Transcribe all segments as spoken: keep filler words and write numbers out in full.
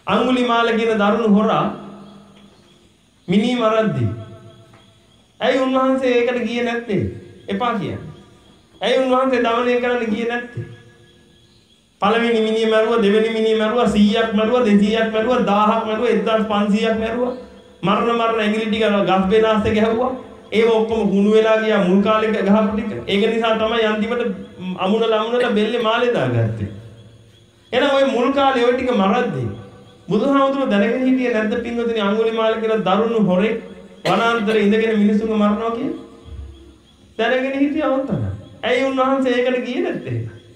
අඟුලිමාල කියන දරුණු හොරා මිනි මරද්දි. ඇයි උන්වහන්සේ ඒකට ගියේ නැත්තේ? එපා කියන්නේ. ඇයි උන්වහන්සේ දමනය කරන්න ගියේ නැත්තේ? පළවෙනි මිනිහ මරුවා, දෙවෙනි මිනිහ මරුවා, සීයක් මරුවා, දෙසීයක් මරුවා, දහයක් මරුවා, එක්දාස් පන්සීයක් මරුවා. මරණ මරණ ඇඟිලි ටික ගස් බේනාස්සේ ගැහුවා. ඒව ඔක්කොම කුණු වෙලා ගියා මුල් කාලේ ගහපු ටික. ඒක නිසා තමයි අන්තිමට අමුණලා අමුණලා බෙල්ලේ මාලේ දාගත්තේ. එහෙනම් ওই මුල් කාලේ ওই ටික මරද්දී බුදුහාමුදුරුවෝ දැනගෙන හිටියේ නැද්ද පින්වතුනි අඟුලිමාල කියලා දරුණු හොරේ වනාන්තරේ ඉඳගෙන මිනිසුන්ව මරනවා කියන්නේ? දැනගෙන හිටියා වත්තන. ඇයි උන්වහන්සේ ඒකට ගියේ නැත්තේ?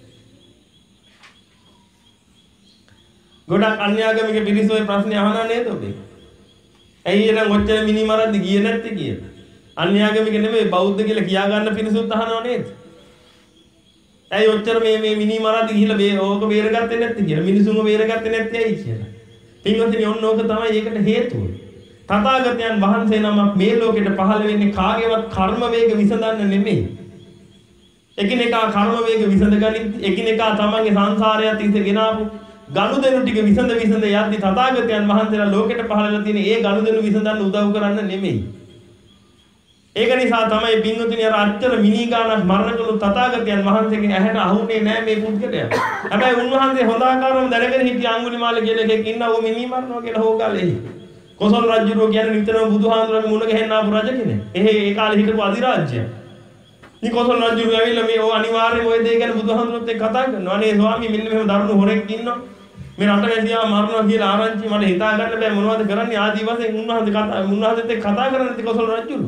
ගොඩක් අන්‍යාගමික පිරිස ඔය ප්‍රශ්නේ අහනවා නේද ඔබේ? ඇයි එනම් ඔච්චර මිනි මරද්දි ගියේ නැත්තේ කියලා? අන්‍යාගමික නෙමෙයි බෞද්ධ කියලා කියා ගන්න පිරිසුත් අහනවා නේද? ඇයි ඔච්චර මේ මේ මිනි මරද්දි ගිහිල්ලා මේ ඕක බේරගත්තේ නැත්තේ කියලා? මිනිසුන්ව බේරගත්තේ නැත්තේ ඇයි කියලා? පින්වත්නි ඔන්න ඕක තමයි ඒකට හේතුව. තථාගතයන් වහන්සේ නමක් මේ ලෝකෙට පහළ වෙන්නේ කාගේවත් කර්ම වේග විසඳන්න නෙමෙයි. එකිනෙකා කර්ම වේග විසඳගනිත් එකිනෙකා තමන්ගේ සංසාරයත් ඉස්සේ ගෙනාවු ගනුදෙනු ටික විසඳ විසඳ යද්දි තථාගතයන් වහන්සේලා ලෝකෙට පහළ වෙලා තියෙන ඒ ගනුදෙනු විසඳන්න උදව් කරන්න නෙමෙයි. ඒක නිසා තමයි පින්වතුනි අර අච්චර මිනි ගානක් මරණ කළු තථාගතයන් වහන්සේගේ ඇහැට අහුනේ නැහැ මේ පුද්ගලයා. හැබැයි උන්වහන්සේ හොඳ ආකාරව දැනගෙන හිටිය අඟුලිමාල කියලා එකෙක් ඉන්නව මිනි මරනවා කියලා හොගාලේ. කොසල් රජුරෝ කියන්නේ නිතරම බුදුහාමුදුරන්ගේ මුණ ගැහෙන්න ආපු රජ කෙනෙක්. එහෙ ඒ කාලේ හිටපු අධිරාජ්‍යය. ඉතින් කොසල් රජුරෝ ඇවිල්ලා මේ ඔය අනිවාර්යයෙන්ම ඔය දේ ගැන බුදුහාමුදුරුවොත් එක්ක කතා කරනවා. අනේ ස්වාමී මෙන්න මෙහෙම දරුණු හොරෙක් ඉන්නවා. මේ රට වැසියා මරනවා කියලා ආරංචි මට හිතා ගන්න බෑ මොනවද කරන්නේ ආදි වශයෙන් උන්වහන්සේ කතා උන්වහන්සේත් එක්ක කතා කරන්නේ ඉතින් කොසල් රජුරෝ.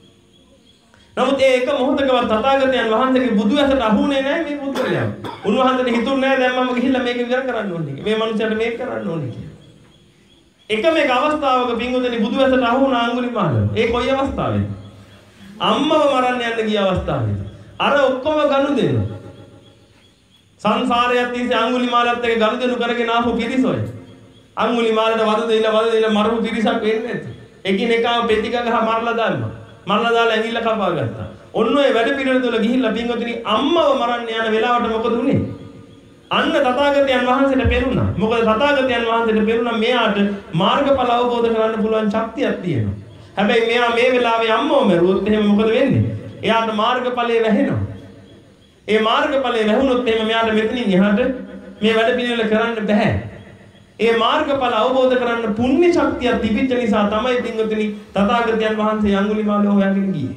නමුත් ඒ එක මොහොතකවත් තථාගතයන් වහන්සේගේ බුදු ඇසට අහුනේ නැහැ මේ පුද්ගලයා. උන්වහන්සේ හිතුන්නේ නැහැ දැන් මම ගිහිල්ලා මේක ඉවර කරන්න ඕනේ. මේ මනුස්සයාට මේක කරන්න ඕනේ කියලා. එක මේක අවස්ථාවක පින්වතුනි බුදු ඇසට අහුණා අඟුලිමාල. ඒ කොයි අවස්ථාවේද? අම්මව මරන්න යන්න ගිය අවස්ථාවේද? අර ඔක්කොම ගනුදෙනු. සංසාරයත් ඉස්සේ අඟුලිමාලත් එක්ක ගනුදෙනු කරගෙන ආපු පිරිස ඔය. අඟුලිමාලට වද දෙයිලා වද දෙයිලා මරපු පිරිසක් වෙන්නේ නැති. එකිනෙකාව පෙතික ගහ මරලා දානවා. මරලා දාලා ඇඟිල්ල කපා ගත්තා. ඔන්න ඔය වැඩ පිළිවෙල ගිහිල්ලා පින්වතුනි අම්මව මරන්න යන වෙලාවට මොකද උනේ? අන්න තථාගතයන් වහන්සේට පෙරුණා. මොකද තථාගතයන් වහන්සේට පෙරුණා මෙයාට මාර්ගඵල අවබෝධ කරගන්න පුළුවන් ශක්තියක් තියෙනවා. හැබැයි මෙයා මේ වෙලාවේ අම්මව මරුවොත් එහෙම මොකද වෙන්නේ? එයාට මාර්ගඵලය වැහෙනවා. ඒ මාර්ගඵලය වැහුනොත් එහෙම මෙයාට මෙතනින් එහාට මේ වැඩ පිළිවෙල කරන්න බෑ. ඒ මාර්ගඵල අවබෝධ කරන්න පුණ්‍ය ශක්තිය තිබිච්ච නිසා තමයි පින්වතුනි තථාගතයන් වහන්සේ අඟුලිමාල හොයාගෙන ගියේ.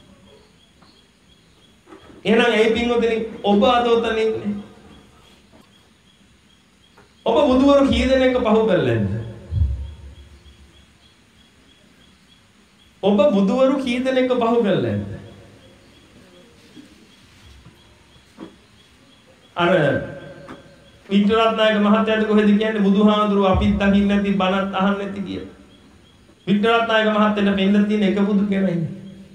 එහෙනම් ඒ පින්වතුනි ඔබ අද උතන ඉන්නේ. ඔබ බුදුවරු කී දෙනෙක් පහු කරලාද? ඔබ බුදුවරු කී දෙනෙක් පහු කරලාද? අර වික්ටරත්නායක මහත්තයාට කොහෙද කියන්නේ බුදුහාඳුරු අපිත් දකින්න නැති බණත් අහන්න නැති කියලා. වික්ටරත්නායක මහත්තයාට මෙන්න තියෙන එක බුදු කෙනා ඉන්නේ.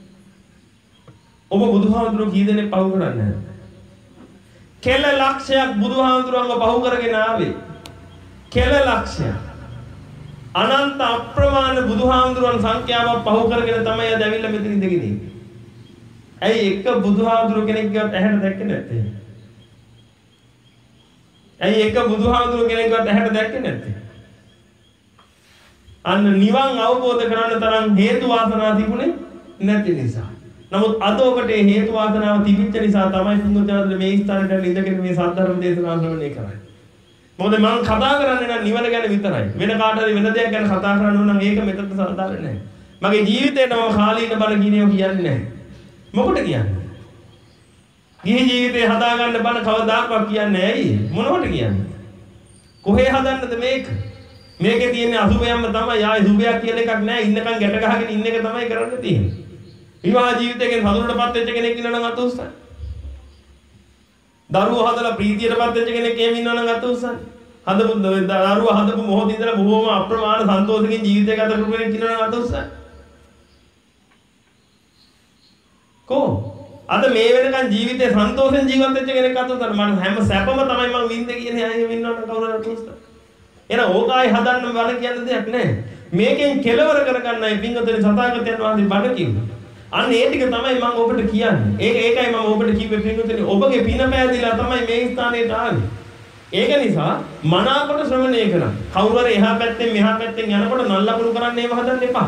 ඔබ බුදුහාඳුරු කී දෙනෙක් පහු කරන්නේ නැද්ද? කෙල ලක්ෂයක් බුදුහාඳුරුන්ව පහු කරගෙන ආවේ. කෙල ලක්ෂයක්. අනන්ත අප්‍රමාණ බුදුහාඳුරුන් සංඛ්‍යාවක් පහු කරගෙන තමයි අද ඇවිල්ලා මෙතන ඉඳගෙන ඉන්නේ. ඇයි එක බුදුහාඳුරු කෙනෙක්වත් ඇහැට දැක්කේ නැත්තේ? ඇයි එක බුදුහාමුදුරු කෙනෙක්වත් ඇහැට දැක්කේ නැත්තේ? අන්න නිවන් අවබෝධ කරගන්න තරම් හේතු වාසනා තිබුණේ නැති නිසා. නමුත් අද ඔබට හේතු වාසනාව තිබිච්ච නිසා තමයි පුණ්‍යජාතක මේ ස්ථානයට ඉඳගෙන මේ සද්ධර්ම දේශනා ශ්‍රවණය කරන්නේ. මොකද මම කතා කරන්නේ නම් නිවන ගැන විතරයි. වෙන කාට හරි වෙන දෙයක් ගැන කතා කරන්න ඕන නම් ඒක මෙතනට සාධාරණ නැහැ. මගේ ජීවිතේට මම කාලීන බණ කියනවා කියන්නේ නැහැ. මොකට කියන්නේ? ගිහි ජීවිතේ හදාගන්න බණ කවදාකවත් කියන්නේ ඇයි? මොනවට කියන්නේ? කොහේ හදන්නද මේක? මේකේ තියෙන අසුබයක්ම තමයි. ආයි සුබයක් කියලා එකක් නැහැ. ඉන්නකම් ගැට ගහගෙන ඉන්න එක තමයි කරන්න තියෙන්නේ. විවාහ ජීවිතයෙන් සතුටටපත් වෙච්ච කෙනෙක් ඉන්නවා නම් අත උස්සන්න. දරුවෝ හදලා ප්‍රීතියටපත් වෙච්ච කෙනෙක් එහෙම ඉන්නවා නම් අත උස්සන්න. හදපු දරුවෝ හදපු මොහොතේ ඉඳලා බොහෝම අප්‍රමාණ සන්තෝෂකින් ජීවිතය ගත කරපු කෙනෙක් ඉන්නවා නම් අත උස්සන්න. කො අද මේ වෙනකන් ජීවිතේ සන්තෝෂෙන් ජීවත් වෙච්ච කෙනෙක් අත උස්සන්න. මම හැම සැපම තමයි මම විඳින්නේ කියන්නේ අය එහෙම ඉන්නවා නම් කවුරුහරි අත උස්සන්න. එහෙනම් ඕකයි හදන්න බල කියන දෙයක් නැහැ. මේකෙන් කෙලවර කරගන්නයි පින්වතුනි සතාගතයන් වහන්සේ බඩ කිව්වේ. අන්න ඒ ටික තමයි මම ඔබට කියන්නේ. ඒක ඒකයි මම ඔබට කිව්වේ පින්වතුනි ඔබගේ පින පෑදිලා තමයි මේ ස්ථානයට ආවේ. ඒක නිසා මනාකොට ශ්‍රවණය කරන්න. කවුරු හරි එහා පැත්තෙන් මෙහා පැත්තෙන් යනකොට නල්ලකුණු කරන්න ඒව හදන්න එපා.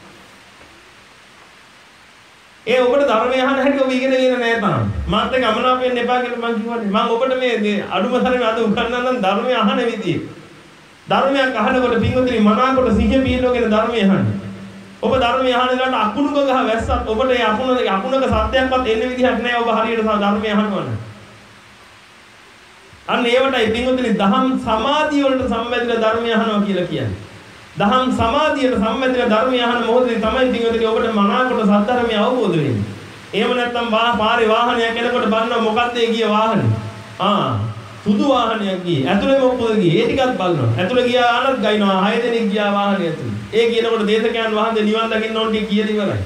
ඒ ඔබට ධර්මය අහන්න හැටි ඔබ ඉගෙන ගන්න නෑ තාම. මාත් එක්ක අමනාප වෙන්න එපා කියලා මම කිව්වනේ. මම ඔබට මේ අඩුම තරමේ අද උගන්වන්නම් ධර්මය අහන විදිය. ධර්මයක් අහනකොට පින්වතුනි මනාකොට සිහිය පිහිටවගෙන ධර්මය අහන්න. ඔබ ධර්මය අහන වෙලාවට අකුණුක ගහ වැස්සත් ඔබට ඒ අකුණ අකුණක සත්‍යයක්වත් එන්න විදිහක් නෑ ඔබ හරියට ධර්මය අහනවනම්. අන්න ඒවටයි පින්වතුනි දහම් සමාධිය වලට සම්බන්ධ ධර්මය අහනවා කියලා කියන්නේ. දහම් සමාධියට සම්බන්ධ ධර්මය අහන මොහොතේ තමයි පින්වතුනි ඔබට මනාකොට සත්‍ය අවබෝධ වෙන්නේ. එහෙම නැත්නම් පාරේ වාහනයක් එනකොට බලනවා මොකක්ද ඒ ගිය වාහනේ. ආ සුදු වාහනයක් ගියේ. ඇතුලේ මොකද ගියේ? ඒ ටිකත් බලනවා. ඇතුලේ ගියා ආනත් ගයින්නවා. හය දෙනෙක් ගියා වාහනේ ඇතුලේ. ඒ කියනකොට දේශකයන් වහන්සේ නිවන් දකින්න ඕන ටික කීයද ඉවරයි.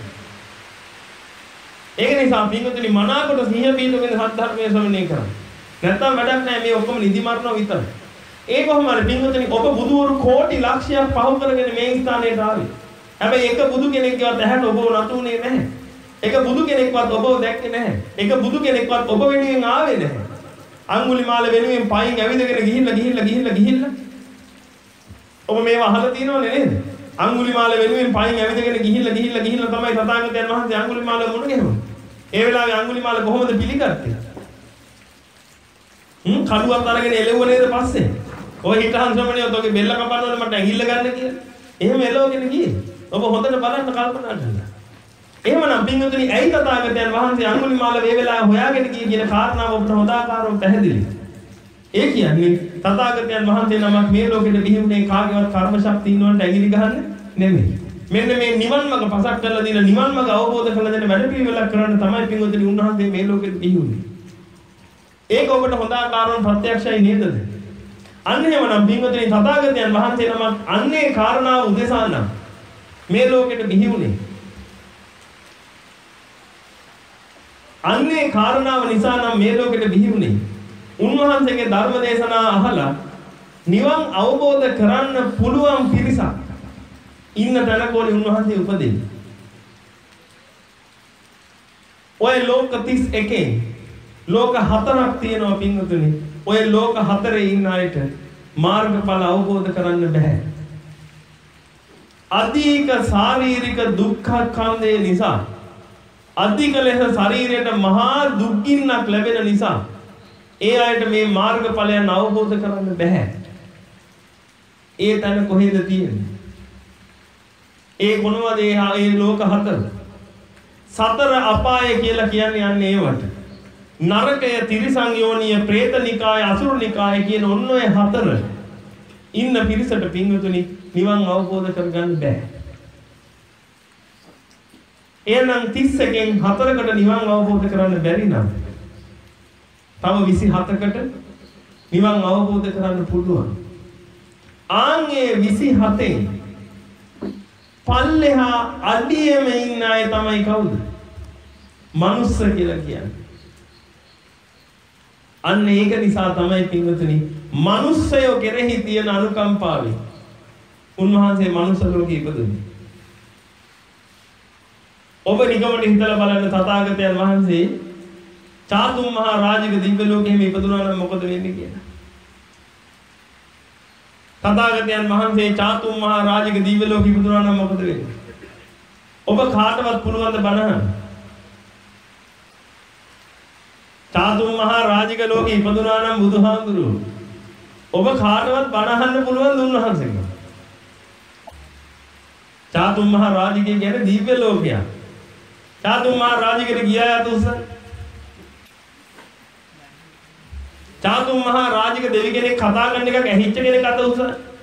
ඒක නිසා පින්වතුනි මනාකොට සිහිය පිහිටුගෙන සත්‍ය ධර්මයේ ශ්‍රවණය කරන්න. නැත්තම් වැඩක් නැහැ මේ ඔක්කොම නිදි මරනවා විතරයි. ඒ කොහොම හරි පින්වතුනි ඔබ බුදුවරු කෝටි ලක්ෂයක් පහු කරගෙන මේ ස්ථානයට ආවේ. හැබැයි එක බුදු කෙනෙක්ගේවත් ඇහැට ඔබව නතුනේ නැහැ. එක බුදු කෙනෙක්වත් ඔබව දැක්කේ නැහැ. එක බුදු කෙනෙක්වත් ඔබ වෙනුවෙන් ආවේ නැහැ. අඟුලිමාල වෙනුවෙන් පයින් ඇවිදගෙන ගිහිල්ලා ගිහිල්ලා ගිහිල්ලා ගිහිල්ලා ඔබ මේව අහලා තියෙනවනේ නේද? අඟුලිමාල වෙනුවෙන් පයින් ඇවිදගෙන ගිහිල්ලා ගිහිල්ලා ගිහිල්ලා තමයි තථාගතයන් වහන්සේ අඟුලිමාල මුණ ගැහුවේ. ඒ වෙලාවේ අඟුලිමාල කොහොමද පිළිගත්තේ? හ්ම් කඩුවක් අරගෙන එළෙව්ව නේද පස්සේ? ඔය හිතහන් ශ්‍රමණයෝ ඔතගේ බෙල්ල කපනවල මට ඇඟිල්ල ගන්න කියලා. එහෙම එළවගෙන ගියේ. ඔබ හොඳට බලන්න කල්පනා කරන්න. එහෙමනම් පින්වතුනි ඇයි තථාගතයන් වහන්සේ අඟුලිමාල මේ වෙලාවේ හොයාගෙන ගියේ කියන කාරණාව ඔබට හොදාකාරව පැහැදිලි. ඒ කියන්නේ තථාගතයන් වහන්සේ නමක් මේ ලෝකෙට බිහි වුණේ කාගේවත් කර්ම ශක්තිය ඉන්නවන්ට ඇඟිලි ගහන්න නෙමෙයි. මෙන්න මේ නිවන් මඟ පසක් කරලා දින නිවන් මඟ අවබෝධ කරලා දෙන වැඩ පිළිවෙලක් කරන්න තමයි පින්වතුනි උන්වහන්සේ මේ ලෝකෙට බිහි වුණේ. ඒක ඔබට හොදාකාරව ප්‍රත්‍යක්ෂයි නේද? අන්න එහෙමනම් පින්වතුනි තථාගතයන් වහන්සේ නමක් අන්නේ කාරණාව උදෙසා නම් මේ ලෝකෙට බිහි වුණේ. අන්නේ කාරණාව නිසා නම් මේ ලෝකෙට බිහි වුණේ. උන්වහන්සේගේ ධර්ම දේශනා අහලා නිවන් අවබෝධ කරන්න පුළුවන් පිරිසක් ඉන්න තැනකෝලි උන්වහන්සේ උපදින්නේ. ඔය ලෝක තිස් එකෙන් ලෝක හතරක් තියෙනවා පින්වතුනි. ඔය ලෝක හතරේ ඉන්න අයට මාර්ගඵල අවබෝධ කරන්න බෑ. අධික ශාරීරික දුක්ඛ ඛණ්ඩය නිසා අධික ලෙස ශරීරයට මහා දුක්ගින්නක් ලැබෙන නිසා ඒ අයට මේ මාර්ගඵලයන් අවබෝධ කරන්න බෑ. ඒ තැන කොහෙද තියෙන්නේ? ඒ මොනවද ඒ ලෝක හතර? සතර අපාය කියලා කියන්නේ යන්නේ ඒවට. නරකය, තිරිසන් යෝනිය, പ്രേත නිකාය, අසුර නිකාය කියන ඔන්න ඔය හතර ඉන්න පිරිසට පින්වතුනි නිවන් අවබෝධ කරගන්න බෑ. එහෙනම් තිස් එකෙන් හතරකට නිවන් අවබෝධ කරන්න බැරි නම් තව විසි හතකට නිවන් අවබෝධ කරන්න පුළුවන්. ආන්ගේ විසි හතෙන් පල්ලෙහා අඩියෙම ඉන්න අය තමයි කවුද? මනුස්ස කියලා කියන්නේ. අන්න ඒක නිසා තමයි පින්වතුනි මනුස්සයෝ කෙරෙහි තියෙන අනුකම්පාවෙන් උන්වහන්සේ මනුස්ස ලෝකෙ ඉපදුනේ. ඔබ නිගමන හිතලා බලන්න තථාගතයන් වහන්සේ චාතුම් මහා රාජික දිව්‍ය ලෝකෙම ඉපදුනා නම් මොකද වෙන්නේ කියලා. තථාගතයන් වහන්සේ චාතුම් මහා රාජික දිව්‍ය ලෝකෙ ඉපදුනා නම් මොකද වෙන්නේ? ඔබ කාටවත් පුළුවන් ද බණහන්? චාතුම් මහා රාජික ලෝකෙ ඉපදුනා නම් බුදුහාමුදුරුවෝ ඔබ කාටවත් බණහන්න පුළුවන් ද උන්වහන්සේට? චාතුම් මහා රාජිකය කියන්නේ දිව්‍ය ලෝකයක්. චාතුම් මහා රාජිකට ගියා යතුස චාතුම් මහා රාජික දෙවි කෙනෙක් කතා කරන එකක් ඇහිච්ච කෙනෙක් අත උස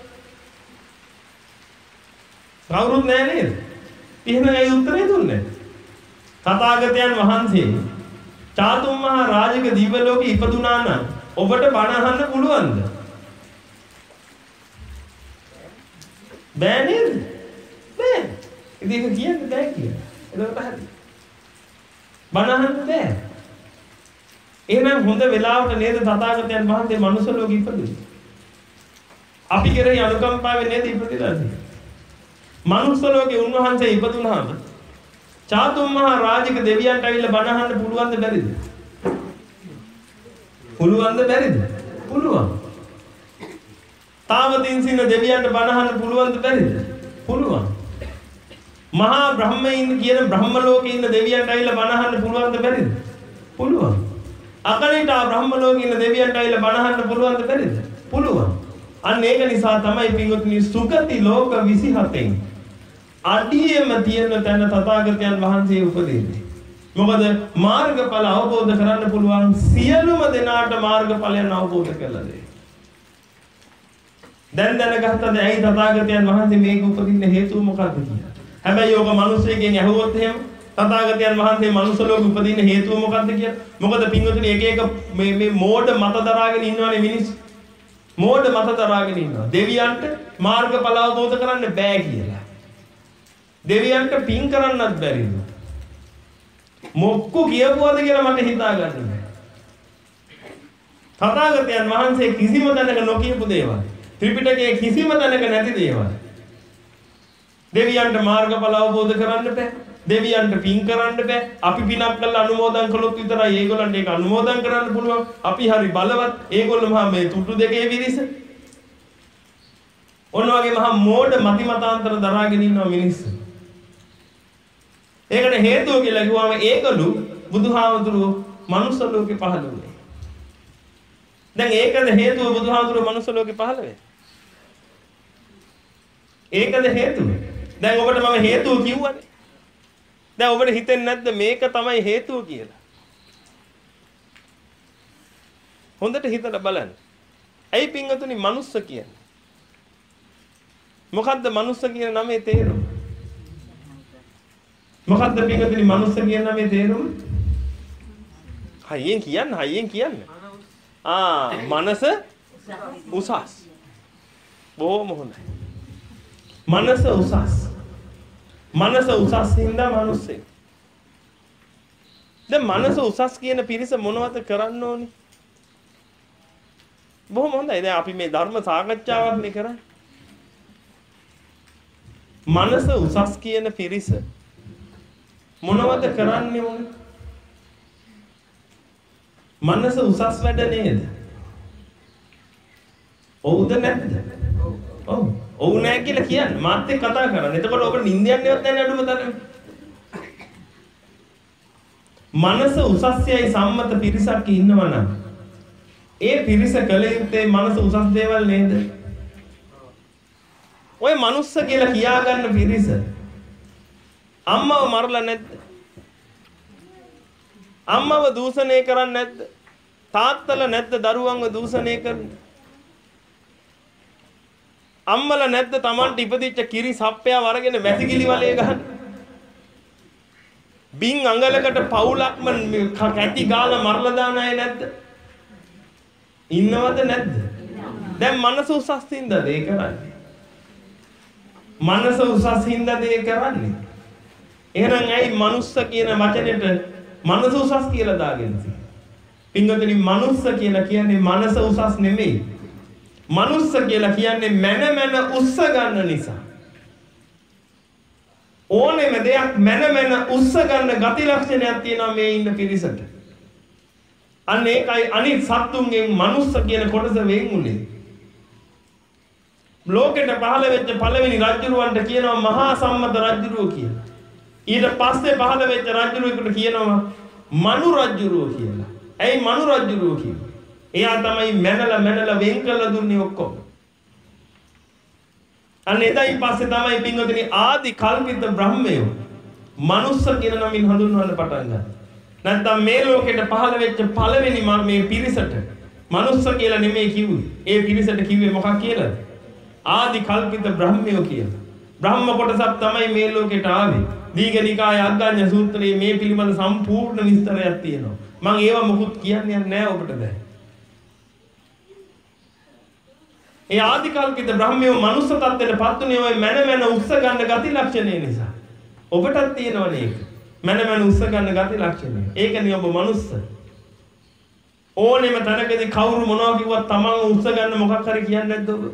කවුරුත් නැහැ නේද? එහෙනම් ඒ උත්තරේ දුන්නේ තථාගතයන් වහන්සේ චාතුම් මහා රාජික දිව්‍ය ලෝකෙ ඉපදුනා නම් ඔබට බණ අහන්න පුළුවන්ද? බෑ නේද? බෑ. ඉතින් ඒක කියන්නේ බෑ කියලා. ඒක පැහැදිලි. බණ අහන්න බෑ. එහෙනම් හොඳ වෙලාවට නේද තථාගතයන් වහන්සේ මනුස්ස ලෝකෙ ඉපදුනේ. අපි කෙරෙහි අනුකම්පාවෙන් නේද ඉපදිලා තියෙන්නේ. මනුස්ස ලෝකෙ උන්වහන්සේ ඉපදුනහම චාතුම් මහා රාජික දෙවියන්ට අවිල්ල බණ අහන්න පුළුවන්ද බැරිද? පුළුවන්ද බැරිද? පුළුවන්. තාවතින්සින දෙවියන්ට බණහන්න පුළුවන්ද බැරිද? පුළුවන්. මහා බ්‍රහ්මයින් කියන බ්‍රහ්ම ලෝකේ ඉන්න දෙවියන්ට ඇවිල්ලා බණහන්න පුළුවන්ද බැරිද? පුළුවන්. අකනිටා බ්‍රහ්ම ලෝකේ ඉන්න දෙවියන්ට ඇවිල්ලා බණහන්න පුළුවන්ද බැරිද? පුළුවන්. අන්න ඒක නිසා තමයි පින්වත්නි සුගති ලෝක විසිහතෙන් අඩියෙම තියෙන තැන තථාගතයන් වහන්සේ උපදින්නේ. මොකද මාර්ගඵල අවබෝධ කරන්න පුළුවන් සියලුම දෙනාට මාර්ගඵලයන් අවබෝධ කළා දෙයි. දැන් දැනගත්තද ඇයි තථාගතයන් වහන්සේ මේක උපදින්න හේතුව මොකක්ද කියලා? හැබැයි යෝග මිනිස්සෙකින් ඇහුවොත් එහෙම තථාගතයන් වහන්සේ මනුස්ස ලෝකෙ උපදින්න හේතුව මොකක්ද කියලා? මොකද පින්වතුනි එක එක මේ මේ මෝඩ මත දරාගෙන ඉන්නවනේ මිනිස්සු. මෝඩ මත දරාගෙන ඉන්නවා. දෙවියන්ට මාර්ගඵල අවබෝධ කරන්න බෑ කියලා. දෙවියන්ට පින් කරන්නත් බැරිද? මොක්කු කියපුවද කියලා මට හිතා ගන්න බෑ. තථාගතයන් වහන්සේ කිසිම තැනක නොකියපු දේවල්. ත්‍රිපිටකයේ කිසිම තැනක නැති දේවල්. දෙවියන්ට මාර්ගඵල අවබෝධ කරන්න බෑ. දෙවියන්ට පින් කරන්න බෑ. අපි පිනක් කරලා අනුමෝදන් කළොත් විතරයි ඒගොල්ලන්ට ඒක අනුමෝදන් කරන්න පුළුවන්. අපි හරි බලවත්. ඒගොල්ලෝ මහා මේ තුටු දෙකේ විරිස. ඔන්න වගේ මහා මෝඩ මති මතාන්තර දරාගෙන ඉන්නවා මිනිස්සු. ඒකට හේතුව කියලා කිව්වම ඒකලු බුදුහාමුදුරුවෝ මනුස්ස ලෝකේ පහළ වුණේ. දැන් ඒකද හේතුව බුදුහාමුදුරුවෝ මනුස්ස ලෝකේ පහළ වෙන්නේ? ඒකද හේතුව? දැන් ඔබට මම හේතුව කිව්වනේ. දැන් ඔබට හිතෙන්නේ නැද්ද මේක තමයි හේතුව කියලා? හොඳට හිතලා බලන්න. ඇයි පින්වතුනි මනුස්ස කියන්නේ? මොකද්ද මනුස්ස කියන නමේ තේරුම? මොකද්ද පින්වතුනි මනුස්ස කියන නමේ තේරුම? හයියෙන් කියන්න, හයියෙන් කියන්න. ආ, මනස උසස්. බොහොම හොඳයි. මනස උසස්. මනස උසස් හින්දා මනුස්සෙක්. දැන් මනස උසස් කියන පිරිස මොනවද කරන්න ඕනි? බොහොම හොඳයි. දැන් අපි මේ ධර්ම සාකච්ඡාවක් නේ කරන්නේ. මනස උසස් කියන පිරිස මොනවද කරන්නේ ඕනේ? මනස උසස් වැඩ නේද? ඔව්ද නැද්ද? ඔව්. ඔව් නෑ කියලා කියන්නේ මාත් එක්ක කතා කරන්නේ. එතකොට ඔබ නිින්ද යන්නේවත් නැහැ අඩුම තරමේ. මනස උසස්යයි සම්මත පිරිසක් ඉන්නවා නම් ඒ පිරිස කල යුත්තේ මනස උසස් දේවල් නේද? ඔය මනුස්ස කියලා කියා ගන්න පිරිස අම්මව මරලා නැද්ද? අම්මව දූෂණය කරන්නේ නැද්ද? තාත්තලා නැද්ද දරුවන්ව දූෂණය කරන්නේ? අම්මලා නැද්ද Tamanට ඉපදිච්ච කිරි සප්පයා වරගෙන වැසිකිලි වලේ ගහන්නේ? බින් අඟලකට පවුලක්ම කැටි ගාලා මරලා දාන අය නැද්ද? ඉන්නවද නැද්ද? දැන් මනස උසස් හින්දාද ඒ කරන්නේ? මනස උසස් හින්දාද ඒ කරන්නේ? එහෙනම් ඇයි මනුස්ස කියන වචනෙට මනස උසස් කියලා දාගෙන තියෙන්නේ? පින්වතුනි මනුස්ස කියලා කියන්නේ මනස උසස් නෙමෙයි. මනුස්ස කියලා කියන්නේ මන මන උස්ස ගන්න නිසා. ඕනෙම දෙයක් මන මන උස්ස ගන්න ගති ලක්ෂණයක් තියෙනවා මේ ඉන්න පිරිසට. අන්න ඒකයි අනිත් සත්තුන්ගෙන් මනුස්ස කියන කොටස වෙන් උනේ. ලෝකෙට පහළ වෙච්ච පළවෙනි රජුරවන්ට කියනවා මහා සම්මත රජුරෝ කියලා. ඊට පස්සේ පහළ වෙච්ච රජුරෙකුට කියනවා මනු රජුරෝ කියලා. ඇයි මනු රජුරෝ කියන්නේ? එයා තමයි මැනලා මැනලා වෙන් කරලා දුන්නේ ඔක්කොම. අන්න එදායින් පස්සේ තමයි පින්වතුනි ආදි කල්පිත බ්‍රහ්මයෝ මනුස්ස කියන නමින් හඳුන්වන්න පටන් ගත්තා. නැත්නම් මේ ලෝකෙට පහළ වෙච්ච පළවෙනි මේ පිරිසට මනුස්ස කියලා නෙමෙයි කිව්වේ. ඒ පිරිසට කිව්වේ මොකක් කියලාද? ආදි කල්පිත බ්‍රහ්මයෝ කියලා. බ්‍රහ්ම කොටසක් තමයි මේ ලෝකෙට ආවේ. දීඝනිකාය අග්ගඤ්ඤ සූත්‍රයේ මේ පිළිබඳ සම්පූර්ණ විස්තරයක් තියෙනවා. මම ඒව මොකුත් කියන්නේ නැහැ ඔබට දැන්. ඒ ආදිකල්පිත බ්‍රහ්මයෝ මනුස්ස තත්ත්වයට පත් වුණේ ඔය මන මන උස්ස ගන්න ගති ලක්ෂණය නිසා. ඔබටත් තියෙනවනේ ඒක. මන මන උස්ස ගන්න ගති ලක්ෂණය. ඒකනේ ඔබ මනුස්ස. ඕනෙම තැනකදී කවුරු මොනවා කිව්වත් තමන් උස්ස ගන්න මොකක් හරි කියන්නේ නැද්ද ඔබ?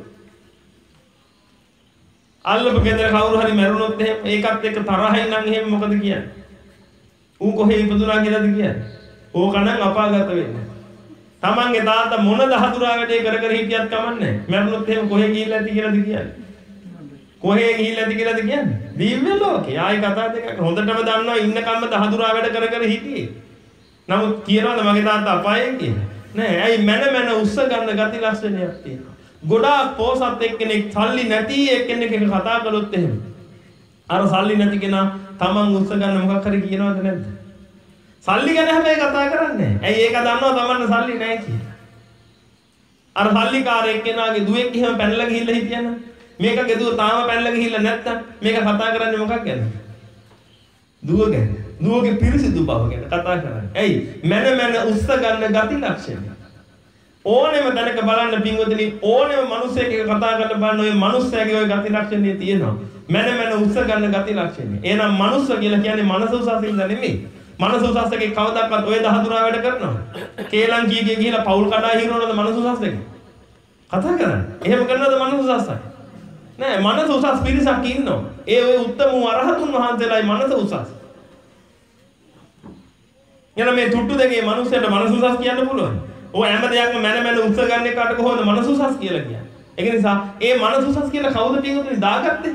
අල්ලපු ගෙදර කවුරු හරි මැරුණොත් එහෙම ඒකත් එක්ක තරහින් නම් එහෙම මොකද කියන්නේ? ඌ කොහේ ඉපදුනා කියලාද කියන්නේ? ඕක නම් අපාගත වෙන්නේ. තමන්ගේ තාත්තා මොන දහතුරා වැඩේ කර කර හිටියත් කමන්නේ. මරණොත් එහෙම කොහෙ ගිහිල්ලා ඇති කියලාද කියන්නේ? කොහේ ගිහිල්ලා ඇති කියලාද කියන්නේ? දිව්‍ය ලෝකේ. ආයි කතා දෙකක් හොඳටම දන්නවා ඉන්නකම්ම දහතුරා වැඩ කර කර හිටියේ. නමුත් කියනවාද මගේ තාත්තා අපායෙන් කියලා? නෑ. ඇයි මන මන උස්ස ගන්න ගති ලක්ෂණයක් තියෙනවා. ගොඩාක් පොසත් එක්කෙනෙක් සල්ලි නැති එක්කෙනෙක් එක කතා කළොත් එහෙම. අර සල්ලි නැති කෙනා තමන් උස්ස ගන්න මොකක් හරි කියනවද නැද්ද? සල්ලි ගැන හැබැයි කතා කරන්නේ. ඇයි ඒක දන්නවා තමන්න සල්ලි නැහැ කියලා. අර සල්ලිකාරයෙක් කෙනාගේ දුවෙක් එහෙම පැනලා ගිහිල්ලා හිටියනම් මේක ගෙදුව තාම පැනලා ගිහිල්ලා නැත්තම් මේක කතා කරන්නේ මොකක් ගැනද? දුව ගැන. දුවගේ පිරිසිදු බව ගැන කතා කරන්නේ. ඇයි? මන මන උස්ස ගන්න ගති ලක්ෂණ. ඕනෙම දැනක බලන්න පින්වතුනි ඕනෙම මිනිසෙක් එක කතා කරලා බලන්න ඔය මිනිස්සයාගේ ඔය ගති ලක්ෂණේ තියෙනවා. මන මන උස්ස ගන්න ගති ලක්ෂණේ. එහෙනම් මනුස්ස කියලා කියන්නේ මනස උසසින්ද නෙමෙයි. මනස උසස්කේ කවදාවත් ඔය දහතුරා වැඩ කරනවා. කේලම් කීකේ ගිහිලා පවුල් කඩා හිරවනවද මනස උසස්කේ? කතා කරන්නේ. එහෙම කරනවද මනස උසස්කේ? නෑ මනස උසස් පිරිසක් ඉන්නවා. ඒ ඔය උත්තම අරහතුන් වහන්සේලායි මනස උසස්. යන මේ තුට්ටු දෙකේ මනුස්සයට මනස උසස් කියන්න පුළුවන්. ඔය හැම දෙයක්ම මන මන උස්ස ගන්න එකට කොහොමද මනස උසස් කියලා කියන්නේ? ඒක නිසා ඒ මනස උසස් කියලා කවුද පිටුතුනි දාගත්තේ?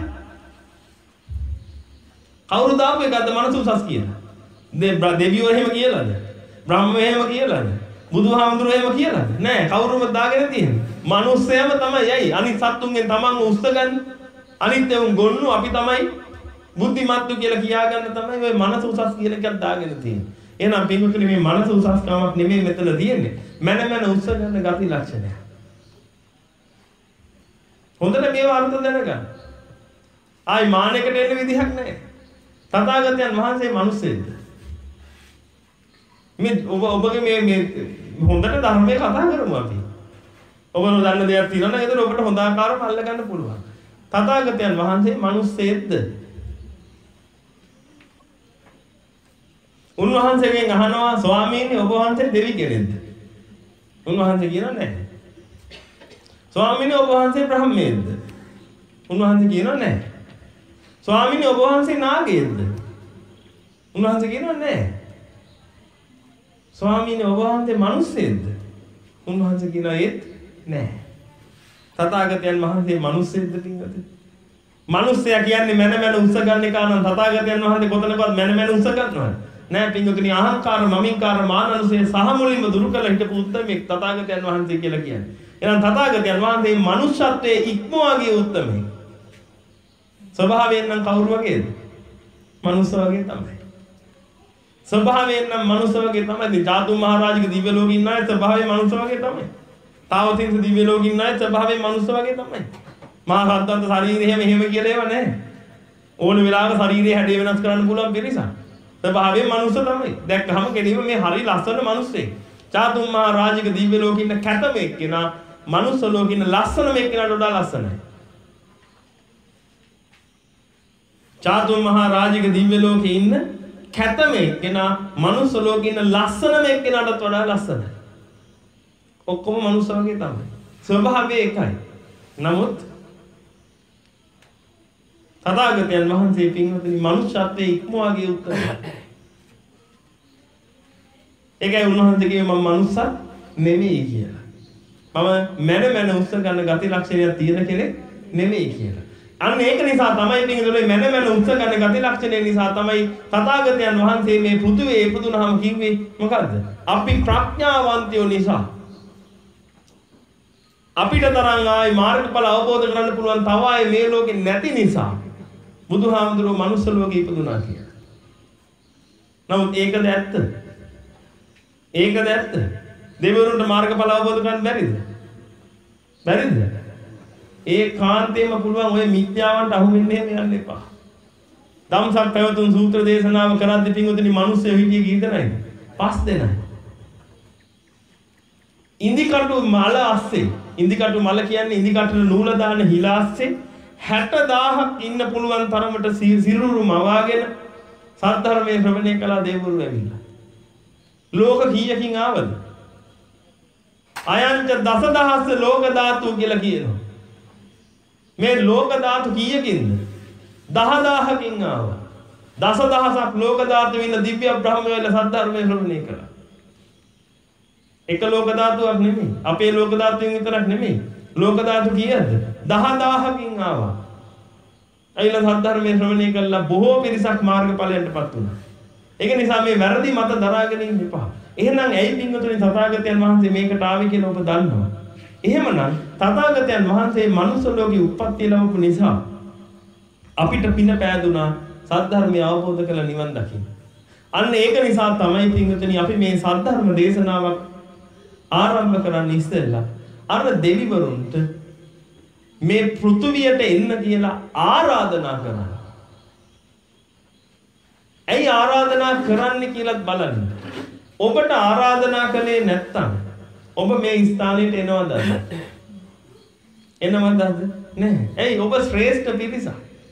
කවුරු දාපු එකද මනස උසස් කියලා? දෙවියෝ එහෙම කියලාද? බ්‍රහ්මයෝ එහෙම කියලාද? බුදුහාමුදුරුවෝ එහෙම කියලාද? නෑ කවුරුම දාගෙන තියෙන්නේ. මනුස්සයම තමයි. ඇයි? අනිත් සත්තුන්ගෙන් තමන් උස්ස ගන්න. අනිත් ඒවා ගොන්නු අපි තමයි බුද්ධිමත්තු කියලා කියාගන්න තමයි ඔය මනස උසස් කියලා එකක් දාගෙන තියෙන්නේ. එහෙනම් පිටුතුනි මේ මනස උසස්කමක් නෙමෙයි මෙතන තියෙන්නේ. මන මන උස්ස ගන්න ගති ලක්ෂණය. හොඳට මේව අර්ථ දැනගන්න. ආයි මානෙකට එන්න විදිහක් නැහැ. තථාගතයන් වහන්සේ මිනිස්සෙක්ද? මේ ඔබ ඔබගේ මේ මේ හොඳට ධර්මයේ කතා කරමු අපි. ඔබන දන්න දෙයක් තියෙනවා නම් ඒතර ඔබට හොඳ ආකාරව අල්ල ගන්න පුළුවන්. තථාගතයන් වහන්සේ මිනිස්සෙක්ද? උන්වහන්සේගෙන් අහනවා ස්වාමීනි ඔබ වහන්සේ දෙවි කෙනෙක්ද? උන්වහන්සේ කියනවා නැහැ. ස්වාමීනි ඔබ වහන්සේ බ්‍රහ්මයෙක්ද? උන්වහන්සේ කියනවා නැහැ. ස්වාමීනි ඔබ වහන්සේ නාගයෙක්ද? උන්වහන්සේ කියනවා නැහැ. ස්වාමීනි ඔබ වහන්සේ මිනිස්සෙක්ද? උන්වහන්සේ කියනවා ඒත් නැහැ. තථාගතයන් වහන්සේ මිනිස්සෙක්ද පින්වතුනි? මිනිස්සයා කියන්නේ මන මන උස්ස ගන්න එක නම් තථාගතයන් වහන්සේ කොතනකවත් මන මන උස්ස ගන්නවද? නෑ පින්වතුනි අහංකාර මමින්කාර මානනුසේ සහ මුලින්ම දුරු කළ හිටපු උත්තමෙක් තථාගතයන් වහන්සේ කියලා කියන්නේ. එහෙනම් තථාගතයන් වහන්සේ මනුෂ්‍යත්වයේ ඉක්මවා ගිය උත්තමෙක්. ස්වභාවයෙන් නම් කවුරු වගේද? මනුස්ස වගේ තමයි. ස්වභාවයෙන් නම් මනුස්ස වගේ තමයි. ධාතු මහරජාගේ දිව්‍ය ලෝකේ ඉන්න අය ස්වභාවයෙන් මනුස්ස වගේ තමයි. තාවතින්ස දිව්‍ය ලෝකේ ඉන්න අය ස්වභාවයෙන් මනුස්ස වගේ තමයි. මහා සද්දන්ත ශරීරය එහෙම එහෙම කියලා ඒවා නැහැ. ඕන වෙලාවක ශරීරයේ හැඩය වෙනස් කරන්න පුළුවන් පිරිසක්. ස්වභාවයෙන් මනුස්ස තමයි. දැක්කහම කෙනෙක් මේ හරි ලස්සන මනුස්සෙක්. ධාතු මහරජාගේ දිව්‍ය ලෝකේ ඉන්න කැතම එක්කෙනා මනුස්ස ලෝකේ ඉන්න ලස්සනම එක්කෙනාට වඩා ලස්සනයි. ධාතු මහරජාගේ දිව්‍ය ලෝකේ ඉන්න කැතම එක්කෙනා මනුස්ස ලෝකේ ඉන්න ලස්සනම එක්කෙනාටත් වඩා ලස්සනයි. ඔක්කොම මනුස්ස වගේ තමයි. ස්වභාවය එකයි. නමුත් තථාගතයන් වහන්සේ පින්වතුනි මනුෂ්‍යත්වයේ ඉක්මවා ගිය උත්තමයි. ඒකයි උන්වහන්සේ කිව්වේ මම මනුස්ස නෙමෙයි කියලා. මම මන මන උස්ස ගන්න ගති ලක්ෂණයක් තියෙන කෙනෙක් නෙමෙයි කියලා. අන්න ඒක නිසා තමයි පින්වතුනි මන මන උස්ස ගන්න ගති ලක්ෂණය නිසා තමයි තථාගතයන් වහන්සේ මේ පෘථුවේ ඉපදුනහම කිව්වේ මොකද්ද? අපි ප්‍රඥාවන්තයෝ නිසා අපිට තරම් ආයි මාර්ගඵල අවබෝධ කරගන්න පුළුවන් තව ආයි මේ ලෝකේ නැති නිසා බුදුහාමුදුරුවෝ මනුස්ස ලෝකේ ඉපදුනා කියලා. නමුත් ඒකද ඇත්ත? ඒකද ඇත්ත? දෙවිවරුන්ට මාර්ගඵල අවබෝධ කරගන්න බැරිද? බැරිද? ඒ කාන්තේම පුළුවන් ඔය මිත්‍යාවන්ට අහු වෙන්නේ යන්න එපා. ධම්සක් පැවතුම් සූත්‍ර දේශනාව කරද්දී පින්වතුනි මිනිස්සු හිටියේ කී දෙනයිද? පස් දෙනයි. ඉන්දිකටු මල ASCII ඉන්දිකටු මල කියන්නේ ඉන්දිකටු නූල දාන හිල ASCII හැටදාහක් ඉන්න පුළුවන් තරමට සිරුරු මවාගෙන සද්ධර්මයේ ශ්‍රවණය කළා දේවවරු ඇවිල්ලා. ලෝක කීයකින් ආවද? අයංච දසදහස් ලෝක ධාතු කියලා කියනවා. මේ ලෝක ධාතු කීයකින්ද? දහදාහකින් ආවා. දසදහසක් ලෝක ධාතු වින දිව්‍ය බ්‍රහ්ම වේල සද්ධර්මයේ ශ්‍රවණය කළා. එක ලෝක ධාතුවක් නෙමෙයි. අපේ ලෝක ධාතුවෙන් විතරක් නෙමෙයි. ලෝක ධාතු කීයද? දහදාහකින් ආවා. අයිලා සද්ධර්මයේ ශ්‍රවණය කළා බොහෝ පිරිසක් මාර්ගඵලයන්ටපත් වුණා. ඒක නිසා මේ වැරදි මත දරාගෙන ඉන්න එපා. එහෙනම් ඇයි පින්වතුනි තථාගතයන් වහන්සේ මේකට ආවේ කියලා ඔබ දන්නවා. එහෙමනම් තථාගතයන් වහන්සේ මනුස්ස ලෝකේ උප්පත්ති ලැබපු නිසා අපිට පින පෑදුනා සද්ධර්මය අවබෝධ කරලා නිවන් දකින්න. අන්න ඒක නිසා තමයි පින්වතුනි අපි මේ සද්ධර්ම දේශනාවක් ආරම්භ කරන්න ඉස්සෙල්ලා අර දෙවිවරුන්ට මේ පෘථුවියට එන්න කියලා ආරාධනා කරනවා. ඇයි ආරාධනා කරන්නේ කියලාත් බලන්න. ඔබට ආරාධනා කළේ නැත්තම් ඔබ මේ ස්ථානෙට එනවද? එනවද? නැහැ. ඇයි ඔබ ශ්‍රේෂ්ඨ පිරිසක්.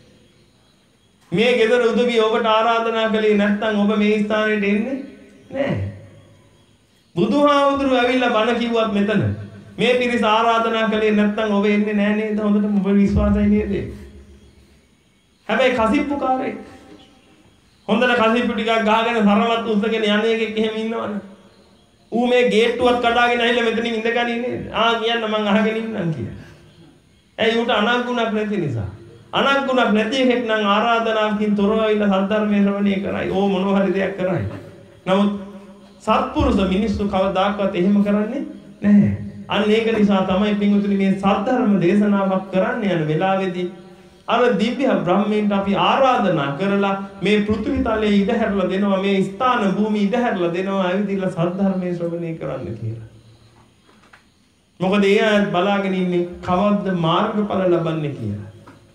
මේ ගෙදර උදවිය ඔබට ආරාධනා කළේ නැත්තම් ඔබ මේ ස්ථානෙට එන්නේ නැහැ. බුදුහාමුදුරුවෝ ඇවිල්ලා බණ කිව්වත් මෙතන මේ පිරිස ආරාධනා කළේ නැත්තම් ඔබ එන්නේ නැහැ නේද? හොඳටම ඔබ විශ්වාසයි නේද? හැබැයි කසිප්පුකාරයෙක් හොඳට කසිප්පු ටිකක් ගහගෙන සරවත් උස්සගෙන යන්නේ එකෙක් එහෙම ඉන්නවනේ. ඌ මේ ගේට්ටුවත් කඩාගෙන ඇවිල්ලා මෙතනින් ඉඳගන්නේ නේද? ආ කියන්න මං අහගෙන ඉන්නම් කියලා. ඇයි ඌට අනග්ගුණක් නැති නිසා. අනග්ගුණක් නැති එකෙක් නම් ආරාධනාවකින් තොරව ඉන්න සද්ධර්මයේ ශ්‍රවණය කරයි. ඕ මොනවා හරි දෙයක් කරයි. නමුත් සත්පුරුෂ මිනිස්සු කවදාකවත් එහෙම කරන්නේ නැහැ. අන්න ඒක නිසා තමයි පින්වතුනි මේ සද්ධර්ම දේශනාවක් කරන්න යන වෙලාවේදී අර දිව්‍ය බ්‍රහ්මීන්ට අපි ආරාධනා කරලා මේ පෘථිවි තලයේ ඉඩ හැරලා දෙනවා, මේ ස්ථාන භූමි ඉඩ හැරලා දෙනවා ඇවිදilla සද්ධර්මයේ ශ්‍රවණය කරන්න කියලා. මොකද ඒ අය බලාගෙන ඉන්නේ කවද්ද මාර්ගඵල ලබන්නේ කියලා.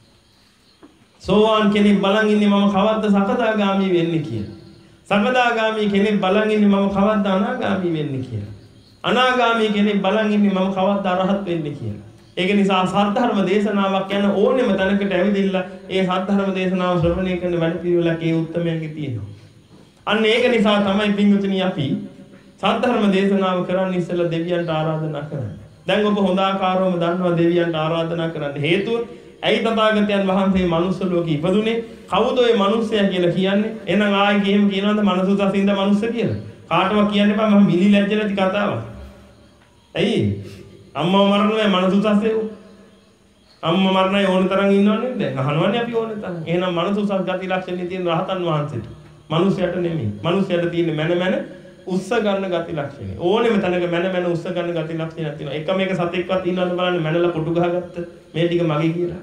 සෝවාන් කෙනෙක් බලන් ඉන්නේ මම කවද්ද සකදාගාමි වෙන්නේ කියලා. සකදාගාමි කෙනෙක් බලන් ඉන්නේ මම කවද්ද අනාගාමි වෙන්නේ කියලා. අනාගාමි කෙනෙක් බලන් ඉන්නේ මම කවද්ද අරහත් වෙන්නේ කියලා. ඒක නිසා සද්ධර්ම දේශනාවක් යන ඕනෙම තැනකට ඇවිදilla ඒ සද්ධර්ම දේශනාව ශ්‍රවණය කරන වැඩ පිළිවෙලක් ඒ උත්තරමයන්ගේ තියෙනවා. අන්න ඒක නිසා තමයි පින්වතුනි අපි සද්ධර්ම දේශනාව කරන්න ඉස්සෙල්ලා දෙවියන්ට ආරාධනා කරන්නේ. දැන් ඔබ හොඳ ආකාරවම දන්නවා දෙවියන්ට ආරාධනා කරන්න හේතුව ඇයි තථාගතයන් වහන්සේ මනුස්ස ලෝකෙ ඉපදුනේ? කවුද ඔය මනුස්සයා කියලා කියන්නේ? එහෙනම් ආයි කියමු කියනවාද මනුස්සුතසින්ද මනුස්ස කියලා? කාටවත් කියන්න එපා මම මිලි ලැජ්ජලති කතාවක්. ඇයි? අම්මව මරනවා මනුස්සුතස්සේ. අම්මා මරණයි ඕන තරම් ඉන්නවනේ දැන් අහනවනේ අපි ඕන තරම්. එහෙනම් මනුස්සුතස් ගති ලක්ෂණේ තියෙන රහතන් වහන්සේට. මනුස්සයට නෙමෙයි. මනුස්සයට තියෙන මන මන උස්ස ගන්න ගති ලක්ෂණේ. ඕනෙම තැනක මන මන උස්ස ගන්න ගති ලක්ෂණයක් තියෙනවා. එකම එක සතෙක්වත් ඉන්නවද බලන්න මනලා කොටු ගහගත්ත මේ ටික මගේ කියලා.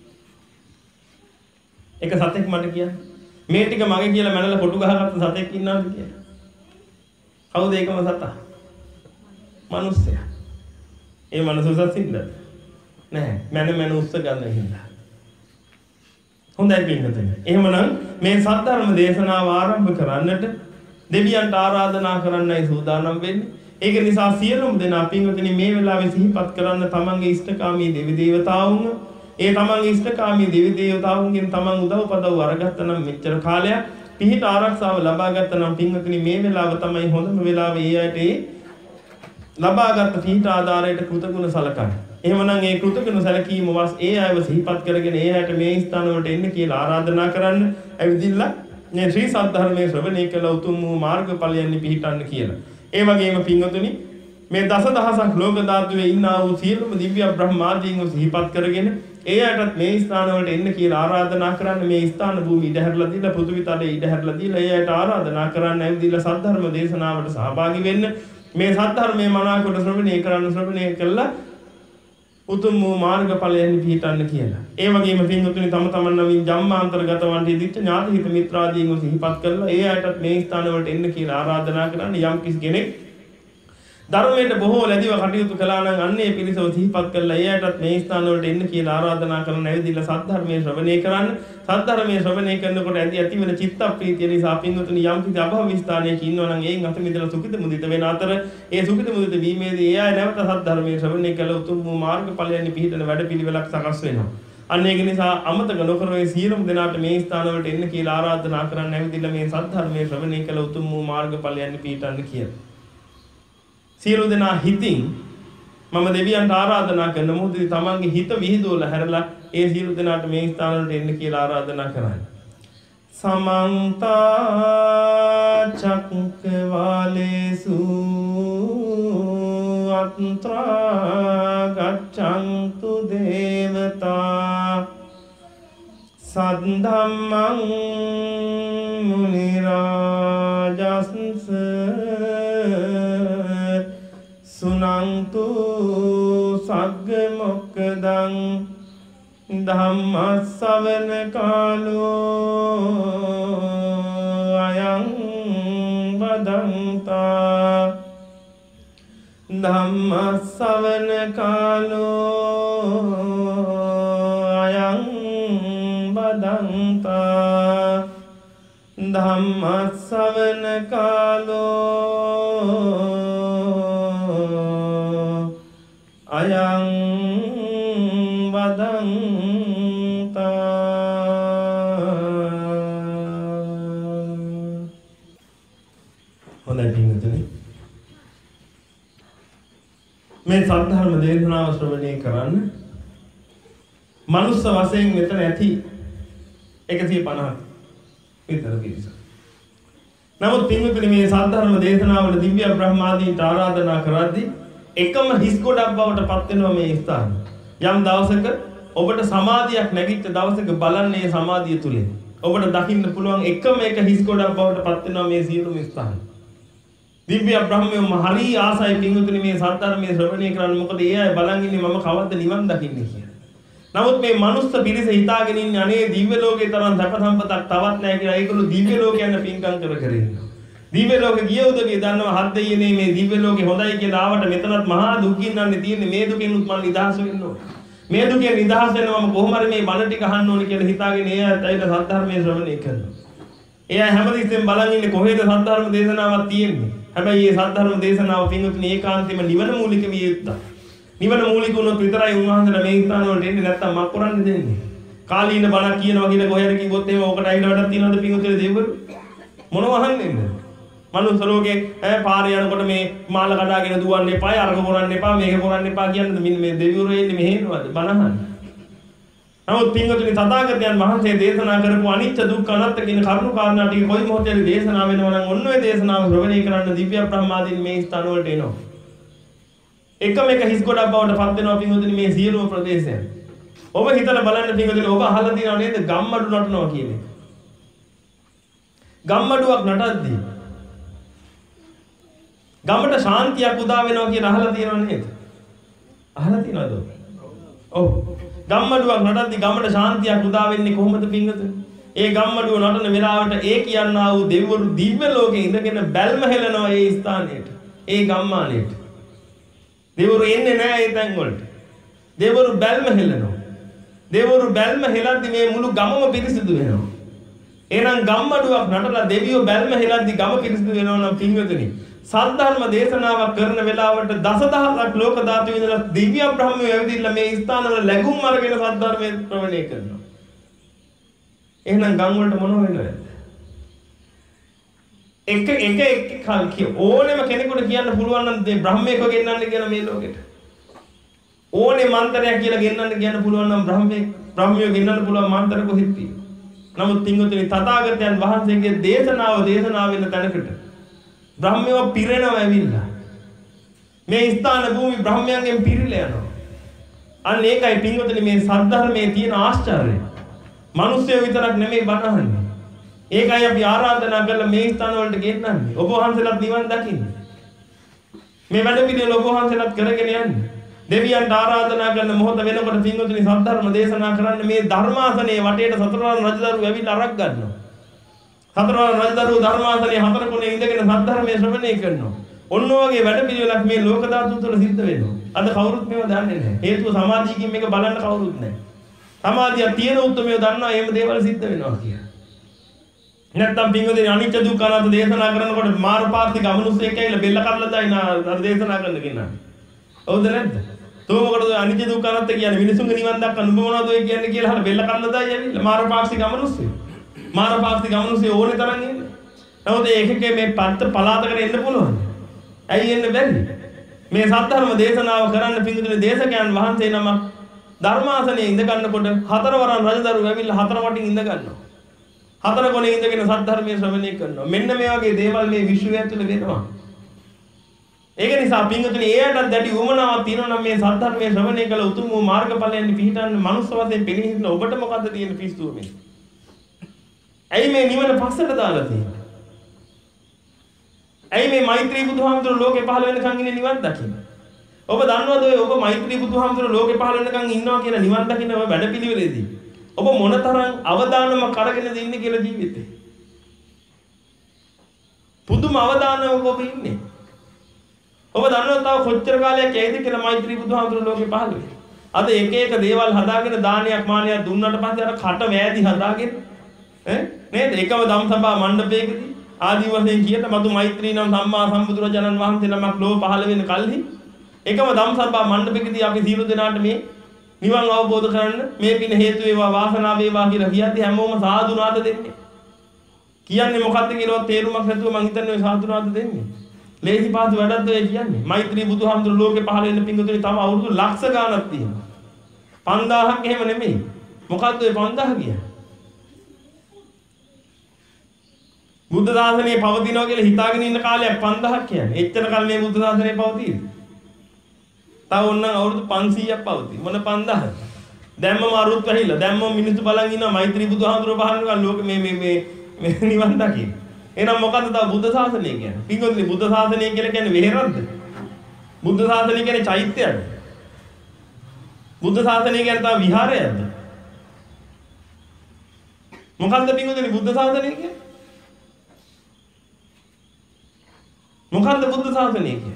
එක සතෙක් මට කියන්නේ මේ ටික මගේ කියලා මනලා කොටු ගහගත්ත සතෙක් ඉන්නවද කියලා. කවුද ඒකම සතා? මනුස්සයා. ඒ මනුස්සයත් ඉන්නද? නැහැ. මන මන උස්ස ගන්න හින්දා. හොඳයි පින්වතුනි. එහෙමනම් මේ සද්ධර්ම දේශනාව ආරම්භ කරන්නට දෙවියන්ට ආරාධනා කරන්නයි සූදානම් වෙන්නේ. ඒක නිසා සියලුම දෙනා පින්වතුනි මේ වෙලාවේ සිහිපත් කරන්න තමන්ගේ ඉෂ්ඨකාමී දෙවි දේවතාවුන් ඒ තමන්ගේ ඉෂ්ඨකාමී දෙවි දේවතාවුන්ගෙන් තමන් උදව් පදව් අරගත්ත නම් මෙච්චර කාලයක් පිහිට ආරක්ෂාව ලබා ගත්ත නම් පින්වතුනි මේ වෙලාව තමයි හොඳම වෙලාව ඒ අයට ඒ ලබාගත් පිහිට ආධාරයට කෘතගුණ සලකන්න. එහෙමනම් ඒ කෘතගුණ සැලකීම වස් ඒ අයව සිහිපත් කරගෙන ඒ අයට මේ ස්ථාන වලට එන්න කියලා ආරාධනා කරන්න ඇවිදින්න මේ ශ්‍රී සද්ධර්මයේ ශ්‍රවණය කළ උතුම් වූ මාර්ගඵලයන් පිහිටන්න කියලා. ඒ වගේම පින්වතුනි මේ දසදහසක් ලෝක ධාතුවේ ඉන්නා වූ සියලුම දිව්‍ය බ්‍රහ්මාදීන්ව සිහිපත් කරගෙන ඒ අයටත් මේ ස්ථාන වලට එන්න කියලා ආරාධනා කරන්න මේ ස්ථාන භූමිය ඉඩ හැරලා දීලා පෘථිවි තලයේ ඉඩ හැරලා දීලා ඒ අයට ආරාධනා කරන්න ඇවිදilla සද්ධර්ම දේශනාවට සහභාගී වෙන්න මේ සද්ධර්මයේ මනාකොට ශ්‍රවණය කරන්න ශ්‍රවණය කළා උතුම් වූ මාර්ගඵලයන් පිහිටන්න කියලා. ඒ වගේම පින්වතුනි තම තමන් නමින් ජම්මාන්තරගත වන්ටි දිච්ච ඥාති හිත මිත්‍රාදීන්ව සිහිපත් කරලා ඒ අයටත් මේ ස්ථාන වලට එන්න කියලා ආරාධනා කරන්න යම් කිසි කෙනෙක් ධර්මයට බොහෝ ලැබිව කටයුතු කළා නම් අන්නේ පිරිසව සිහිපත් කරලා ඒ අයටත් මේ ස්ථාන වලට එන්න කියලා ආරාධනා කරන ඇවිදilla සද්ධර්මයේ ශ්‍රවණය කරන්න. සද්ධර්මයේ ශ්‍රවණය කරනකොට ඇති ඇති වෙන චිත්ත ප්‍රීතිය නිසා පින්වතුනි යම් කිසි අභව ස්ථානයක ඉන්නවා නම් ඒන් අත මිදලා සුඛිත මුදිත වෙන අතර ඒ සුඛිත මුදිත වීමේදී ඒ අය නැවත සද්ධර්මයේ ශ්‍රවණය කළ උතුම් වූ මාර්ගඵලයන් පිහිටන වැඩපිළිවෙලක් සකස් වෙනවා. අන්න ඒක නිසා අමතක නොකර මේ සියලුම දෙනාට මේ ස්ථාන වලට එන්න කියලා ආරාධනා කරන්න ඇවිදilla මේ සද්ධර්මයේ ශ්‍රවණය කළ උතුම් වූ මාර්ගඵලයන් පිහිටන්න කියලා. සියලු දෙනා හිතින් මම දෙවියන්ට ආරාධනා කරන මොහොතේ තමන්ගේ හිත විහිදුවලා හැරලා ඒ සියලු දෙනාට මේ ස්ථාන වලට එන්න කියලා ආරාධනා කරන්න. සමන්ත චක්කවාලේසු අත්‍රා ගච්ඡන්තු දේවතා සද්ධම්මං මුනි රාජස්ස සුනන්තු සග්ග මොක්ඛදං ධම්ම ශ්‍රවණ කාලෝ අයං බදන්තා ධම්ම ශ්‍රවණ කාලෝ අයං බදන්තා ධම්ම ශ්‍රවණ කාලෝ අයං බදන්තා. හොඳයි පින්වතුනි, මේ සද්ධර්ම දේශනාව ශ්‍රවණය කරන්න මනුස්ස වශයෙන් මෙතන ඇති එකසිය පනහක් විතර පිරිස. නමුත් පින්වතුනි, මේ සද්ධර්ම දේශනාවල දිව්‍ය බ්‍රහ්මාදීන්ට ආරාධනා කරද්දී එකම හිස් ගොඩක් බවට පත් වෙනවා මේ ස්ථාන. යම් දවසක ඔබට සමාධියක් නැගිච්ච දවසක බලන්නේ සමාධිය තුලින් ඔබට දකින්න පුළුවන් එකම එක හිස් ගොඩක් බවට පත් වෙනවා මේ සියලුම ස්ථාන. දිව්‍ය බ්‍රහ්මයෝම හරි ආසයි පින්වතුනි මේ සද්ධර්මයේ ශ්‍රවණය කරන්න. මොකද ඒ අය බලන් ඉන්නේ මම කවද්ද නිවන් දකින්නේ කියලා. නමුත් මේ මනුස්ස පිරිස හිතාගෙන ඉන්නේ අනේ දිව්‍ය ලෝකේ තරම් සැප සම්පතක් තවත් නැහැ කියලා. ඒගොල්ලෝ දිව්‍ය ලෝකයන් පින්කම් කර කර ඉන්නවා. දිව්‍ය ලෝකේ ගිය උදවිය දන්නවා හත් දෙයියනේ මේ දිව්‍ය ලෝකේ හොඳයි කියලා ආවට මෙතනත් මහා දුකින් නැන්නේ තියෙන්නේ. මේ දුකෙන් උත් මම නිදහස් වෙන්න ඕන. මේ දුකෙන් නිදහස් වෙනවම කොහොම හරි මේ බණ ටික අහන්න ඕනේ කියලා හිතාගෙන ඒ අයත් ඇවිල්ලා සද්ධර්මයේ ශ්‍රවණය කරනවා. ඒ අය හැමතිස්සෙම බලන් ඉන්නේ කොහෙද සද්ධර්ම දේශනාවක් තියෙන්නේ. හැබැයි මේ සද්ධර්ම දේශනාව පින්වතුනි ඒකාන්තයෙන්ම නිවන මූලික විය යුත්තක්. නිවන මූලික වුණොත් විතරයි උන්වහන්සේලා මේ ස්ථාන වලට එන්නේ. නැත්තම් මක් කරන්නේ දෙන්නේ. කාලීන බණක් කියනවා කියලා කොහෙද කිව්වොත් එහෙම ඕකට අයින වැඩක් තියනවද පින්වතුනි දෙවිවරු? මොනව අහන්නෙන්ද? මනුස්ස ලෝකේ ඈ පාරේ යනකොට මේ මාල කඩාගෙන දුවන්න එපා, අරක කරන්න එපා, මේක කරන්න එපා කියන්නේ මේ දෙවිවරු එන්නේ මෙහෙනවද බණහන්. නමුත් පින්වතුනි තථාගතයන් වහන්සේ දේශනා කරපු අනිච්ච දුක්ඛ අනාත්ම කියන කරුණු කාරණා ටික කොයි මොහොතේදී දේශනා වෙනවා නම් ඔන්න ඔය දේශනාව ශ්‍රවණය කරන්න දිව්‍ය බ්‍රහ්මාදීන් මේ ස්ථාන වලට එනවා. එකම එක හිස් ගොඩක් බවට පත් වෙනවා පින්වතුනි මේ සියලුම ප්‍රදේශයන්. ඔබ හිතලා බලන්න පින්වතුනි, ඔබ අහලා තියෙනව නේද ගම්මඩු නටනවා කියන එක? ගම්මඩුවක් නටද්දී ගමට ශාන්තියක් උදා වෙනවා කියන අහලා තියෙනව නේද? අහලා තියෙනවද? ඔව්. ගම්මඩුවක් නටද්දී ගමට ශාන්තියක් උදා වෙන්නේ කොහොමද පින්වතුනි? ඒ ගම්මඩුව නටන වෙලාවට ඒ කියන්නා වූ දෙවිවරු දිව්‍ය ලෝකේ ඉඳගෙන බැල්ම හෙලනවා ඒ ස්ථානයට, ඒ ගම්මානයට. දෙවිවරු එන්නේ නැහැ ඒ තැන් වලට. දෙවිවරු බැල්ම හෙලනවා. දෙවිවරු බැල්ම හෙලද්දී මේ මුළු ගමම පිරිසිදු වෙනවා. එහෙනම් ගම්මඩුවක් නටලා දෙවියෝ බැල්ම හෙලද්දී ගම පිරිසිදු වෙනවා නම් පින්වතුනි, සද්ධර්ම දේශනාවක් කරන වෙලාවට දසදහසක් ලෝක ධාතු විඳලා දිව්‍ය බ්‍රහ්මයෝ ඇවිදින්න මේ ස්ථානවල ලැබුම් අරගෙන සද්ධර්මයේ ප්‍රවණය කරනවා. එහෙනම් ගම් වලට මොනව වෙනවද? එක එක එක කල් කිය ඕනෙම කෙනෙකුට කියන්න පුළුවන් නම් මේ බ්‍රහ්මයෙක්ව ගෙන්නන්න කියන මේ ලෝකෙට. ඕනේ මන්ත්‍රයක් කියලා ගෙන්නන්න කියන්න පුළුවන් නම් බ්‍රහ්මයෙක් බ්‍රහ්මියෝ ගෙන්නන්න පුළුවන් මන්ත්‍ර කොහෙද තියෙන්නේ? නමුත් පින්වතුනි තථාගතයන් වහන්සේගේ දේශනාව දේශනාව වෙන තැනකට බ්‍රහ්මයෝ පිරෙනවා ඇවිල්ලා. මේ ස්ථාන භූමි බ්‍රහ්මයන්ගෙන් පිරීලා යනවා. අන්න ඒකයි පින්වතුනි මේ සද්ධර්මයේ තියෙන ආශ්චර්යය. මිනිස්සු විතරක් නෙමෙයි බණහන්නේ. ඒකයි අපි ආරාධනා කරලා මේ ස්ථාන වලට ගෙන්නන්නේ. ඔබ වහන්සේලාත් නිවන් දකින්න. මේ වැඩ පිළිවෙල ඔබ වහන්සේලාත් කරගෙන යන්න. දෙවියන්ට ආරාධනා කරන මොහොත වෙනකොට පින්වතුනි සද්ධර්ම දේශනා කරන්න මේ ධර්මාසනයේ වටේට සතරවරන් රජදරු ඇවිල්ලා අරක් ගන්නවා. සතරවරන් රජදරු ධර්මාසනයේ හතර කොනේ ඉඳගෙන සද්ධර්මයේ ශ්‍රවණය කරනවා. ඔන්න ඔයගේ වැඩ පිළිවෙලක් මේ ලෝක ධාතු තුළ සිද්ධ වෙනවා. අද කවුරුත් මේව දන්නේ නැහැ. හේතුව සමාධියකින් මේක බලන්න කවුරුත් නැහැ. සමාධිය තියෙන උත්මයෝ දන්නවා එහෙම දේවල් සිද්ධ වෙනවා කියලා. නැත්තම් පින්වතුනි අනිත්‍ය දුක්ඛ අනාත්ම දේශනා කරනකොට මාර්ගපාක්ෂික අමනුෂ්‍යයෙක් ඇවිල්ලා බෙල්ල කඩලා දායින අර දේශනා කරන්න කියනවා. හවුද නැද්ද? තෝ මොකටද අනිත්‍ය දුක්ඛ අනාත්ම කියන්නේ මිනිසුන්ගේ නිවන් දක්වන්න උඹ මොනවද ඔය කියන්නේ කියලා අහලා බෙල්ල කඩලා දායි ඇවිල්ලා මාර්ගපාක්ෂික අමනුෂ්‍යය. මාර්ගපාක්ෂික අමනුෂ්‍යය ඕනේ තරම් ඉන්නේ. නමුත් ඒකකේ මේ පත්ත පලාතකට එන්න පුළුවන්. ඇයි එන්න බැරි? මේ සද්ධර්ම දේශනාව කරන්න පින්වතුනි දේශකයන් වහන්සේ නම ධර්මාසනයේ ඉඳ ගන්නකොට හතරවරන් රජදරු ඇවිල්ලා හතර වටින් ඉඳ ගන්නවා. හතර කොනේ ඉඳගෙන සද්ධර්මයේ ශ්‍රවණය කරනවා. මෙන්න මේ වගේ දේවල් මේ විශ්වය ඇතුළේ වෙනවා. ඒක නිසා පින්වතුනි එයාට දැඩි උමනාවක් තියෙනවා නම් මේ සද්ධර්මයේ ශ්‍රවණය කළ උතුම් වූ මාර්ගඵලයන් පිහිටන්න මනුස්ස වශයෙන් පිළිහින්න ඔබට මොකද්ද තියෙන පිස්සුව මේ? ඇයි මේ නිවන පස්සට දාලා තියෙන්නේ? ඇයි මේ මෛත්‍රී බුදුහාමුදුරුවෝ ලෝකේ පහළ වෙනකන් ඉන්නේ නිවන් දකින්න? ඔබ දන්නවද ඔය ඔබ මෛත්‍රී බුදුහාමුදුරුවෝ ලෝකේ පහළ වෙනකන් ඉන්නවා කියලා නිවන් දකින්න ඔය වැඩපිළිවෙලේදී ඔබ මොනතරම් අවදානම කරගෙනද ඉන්නේ කියලා ජීවිතේ? පුදුම අවදානමක ඔබ ඉන්නේ. ඔබ දන්නවද තව කොච්චර කාලයක් ඇයිද කියලා මෛත්‍රී බුදුහාමුදුරුවෝ ලෝකේ පහළ වෙන්නේ? අද එක එක දේවල් හදාගෙන දානයක් මානයක් දුන්නාට පස්සේ අර කට වෑදි හදාගෙන ඈ නේද? එකම ධම්සභා මණ්ඩපයකදී ආදි වශයෙන් කියන මතු මෛත්‍රී නම් සම්මා සම්බුදුරජාණන් වහන්සේ නමක් ලෝක පහළ වෙන කල්හි එකම ධම්සභා මණ්ඩපයකදී අපි සීල දෙනාට මේ නිවන් අවබෝධ කරන්න මේ පින හේතු වේවා වාසනාව වේවා කියලා කියද්දී හැමෝම සාදුනාද දෙන්නේ. කියන්නේ මොකද්ද කියලාවත් තේරුමක් නැතුව මං හිතන්නේ ඔය සාදුනාද දෙන්නේ. ලේසි පාසු වැඩක්ද ඔය කියන්නේ. මෛත්‍රී බුදුහාමුදුරුවෝ ලෝකේ පහළ වෙන පිංගුතුනි තම අවුරුදු ලක්ෂ ගාණක් තියෙනවා. පන්දාහක් එහෙම නෙමෙයි. මොකද්ද ඔය පන්දාහ කියන්නේ? බුද්ධ ශාසනය පවතිනවා කියලා හිතාගෙන ඉන්න කාලයක් පන්දාහක් කියන්නේ. එච්චර කල් මේ බුද්ධ ශාසනය පවතීද? තව ඕනනම් අවුරුදු පන්සීයක් පවතී. මොන පන්දාහද? දැම්මම අරුත් වැහිලා. දැම්මම මිනිස්සු බලන් ඉන්නවා මෛත්‍රී බුදුහාමුදුරුවෝ පහළ වෙනවා ලෝක මේ මේ මේ මේ නිවන් දකින්න. එහෙනම් මොකද්ද තව බුද්ධ ශාසනය කියන්නේ? පින්වත්නි බුද්ධ ශාසනය කියලා කියන්නේ වෙහෙරක්ද? බුද්ධ ශාසනය කියන්නේ චෛත්‍යයක්ද? බුද්ධ ශාසනය කියන්නේ තව විහාරයක්ද? මොකද්ද පින්වත්නි බුද්ධ ශාසනය කියන්නේ? මොකද්ද බුද්ධ ශාසනය කියන්නේ?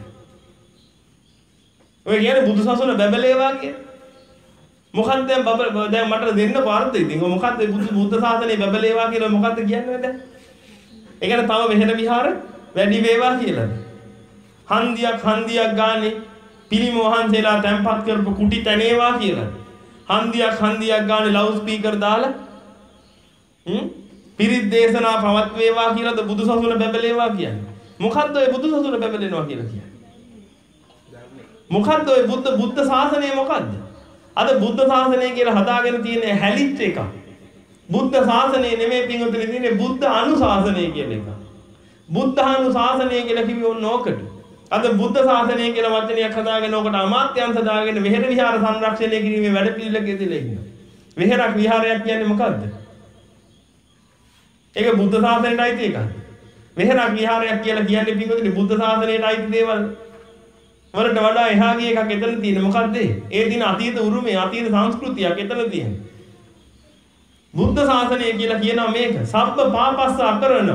ඔය කියන්නේ බුදු සසුන බැබලේවා කියන්නේ. මොකක්ද දැන් බබ දැන් මට දෙන්න පාරද ඉතින්. ඔය මොකද්ද බුදු බුද්ධ ශාසනය බැබලේවා කියලා මොකද්ද කියන්නේ දැන්? ඒ කියන්නේ තව වෙහෙර විහාර වැඩි වේවා කියලාද? හන්දියක් හන්දියක් ගානේ පිළිම වහන්සේලා තැන්පත් කරපු කුටි තැනේවා කියලාද? හන්දියක් හන්දියක් ගානේ ලවුඩ් ස්පීකර් දාලා හ්ම් පිරිත් දේශනා පවත්වේවා කියලාද බුදු සසුන බැබලේවා කියන්නේ? මොකද්ද ඔය බුදු සසුන බැබලෙනවා කියලා කියන්නේ? මොකද්ද ඔය බුද්ධ බුද්ධ ශාසනය මොකද්ද? අද බුද්ධ ශාසනය කියලා හදාගෙන තියෙන හැලිච්ච එක. බුද්ධ ශාසනය නෙමෙයි පින්වතුනි තියෙන්නේ බුද්ධ අනුශාසනය කියන එක. බුද්ධ අනුශාසනය කියලා කිව්වේ ඕන ඕකට. අද බුද්ධ ශාසනය කියලා වචනයක් හදාගෙන ඕකට අමාත්‍යංශ දාගෙන වෙහෙර විහාර සංරක්ෂණය කිරීමේ වැඩ පිළිවෙලක යෙදලා ඉන්නවා. වෙහෙරක් විහාරයක් කියන්නේ මොකද්ද? ඒක බුද්ධ ශාසනයට අයිති එකක්. වෙහෙරක් විහාරයක් කියලා කියන්නේ පින්වතුනි බුද්ධ ශාසනයට අයිති දේවල් වලට වඩා එහා ගිය එකක් එතන තියෙන මොකද්ද? ඒ දින අතීත උරුමේ අතීත සංස්කෘතියක් එතන තියෙන. බුද්ධ ශාසනය කියලා කියනවා මේක. සබ්බ පාපස්ස අකරණ.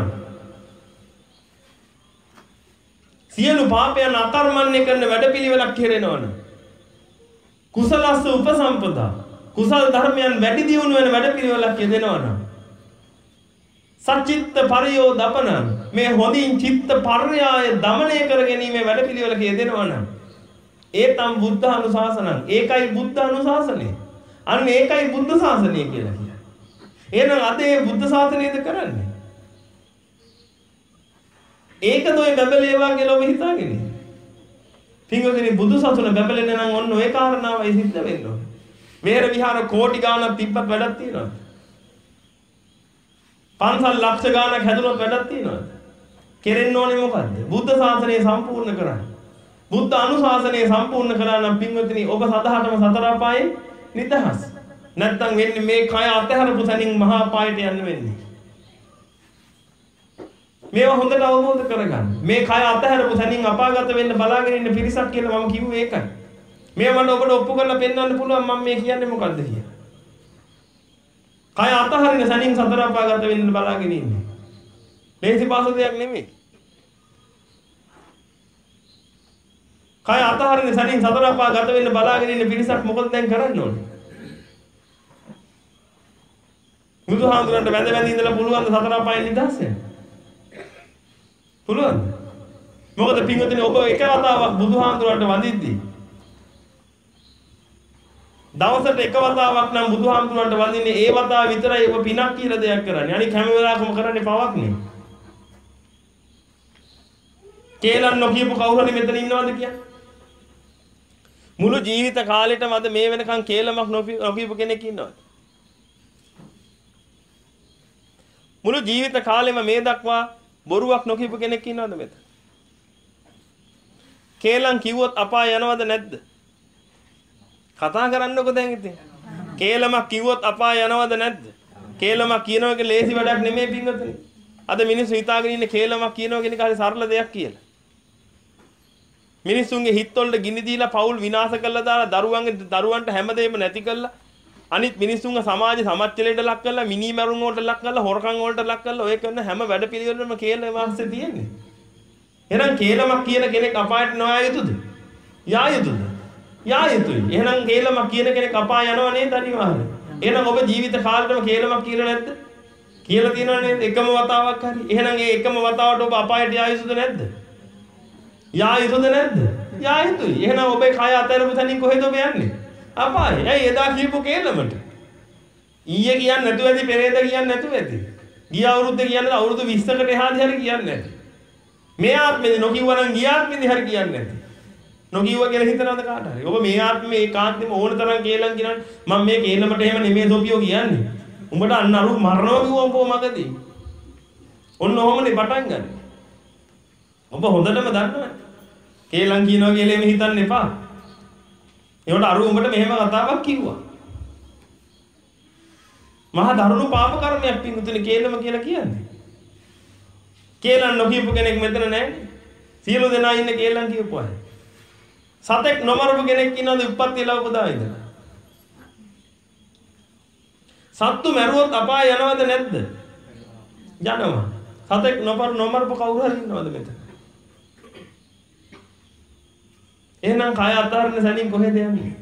සියලු පාපයන් අකර්මණ්‍ය කරන වැඩපිළිවෙලක් කෙරෙනවන. කුසලස්ස උපසම්පදා. කුසල ධර්මයන් වැඩි දියුණු වෙන වැඩපිළිවෙලක් යෙදෙනවන. සච්චිත්ත පරියෝදපන මේ හොඳින් චිත්ත පර්යාය දමනය කර ගැනීමේ වැඩපිළිවෙලක යෙදෙනවන. ඒ තම් බුද්ධ අනුශාසනං. ඒකයි බුද්ධ අනුශාසනය. අන්න ඒකයි බුද්ධ ශාසනය කියලා කියන්නේ. එහෙනම් අද මේ බුද්ධ ශාසනයද කරන්නේ? ඒකද ඔය බබලේවා කියලා ඔබ හිතාගෙන ඉන්නේ. පින්වතුනි බුදු සසුන බබලෙන්නේ නම් ඔන්න ඔය කාරණාවයි සිද්ධ වෙන්න ඕනේ. මෙහෙර විහාර කෝටි ගාණක් තිබ්බත් වැඩක් තියනවද? පන්සල් ලක්ෂ ගාණක් හැදුනොත් වැඩක් තියනවද? කෙරෙන්න ඕනේ මොකද්ද? බුද්ධ ශාසනය සම්පූර්ණ කරන්න. බුද්ධ අනුශාසනය සම්පූර්ණ කරා නම් පින්වතුනි ඔබ සදාටම සතර අපායේ නිදහස්. නැත්තම් වෙන්නේ මේ කය අතහැරපු තැනින් මහා පායට යන්න වෙන්නේ. මේවා හොඳට අවබෝධ කරගන්න. මේ කය අතහැරපු තැනින් අපාගත වෙන්න බලාගෙන ඉන්න පිරිසක් කියලා මම කිව්වේ ඒකයි. මේවා මට ඔබට ඔප්පු කරලා පෙන්වන්න පුළුවන් මම මේ කියන්නේ මොකද්ද කියලා. කය අතහරින තැනින් සතර අපාගත වෙන්න බලාගෙන ඉන්නේ. ලේසි පාසු දෙයක් නෙමෙයි. කය අතහරින තැනින් සතර අපාගත වෙන්න බලාගෙන ඉන්න පිරිසක් මොකද දැන් කරන්න ඕනේ? බුදුහාමුදුරන්ට වැඳ වැඳ ඉඳලා පුළුවන් ද සතර අපායෙන් නිදහස් වෙන්න? පුළුවන්ද? මොකද පින්වතුනි ඔබ එක වතාවක් බුදුහාමුදුරන්ට වඳිද්දී දවසට එක වතාවක් නම් බුදුහාමුදුරන්ට වඳින්නේ ඒ වතාව විතරයි ඔබ පිනක් කියලා දෙයක් කරන්නේ. අනික හැම වෙලාවකම කරන්නේ පවක් නේ. කේලම් නොකියපු කවුරු හරි මෙතන ඉන්නවද කියලා? මුළු ජීවිත කාලෙටම අද මේ වෙනකන් කේලමක් නොකියපු කෙනෙක් ඉන්නවද? මුළු ජීවිත කාලෙම මේ දක්වා බොරුවක් නොකියපු කෙනෙක් ඉන්නවද මෙතන? කේලම් කිව්වොත් අපාය යනවද නැද්ද? කතා කරන්නකො දැන් ඉතින්. කේලමක් කිව්වොත් අපාය යනවද නැද්ද? කේලමක් කියනවා කියන්නේ ලේසි වැඩක් නෙමෙයි පින්වතුනි. අද මිනිස්සු හිතාගෙන ඉන්නේ කේලමක් කියනවා කියන එක හරි සරල දෙයක් කියලා. මිනිස්සුන්ගේ හිත වලට ගිනි දීලා පවුල් විනාශ කරලා දාලා දරුවන්ගේ දරුවන්ට හැමදේම නැති කරලා අනිත් මිනිස්සුන්ගේ සමාජ සමච්චලයට ලක් කරලා මිනි මරුන් වලට ලක් කරලා හොරකම් වලට ලක් කරලා ඔය කරන හැම වැඩ පිළිවෙලකම කේලම වාස්සේ තියෙන්නේ. එහෙනම් කේලමක් කියන කෙනෙක් අපායට නොයා යුතුද? යා යුතුද? යා යුතුයි. එහෙනම් කේලමක් කියන කෙනෙක් අපාය යනවා නේද අනිවාර්යයෙන්. එහෙනම් ඔබ ජීවිත කාලෙටම කේලමක් කියලා නැද්ද? කියලා තියෙනව නේද? එකම වතාවක් හරි. එහෙනම් ඒ එකම වතාවට ඔබ අපායට යා යුතුද නැද්ද? යා යුතුද නැද්ද? යා යුතුයි. එහෙනම් ඔබේ කය අතරපු තැනින් කොහෙද ඔබ යන්නේ? අපායේ. ඇයි එදා කියපු කේලමට? ඊයේ කියන්නේ නැතුව ඇති, පෙරේද කියන්නේ නැතුව ඇති. ගිය අවුරුද්දේ කියන්නේ අවුරුදු විස්සකට එහාදී හරි කියන්නේ නැති. මේ ආත්මෙදි නොකියුවා නම් ගිය ආත්මෙදි හරි කියන්නේ නැති. නොකියුවා කියලා හිතනවද කාට හරි? ඔබ මේ ආත්මේ ඒ කාන්තෙම ඕන තරම් කේලම් කියනවනේ. මම මේ කේලමට එහෙම නෙමෙයි සොපියෝ කියන්නේ. උඹට අන්න අරු මරනවා කිව්වම කො මගදී. ඔන්න ඔහොමනේ පටන් ගන්න. ඔබ හොඳටම දන්නවනේ. කේලම් කියනවා කියලා එහෙම හිතන්න එපා. ඒකට අරු උඹට මෙහෙම කතාවක් කිව්වා. මහා දරුණු පාප කර්මයක් පිටුතුනේ කේලම කියලා කියන්නේ. කේලම් නොකියපු කෙනෙක් මෙතන නැහැ. සියලු දෙනා ඉන්නේ කේලම් කියපු අය. සතෙක් නොමරපු කෙනෙක් ඉන්නවද උප්පත්ති ලැබුදා ඉඳලා? සත්තු මැරුවොත් අපාය යනවද නැද්ද? යනවා. සතෙක් නොමර නොමරපු කවුරු හරි ඉන්නවද මෙතන? එහෙනම් කය අතාරින්න සැනින් කොහෙද යන්නේ?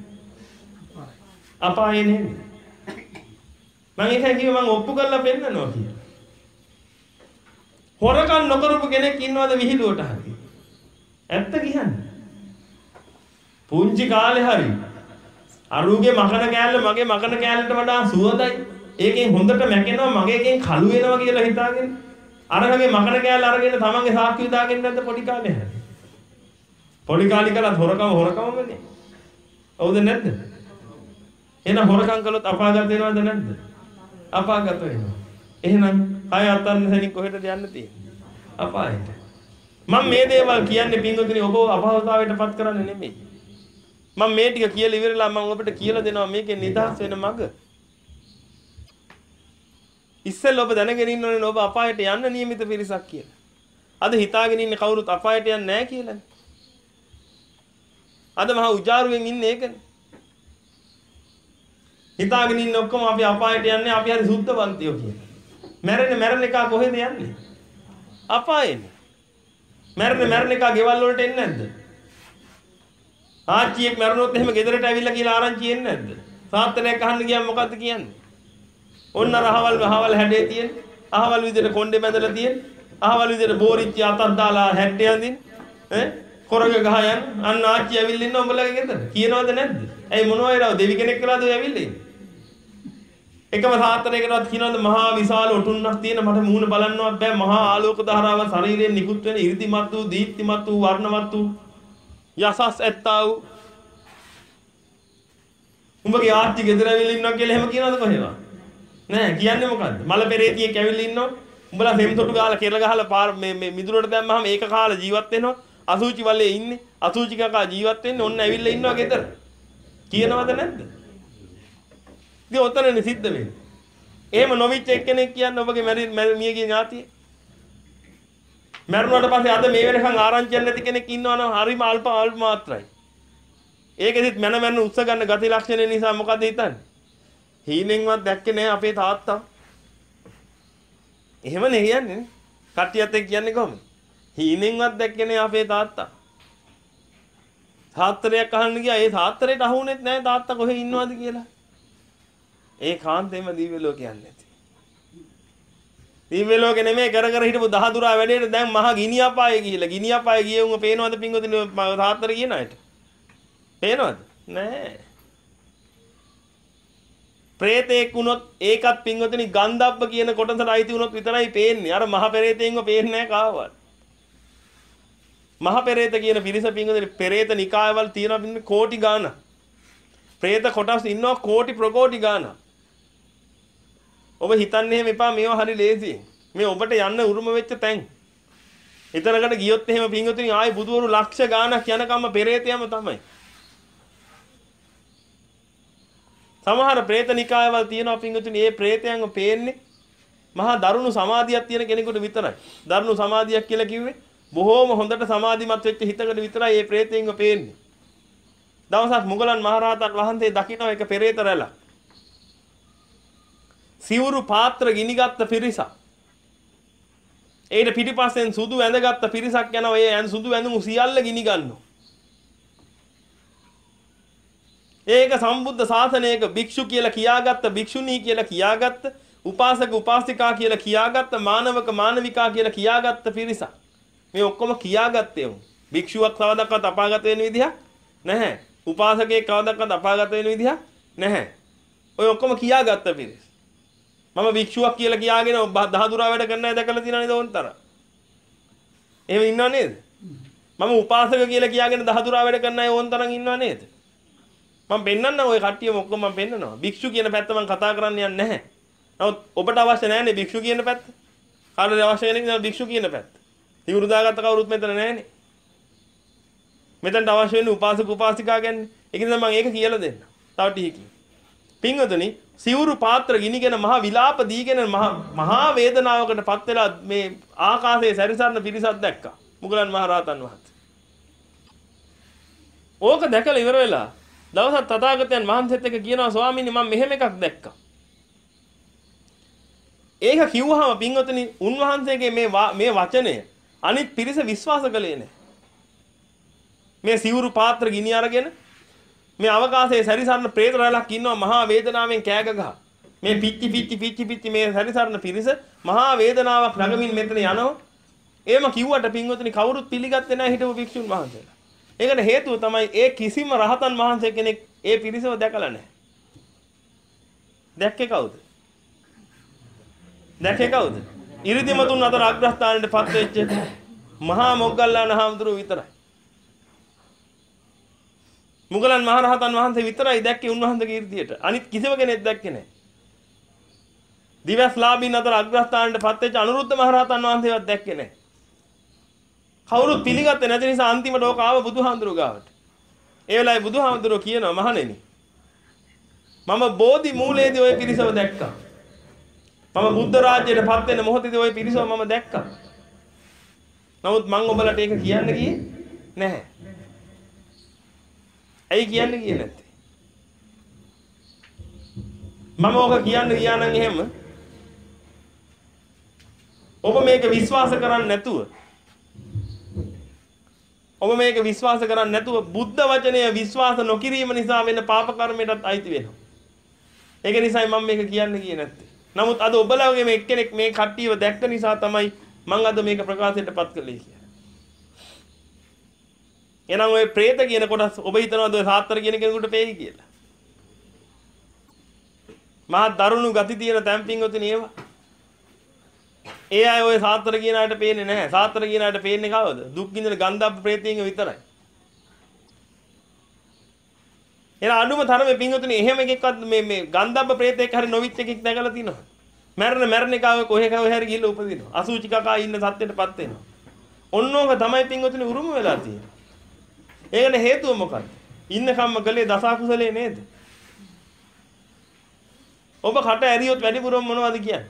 අපායේ නේද? මම ඒකයි කිව්වේ මම ඔප්පු කරලා පෙන්නනවා කියලා. හොරකම් නොකරපු කෙනෙක් ඉන්නවද විහිළුවට හරි? ඇත්ත කියන්නේ. පුංචි කාලේ හරි අරුගේ මකන කෑල්ල මගේ මකන කෑල්ලට වඩා සුවඳයි. ඒකෙන් හොඳට මැකෙනවා මගේ එකෙන් කළු වෙනවා කියලා හිතාගෙන අරගේ මකන කෑල්ල අරගෙන තමන්ගේ සාක්කුව දාගෙන නැද්ද පොඩි කාලේ හරි? පොඩි කාලේ කළා හොරකම හොරකමනේ. හවුද නැද්ද? එහෙනම් හොරකම් කළොත් අපාගත වෙනවද නැද්ද? අපාගත වෙනවා. එහෙනම් කය අතන්න සැනින් කොහෙටද යන්න තියෙන්නේ? අපායට. මම මේ දේවල් කියන්නේ පින්වතුනි ඔබ අපහසුතාවයටපත් කරන්නේ නෙමෙයි. මම මේ ටික කියලා ඉවරලා මම ඔබට කියලා දෙනවා මේකෙන් නිදහස් වෙන මඟ. ඉස්සෙල්ලා ඔබ දැනගෙන ඉන්න ඕනේ ඔබ අපායට යන්න නියමිත පිරිසක් කියලා. අද හිතාගෙන ඉන්නේ කවුරුත් අපායට යන්නේ නැහැ කියලානේ. අද මහා උජාරුවෙන් ඉන්නේ ඒකනේ. හිතාගෙන ඉන්න ඔක්කොම අපි අපායට යන්නේ අපි හරි සුද්ධවන්තයෝ කියලා. මැරෙන්නේ මැරෙන එක කොහෙද යන්නේ? අපායනේ. මැරෙන්නේ මැරෙන එක ගෙවල් වලට එන්නේ නැද්ද? ආච්චියෙක් මැරුණොත් එහෙම ගෙදරට ඇවිල්ලා කියලා ආරංචි එන්නේ නැද්ද? සාත්තනයක් අහන්න ගියාම මොකද්ද කියන්නේ? ඔන්න අහවල් අහවල් හැඩේ තියෙන, අහවල් විදිහට කොණ්ඩේ බැඳලා තියෙන, අහවල් විදිහට බෝරිච්චි අතක් දාලා හැට්ටේ අඳින් ඈ කොරග ගහ යන අන්න ආච්චි ඇවිල්ලා ඉන්න උඹලගේ ගෙදර. කියනවද නැද්ද? ඇයි මොනවා වෙලාව දෙවි කෙනෙක් කළාද ඔය ඇවිල්ලා ඉන්නේ? එකම සාත්තනයකටවත් කියනවද මහා විශාල ඔටුන්නක් තියෙන මට මූණ බලන්නවත් බෑ මහා ආලෝක ධාරාව ශරීරයෙන් නිකුත් වෙන 이르දිමත් වූ දීප්තිමත් වූ වර්ණවත් වූ යසස් ඇත්තා වූ උඹගේ ආච්චි ගෙදර ඇවිල්ලා ඉන්නවා කියලා එහෙම කියනවද කොහෙවත්? නෑ කියන්නේ මොකද්ද? මල පෙරේතියෙක් ඇවිල්ලා ඉන්නවා. උඹලා සෙම් තොටු ගාලා කෙල ගහලා පාර මේ මේ මිදුරට දැම්මහම ඒක කාලා ජීවත් වෙනවා. අසුචි වලේ ඉන්නේ. අසුචි කකා ජීවත් වෙන්නේ ඔන්න ඇවිල්ලා ඉන්නවා ගෙදර. කියනවද නැද්ද? ඉතින් ඔතනනේ සිද්ධ වෙන්නේ. එහෙම නොවිච්ච එක්කෙනෙක් කියන්නේ ඔබගේ මියගේ ඥාතිය. මරුණාට පස්සේ අද මේ වෙනකන් ආරංචියක් නැති කෙනෙක් ඉන්නවනම් හරිම අල්ප අල්ප මාත්‍රයි. ඒකෙදිත් මන මන උස්ස ගන්න ගති ලක්ෂණ නිසා මොකද හිතන්නේ? හීනෙන්වත් දැක්කේ නෑ අපේ තාත්තා. එහෙමනේ කියන්නේ. කට්ටියත් එක්ක කියන්නේ කොහොමද? හීනෙන්වත් දැක්කේ නෑ අපේ තාත්තා. තාත්තරයක් අහන්න ගියා ඒ තාත්තරේට අහුුනේත් නෑ තාත්තා කොහෙ ඉන්නවද කියලා. ඒ කාන්තේම දිව්‍ය ලෝකයක් නැති. දිව්‍ය ලෝකෙ නෙමෙයි කර කර හිටපු දහදුරා වැඩේට දැන් මහා ගිනි අපායේ ගිහිල්ලා ගිනි අපායේ ගියේ උන් පේනවද පිංගුතුනි තාත්තර කියන අයට? පේනවද? නෑ. ප්‍රේතෙක් වුණොත් ඒකත් පිංගුතුනි ගන්ධබ්බ කියන කොටසට අයිති වුණොත් විතරයි පේන්නේ. අර මහ පෙරේතෙන්ව පේන්නේ නෑ කාවවත්. මහ පෙරේත කියන පිරිස පිංගුතුනි පෙරේත නිකායවල තියෙනවා පිංගුතුනි කෝටි ගාණක්. ප්‍රේත කොටස් ඉන්නවා කෝටි ප්‍රකෝටි ගාණක්. ඔබ හිතන්නේ එහෙම එපා මේවා හරි ලේසියෙන්. මේ ඔබට යන්න උරුම වෙච්ච තැන්. එතනකට ගියොත් එහෙම පින්වතුනි ආයි බුදුවරු ලක්ෂ ගාණක් යනකම්ම පෙරේතයම තමයි. සමහර പ്രേත නිකායවල තියෙනවා පින්වතුනි මේ പ്രേතයන්ව පේන්නේ මහා දරුණු සමාධියක් තියෙන කෙනෙකුට විතරයි. දරුණු සමාධියක් කියලා කිව්වේ බොහෝම හොඳට සමාධිමත් වෙච්ච හිතකට විතරයි මේ പ്രേතයන්ව පේන්නේ. දවසක් මුගලන් මහරහතන් වහන්සේ දකින්න එක පෙරේත රැළක්. සිවුරු පාත්‍ර ගිනිගත්ත පිරිසක්. ඒකට පිටිපස්සෙන් සුදු ඇඳගත්ත පිරිසක් යනවා. ඒ ඇඳ සුදු ඇඳුම් සියල්ල ගිනි ගන්නවා. ඒක සම්බුද්ධ ශාසනයක භික්ෂු කියලා කියාගත්ත භික්ෂුණී කියලා කියාගත්ත උපාසක උපාසිකා කියලා කියාගත්ත මානවක මානවිකා කියලා කියාගත්ත පිරිසක්. මේ ඔක්කොම කියාගත්තේ උන්. භික්ෂුවක් කවදාවත් අපාගත වෙන විදිහක් නැහැ. උපාසකයෙක් කවදාවත් අපාගත වෙන විදිහක් නැහැ. ඔය ඔක්කොම කියාගත්ත පිරිස. මම භික්ෂුවක් කියලා කියාගෙන දහදුරා වැඩ කරන්න දැකලා තියෙනා නේද ඕන්තර. එහෙම ඉන්නව නේද? මම උපාසක කියලා කියාගෙන දහදුරා වැඩ කරන්න අය ඕන්තරන් ඉන්නව නේද? මම පෙන්නන්න ඔය කට්ටියම ඔක්කොම මම පෙන්නනවා. භික්ෂු කියන පැත්ත මම කතා කරන්න යන්නේ නැහැ. නමුත් ඔබට අවශ්‍ය නැහැනේ භික්ෂු කියන පැත්ත. කාටද අවශ්‍ය වෙන්නේ භික්ෂු කියන පැත්ත? තිවුරු දාගත්ත කවුරුත් මෙතන නැහැනේ. මෙතනට අවශ්‍ය වෙන්නේ උපාසක උපාසිකා ගැන. ඒක නිසා මම ඒක කියලා දෙන්න. තව ටිකකින්. පින්වතුනි සිවුරු පාත්‍ර ගිනිගෙන මහා විලාප දීගෙන මහා වේදනාවකට පත් වෙලා මේ ආකාශයේ සැරිසරන පිරිසක් දැක්කා. මුගලන් මහරහතන් වහන්සේ. ඕක දැකලා ඉවර වෙලා දවසක් තථාගතයන් වහන්සේත් එක්ක කියනවා ස්වාමීනි මම මෙහෙම එකක් දැක්කා. ඒක කිව්වහම පින්වතුනි උන්වහන්සේගේ මේ මේ වචනය අනිත් පිරිස විශ්වාස කළේ නැහැ. මේ සිවුරු පාත්‍ර ගිනි අරගෙන මේ අවකාශයේ සැරිසරන പ്രേත රැළක් ඉන්නවා මහා වේදනාවෙන් කෑ ගගහ. මේ පිච්චි පිච්චි පිච්චි පිච්චි මේ සැරිසරන පිරිස මහා වේදනාවක් ළඟමින් මෙතන යනවා. එහෙම කිව්වට පින්වතුනි කවුරුත් පිළිගත්තේ නැහැ හිටපු භික්ෂුන් වහන්සේලා. ඒකට හේතුව තමයි ඒ කිසිම රහතන් වහන්සේ කෙනෙක් ඒ පිරිසව දැකලා නැහැ. දැක්කේ කවුද? දැක්කේ කවුද? ඉරිදිමතුන් අතර අග්‍රස්ථානයට පත් වෙච්ච මහා මොග්ගල්ලාන හාමුදුරුවෝ විතරයි. මුගලන් මහරහතන් වහන්සේ විතරයි දැක්කේ උන්වහන්සේගේ 이르දියට. අනිත් කිසිම කෙනෙක් දැක්කේ නැහැ. දිවස්ලාභීන් අතර අග්‍රස්ථානයට පත් වෙච්ච අනුරුද්ධ මහරහතන් වහන්සේවත් දැක්කේ නැහැ. කවුරුත් පිළිගත්තේ නැති නිසා අන්තිමට ඕක ආව බුදුහාමුදුරුවෝ ගාවට. ඒ වෙලාවේ බුදුහාමුදුරුවෝ කියනවා මහණෙනි මම බෝධි මූලයේදී ওই පිරිසව දැක්කා. මම බුද්ධ රාජ්‍යයට පත් වෙන මොහොතේදී ওই පිරිසව මම දැක්කා. නමුත් මම ඔබලට ඒක කියන්න ගියේ නැහැ. ඇයි කියන්න ගියේ නැත්තේ? මම ඕක කියන්න ගියා නම් එහෙම ඔබ මේක විශ්වාස කරන්නේ නැතුව ඔබ මේක විශ්වාස කරන්නේ නැතුව බුද්ධ වචනය විශ්වාස නොකිරීම නිසා වෙන පාප කර්මයටත් අයිති වෙනවා. ඒක නිසායි මම මේක කියන්න ගියේ නැත්තේ. නමුත් අද ඔබලාගේ මේ එක්කෙනෙක් මේ කට්ටියව දැක්ක නිසා තමයි මම අද මේක ප්‍රකාශයටපත් කළේ කියලා. එහෙනම් ඔය പ്രേත කියන කොටස් ඔබ හිතනවාද ඔය සාත්තර කියන කෙනෙකුට පෙයි කියලා? මහා දරුණු ගති තියෙන තැම්පින් ඔතින ඒවා. ඒ අය ඔය සාත්තර කියන අයට පේන්නේ නැහැ. සාත්තර කියන අයට පේන්නේ කවද? දුක් විඳින ගන්ධබ්බ പ്രേතයන්ව විතරයි. එහෙනම් අඳුම තරමේ පින්වතුනි එහෙම එකෙක්වත් මේ මේ ගන්ධබ්බ പ്രേතෙක් හරි නොවිච් එකෙක් දැකලා තිනවද? මැරෙන මැරෙන එකව කොහේ කව හැරි ගිහලා උපදිනවා. අසුචි කකා ඉන්න සත්‍යයටපත් වෙනවා. ඔන්නෝක තමයි පින්වතුනි උරුම වෙලා තියෙන්නේ. ඒකනේ හේතුව මොකක්ද? ඉන්න කම්ම කලේ දස අකුසලේ නේද? ඔබ කට ඇරියොත් වැඩිපුරම මොනවද කියන්නේ?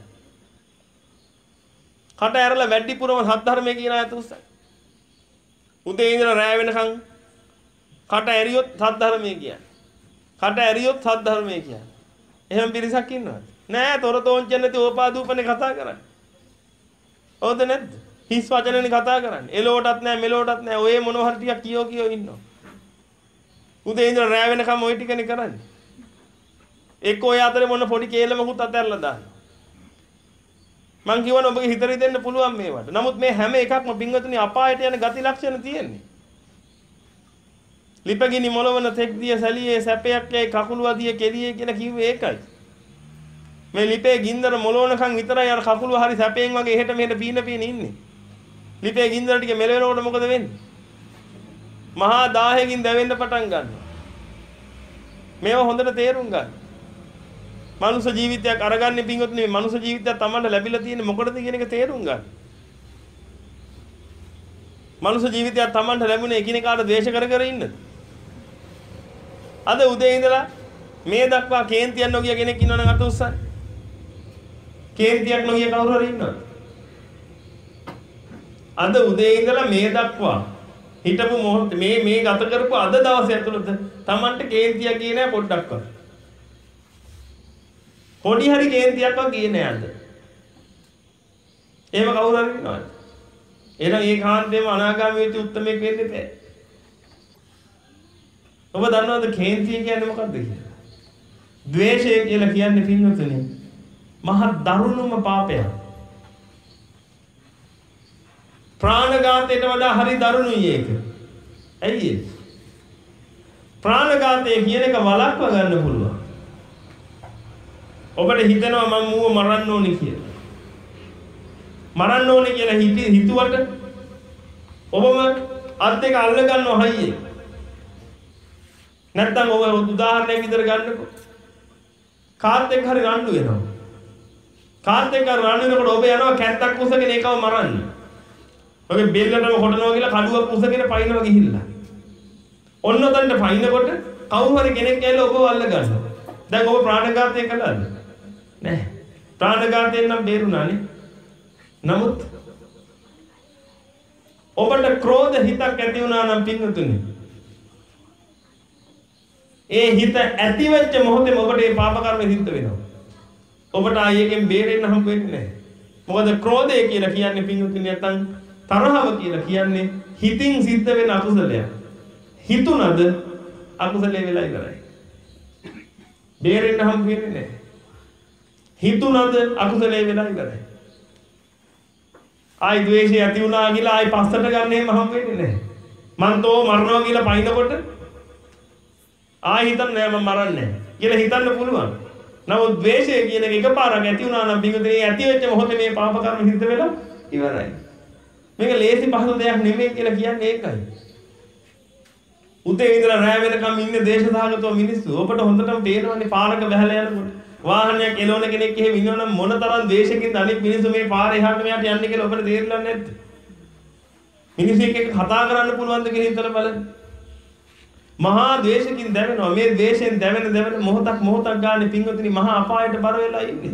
කට ඇරලා වැඩිපුරම සත්‍ය ධර්මයේ කියන අය තුස්සයි. උදේ ඉඳලා රැය වෙනකන් කට ඇරියොත් සත්‍ය ධර්මයේ කියන්නේ. කට ඇරියොත් සත්‍ය ධර්මයේ කියන්නේ. එහෙම පිරිසක් ඉන්නවද? නෑ තොරතෝංචන නැති ඕපාදූපනේ කතා කරන්නේ. හවුද නැද්ද? හිස් වචනනේ කතා කරන්නේ. එලෝටත් නෑ මෙලෝටත් නෑ. ඔය මොනවා හරි ටිකක් කියෝ කියෝ ඉන්නවා. උදේ ඉඳලා රැය වෙනකම් ওই ටිකනේ කරන්නේ. එක්ක ඔය අතරේ මොන පොඩි කේලමකුත් අතහැරලා දානවා. මං කියවන ඔබගේ හිතේ දෙන්න පුළුවන් මේවට. නමුත් මේ හැම එකක්ම පින්වතුනි අපායට යන ගති ලක්ෂණ තියෙන්නේ. ලිපගිනි මොළවන තෙක්දිය සැලියේ සැපයක් යයි කකුල වදියේ කෙලියේ කියලා කිව්වේ ඒකයි. මේ ලිපේ ගින්දර මොළවනකන් විතරයි අර කකුල හරි සැපයෙන් වගේ එහෙට මෙහෙට පීන පීන ඉන්නේ. ලිපේ ගින්දර ටික මෙලවෙනකොට මොකද වෙන්නේ? මහා දාහයෙන් දැවෙන්න පටන් ගන්නවා. මේව හොඳට තේරුම් ගන්න. මනුෂ්‍ය ජීවිතයක් අරගන්නේ පින්වත්නි මේ මනුෂ්‍ය ජීවිතයක් Tamanට ලැබිලා තියෙන්නේ මොකටද කියන එක තේරුම් ගන්න. මනුෂ්‍ය ජීවිතයක් Tamanට ලැබුණේ එකිනෙකාට ද්වේෂ කර කර ඉන්නද? අද උදේ ඉඳලා මේ දක්වා කේන්තියක් නොගිය කෙනෙක් ඉන්නවනම් අත උස්සන්න. කේන්තියක් නොගිය කවුරු හරි ඉන්නවද? අද උදේ ඉඳලා මේ දක්වා හිටපු මොහොත මේ මේ ගත කරපු අද දවසේ ඇතුළත Tamanට කේන්තියක් ගියේ නෑ පොඩ්ඩක්වත්. පොඩි හරි කේන්තියක්වත් ගියේ නෑ අද. එහෙම කවුරු හරි ඉන්නවද? එහෙනම් ඒ කාන්තේම අනාගාමී වෙච්ච උත්තරමෙක් වෙන්න බෑ. ඔබ දන්නවද කේන්තිය කියන්නේ මොකක්ද කියලා? ද්වේෂය කියලා කියන්නේ පින්වතුනි මහ දරුණුම පාපයක්. ප්‍රාණඝාතයට වඩා හරි දරුණුයි ඒක. ඇයි ඒ? ප්‍රාණඝාතය කියන එක වළක්ව ගන්න පුළුවන්. ඔබට හිතෙනවා මම මූව මරන්න ඕනේ කියලා. මරන්න ඕනේ කියලා හිත හිතුවට ඔබම අත් දෙක අල්ල ගන්නවා හයියේ. නැත්තම් ඔබ උදාහරණයක් විතර ගන්නකො. කාත් එක්ක හරි රණ්ඩු වෙනවා. කාත් එක්ක රණ්ඩු වෙනකොට ඔබ යනවා කැත්තක් උසගෙන ඒකව මරන්න. ඔගේ බෙල්ලටම කොටනවා කියලා කඩුවක් උසගෙන පයින්නවා ගිහිල්ලා. ඔන්න ඔතනට පයින්නකොට කවුරු හරි කෙනෙක් ඇවිල්ලා ඔබව අල්ල ගන්නවා. දැන් ඔබ ප්‍රාණඝාතය කළාද? නෑ. ප්‍රාණඝාතයෙන් නම් බේරුණානේ. නමුත් ඔබට ක්‍රෝධ හිතක් ඇති වුණා නම් පින්වතුනි ඒ හිත ඇති වෙච්ච මොහොතේ ඔබට මේ පාප කර්ම සිද්ධ වෙනවා. ඔබට ආයෙකින් බේරෙන්න හම්බ වෙන්නේ නැහැ. මොකද ක්‍රෝධය කියලා කියන්නේ පින්වතුනි නැත්නම් තරහව කියලා කියන්නේ හිතින් සිද්ධ වෙන අකුසලයක්. හිතුණද අකුසලේ වෙලා ඉවරයි. බේරෙන්න හම්බ වෙන්නේ නැහැ. හිතුණද අකුසලේ වෙලා ඉවරයි. ආයි ද්වේෂය ඇති වුණා කියලා ආයි පස්සට ගන්න එහෙම හම්බ වෙන්නේ නැහැ. මං තෝ මරනවා කියලා පයින්නකොට ආයි හිතන්නේ නෑ මම මරන්නේ කියලා හිතන්න පුළුවන්. නමුත් ද්වේෂය කියන එක එකපාරක් ඇති වුණා නම් පිටුදේ ඇති වෙච්ච මොහොතේ මේ පාප කර්ම සිද්ධ වෙලා ඉවරයි. මේක ලේසි පහසු දෙයක් නෙමෙයි කියලා කියන්නේ ඒකයි. උදේ ඉඳලා රැ වෙනකම් ඉන්නේ දේශසහගතව මිනිස්සු. ඔබට හොඳටම තේරෙනවනේ පාරක බහලා යනකොට. වාහනයක් එළවන කෙනෙක් එහෙම ඉන්නවනම් මොන තරම් ද්වේෂකින්ද අනිත් මිනිස්සු මේ පාර එහාට මෙහාට යන්නේ කියලා ඔබට තේරෙන්නේ නැද්ද? මිනිස්සු එක්ක කතා කරන්න පුළුවන්ද කියලා හිතලා බලන්න. මහා ද්වේෂකින් දැවෙනවා. මේ ද්වේෂයෙන් දැවෙන දැවෙන මොහොතක් මොහොතක් ගානේ පින්වතුනි මහා අපායට බර වෙලා ඉන්නේ.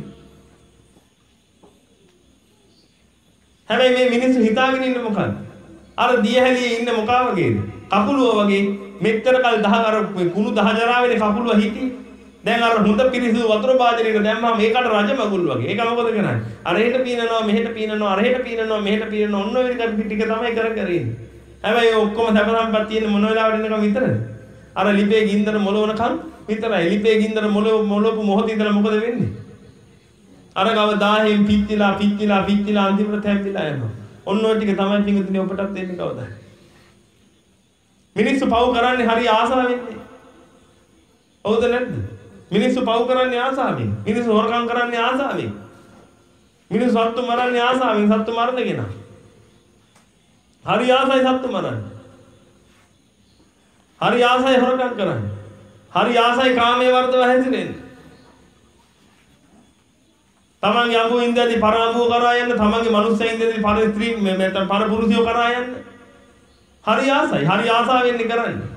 හැබැයි මේ මිනිස්සු හිතාගෙන ඉන්නේ මොකද්ද? අර දියහැලියේ ඉන්න මොකා වගේද? කකුලුව වගේ මෙච්චර කල් දහ අර කුණු දහ ජරාවේනේ කකුලුව හිටියේ. දැන් අර හොඳ පිරිසිදු වතුර බාජරයක දැම්මම මේකට රජ මගුල් වගේ. ඒක මොකද කරන්නේ? අර හෙට පීනනවා මෙහෙට පීනනවා අර හෙට පීනනවා මෙහෙට පීනනවා ඔන්න ඔය ටික ටික තමයි කර කර ඉන්නේ. හැබැයි ඔක්කොම සැප සම්පත් තියෙන මොන වෙලාවට ඉන්නකම් විතරද? අර ලිපේ ගින්දර මොලවනකම් විතරයි. ලිපේ ගින්දර මොලව මොලවපු මොහොත ඉඳලා මොකද වෙන්නේ? අර ගව දාහෙන් පිච්චිලා පිච්චිලා පිච්චිලා අන්තිමට තැම්පිලා යනවා. ඔන්න ඔය ටික තමයි පිටුතුනේ ඔබටත් දෙන්නේ කවදා. මිනිස්සු පව් කරන්නේ හරි ආසාවෙන්නේ. හවුද නැද්ද? මිනිස්සු පව් කරන්නේ ආසාවෙන්. මිනිස්සු හොරකම් කරන්නේ ආසාවෙන්. මිනිස්සු සත්තු මරන්නේ ආසාවෙන්. සත්තු මරනගෙන. හරි ආසයි සත්තු මරන්නේ. හරි ආසයි හොරකම් කරන්නේ. හරි ආසයි කාමයේ වර්ධව හැසිරෙන්නේ. තමන්ගේ අඹු ඉඳදී පර අඹුව කරා යන්න, තමන්ගේ මනුස්සයෙක් ඉඳදී පර ස්ත්‍රී නැත්නම් පර පුරුෂයෝ කරා යන්න. හරි ආසයි. හරි ආසාවෙන්නේ කරන්නේ.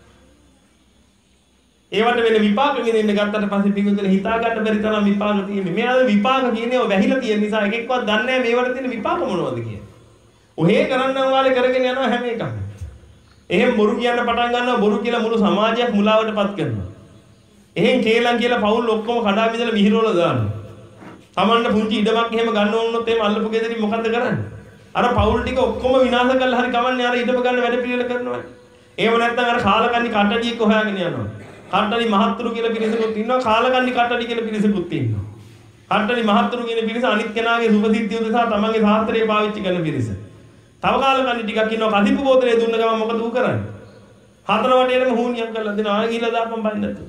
ඒවට වෙන විපාක ගෙනින්න ගත්තට පස්සේ පිටුදෙන හිතා ගන්න බැරි තරම් විපාක තියෙන්නේ. මේ අද විපාක කියන්නේ ඔය වැහිලා තියෙන නිසා එක එක්කවත් දන්නේ නැහැ මේවට තියෙන විපාක මොනවද කියලා. ඔහේ කරන්නම් වාලේ කරගෙන යනවා හැම එකම. එහෙන් බොරු කියන්න පටන් ගන්නවා බොරු කියලා මුළු සමාජයක් මුලාවටපත් කරනවා. එහෙන් කේලම් කියලා පවුල් ඔක්කොම කඩා බිඳලා විහිරවල දානවා. Tamanne පුංචි ඉඩමක් එහෙම ගන්න ඕනොත් එහෙම අල්ලපු ගෙදරින් මොකද්ද කරන්නේ? අර පවුල් ටික ඔක්කොම විනාශ කරලා හරි කමන්නේ අර ඉඩම ගන්න වැඩ පිළිවෙල කරනවා. එහෙම නැත්නම් අර කාලකන්ණි කට්ටඩියෙක් හොයාගෙන යනවා. කට්ටඩි මහත්තුරු කියලා පිරිසකුත් ඉන්නවා කාලකන්ණි කට්ටඩි කියලා පිරිසකුත් ඉන්නවා. කට්ටඩි මහත්තුරු කියන පිරිස අනිත් කෙනාගේ සුභසිද්ධිය උදෙසා තමන්ගේ සාස්ත්‍රය පාවිච්චි කරන පිරිස. තව කාලකන්ණි ටිකක් ඉන්නවා කදිපු බෝතලේ දුන්න ගමන් මොකද ඌ කරන්නේ? හතර වටේටම හුණියම් කරලා දෙනවා. ආ ගිහලා දාපන් බයින් නැතුව.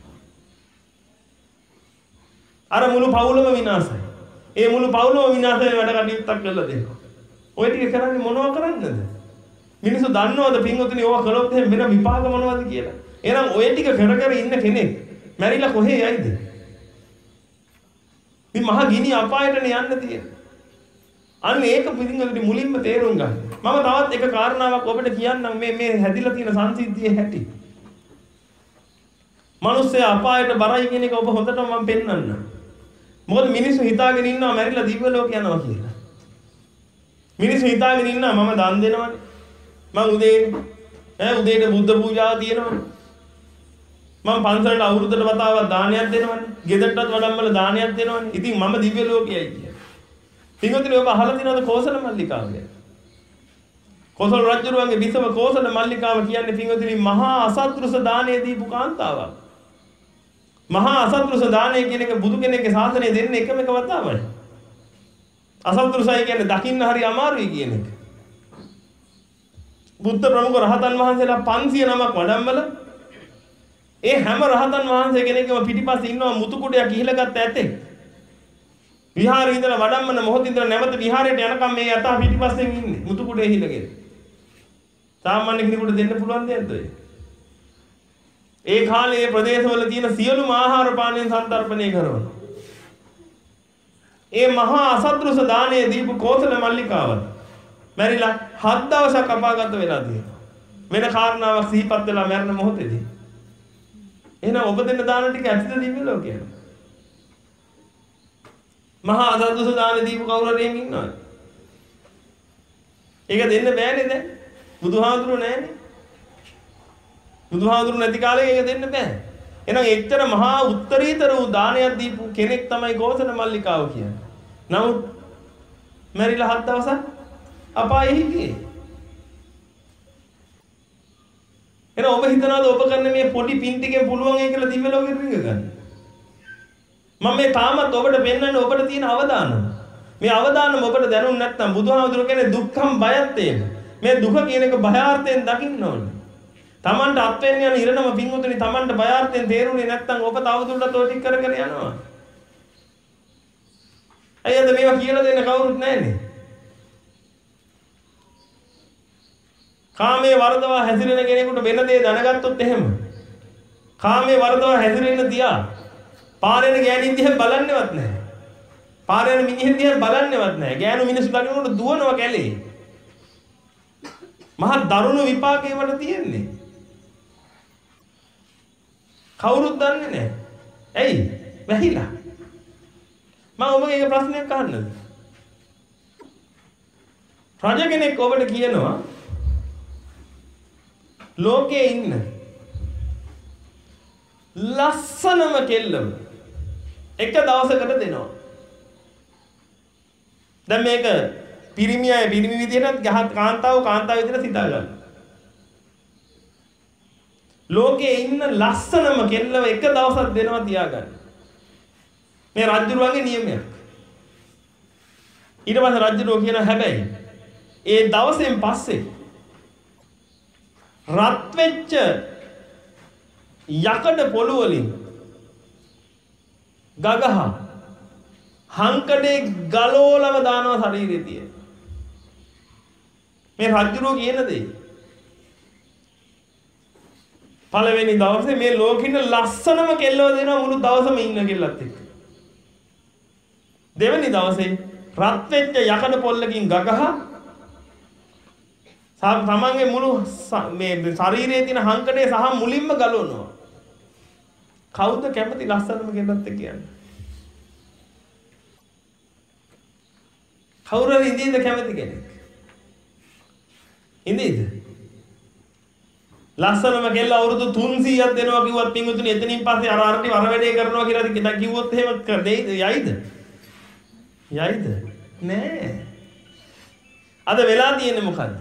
අර මුළු පවුලම විනාශයි. ඒ මුළු පවුලම විනාශ වෙන වැඩ කටයුත්තක් කරලා දෙනවා. ඔය ටික කරන්නේ මොනව කරන්නද? මිනිස්සු දන්නවද පින්වතුනි ඕවා කළොත් එහෙම වෙන විපාක මොනවද කියලා? එහෙනම් ඔය ටික කර කර ඉන්න කෙනෙක් මැරිලා කොහේ යයිද? මේ මහා ගිනි අපායටනේ යන්න තියෙන්නේ. අන්න ඒක පිටින්ගලට මුලින්ම තේරුම් ගන්න. මම තවත් එක කාරණාවක් ඔබට කියන්නම් මේ මේ හැදිලා තියෙන සංසිද්ධියේ හැටි. මිනිස්සයා අපායට බරයි කියන එක ඔබ හොඳටම මම පෙන්නන්නම්. මොකද මිනිස්සු හිතාගෙන ඉන්නවා මැරිලා දිව්‍ය ලෝක යනවා කියලා. මිනිස්සු හිතාගෙන ඉන්නවා මම දන් දෙනවනේ. මම උදේ ඈ උදේට බුද්ධ පූජාව තියෙනවනේ. මම පන්සලට අවුරුද්දට වතාවක් දානයක් දෙනවනේ. ගෙදරටත් වඩම්මල දානයක් දෙනවනේ. ඉතින් මම දිව්‍ය ලෝකයයි කියන්නේ. පින්වතුනි ඔබ අහලා තියෙනවද කෝසල මල්ලිකාව ගැන? කොසල් රජුරුවන්ගේ විසව කෝසල මල්ලිකාව කියන්නේ පින්වතුනි මහා අසත්‍රුස දානය දීපු කාන්තාවක්. මහා අසත්‍රුස දානය කියන එක බුදු කෙනෙක්ගේ ශාසනය දෙන්නේ එකම එක වතාවයි. අසත්‍රුසයි කියන්නේ දකින්න හරි අමාරුයි කියන එක. බුද්ධ ප්‍රමුඛ රහතන් වහන්සේලා පන්සිය නමක් වඩම්මල ඒ හැම රහතන් වහන්සේ කෙනෙක්ම පිටිපස්සේ ඉන්නවා මුතු කුඩයක් ඉහිලගත්ත ඇතේ. විහාරේ ඉඳලා වඩම්මන මොහොත ඉඳලා නැවත විහාරයට යනකම් මේ යතා පිටිපස්සෙන් ඉන්නේ මුතු කුඩේ ඉහිලගෙන. සාමාන්‍ය කෙනෙකුට දෙන්න පුළුවන් දෙයක්ද ඔය? ඒ කාලේ මේ ප්‍රදේශවල තියෙන සියලුම ආහාර පානයන් සන්තරපණය කරනවා. ඒ මහා අසත්‍රුස දානයේ දීපු කෝසල මල්ලිකාව මැරිලා හත් දවසක් අපාගත වෙලා තියෙනවා. වෙන කාරණාවක් සිහිපත් වෙලා මැරෙන මොහොතේදී. එහෙනම් ඔබ දෙන්න දාන ටික ඇත්තද දිව්‍ය ලෝකේ? මහා අසත්‍රුස දාන දීපු කවුරු හරි ඉන්නවද? ඒක දෙන්න බෑනේ දැන්. බුදුහාඳුරු නැහැනේ. බුදුහාඳුරු නැති කාලේ ඒක දෙන්න බෑ. එහෙනම් එච්චර මහා උත්තරීතර වූ දානයක් දීපු කෙනෙක් තමයි කෝසල මල්ලිකාව කියන්නේ. නමුත් මැරිලා හත් දවසක් අපායෙහි ගියේ. එහෙනම් ඔබ හිතනවාද ඔබ කරන මේ පොඩි පින් ටිකෙන් පුළුවන් ඒ කියලා දිව්‍ය ලෝකෙට රිංග ගන්න? මම මේ තාමත් ඔබට පෙන්වන්නේ ඔබට තියෙන අවදානම. මේ අවදානම ඔබට දැනුම් නැත්නම් බුදුහාමුදුරු කියන්නේ දුක්ඛම් බයත්තේන. මේ දුක කියන එක භයාර්ථයෙන් දකින්න ඕනේ. Tamanට අත් වෙන්න යන ඉරණම පින්වතුනි Tamanට බයාර්ථයෙන් තේරුනේ නැත්නම් ඔබ තවදුරටත් ඔය ටික කර කර යනවා. අයියද මේවා කියලා දෙන්න කවුරුත් නැන්නේ. කාමයේ වර්ධව හැසිරෙන කෙනෙකුට වෙන දේ දැනගත්තොත් එහෙම. කාමයේ වර්ධව හැසිරෙන්න තියා. පාරේන ගෑණින් දිහා බලන්නේවත් නැහැ. පාරේන මිනිහෙන් දිහා බලන්නේවත් නැහැ. ගෑනු මිනිස්සු ළඟට දුවනවා කැලේ. මහා දරුණු විපාකේ වල තියෙන්නේ. කවුරුත් දන්නේ නැහැ. ඇයි? වැහිලා. මම ඔබගේ එක ප්‍රශ්නයක් අහන්නද? රජ කෙනෙක් ඔබට කියනවා ලෝකේ ඉන්න ලස්සනම කෙල්ලම එක දවසකට දෙනවා. දැන් මේක පිරිමියයි පිරිමි විදිහට ගහත් කාන්තාව කාන්තාව විදිහට සිතා ගන්න. ලෝකේ ඉන්න ලස්සනම කෙල්ලව එක දවසක් දෙනවා තියාගන්න. මේ රජුරුවන්ගේ නියමයක්. ඊට පස්සේ රජුරුව කියන හැබැයි ඒ දවසෙන් පස්සේ රත් වෙච්ච යකඩ පොළු වලින් ගගහ හංකඩේ ගලෝලව දානවා ශරීරේ තියෙන. මේ රජුරෝ කියන දේ. පළවෙනි දවසේ මේ ලෝකෙින ලස්සනම කෙල්ලව දෙනවා මුළු දවසම ඉන්න කෙල්ලත් එක්ක. දෙවෙනි දවසේ රත් වෙච්ච යකඩ පොල්ලකින් ගගහ තමන්ගේ මුළු මේ ශරීරයේ තියෙන හංකඩේ සහ මුලින්ම ගලවනවා. කවුද කැමති ලස්සනම කෙල්ලත් එක්ක යන්න? කවුරු හරි ඉඳීද කැමති කෙනෙක්? ඉඳීද? ලස්සනම කෙල්ල අවුරුදු තුන්සීයක් දෙනවා කිව්වත් පින්වතුනි එතනින් පස්සේ අර අරටි වර වැඩේ කරනවා කියලා කිව්වොත් එහෙම දෙයිද? යයිද? යයිද? නෑ. අද වෙලා තියෙන්නේ මොකද්ද?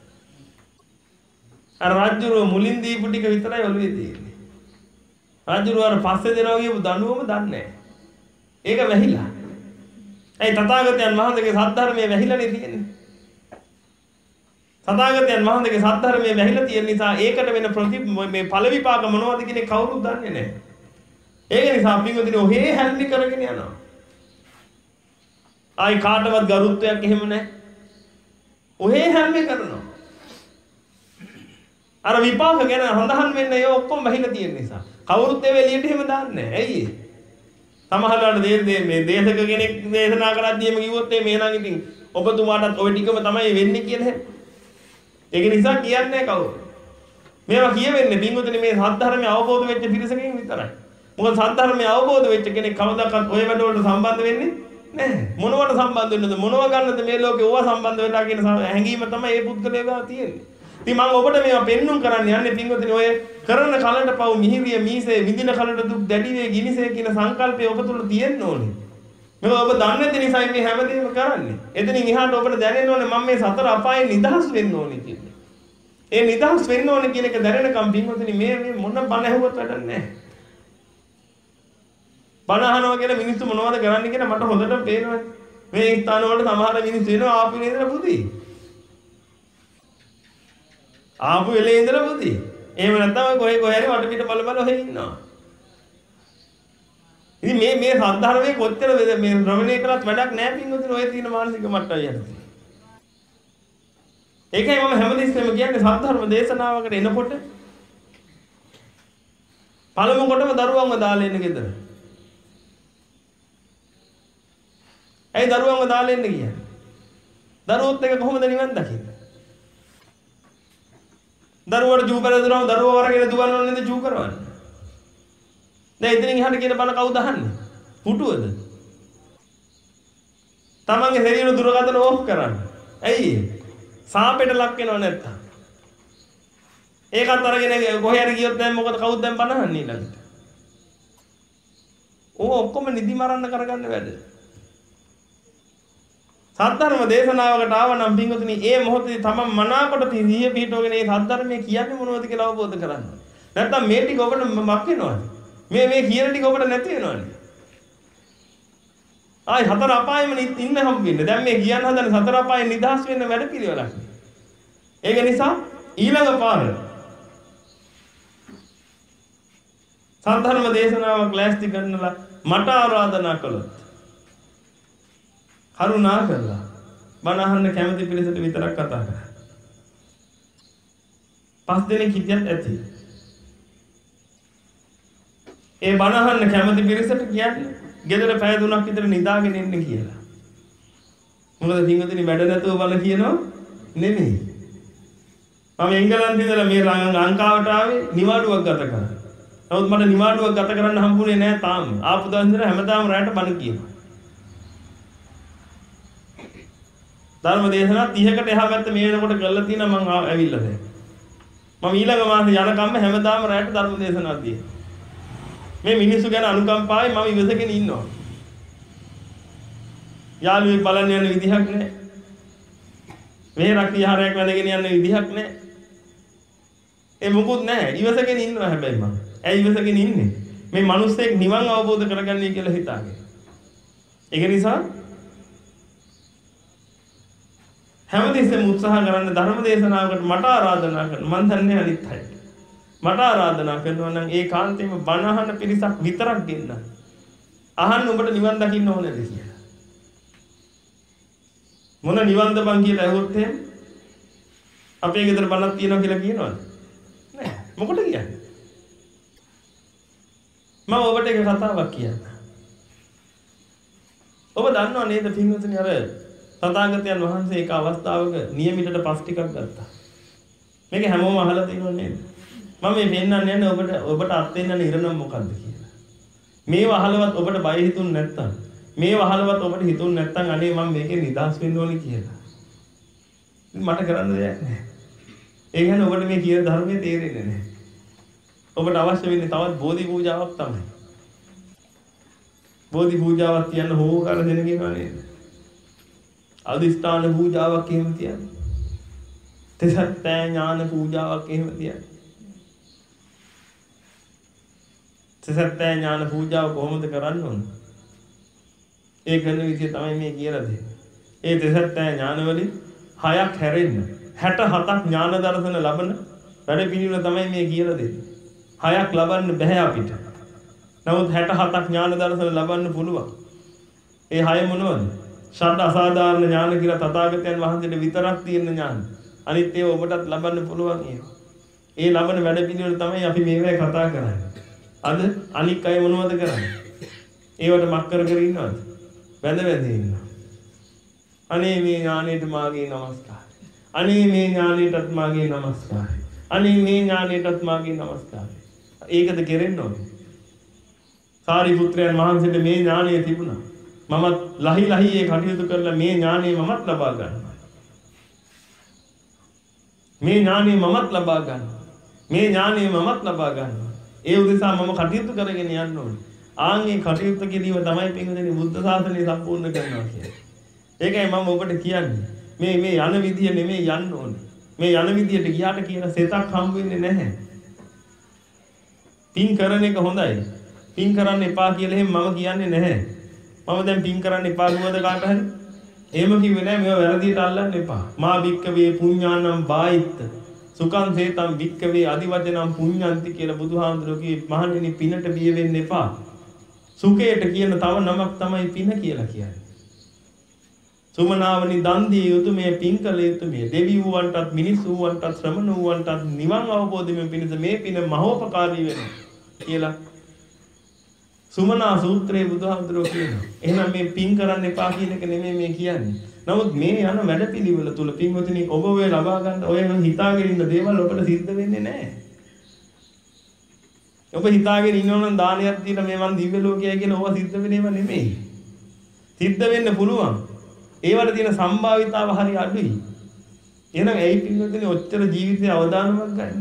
අර රාජ්‍යරුව මුලින් දීපු ටික විතරයි ඔළුවේ තියෙන්නේ. රාජ්‍යරුව අර පස්සේ දෙනවා කියපු දඬුවම දන්නේ නැහැ. ඒක වැහිලා. ඒ තථාගතයන් වහන්සේගේ සද්ධර්මයේ වැහිලානේ තියෙන්නේ. තථාගතයන් වහන්සේගේ සද්ධර්මයේ වැහිලා තියෙන නිසා ඒකට වෙන ප්‍රති මේ ඵල විපාක මොනවද කියන කවුරුත් දන්නේ නැහැ. ඒක නිසා පින්වතුනි ඔහේ හැල්ලි කරගෙන යනවා. ආයි කාටවත් ගරුත්වයක් එහෙම නැහැ. ඔහේ හැල්ලි කරනවා. අර විපාක ගැන හඳහන් වෙන්න ඒ ඔක්කොම වැහිලා තියෙන නිසා. කවුරුත් ඒව එළියට එහෙම දාන්නේ නැහැ. ඇයි ඒ? සමහරවල්ලාට දේ මේ දේශක කෙනෙක් දේශනා කරද්දී එම කිව්වොත් මේ නම් ඉතින් ඔබතුමාටත් ওই ටිකම තමයි වෙන්නේ කියලා. ඒක නිසා කියන්නේ කවුරු? මේවා කියවෙන්නේ පින්වතුනි මේ සද්ධර්මය අවබෝධ වෙච්ච පිරිසකින් විතරයි. මොකද සද්ධර්මය අවබෝධ වෙච්ච කෙනෙක් කවදාකවත් ඔය වැඩවලට සම්බන්ධ වෙන්නේ නැහැ. මොනවට සම්බන්ධ වෙන්නද? මොනව ගන්නද මේ ලෝකේ ඕවා සම්බන්ධ වෙලා කියන හැඟීම තමයි මේ පුද්ගලයා ගාව තියෙන්නේ. ඉතින් මම ඔබට මේවා පෙන්눔 කරන්න යන්නේ පින්වතුනි ඔය කරන කලට පව් මිහිරිය මීසේ විඳින කලට දුක් දැඩි වේ ගිනිසේ කියන සංකල්පය ඔබ තුළ තියෙන්න ඕනේ. මේක ඔබ දන්නේ නැති නිසායි මේ හැමදේම කරන්නේ. එතනින් එහාට ඔබට දැනෙන්න ඕනේ මම මේ සතර අපායෙන් නිදහස් වෙන්න ඕනේ කියලා. ඒ නිදහස් වෙන්න ඕනේ කියන එක දැනෙනකම් පින්වතුනි මේ මේ මොන බණ ඇහුවත් වැඩක් නැහැ. බණ අහනවා කියලා මිනිස්සු මොනවද කරන්නේ කියලා මට හොඳට පේනවා. මේ ස්ථාන වල සමහර මිනිස්සු වෙනවා ආපු නේදලා පුදී. ආපු වෙලේ ඉඳලා පුදී. එහෙම නැත්නම් කොහේ කොහේ හරි වටපිට බල බල ඔහෙ ඉන්නවා. ඉතින් මේ මේ සද්ධර්මයේ කොච්චර මේ ශ්‍රවණය කරත් වැඩක් නැහැ පින්වතුනි ඔය තියෙන මානසික මට්ටම යන්නේ. ඒකයි මම හැමදෙස්සෙම කියන්නේ සද්ධර්ම දේශනාවකට එනකොට පළමු කොටම දරුවන්ව දාලා එන්න ගෙදර. ඇයි දරුවන්ව දාලා එන්න කියන්නේ? දරුවොත් එක කොහොමද නිවන් දකින්නේ? දරුවට ජූ පෙරදුනම දරුවව වරගෙන දුවන්න ඕනේ නේද ජූ කරවන්න? දැන් ඉතින් එහාට කියන බණ කවුද අහන්නේ? පුටුවද? තමන්ගේ ශරීර දුරකථන ඕෆ් කරන්න. ඇයි? සාපේට ලක් වෙනව නැත්තම්. ඒකත් අරගෙන කොහේ හරි ගියොත් දැන් මොකද කවුද දැන් බණ අහන්නේ ඊළඟට? ඕක ඔක්කොම නිදි මරන්න කරගන්න වැඩ. සද්ධර්ම දේශනාවකට ආවනම් පින්වතුනි ඒ මොහොතේ තමන් මනාකොට සිහිය පිහිටවගෙන මේ සද්ධර්මයේ කියන්නේ මොනවද කියලා අවබෝධ කරගන්න. නැත්තම් මේ ටික ඔබට මක් වෙනවද? මේ මේ කියන ටික ඔබට නැති වෙනවනේ. ආයි හතර අපායෙම ඉන්න හම්බෙන්නේ. දැන් මේ කියන්න හදන සතර අපායෙන් නිදහස් වෙන්න වැඩ පිළිවෙලක්. ඒක නිසා ඊළඟ පාර සද්ධර්ම දේශනාවක් ලෑස්ති කරන්නලා මට ආරාධනා කළොත් කරුණා කරලා බණ අහන්න කැමති පිරිසට විතරක් කතා කරා. පස් දෙනෙක් හිටියත් ඇති. ඒ බණ අහන්න කැමති පිරිසට කියන්නේ ගෙදර පැය තුනක් විතර නිදාගෙන ඉන්න කියලා. මොකද පින්වතුනි වැඩ නැතුව බල කියනවා නෙමෙයි. මම එංගලන්තේ ඉඳලා මේ ලංකාවට ආවේ නිවාඩුවක් ගත කරන්න. නමුත් මට නිවාඩුවක් ගත කරන්න හම්බුනේ නැහැ තාම. ආපු දවස් ඉඳලා හැමදාම රැයට බණ කියනවා. ධර්ම දේශනා තිහකට එහා පැත්ත මේ වෙනකොට කරලා තියෙනවා මම ඇවිල්ලා දැන්. මම ඊළඟ මාසේ යනකම්ම හැමදාම රැයට ධර්ම දේශනා දෙනවා. මේ මිනිස්සු ගැන අනුකම්පාවයි මම ඉවසගෙන ඉන්නවා. යාළුවෙක් බලන්න යන විදිහක් නැහැ. මෙහෙරක් විහාරයක් වැඳගෙන යන විදිහක් නැහැ. ඒ මොකුත් නැහැ. ඉවසගෙන ඉන්නවා හැබැයි මම. ඇයි ඉවසගෙන ඉන්නේ? මේ මිනිස්සෙක් නිවන් අවබෝධ කරගන්නයි කියලා හිතාගෙන. ඒක නිසා හැමදෙස්සෙම උත්සාහ කරන්න ධර්ම දේශනාවකට මට ආරාධනා කරන්න. මම දන්නේ අනිත් අය. මට ආරාධනා කරනවා නම් ඒ කාන්තේම බණ අහන පිරිසක් විතරක් ගෙන්න. අහන්න ඔබට නිවන් දකින්න ඕනේද කියලා. මොන නිවන්ද බං කියලා ඇහුවොත් එහෙම අපේ ගෙදර බණක් තියෙනවා කියලා කියනවද? නෑ. මොකට කියන්නේ? මම ඔබට එක කතාවක් කියන්න. ඔබ දන්නව නේද පින්වතුනි අර තථාගතයන් වහන්සේ එක අවස්ථාවක නියමිතට පස් ටිකක් ගත්තා. මේක හැමෝම අහලා තියෙනව නේද? මම මේ පෙන්නන්න යන්නේ ඔබට ඔබට අත් වෙන්න ඉරණම් මොකද්ද කියලා. මේව අහලවත් ඔබට බය හිතුන්නේ නැත්තම් මේව අහලවත් ඔබට හිතුන්නේ නැත්තම් අනේ මම මේකේ නිදහස් වෙන්න ඕනේ කියලා. මට කරන්න දෙයක් නැහැ. ඒ කියන්නේ ඔබට මේ කියන ධර්මයේ තේරෙන්නේ නැහැ. ඔබට අවශ්‍ය වෙන්නේ තවත් බෝධි පූජාවක් තමයි. බෝධි පූජාවක් තියන්න හොෝ කරලා දෙන කියනවා නේද? අදිස්ථාන පූජාවක් එහෙම තියන්න. තෙසත්ත්‍ය ඥාන පූජාවක් එහෙම තියන්න. තෙසත්ත්‍ය ඥාන පූජාව කොහොමද කරන්න ඕන? ඒ කරන විදිය තමයි මේ කියලා දෙන්නේ. ඒ තෙසත්ත්‍ය ඥාන වලින් හයක් හැරෙන්න හැට හතක් ඥාන දර්ශන ලබන වැඩ පිළිවෙල තමයි මේ කියලා දෙන්නේ. හයක් ලබන්න බෑ අපිට. නමුත් හැට හතක් ඥාන දර්ශන ලබන්න පුළුවන්. ඒ හය මොනවද? ෂඩ් අසාධාරණ ඥාන කියලා තථාගතයන් වහන්සේට විතරක් තියෙන ඥාන. අනිත් ඒවා ඔබටත් ලබන්න පුළුවන් ඒවා. ඒ ලබන වැඩ පිළිවෙල තමයි අපි මේවයි කතා කරන්නේ. අද අනික් අය මොනවද කරන්නේ? ඒවට මක් කර කර ඉන්නවද? වැඳ වැඳ ඉන්නවා. අනේ මේ ඥානෙට මාගේ নমස්කාරය. අනේ මේ ඥානෙටත් මාගේ নমස්කාරය. අනේ මේ ඥානෙටත් මාගේ নমස්කාරය. ඒකද කෙරෙන්න ඕනේ. සාරිපුත්‍රයන් වහන්සේට මේ ඥානය තිබුණා. මමත් ලහි ලහි ඒ කටයුතු කරලා මේ ඥානය මමත් ලබා ගන්නවා. මේ ඥානය මමත් ලබා ගන්නවා. මේ ඥානය මමත් ලබා ගන්නවා. ඒ උදෙසා මම කටයුතු කරගෙන යන්න ඕනේ. ආන්ගේ කටයුතු කිරීම තමයි පින්වතුනි බුද්ධ ශාසනය සම්පූර්ණ කරනවා කියන්නේ. ඒකයි මම ඔබට කියන්නේ. මේ මේ යන විදිය නෙමෙයි යන්න ඕනේ. මේ යන විදියට ගියාට කියන සෙතක් හම්බ වෙන්නේ නැහැ. පින් කරන එක හොඳයි. පින් කරන්න එපා කියලා එහෙම මම කියන්නේ නැහැ. මම දැන් පින් කරන්න එපා කිව්වද කාට හරි? එහෙම කිව්වේ නැහැ. මේවා වැරදියට අල්ලන්න එපා. මා භික්කවේ පුඤ්ඤානම් බායිත්ත සුඛං සේතං භික්කවේ අදිවචනම් පුඤ්ඤන්ති කියලා බුදුහාමුදුරුවෝ කිව්වේ මහණෙනි පිනට බිය වෙන්න එපා. සුඛයට කියන තව නමක් තමයි පින කියලා කියන්නේ. සුමනාවනි දන් දිය යුතු මේ පින් කළ යුතු මේ දෙවි වූවන්ටත් මිනිස් වූවන්ටත් ශ්‍රමණ වූවන්ටත් නිවන් අවබෝධයෙන් පිණිස මේ පින මහෝපකාරී වෙනවා කියලා සුමනා සූත්‍රයේ බුදුහාමුදුරුවෝ කියනවා. එහෙනම් මේ පින් කරන්න එපා කියන එක නෙමෙයි මේ කියන්නේ. නමුත් මේ යන වැඩපිළිවෙල තුල පින්වතුනි ඔබ ඔය ලබා ගන්න ඔය හිතාගෙන ඉන්න දේවල් ඔබට සිද්ධ වෙන්නේ නැහැ. ඔබ හිතාගෙන ඉන්නවනම් දානයක් දීලා මේ මන් දිව්‍ය ලෝකයයි කියලා ඕවා සිද්ධ වෙන්නේම නෙමෙයි. සිද්ධ වෙන්න පුළුවන්. ඒවට තියෙන සම්භාවිතාව හරි අඩුයි. එහෙනම් ඇයි පින්වතුනි ඔච්චර ජීවිතේ අවදානමක් ගන්න?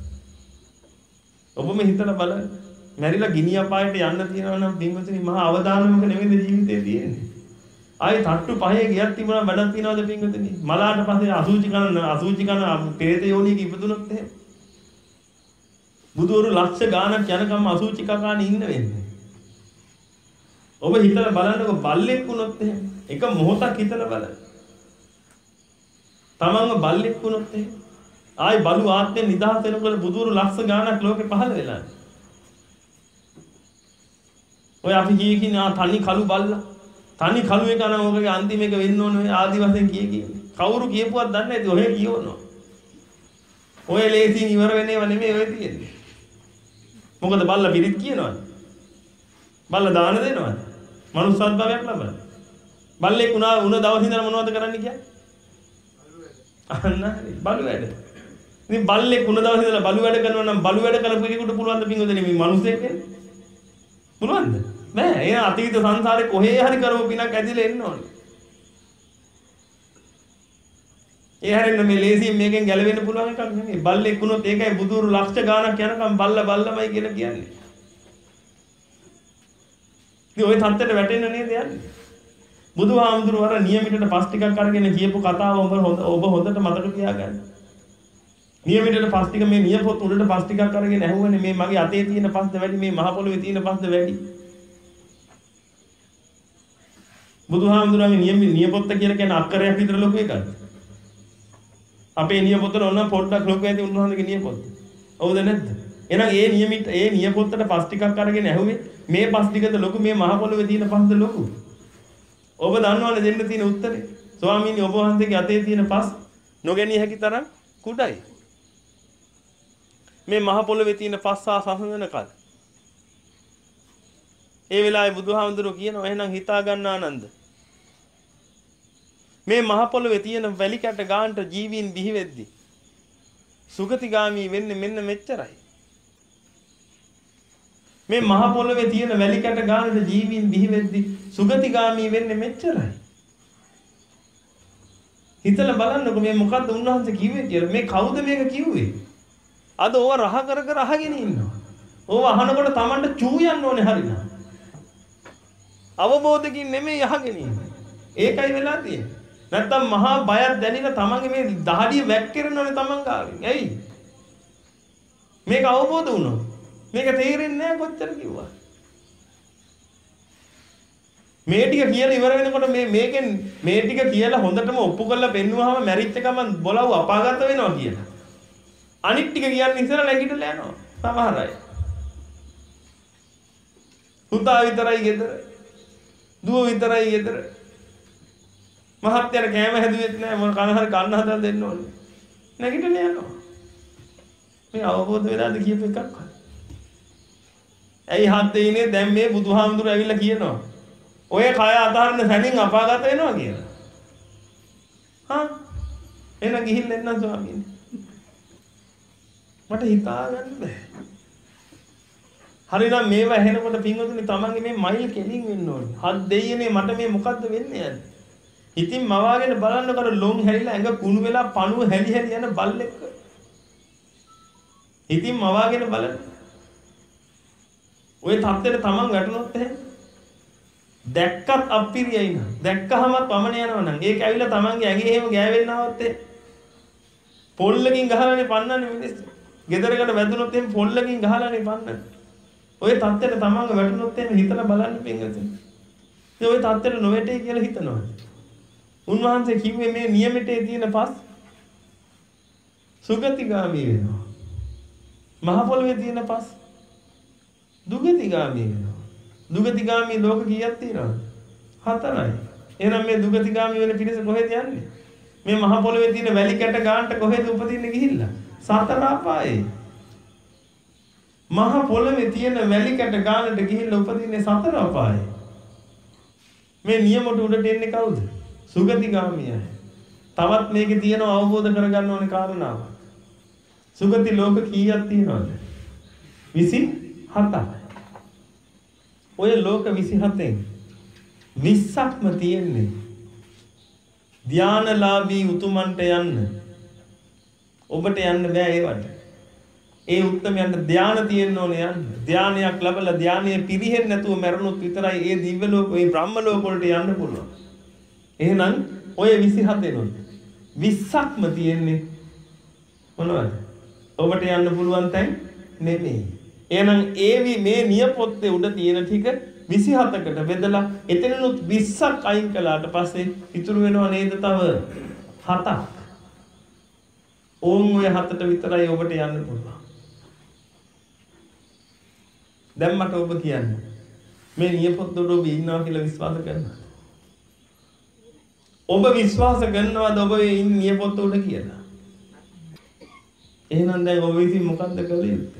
ඔබම හිතලා බලන්න. මැරිලා ගිනි අපායට යන්න තියෙනවා නම් පින්වතුනි මහා අවදානමක නෙමෙයි ජීවිතේ තියෙන්නේ. ආයේ තට්ටු පහේ ගියක් තිබුණා වැඩක් තියනවද පින්වතුනි? මලාට පස්සේ අසුචි කන අසුචි කන පෙරේත යෝනියක ඉපදුනොත් එහෙම. බුදුවරු ලක්ෂ ගාණක් යනකම් අසුචි කකානේ ඉන්න වෙන්නේ. ඔබ හිතලා බලන්නකො බල්ලෙක් වුණොත් එහෙම. එක මොහොතක් හිතලා බලන්න. තමන්ව බල්ලෙක් වුණොත් එහෙම. ආයි බලු ආත්මෙන් නිදහස් වෙනකොට බුදුවරු ලක්ෂ ගාණක් ලෝකේ පහළ වෙලා. ඔය අපි කිය කින තනි කළු බල්ලා තනි කළු එක නම් ඔයගේ අන්තිම එක වෙන්න ඕනේ ඔය ආදි වශයෙන් කිය කිය. කවුරු කියපුවත් දන්නේ නැති ඔය කියවනවා. ඔය ලේසින් ඉවර වෙන්නේව නෙමෙයි ඔය තියෙන්නේ. මොකද බල්ලා පිරිත් කියනවද? බල්ලා දාන දෙනවද? මනුස්සත් භාවයක් ලබන. බල්ලෙක් උනා උන දවස් ඉඳලා මොනවද කරන්න කියන්නේ? අන්න හරි බලු වැඩ. ඉතින් බල්ලෙක් උන දවස් ඉඳලා බලු වැඩ කරනවා නම් බලු වැඩ කරපු කෙනෙකුට පුළුවන් ද පින්වදනේ මේ මිනිස්සෙක් වෙන්න? පුළුවන්ද? නෑ. ඒ අතීත සංසාරේ කොහේ හරි කරපු පිනක් ඇදිලා එන්න ඕනේ. ඒ හැරෙන්න මේ ලේසියෙන් මේකෙන් ගැලවෙන්න පුළුවන් එකක් නෙමෙයි. බල්ලෙක් වුණොත් ඒකයි බුදුරු ලක්ෂ ගාණක් යනකම් බල්ල බල්ලමයි කියලා කියන්නේ. ඉතින් ওই තත්ත්වයට වැටෙන්න නේද යන්නේ? බුදුහාමුදුරුවෝ අර නියමිතට පස් ටිකක් අරගෙන කියපු කතාව ඔබ හොඳ ඔබ හොඳට මතක තියාගන්න. නියමිතට පස් ටික මේ නියපොත් උඩට පස් ටිකක් අරගෙන ඇහුවනේ මේ මගේ අතේ තියෙන පස්ද වැඩි මේ මහ පොළොවේ තියෙන පස්ද වැඩි? බුදුහාමුදුරුවන්ගේ නියම නියපොත්ත කියලා කියන්නේ අක්කරයක් විතර ලොකු එකක්ද? අපේ නියපොත්තට ඕන පොඩ්ඩක් ලොකු ඇති උන්වහන්සේගේ නියපොත්ත. හවුද නැද්ද? එහෙනම් ඒ නියමිත ඒ නියපොත්තට පස් ටිකක් අරගෙන ඇහුවේ මේ පස් ටිකද ලොකු මේ මහ පොළොවේ තියෙන පස්ද ලොකු? ඔබ දන්නවනේ දෙන්න තියෙන උත්තරේ. ස්වාමීනි ඔබ වහන්සේගේ අතේ තියෙන පස් නොගැනිය හැකි තරම් කුඩයි. මේ මහ පොළොවේ තියෙන පස් සහ සසඳන කල. ඒ වෙලාවේ බුදුහාමුදුරුවෝ කියනවා එහෙනම් හිතා ගන්න ආනන්ද. මේ මහ පොළොවේ තියෙන වැලි කැට ගානට ජීවීන් බිහි වෙද්දි සුගතිගාමී වෙන්නේ මෙන්න මෙච්චරයි. මේ මහ පොළොවේ තියෙන වැලි කැට ගානට ජීවීන් බිහි වෙද්දි සුගතිගාමී වෙන්නේ මෙච්චරයි. හිතලා බලන්නකො මේ මොකද්ද උන්වහන්සේ කිව්වේ කියලා. මේ කවුද මේක කිව්වේ? අද ඕව රහ කර කර අහගෙන ඉන්නවා. ඕව අහනකොට Tamanට චූ යන්න ඕනේ හරිනම්. අවබෝධකින් නෙමෙයි අහගෙන ඉන්නේ. ඒකයි වෙලා තියෙන්නේ. නැත්තම් මහා බයක් දැනෙලා Tamanගේ මේ දහඩිය වැක්කිරෙනවනේ Taman ගාවින්. ඇයි? මේක අවබෝධ වුණා. මේක තේරෙන්නේ නැහැ කොච්චර කිව්වා. මේ ටික කියලා ඉවර වෙනකොට මේ මේකෙන් මේ ටික කියලා හොඳටම ඔප්පු කරලා පෙන්නුවාම මැරිච්ච ගමන් බොලව අපාගත වෙනවා කියලා. අනිත් ටික කියන්නේ ඉස්සර නැගිටලා යනවා. සමහර අය. පුතා විතරයි ගෙදර. දුව විතරයි ගෙදර. මහත්යර කෑම හැදුවෙත් නැහැ මොන කන හරි කන්න හදලා දෙන්න ඕනේ. නැගිටලා යනවා. මේ අවබෝධ වෙලාද කියපු එකක්. ඇයි හත් දෙයිනේ දැන් මේ බුදුහාමුදුරු ඇවිල්ලා කියනවා. ඔය කය අතහරින සැනින් අපාගත වෙනවා කියලා. හා එන්න ගිහිල්ලා එන්න ස්වාමීනි. මට හිතා ගන්න බෑ. හරිනම් මේව ඇහෙනකොට පින්වතුනි තමන්ගේ මේ මයිල් කෙලින් වෙන්න ඕනේ. හත් දෙයියනේ මට මේ මොකද්ද වෙන්නේ යන්නේ? ඉතින් මවාගෙන බලන්නකොට ලොම් හැරිලා ඇඟ කුණු වෙලා පණුව හැලි හැලි යන බල්ලෙක්. ඉතින් මවාගෙන බලන්න. ඔය තත්ත්වෙට තමන් වැටුනොත් එහෙම දැක්කත් අප්පිරියයි නං. දැක්කහම පමණ යනවා නම් ඒක ඇවිල්ලා තමන්ගේ ඇඟේ එහෙම ගෑවෙන්නවත් එහෙම. පොල්ලකින් ගහලානේ පන්නන්නේ මිනිස්සු. ගෙදරකට වැදුනොත් එහෙම පොල්ලකින් ගහලානේ පන්නන්නේ. ඔය තත්ත්වෙට තමන්ව වැටුනොත් එහෙම හිතලා බලන්න පින්වතුනි. ඉතින් ඔය තත්ත්වෙට නොවැටේ කියලා හිතනවා. උන්වහන්සේ කිව්වේ මේ නියමිතේ තියෙන පස් සුගතිගාමී වෙනවා. මහ පොළවේ තියෙන පස් දුගතිගාමී වෙනවා. දුගතිගාමී ලෝක කීයක් තියෙනවද? හතරයි. එහෙනම් මේ දුගතිගාමී වෙන පිරිස කොහෙද යන්නේ? මේ මහ පොළවේ තියෙන වැලි කැට ගානට කොහෙද උපදින්නේ ගිහිල්ලා? සතර අපායේ. මහ පොළවේ තියෙන වැලි කැට ගානට ගිහිල්ලා උපදින්නේ සතර අපායේ. මේ නියමට උඩට එන්නේ කවුද? සුගතිගාමීය. තවත් මේකේ තියෙන අවබෝධ කරගන්න ඕනේ කාරණාව. සුගති ලෝක කීයක් තියෙනවද? විසි හතක්. ඔය ලෝක විසි හතෙන් විස්සක්ම තියෙන්නේ ධානලාභී උතුමන්ට යන්න. ඔබට යන්න බෑ ඒවට. ඒ උත්තමයන්ට ධාන තියෙන්න ඕනේ යන්න. ධානයක් ලැබලා ධානයේ පිරිහෙන්නේ නැතුව මැරුණොත් විතරයි ඒ දිව්‍ය ලෝක, ඒ බ්‍රහ්ම ලෝක වලට යන්න පුළුවන්. එහෙනම් ඔය විසි හතෙනොත් විස්සක්ම තියෙන්නේ මොනවද? ඔබට යන්න පුළුවන් තැන් නෙමෙයි. එහෙනම් ඒවි මේ නියපොත්තේ උඩ තියෙන ටික විසි හතකට බෙදලා එතනනුත් විස්සක් අයින් කළාට පස්සේ ඉතුරු වෙනව නේද තව හතක්. ඕන් ඔය හතට විතරයි ඔබට යන්න පුළුවන්. දැන් මට ඔබ කියන්න මේ නියපොත්ත උඩ ඔබ ඉන්නවා කියලා විශ්වාස කරනවද? ඔබ විශ්වාස කරනවද ඔබ මේ නියපොත්ත උඩ කියලා? එහෙනම් දැන් ඔබ විසින් මොකද්ද කළ යුත්තේ?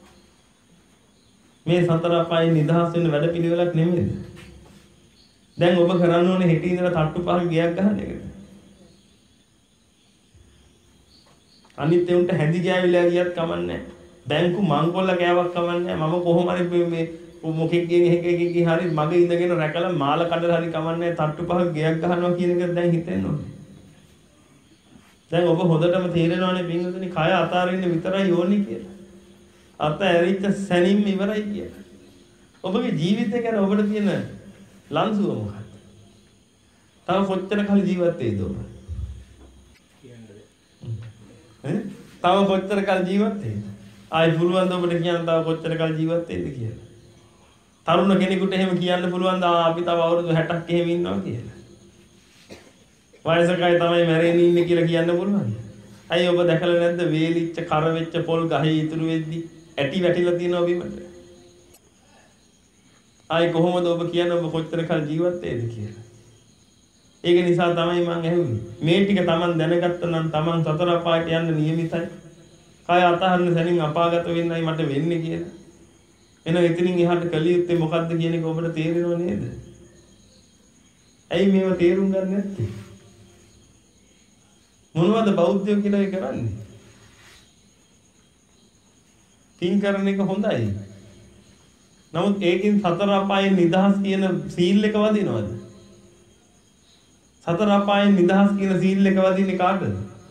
මේ සතර අපායේ නිදහස් වෙන්න වැඩ පිළිවෙලක් නෙමෙයිද? දැන් ඔබ කරන්න ඕනේ හෙට ඉඳලා තට්ටු පහක් ගියක් ගන්න එකද? අනිත් ඒුන්ට හැදි ගෑවිලා ගියත් කමන්නේ. බැංකු මංකොල්ල ගෑවක් කමන්නේ. මම කොහොම හරි මේ මොකෙක්ගෙන් එකෙක්ගෙන් හරි මගේ ඉඳගෙන රැකලා මාල කඩලා හරි කමන්නේ තට්ටු පහක් ගියක් ගන්නවා කියන එක දැන් හිතෙන්න ඕනේ. දැන් ඔබ හොඳටම තේරෙනවානේ පින්වතුනි කය අතාරින්න විතරයි ඕනේ කියලා. අත ඇරිච්ච සැනින්ම ඉවරයි කියලා. ඔබගේ ජීවිතය ගැන ඔබට තියෙන ලන්සුව මොකක්ද? තව කොච්චර කල් ජීවත් වෙයිද ඔබ? ඈ? තව කොච්චර කල් ජීවත් වෙයිද? ආයි පුළුවන් ද ඔබට කියන්න තව කොච්චර කල් ජීවත් වෙයිද කියලා? තරුණ කෙනෙකුට එහෙම කියන්න පුළුවන් ද අපි තව අවුරුදු හැටක් එහෙම ඉන්නවා කියලා? වයසකයි තමයි මැරෙන්නේ ඉන්නේ කියලා කියන්න පුළුවන්ද? අයි ඔබ දැකලා නැද්ද වේලිච්ච කර වෙච්ච පොල් ගහේ ඉතුරු වෙද්දි ඇටි වැටිලා තියෙනවා බිමට? ආයි කොහොමද ඔබ කියන්නේ ඔබ කොච්චර කල් ජීවත් වෙයිද කියලා? ඒක නිසා තමයි මම ඇහුවේ. මේ ටික Taman දැනගත්තා නම් Taman සතර අපායට යන්න නියමිතයි. කය අතහරින සැනින් අපාගත වෙන්නයි මට වෙන්නේ කියලා. එහෙනම් එතනින් එහාට කළ යුත්තේ මොකද්ද කියන එක ඔබට තේරෙනව නේද? ඇයි මේව තේරුම් ගන්න නැත්තේ? මොනවද බෞද්ධයෝ කියලා කරන්නේ? පින් කරන එක හොඳයි. නමුත් ඒකෙන් සතර අපායෙන් නිදහස් කියන සීල් එක වදිනවද? සතර අපායෙන් නිදහස් කියන සීල් එක වදින්නේ කාටද?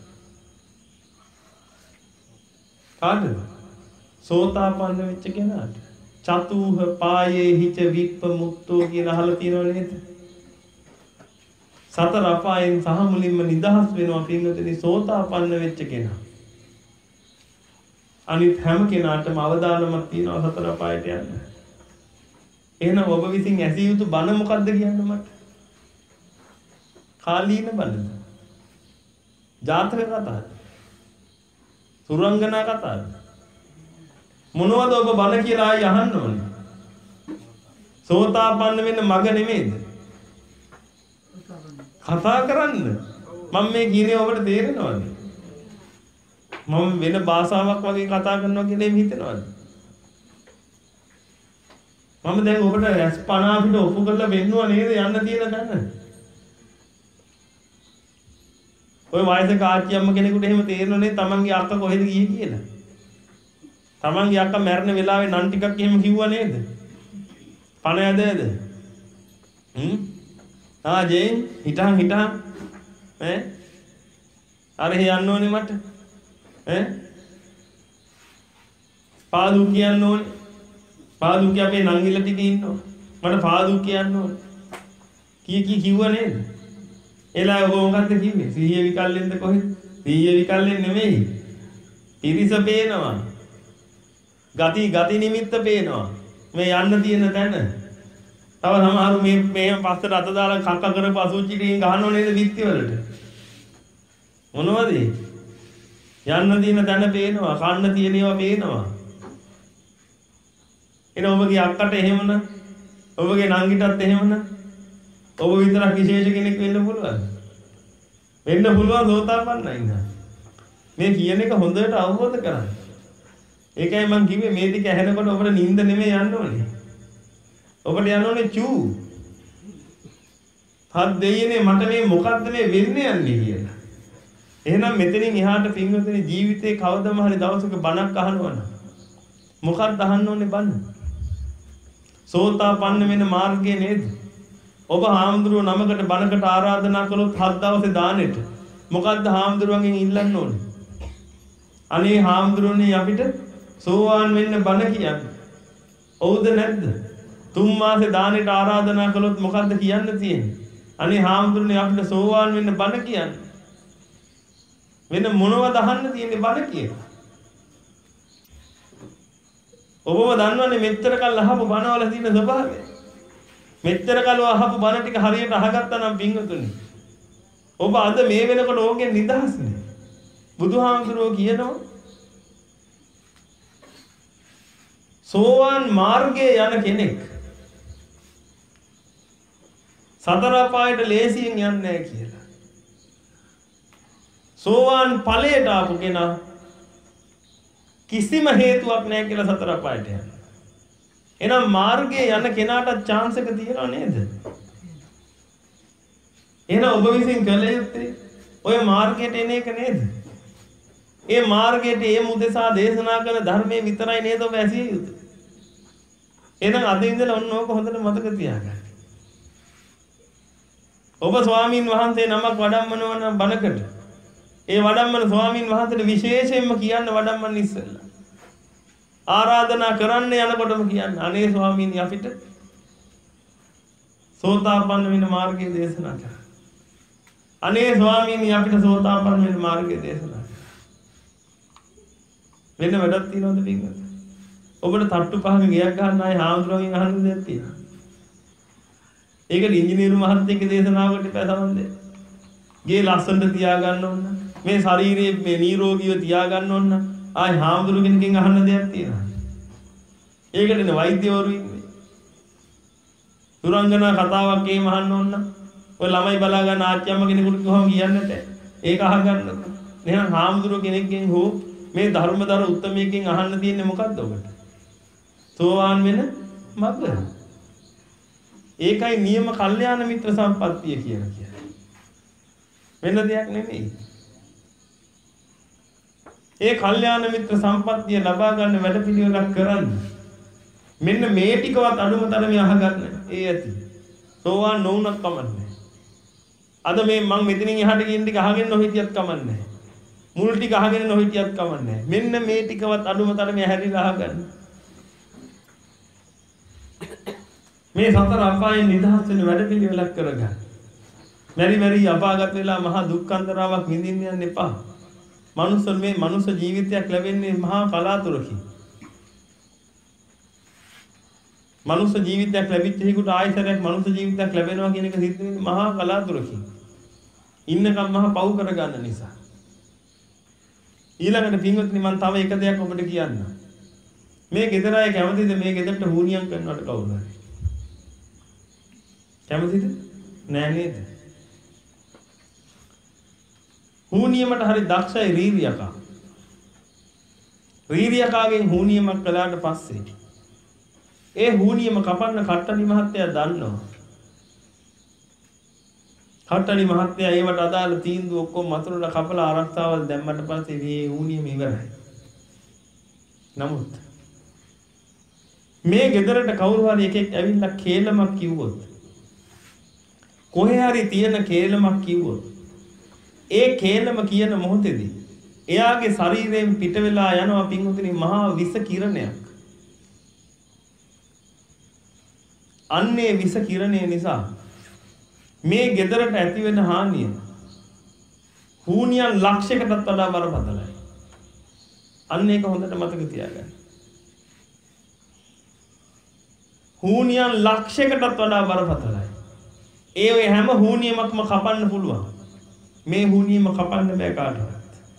කාටද? සෝතාපන්න වෙච්ච කෙනාට. චතුහ පායේ හිච විප්ප මුක්තෝ කියලා අහලා තියෙනව නේද? සතර අපායෙන් සහ මුලින්ම නිදහස් වෙනවා පින්වතුනි සෝතාපන්න වෙච්ච කෙනා. අනිත් හැම කෙනාටම අවදානමක් තියෙනවා සතර අපායට යන්න. එහෙනම් ඔබ විසින් ඇසිය යුතු බණ මොකද්ද කියන්න මට? කාලීන බණද? ජාතක කතාද? සුරංගනා කතාද? මොනවද ඔබ බණ කියලා ආයි අහන්න ඕනේ? සෝතාපන්න වෙන්න මග නෙමෙයිද? කතා කරන්න. මම මේ කියන්නේ ඔබට තේරෙනවද? මම වෙන භාෂාවක් වගේ කතා කරනවා කියලා එම් හිතනවද? මම දැන් ඔබට ඇස් පන අපිට ඔප්පු කරලා වෙන්නවා නේද යන්න තියෙන තැන? ඔය වයසක ආච්චි අම්ම කෙනෙකුට එහෙම තේරෙන්නේ තමන්ගේ අක්කා කොහෙද ගියේ කියලා. තමන්ගේ අක්කා මැරෙන වෙලාවේ නන් ටිකක් එහෙම කිව්වා නේද? පණ ඇදද? හ්ම්? ආ ජේන් හිටහන් හිටහන් ඈ අර හේ යන්න ඕනේ මට ඈ පාදු කියන්න ඕනේ පාදු කිය අපේ නංගිල ටික ඉන්නවා මට පාදු කියන්න ඕනේ කී කී කිව්වා නේද එලා ඔබ මොකද්ද කිව්වේ සිහිය විකල්ලෙන්ද කොහෙද සිහිය විකල්ලෙන් නෙමෙයි ඉරිස පේනවා ගති ගති නිමිත්ත පේනවා මේ යන්න තියෙන තැන තව සමහරු මේ මේ පස්සට අත දාලා කක්ක කරපු අසුචි ටිකෙන් ගහනව නේද විත්ති වලට මොනවද යන්න තියෙන තැන පේනවා කන්න තියෙන ඒවා පේනවා එන ඔබගේ අක්කට එහෙමන ඔබගේ නංගිටත් එහෙමන ඔබ විතරක් විශේෂ කෙනෙක් වෙන්න පුළුවන් වෙන්න පුළුවන් සෝතාපන්නයි නේද මේ කියන එක හොඳට අවබෝධ කරගන්න ඒකයි මම කිව්වේ මේ ටික ඇහෙනකොට ඔබට නිින්ද නෙමෙයි යන්න ඕනේ ඔබට යන්න ඕනේ චූ හත් දෙයියනේ මට මේ මොකද්ද මේ වෙන්නේ යන්නේ කියලා එහෙනම් මෙතනින් එහාට පින්වතුනි ජීවිතේ කවදම හරි දවසක බණක් අහනවනම් මොකක්ද අහන්න ඕනේ බණ සෝතාපන්න වෙන මාර්ගය නේද ඔබ හාමුදුරුවෝ නමකට බණකට ආරාධනා කළොත් හත් දවසේ දානෙට මොකද්ද හාමුදුරුවන්ගෙන් ඉල්ලන්න ඕනේ අනේ හාමුදුරුවනේ අපිට සෝවාන් වෙන්න බණ කියන්නේ ඔව්ද නැද්ද තුන් මාසේ දානෙට ආරාධනා කළොත් මොකද්ද කියන්න තියෙන්නේ අනේ හාමුදුරුවනේ අපිට සෝවාන් වෙන්න බණ කියන්නේ වෙන මොනවද අහන්න තියෙන්නේ බණ කියලා ඔබම දන්නවනේ මෙච්චර කල් අහපු බණවල තියෙන ස්වභාවය මෙච්චර කල් අහපු බණ ටික හරියට අහගත්තා නම් පින්වතුනි ඔබ අද මේ වෙනකොට ඕකෙන් නිදහස්නේ බුදුහාමුදුරුවෝ කියනවා සෝවාන් මාර්ගයේ යන කෙනෙක් සතර අපායට ලේසියෙන් යන්නේ නැහැ කියලා සෝවාන් ඵලයට ආපු කෙනා කිසිම හේතුවක් නැහැ කියලා සතර අපායට යනවා. එහෙනම් මාර්ගයේ යන කෙනාට chance එක තියෙනව නේද? එහෙනම් ඔබ විසින් කළ යුත්තේ ඔය මාර්ගයට එන එක නේද? ඒ මාර්ගයට ඒ මුදෙසා දේශනා කරන ධර්මයේ විතරයි නේද ඔබ ඇසිය යුත්තේ? එහෙනම් අද ඉඳලා ඔන්න ඕක හොඳට මතක තියාගන්න. ඔබ ස්වාමින් වහන්සේ නමක් වඩම්මනවා නම් බණකට ඒ වඩම්මන ස්වාමින් වහන්සේට විශේෂයෙන්ම කියන්න වඩම්මන්න ඉස්සෙල්ලා ආරාධනා කරන්න යනකොටම කියන්න අනේ ස්වාමීනි අපිට සෝතාපන්න වෙන මාර්ගය දේශනා කරන්න අනේ ස්වාමීනි අපිට සෝතාපන්න වෙන මාර්ගය දේශනා කරන්න වෙන වැඩක් තියනවද පින්වත් ඔබට තට්ටු පහක ගියක් ගන්න ආයේ හාමුදුරුවන්ගෙන් අහන්න දෙයක් තියෙනවා ඒකට ඉංජිනේරු මහත්තයෙක්ගේ දේශනාවකට පැසවන්න දෙන්න ගේ ලස්සනට තියාගන්න ඕන මේ ශරීරයේ මේ නිරෝගීව තියාගන්න ඕන ආයි හාමුදුරු කෙනකින් අහන්න දෙයක් තියෙනවා ඒකටනේ වෛද්‍යවරු ඉන්නේ සුරංගනා කතාවක් එහෙම අහන්න ඕන ඔය ළමයි බලා ගන්න ආච්චියම්ම කෙනෙකුට කොහොම කියන්නට ඒක අහගන්න එහෙනම් හාමුදුරු කෙනෙක්ගෙන් හෝ මේ ධර්මදර උත්තමයෙක්ගෙන් අහන්න තියෙන්නේ මොකද්ද ඔබට සෝවාන් වෙන මඟ ඒකයි නියම කල්යාණ මිත්‍ර සම්පත්තිය කියලා කියන්නේ වෙන දෙයක් නෙමෙයි ඒ කල්යාණ මිත්‍ර සම්පත්තිය ලබා ගන්න වැඩපිළිවෙලක් කරන්න මෙන්න මේ ටිකවත් අඩුම තරමේ අහගන්න ඒ ඇති සෝවාන් නොවුනත් කමන්නේ අද මේ මම මෙතනින් එහාට ගින් ටික අහගෙන නොහිටියත් කමන්නේ මුල් ටික අහගෙන නොහිටියත් කමන්නේ මෙන්න මේ ටිකවත් අඩුම තරමේ හැරිලා අහගන්න මේ සතර අපායෙන් නිදහස් වෙන වැඩපිළිවෙලක් කරගන්න මෙරි මෙරි අපාගත වෙලා මහා දුක්ඛන්තරාවක් විඳින්න යන්න එපා මනුස්ස මේ මනුස්ස ජීවිතයක් ලැබෙන්නේ මහා කලාතුරකින් මනුස්ස ජීවිතයක් ලැබිච්ච හේකට ආයතරයක් මනුස්ස ජීවිතයක් ලැබෙනවා කියන එක සිද්ධ වෙන්නේ මහා කලාතුරකින් ඉන්නකම් මහා පව් කරගන්න නිසා ඊළඟට පින්වත්නි මම තව එක දෙයක් ඔබට කියන්න මේ ගෙදර අය කැමතිද මේ ගෙදරට හුනියම් කරනවට කවුරු හරි කැමතිද නෑ නේද හුනියමට හරි දක්ෂයි රීරියකා රීරියකාගෙන් හුනියමක් කළාට පස්සේ ඒ හුනියම කපන්න කට්ටලි මහත්තයා දන්නවා කට්ටලි මහත්තයා ඒවට අදාළ තීන්දුව ඔක්කොම මතුරුලා කපලා ආරක්ෂාවල් දැම්මට පස්සේ මේ ඌනියම ඉවරයි. නමුත් මේ ගෙදරට කවුරු හරි එකෙක් ඇවිල්ලා කේලමක් කිව්වොත් කොහේ හරි තියෙන කේලමක් කිව්වොත් ඒ කේලම කියන මොහොතේදී එයාගේ ශරීරයෙන් පිට වෙලා යනවා පින්වතුනි මහා විස කිරණයක්. අන්නේ විස කිරණය නිසා මේ ගෙදරට ඇති වෙන හානිය හූනියන් ලක්ෂයකටත් වඩා බරපතලයි. අන්න ඒක හොඳට මතක තියාගන්න. හූනියන් ලක්ෂයකටත් වඩා බරපතලයි. ඒ ඔය හැම හූනියමක්ම කපන්න පුළුවන්. මේ හූනියම කපන්න බෑ කාටවත්.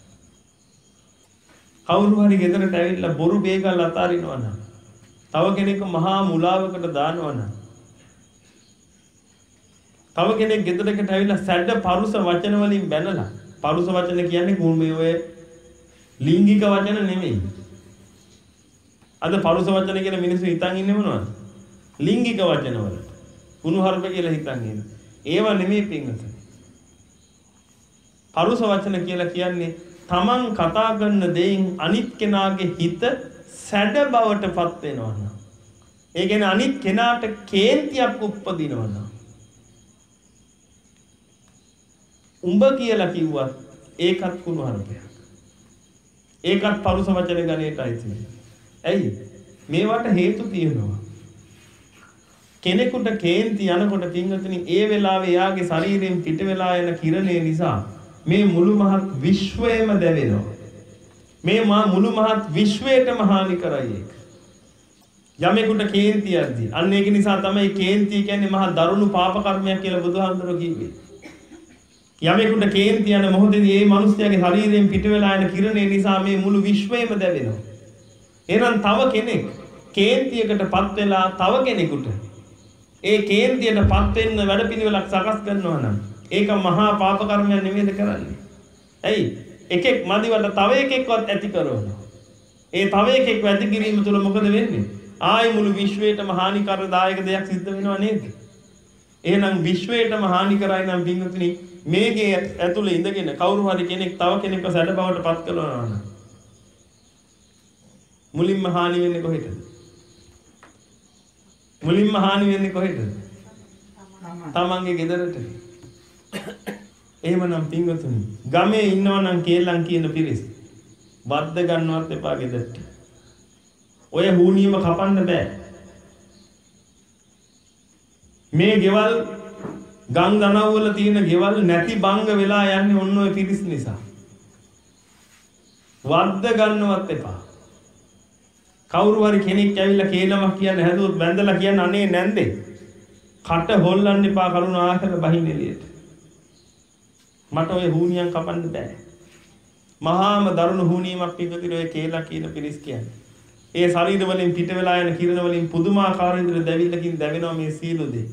කවුරු හරි ගෙදරට ඇවිල්ලා බොරු බේගල් අතාරිනවා නම්, තව කෙනෙක් මහා මුලාවකට දානවා නම්, තව කෙනෙක් ගෙදරකට ඇවිල්ලා සැඩ පරුස වචන වලින් බැනලා, පරුස වචන කියන්නේ කුඹේ ඔය ලිංගික වචන නෙමෙයි. අද පරුස වචන කියන මිනිස්සු හිතන් ඉන්නේ මොනවද? ලිංගික වචන වල. කුණුහරුප කියලා හිතන් ඉන්නේ. ඒව නෙමෙයි පින්වතුනි. පරුස වචන කියලා කියන්නේ තමන් කතා කරන දෙයින් අනිත් කෙනාගේ හිත සැඩ බවට පත් වෙනවා නම්, ඒ කියන්නේ අනිත් කෙනාට කේන්තියක් උප්පදිනවා නම්, උඹ කියලා කිව්වත් ඒකත් කුණුහරුපයක්. ඒකත් පරුස වචන ගණේටයි තියෙන්නේ. ඇයි? මේවට හේතු තියෙනවා. කෙනෙකුට කේන්ති යනකොට පින්වතුනි ඒ වෙලාවේ එයාගේ ශරීරයෙන් පිට වෙලා යන කිරණය නිසා මේ මුළු මහත් විශ්වයම දැවෙනවා. මේ මා මුළු මහත් විශ්වයටම හානි කරයි ඒක. යමෙකුට කේන්තියක්දී. අන්න ඒක නිසා තමයි කේන්තිය කියන්නේ මහා දරුණු පාප කර්මයක් කියලා බුදුහාමුදුරුවෝ කිව්වේ. යමෙකුට කේන්ති යන මොහොතේදී මේ මිනිස්යාගේ ශරීරයෙන් පිට වෙලා යන කිරණය නිසා මේ මුළු විශ්වයම දැවෙනවා. එහෙනම් තව කෙනෙක් කේන්තියකටපත් වෙලා තව කෙනෙකුට ඒ කේන්තියටපත් වෙන්න වැඩපිළිවෙලක් සකස් කරනවා නම් ඒක මහා පාප කර්මයක් නෙමෙයිද කරන්නේ? ඇයි? එකෙක් මදිවට තව එකෙක්වත් ඇති කරනවා. ඒ තව එකෙක් ඇති කිරීම තුළ මොකද වෙන්නේ? ආයි මුළු විශ්වයටම හානිකාරදායක දෙයක් සිද්ධ වෙනවා නේද? එහෙනම් විශ්වයටම හානි කරයි නම් පින්වතුනි මේකේ ඇතුළේ ඉඳගෙන කවුරු හරි කෙනෙක් තව කෙනෙක්ව සැඩ බවට පත් කරනවා නම් මුලින්ම හානි වෙන්නේ කොහෙටද? මුලින්ම හානි වෙන්නේ කොහෙටද? තමන්ගේ ගෙදරට. එහෙමනම් පින්වතුනි ගමේ ඉන්නවා නම් කේලම් කියන පිරිස් වද්ද ගන්නවත් එපා ගෙදරට. ඔය හුනියම කපන්න බෑ. මේ ගෙවල් ගම් දනව් වල තියෙන ගෙවල් නැති බංග වෙලා යන්නේ ඔන්න ඔය පිරිස් නිසා. වද්ද ගන්නවත් එපා. කවුරු හරි කෙනෙක් ඇවිල්ලා කේලමක් කියන්න හැදුවොත් වැඳලා කියන්න අනේ නැන්දේ. කට හොල්ලන්න එපා කරුණා කරලා බහින්න එළියට. මට ඔය හුනියන් කපන්න බෑ. මහාම දරුණු හුනියමක් පිටුතිර ඔය කේලා කියන පිරිස් කියන්නේ. ඒ ශරීර වලින් පිට වෙලා යන කිරණ වලින් පුදුමාකාර විදිහට දැවිල්ලකින් දැවෙනවා මේ සීළු දෙය.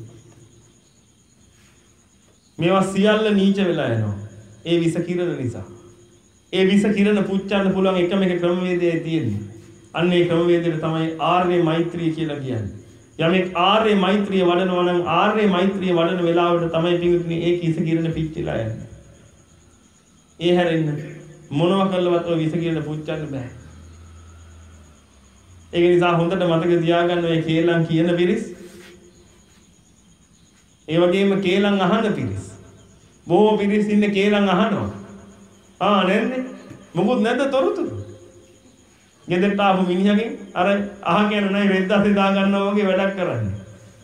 මේවා සියල්ල නීච වෙලා යනවා. ඒ විස කිරණ නිසා. ඒ විස කිරණ පුච්චන්න පුළුවන් එකම එක ක්‍රමවේදයයි තියෙන්නේ. අන්න ඒ ක්‍රමවේදයට තමයි ආර්ය මෛත්‍රිය කියලා කියන්නේ. යමෙක් ආර්ය මෛත්‍රිය වඩනවා නම් ආර්ය මෛත්‍රිය වඩන වෙලාවට තමයි පිටුතුනි ඒ කිස කිරණ පිච්චිලා යන්නේ. ඒ හැරෙන්න මොනවා කළවත් ඔය විස කිරණ පුච්චන්න බෑ. ඒක නිසා හොඳට මතක තියාගන්න ඔය කේලම් කියන පිරිස් ඒ වගේම කේලම් අහන පිරිස් බොහෝ පිරිස් ඉන්නේ කේලම් අහනවා. ආ නැන්නේ මොකුත් නැද්ද තොරතුරු. ගෙදරට ආපු මිනිහගෙන් අර අහගෙන නැහැ වෙද්දාසේ දා ගන්නවා වගේ වැඩක් කරන්නේ.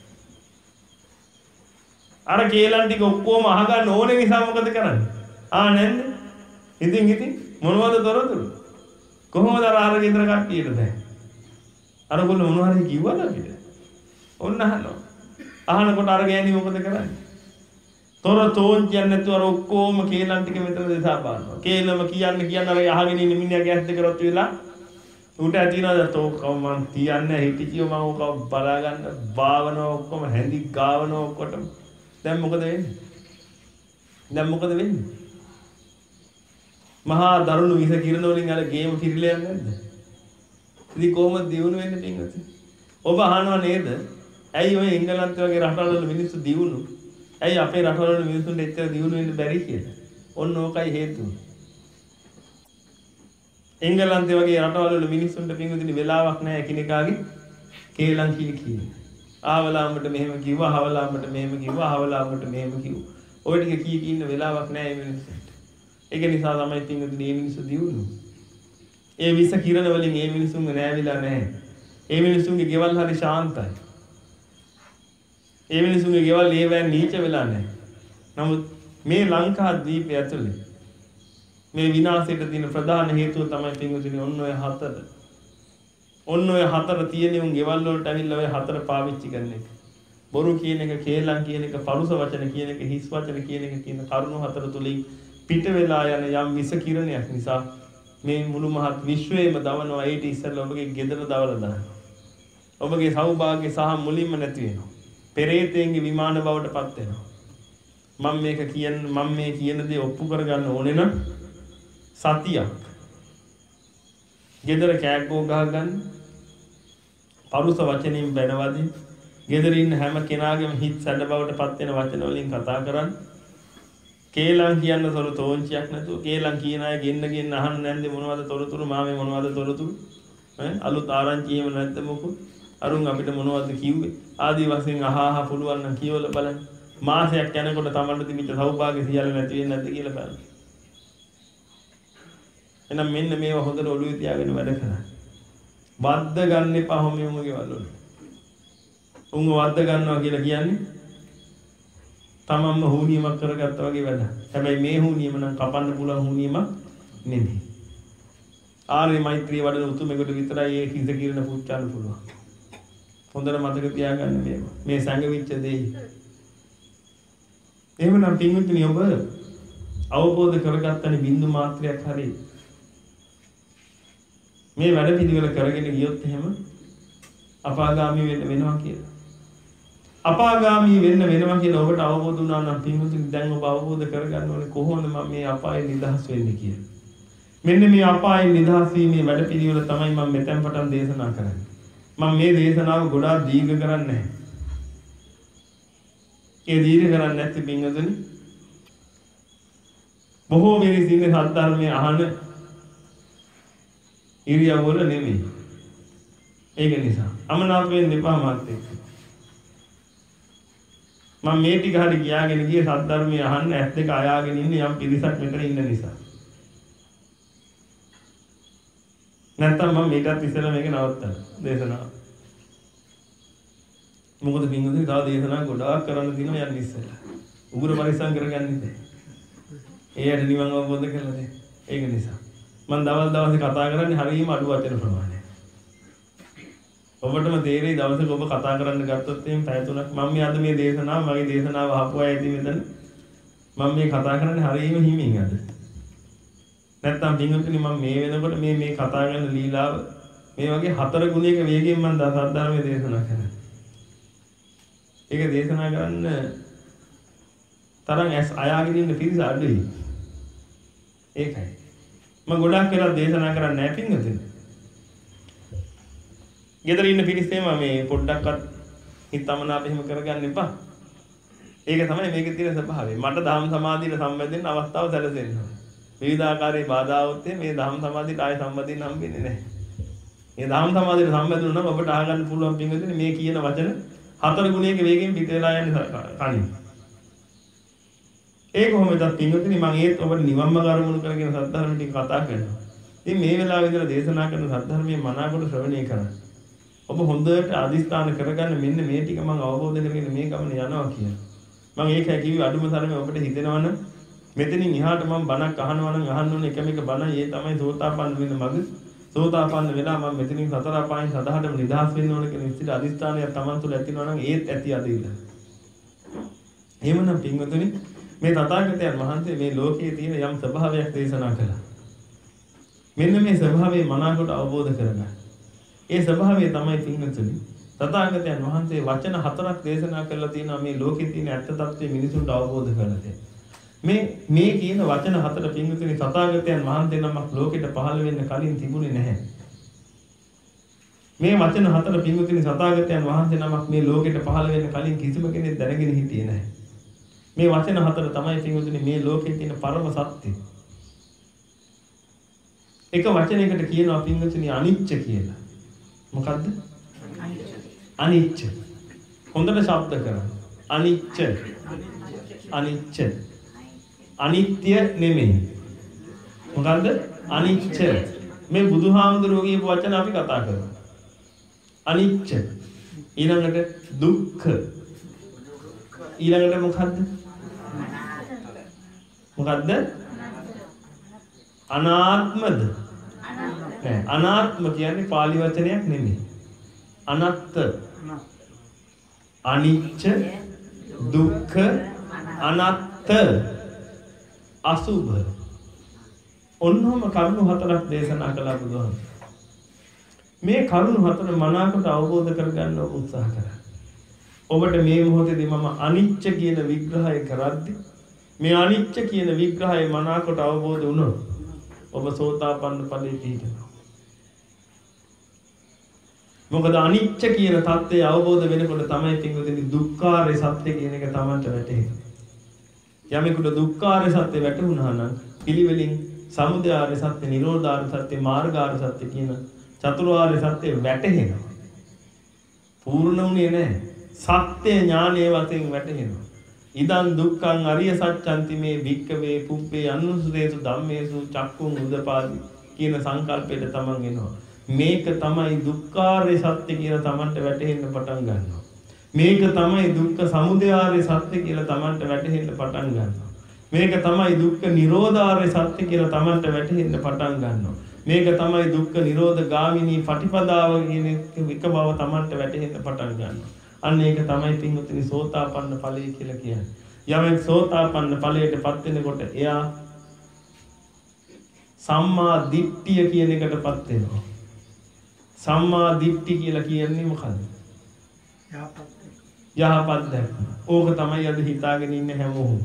අර කේලම් ටික ඔක්කොම අහගන්න ඕනේ නිසා මොකද කරන්නේ? ආ නැන්නේ. ඉතින් ඉතින් මොනවද තොරතුරු? කොහොමද අර අර ගෙදර කට්ටියට දැන්? අරගොල්ල මොනවා හරි කිව්වද අපිට? ඔන්න අහනවා. අහනකොට අර ගෑණි මොකද කරන්නේ? තොර තෝන් කියන්නේ නැතුව අර ඔක්කොම කේලම් ටික මෙතන දෙසා බලනවා. කේලම කියන්න කියන්න අර අහගෙන ඉන්න මිනිහා ගැස් දෙක රොත් වෙලා උට ඇතිනවද තෝ කව මං තියන්නේ හිටියෝ මම ඔක බලා ගන්න භාවනාව ඔක්කොම හැඳි ගාවනවා ඔක්කොටම. දැන් මොකද වෙන්නේ? දැන් මොකද වෙන්නේ? මහා දරුණු විස කිරණ වලින් අර ගේම පිරිලා යන්නේ නැද්ද? ඉතින් කොහොමද දියුණු වෙන්නේ පින්වතුනි? ඔබ අහනවා නේද? ඇයි ඔය එංගලන්තේ වගේ රටවල මිනිස්සු දියුණු? ඇයි අපේ රටවල මිනිස්සුන්ට එච්චර දියුණු වෙන්න බැරි කියලා? ඔන්න ඕකයි හේතුව. එංගලන්තේ වගේ රටවල වල මිනිස්සුන්ට පින්විතනි වෙලාවක් නැහැ එකිනෙකාගේ කේලම් කී කී. ආවලාමට මෙහෙම කිව්වා, හවලාමට මෙහෙම කිව්වා, හවලාමට මෙහෙම කිව්වා. ඔය ටික කී කී ඉන්න වෙලාවක් නැහැ මේ මිනිස්සුන්ට. ඒක නිසා තමයි පින්විතනි මේ මිනිස්සු දියුණු. ඒ විස කිරණ වලින් මේ මිනිස්සුන්ගේ නෑවිලා නැහැ. ඒ මිනිස්සුන්ගේ ගෙවල් හරි ශාන්තයි. ඒ මිනිස්සුන්ගේ ගෙවල් ඒවැන් නීච වෙලා නැහැ. නමුත් මේ ලංකා දීපය ඇතුලේ මේ විනාශයට තියෙන ප්‍රධාන හේතුව තමයි පින්විතනි ඔන්න ඔය හතර. ඔන්න ඔය හතර තියෙන උන් ගෙවල් වලට ඇවිල්ලා ඔය හතර පාවිච්චි කරන එක. බොරු කියන එක, කේලම් කියන එක, පරුස වචන කියන එක, හිස් වචන කියන එක කියන කරුණු හතර තුලින් පිට වෙලා යන යම් විස කිරණයක් නිසා මේ මුළු මහත් විශ්වයේම දවනවා. ඒට ඉස්සෙල්ලා ඔබගේ ගෙදර දවලා දානවා. ඔබගේ සෞභාග්‍ය සහ මුලින්ම නැති වෙනවා. පෙරේතයන්ගේ විමාන බවට පත් වෙනවා. මම මේක කියන මම මේ කියන දේ ඔප්පු කරගන්න ඕනේ නම් සතියක්. ගෙදර කෑග්ගෝ ගහ ගන්න. පරුස වචනින් බැනවදී. ගෙදර ඉන්න හැම කෙනාගේම හිත සැඩ බවට පත් වෙන වචන වලින් කතා කරන්න. කේලම් කියන්න තොර තෝංචියක් නැතුව කේලම් කියන අය ගෙන්න ගෙන්න අහන්න නැන්දේ මොනවද තොරතුරු මාමේ මොනවද තොරතුරු ඈ අලුත් ආරංචි එහෙම නැද්ද මොකෝ අරුන් අපිට මොනවද කිව්වේ ආදී වශයෙන් අහා අහා පුළුවන් නම් කියවල බලන්න මාසයක් යනකොට තමන්ට තිබිච්ච සෞභාග්‍ය සියල්ල නැති වෙන්නේ නැද්ද කියලා බලන්න. එහෙනම් මෙන්න මේවා හොඳට ඔළුවේ තියාගෙන වැඩ කරන්න. වද්ද ගන්න එපා හැම උන්ගේ වලවල. උන්ව වද්ද ගන්නවා කියලා කියන්නේ තමන්ම හුනියමක් කරගත්තා වගේ වැඩ. හැබැයි මේ හුනියම නම් කපන්න පුළුවන් හුනියමක් නෙමෙයි. ආර්ය මෛත්‍රිය වඩන උතුමෙකුට විතරයි ඒ හිත කිරණ පුච්චන්න පුළුවන්. හොඳට මතක තියාගන්න මේවා. මේ සංගවිච්ච දෙයි. එහෙමනම් පින්විතනි ඔබ අවබෝධ කරගත්තනේ බින්දු මාත්‍රයක් හරි මේ වැඩ පිළිවෙල කරගෙන ගියොත් එහෙම අපාගාමී වෙන්න වෙනවා කියලා. අපාගාමී වෙන්න වෙනවා කියලා ඔබට අවබෝධ වුණා නම් පින්විතනි දැන් ඔබ අවබෝධ කරගන්න ඕනේ කොහොමද මම මේ අපායෙන් නිදහස් වෙන්නේ කියලා. මෙන්න මේ අපායෙන් නිදහස් වීමේ වැඩ පිළිවෙල තමයි මම මෙතෙන් පටන් දේශනා කරන්නේ. මම මේ දේශනාව ගොඩාක් දීර්ඝ කරන්නේ නැහැ. ඒ දීර්ඝ කරන්නේ නැති පින්වතුනි බොහෝ මිනිස් ඉන්නේ සත්‍යධර්මයේ අහන ඉරියව්වල නෙමෙයි. ඒක නිසා අමනාප වෙන්න එපා මාත් එක්ක. මම මේ ටික හරි කියාගෙන ගියේ සත්‍යධර්මයේ අහන්න ඇස් දෙක අයාගෙන ඉන්නේ යම් පිරිසක් මෙතන ඉන්න නිසා. නැත්තම් මම මේකත් ඉස්සෙල්ලා මේක නවත්තන්න දේශනාව. මොකද පින්වතුනි තව දේශනා ගොඩාක් කරන්න තියෙනවා යන්න ඉස්සෙල්ලා. උගුර පරිස්සම් කරගන්න ඉතින්. ඒයට නිවන් අවබෝධ කරලා දෙන්න. ඒක නිසා මම දවල් දවසේ කතා කරන්නේ හරියම අඩු වචන ප්‍රමාණයක්. ඔබටම තේරෙයි දවසක ඔබ කතා කරන්න ගත්තොත් එහෙනම් පැය තුනක් මම මේ අද මේ දේශනාව මගේ දේශනාව අහපු අය ඉතින් මෙතන මම මේ කතා කරන්නේ හරියම හිමින් අද. නැත්තම් පින්වතුනි මම මේ වෙනකොට මේ මේ කතා කරන ලීලාව මේ වගේ හතර ගුණයක වේගයෙන් මම සද්ධර්මයේ දේශනා කරනවා. ඒක දේශනා කරන්න තරම් ඇස් අයාගෙන ඉන්න පිරිස අඩුයි. ඒකයි. මම ගොඩාක් වෙලා දේශනා කරන්නේ නැහැ පින්වතුනි. ගෙදර ඉන්න පිරිසේම මේ පොඩ්ඩක්වත් හිතමනාප එහෙම කරගන්න එපා. ඒක තමයි මේකේ තියෙන ස්වභාවය. මට දහම් සමාධියට සම්බන්ධ වෙන්න අවස්ථාව සැලසෙන්න ඕනේ. විවිධාකාරයේ බාධාවොත් මේ දහම් සමාධියට ආය සම්බන්ධින් හම්බෙන්නේ නැහැ. මේ දහම් සමාධියට සම්බන්ධ වුණා නම් ඔබට අහගන්න පුළුවන් පින්වතුනි මේ කියන වචන හතර ගුණයක වේගයෙන් පිට වෙලා යන්නේ කණින්. ඒක කොහොමද පින්වතුනි මම ඒත් ඔබට නිවම්ම කරුණු කරගෙන සද්ධර්ම ටික කතා කරනවා. ඉතින් මේ වෙලාවේ ඉඳලා දේශනා කරන සද්ධර්මයේ මනාකොට ශ්‍රවණය කරන්න. ඔබ හොඳට අදිස්ථාන කරගන්න මෙන්න මේ ටික මම අවබෝධ කරගෙන මේ ගමන යනවා කියලා. මම ඒකයි කිව්වේ අඩුම තරමේ ඔබට හිතෙනවනම් මෙතනින් එහාට මම බණක් අහනවා නම් අහන්න ඕනේ එකම එක බණ. ඒ තමයි සෝතාපන්න වෙන මග. සෝතාපන්න වෙලා මම මෙතනින් සතර අපායන් සදහටම නිදහස් වෙන්න ඕනේ කියන විදිහට අදිස්ථානයක් Taman තුල ඇතිවෙනවා නම් ඒත් ඇති අදින්න. එහෙමනම් පින්වතුනි මේ තථාගතයන් වහන්සේ මේ ලෝකයේ තියෙන යම් ස්වභාවයක් දේශනා කළා. මෙන්න මේ ස්වභාවය මනාකොට අවබෝධ කරගන්න. ඒ ස්වභාවය තමයි පින්වතුනි තථාගතයන් වහන්සේ වචන හතරක් දේශනා කරලා තියෙනවා මේ ලෝකයේ තියෙන ඇත්ත తත්ත්වය මිනිසුන්ට අවබෝධ කරලා දෙන්න. මේ මේ කියන වචන හතර පින්වතුනි තථාගතයන් වහන්සේ නමක් ලෝකෙට පහළ වෙන්න කලින් තිබුණේ නැහැ. මේ වචන හතර පින්වතුනි තථාගතයන් වහන්සේ නමක් මේ ලෝකෙට පහළ වෙන්න කලින් කිසිම කෙනෙක් දැනගෙන හිටියේ නැහැ. මේ වචන හතර තමයි පින්වතුනි මේ ලෝකයේ තියෙන පරම සත්‍ය. එක වචනයකට කියනවා පින්වතුනි අනිච්ච කියලා. මොකද්ද? අනිච්ච. හොඳට ශබ්ද කරන්න. අනිච්ච. අනිච්ච. අනිත්‍ය නෙමෙයි. මොකද්ද? අනිච්ච. මේ බුදුහාමුදුරුවෝ කියපු වචන අපි කතා කරමු. අනිච්ච. ඊළඟට දුක්ඛ. ඊළඟට මොකද්ද? මොකද්ද? අනාත්මද? නෑ අනාත්ම කියන්නේ පාලි වචනයක් නෙමෙයි. අනත්ත. අනිච්ච දුක්ඛ අනත්ත අසුභ. ඔන්නෝම කරුණු හතරක් දේශනා කළා බුදුහාමුදුරුවෝ. මේ කරුණු හතර මනාකොට අවබෝධ කරගන්න උත්සාහ කරා. ඔබට මේ මොහොතේදී මම අනිච්ච කියන විග්‍රහය කරද්දී මේ අනිච්ච කියන විග්‍රහය මනාකොට අවබෝධ වුණොත් ඔබ සෝතාපන්න ඵලයේ පිහිටනවා. මොකද අනිච්ච කියන தත්ත්වය අවබෝධ වෙනකොට තමයි පින්වතුනි දුක්ඛාරය සත්‍ය කියන එක Tamanට වැටහෙන්නේ. යමෙකුට දුක්ඛාරය සත්‍ය වැටහුණා නම් පිළිවෙලින් සමුදයාරය සත්‍ය, නිරෝධාරය සත්‍ය, මාර්ගාරය සත්‍ය කියන චතුරාර්ය සත්‍ය වැටහෙනවා. පූර්ණ වුණේ නැහැ. සත්‍ය ඥානයේ වශයෙන් වැටහෙනවා. ඉදං දුක්ඛං අරිය සත්‍යන්ති මේ වික්කවේ පුබ්බේ අනුසුදේසු ධම්මේසු චක්කුං උදපාදි කියන සංකල්පයට තමන් එනවා. මේක තමයි දුක්ඛාරය සත්‍ය කියලා තමන්ට වැටහෙන්න පටන් ගන්නවා. මේක තමයි දුක්ඛ සමුදයාරය සත්‍ය කියලා තමන්ට වැටහෙන්න පටන් ගන්නවා. මේක තමයි දුක්ඛ නිරෝධාරය සත්‍ය කියලා තමන්ට වැටහෙන්න පටන් ගන්නවා. මේක තමයි දුක්ඛ නිරෝධ ගාමිනී පටිපදාව කියන එක බව තමන්ට වැටහෙන්න පටන් ගන්නවා. අන්න ඒක තමයි පින්වතුනි සෝතාපන්න ඵලය කියලා කියන්නේ. යමෙක් සෝතාපන්න ඵලයටපත් වෙනකොට එයා සම්මා දිට්ඨිය කියන එකටපත් වෙනවා. සම්මා දිට්ඨි කියලා කියන්නේ මොකද්ද? යහපත් යහපත් දැක්ම. ඕක තමයි අද හිතාගෙන ඉන්න හැමෝම.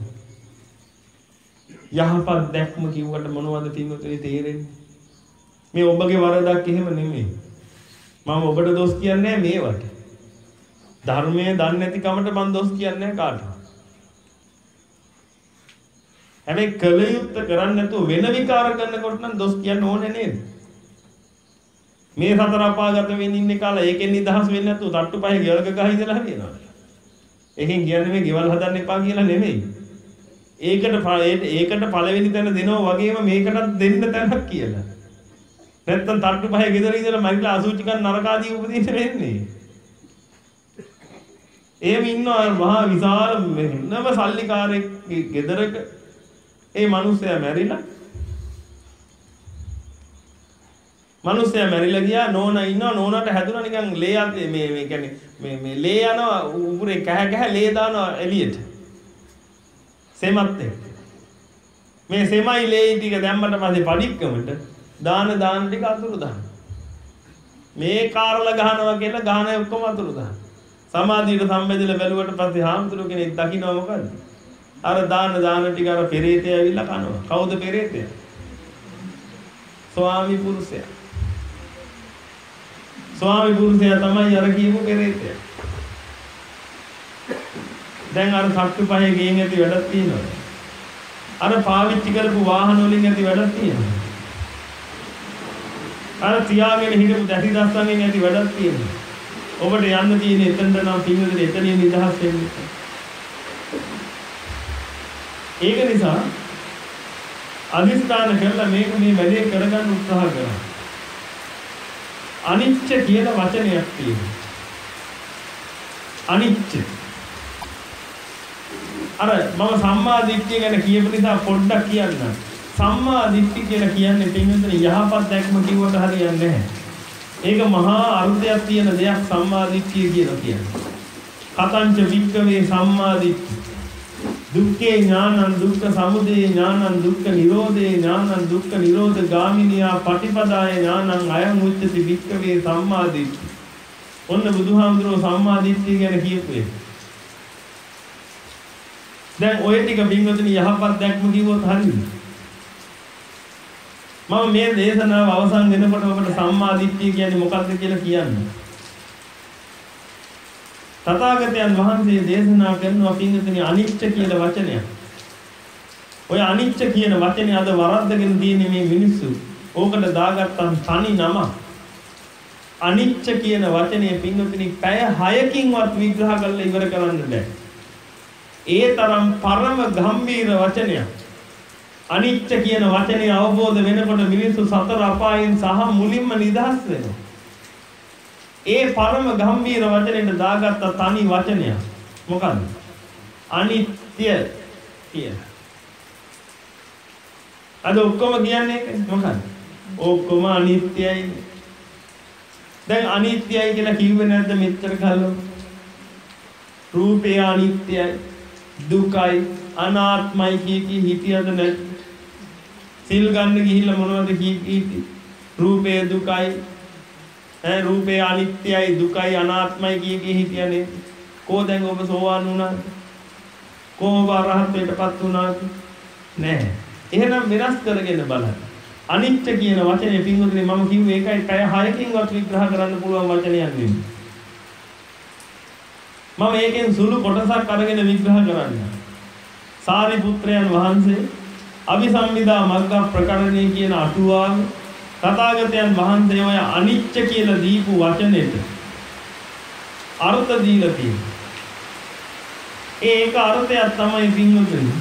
යහපත් දැක්ම කිව්වට මොනවද පින්වතුනි තේරෙන්නේ? මේ ඔබගේ වරදක් එහෙම නෙමෙයි. මම ඔබට දොස් කියන්නේ නැහැ මේවට. ධර්මයේ දන්නේ නැති කමට මම දොස් කියන්නේ නැහැ කාටවත්. හැබැයි කලියුත් කරන්නේ නැතුව වෙන විකාර කරනකොට නම් දොස් කියන්න ඕනේ නේද? මේ සතර අපාගත වෙමින් ඉන්නේ කාලා ඒකෙන් නිදහස් වෙන්නේ නැතුව තට්ටු පහේ ගෙවලක ගහ ඉඳලා හරියනවා. ඒකෙන් කියන්නේ මේ ගෙවල් හදන්න එපා කියලා නෙමෙයි. ඒකට ඒකට පළවෙනි තැන දෙනවා වගේම මේකටත් දෙන්න තැනක් කියලා. නැත්තම් තට්ටු පහේ ගෙදර ඉඳලා මරිලා අසුචි කන් නරකාදී උපදින්න වෙන්නේ. එහෙම ඉන්නවා මහා විශාල නම සල්ලිකාරයෙක් ගෙදරක ඒ මිනිස්සයා මැරිලා මිනිස්සයා මැරිලා ගියා නෝනා ඉන්නවා නෝනාට හැදුනා නිකන් ලේ මේ මේ කියන්නේ මේ මේ ලේ යනවා උගුරේ කහ කහ ලේ දානවා එළියට සෙමත් එක්ක මේ සෙමයි ලේ ටික දැම්මට පස්සේ පඩික්කමට දාන දාන ටික අතුරු දාන මේ කාරලා ගහනවා කියලා ගහන ඔක්කොම අතුරු දාන සමාධියට සම්බෙදලා බැලුවට පස්සේ හාමුදුරුවෝ කෙනෙක් දකින්නව මොකද්ද? අර දාන දාන ටික අර පෙරේතය ඇවිල්ලා කනවා. කවුද පෙරේතය? ස්වාමි පුරුෂයා. ස්වාමි පුරුෂයා තමයි අර කියපු පෙරේතය. දැන් අර සක්තු පහේ ගේන් ඇති වැඩක් තියෙනවා. අර පාවිච්චි කරපු වාහන වලින් ඇති වැඩක් තියෙනවා. අර තියාගෙන හිටපු දැටි දස්සන්ගෙන් ඇති වැඩක් තියෙනවා. ඔබට යන්න තියෙන එතනට නම් පින්වතුනි එතනින් නිදහස් වෙන්න. ඒක නිසා අදිස්ථාන කරලා මේක මේ වැඩේ කරගන්න උත්සාහ කරනවා. අනිච්ච කියන වචනයක් තියෙනවා. අනිච්ච. අර මම සම්මා දිට්ඨිය ගැන කියපු නිසා පොඩ්ඩක් කියන්නම්. සම්මා දිට්ඨිය කියලා කියන්නේ පින්වතුනි යහපත් දැක්ම කිව්වට හරියන්නේ නැහැ. ඒක මහා අර්ථයක් තියෙන දෙයක් සම්මා දිට්ඨිය කියලා කියන්නේ. කතංච වික්කවේ සම්මා දිට්ඨි. දුක්ඛේ ඥානං දුක්ඛ සමුදය ඥානං දුක්ඛ නිරෝධේ ඥානං දුක්ඛ නිරෝධ ගාමිනියා පටිපදාය ඥානං අයං උච්චති වික්කවේ සම්මා දිට්ඨි. ඔන්න බුදුහාමුදුරුවෝ සම්මා දිට්ඨිය ගැන කියපු එක. දැන් ඔය ටික බින්වතුනි යහපත් දැක්ම කිව්වොත් හරියද? මම මේ දේශනාව අවසන් වෙනකොට ඔබට සම්මා දිට්ඨිය කියන්නේ මොකක්ද කියලා කියන්න. තථාගතයන් වහන්සේ දේශනා කරනවා පින්වතුනි අනිච්ච කියන වචනය. ඔය අනිච්ච කියන වචනේ අද වරද්දගෙන තියෙන මේ මිනිස්සු ඕකට දාගත්තන් තනි නම. අනිච්ච කියන වචනේ පින්වතුනි පැය හයකින්වත් විග්‍රහ කරලා ඉවර කරන්න බෑ. ඒ තරම් පරම ගම්භීර වචනයක්. අනිච්ච කියන වචනේ අවබෝධ වෙනකොට මිනිස්සු සතර අපායන් සහ මුලින්ම නිදහස් වෙනවා. ඒ පරම ගම්භීර වචනෙට දාගත්ත තනි වචනයක්. මොකද්ද? අනිත්‍ය කියන. අද ඔක්කොම කියන්නේ ඒක මොකද්ද? ඔක්කොම අනිත්‍යයි. දැන් අනිත්‍යයි කියලා කිව්වේ නැද්ද මෙච්චර කලින්? රූපය අනිත්‍යයි, දුකයි, අනාත්මයි කිය කී හිතියද නැද්ද? සිල් ගන්න ගිහිල්ලා මොනවද කී රූපය දුකයි, ඈ රූපය අනිත්‍යයි, දුකයි, අනාත්මයි කිය කී හිතියනේ. කො දැන් ඔබ සෝවාන් වුණාද? කොහොම රහත්ත්වයටපත් වුණාද? නැහැ. එහෙනම් වෙනස් කරගෙන බලන්න. අනිත්‍ය කියන වචනේ පින්වතුනි මම කිව්වේ ඒකයි පැය හයකින්වත් විග්‍රහ කරන්න පුළුවන් වචනයක් නෙමෙයි. මම ඒකෙන් සුළු කොටසක් අරගෙන විග්‍රහ කරන්නම්. සාරිපුත්‍රයන් වහන්සේ අභිසම්මිදා මග්ග ප්‍රකරණේ කියන අටුවාවේ තථාගතයන් වහන්සේ ඔය අනිත්‍ය කියලා දීපු වචනෙට අර්ථ දීලා තියෙනවා. ඒක අර්ථයක් තමයි පින්වතුනි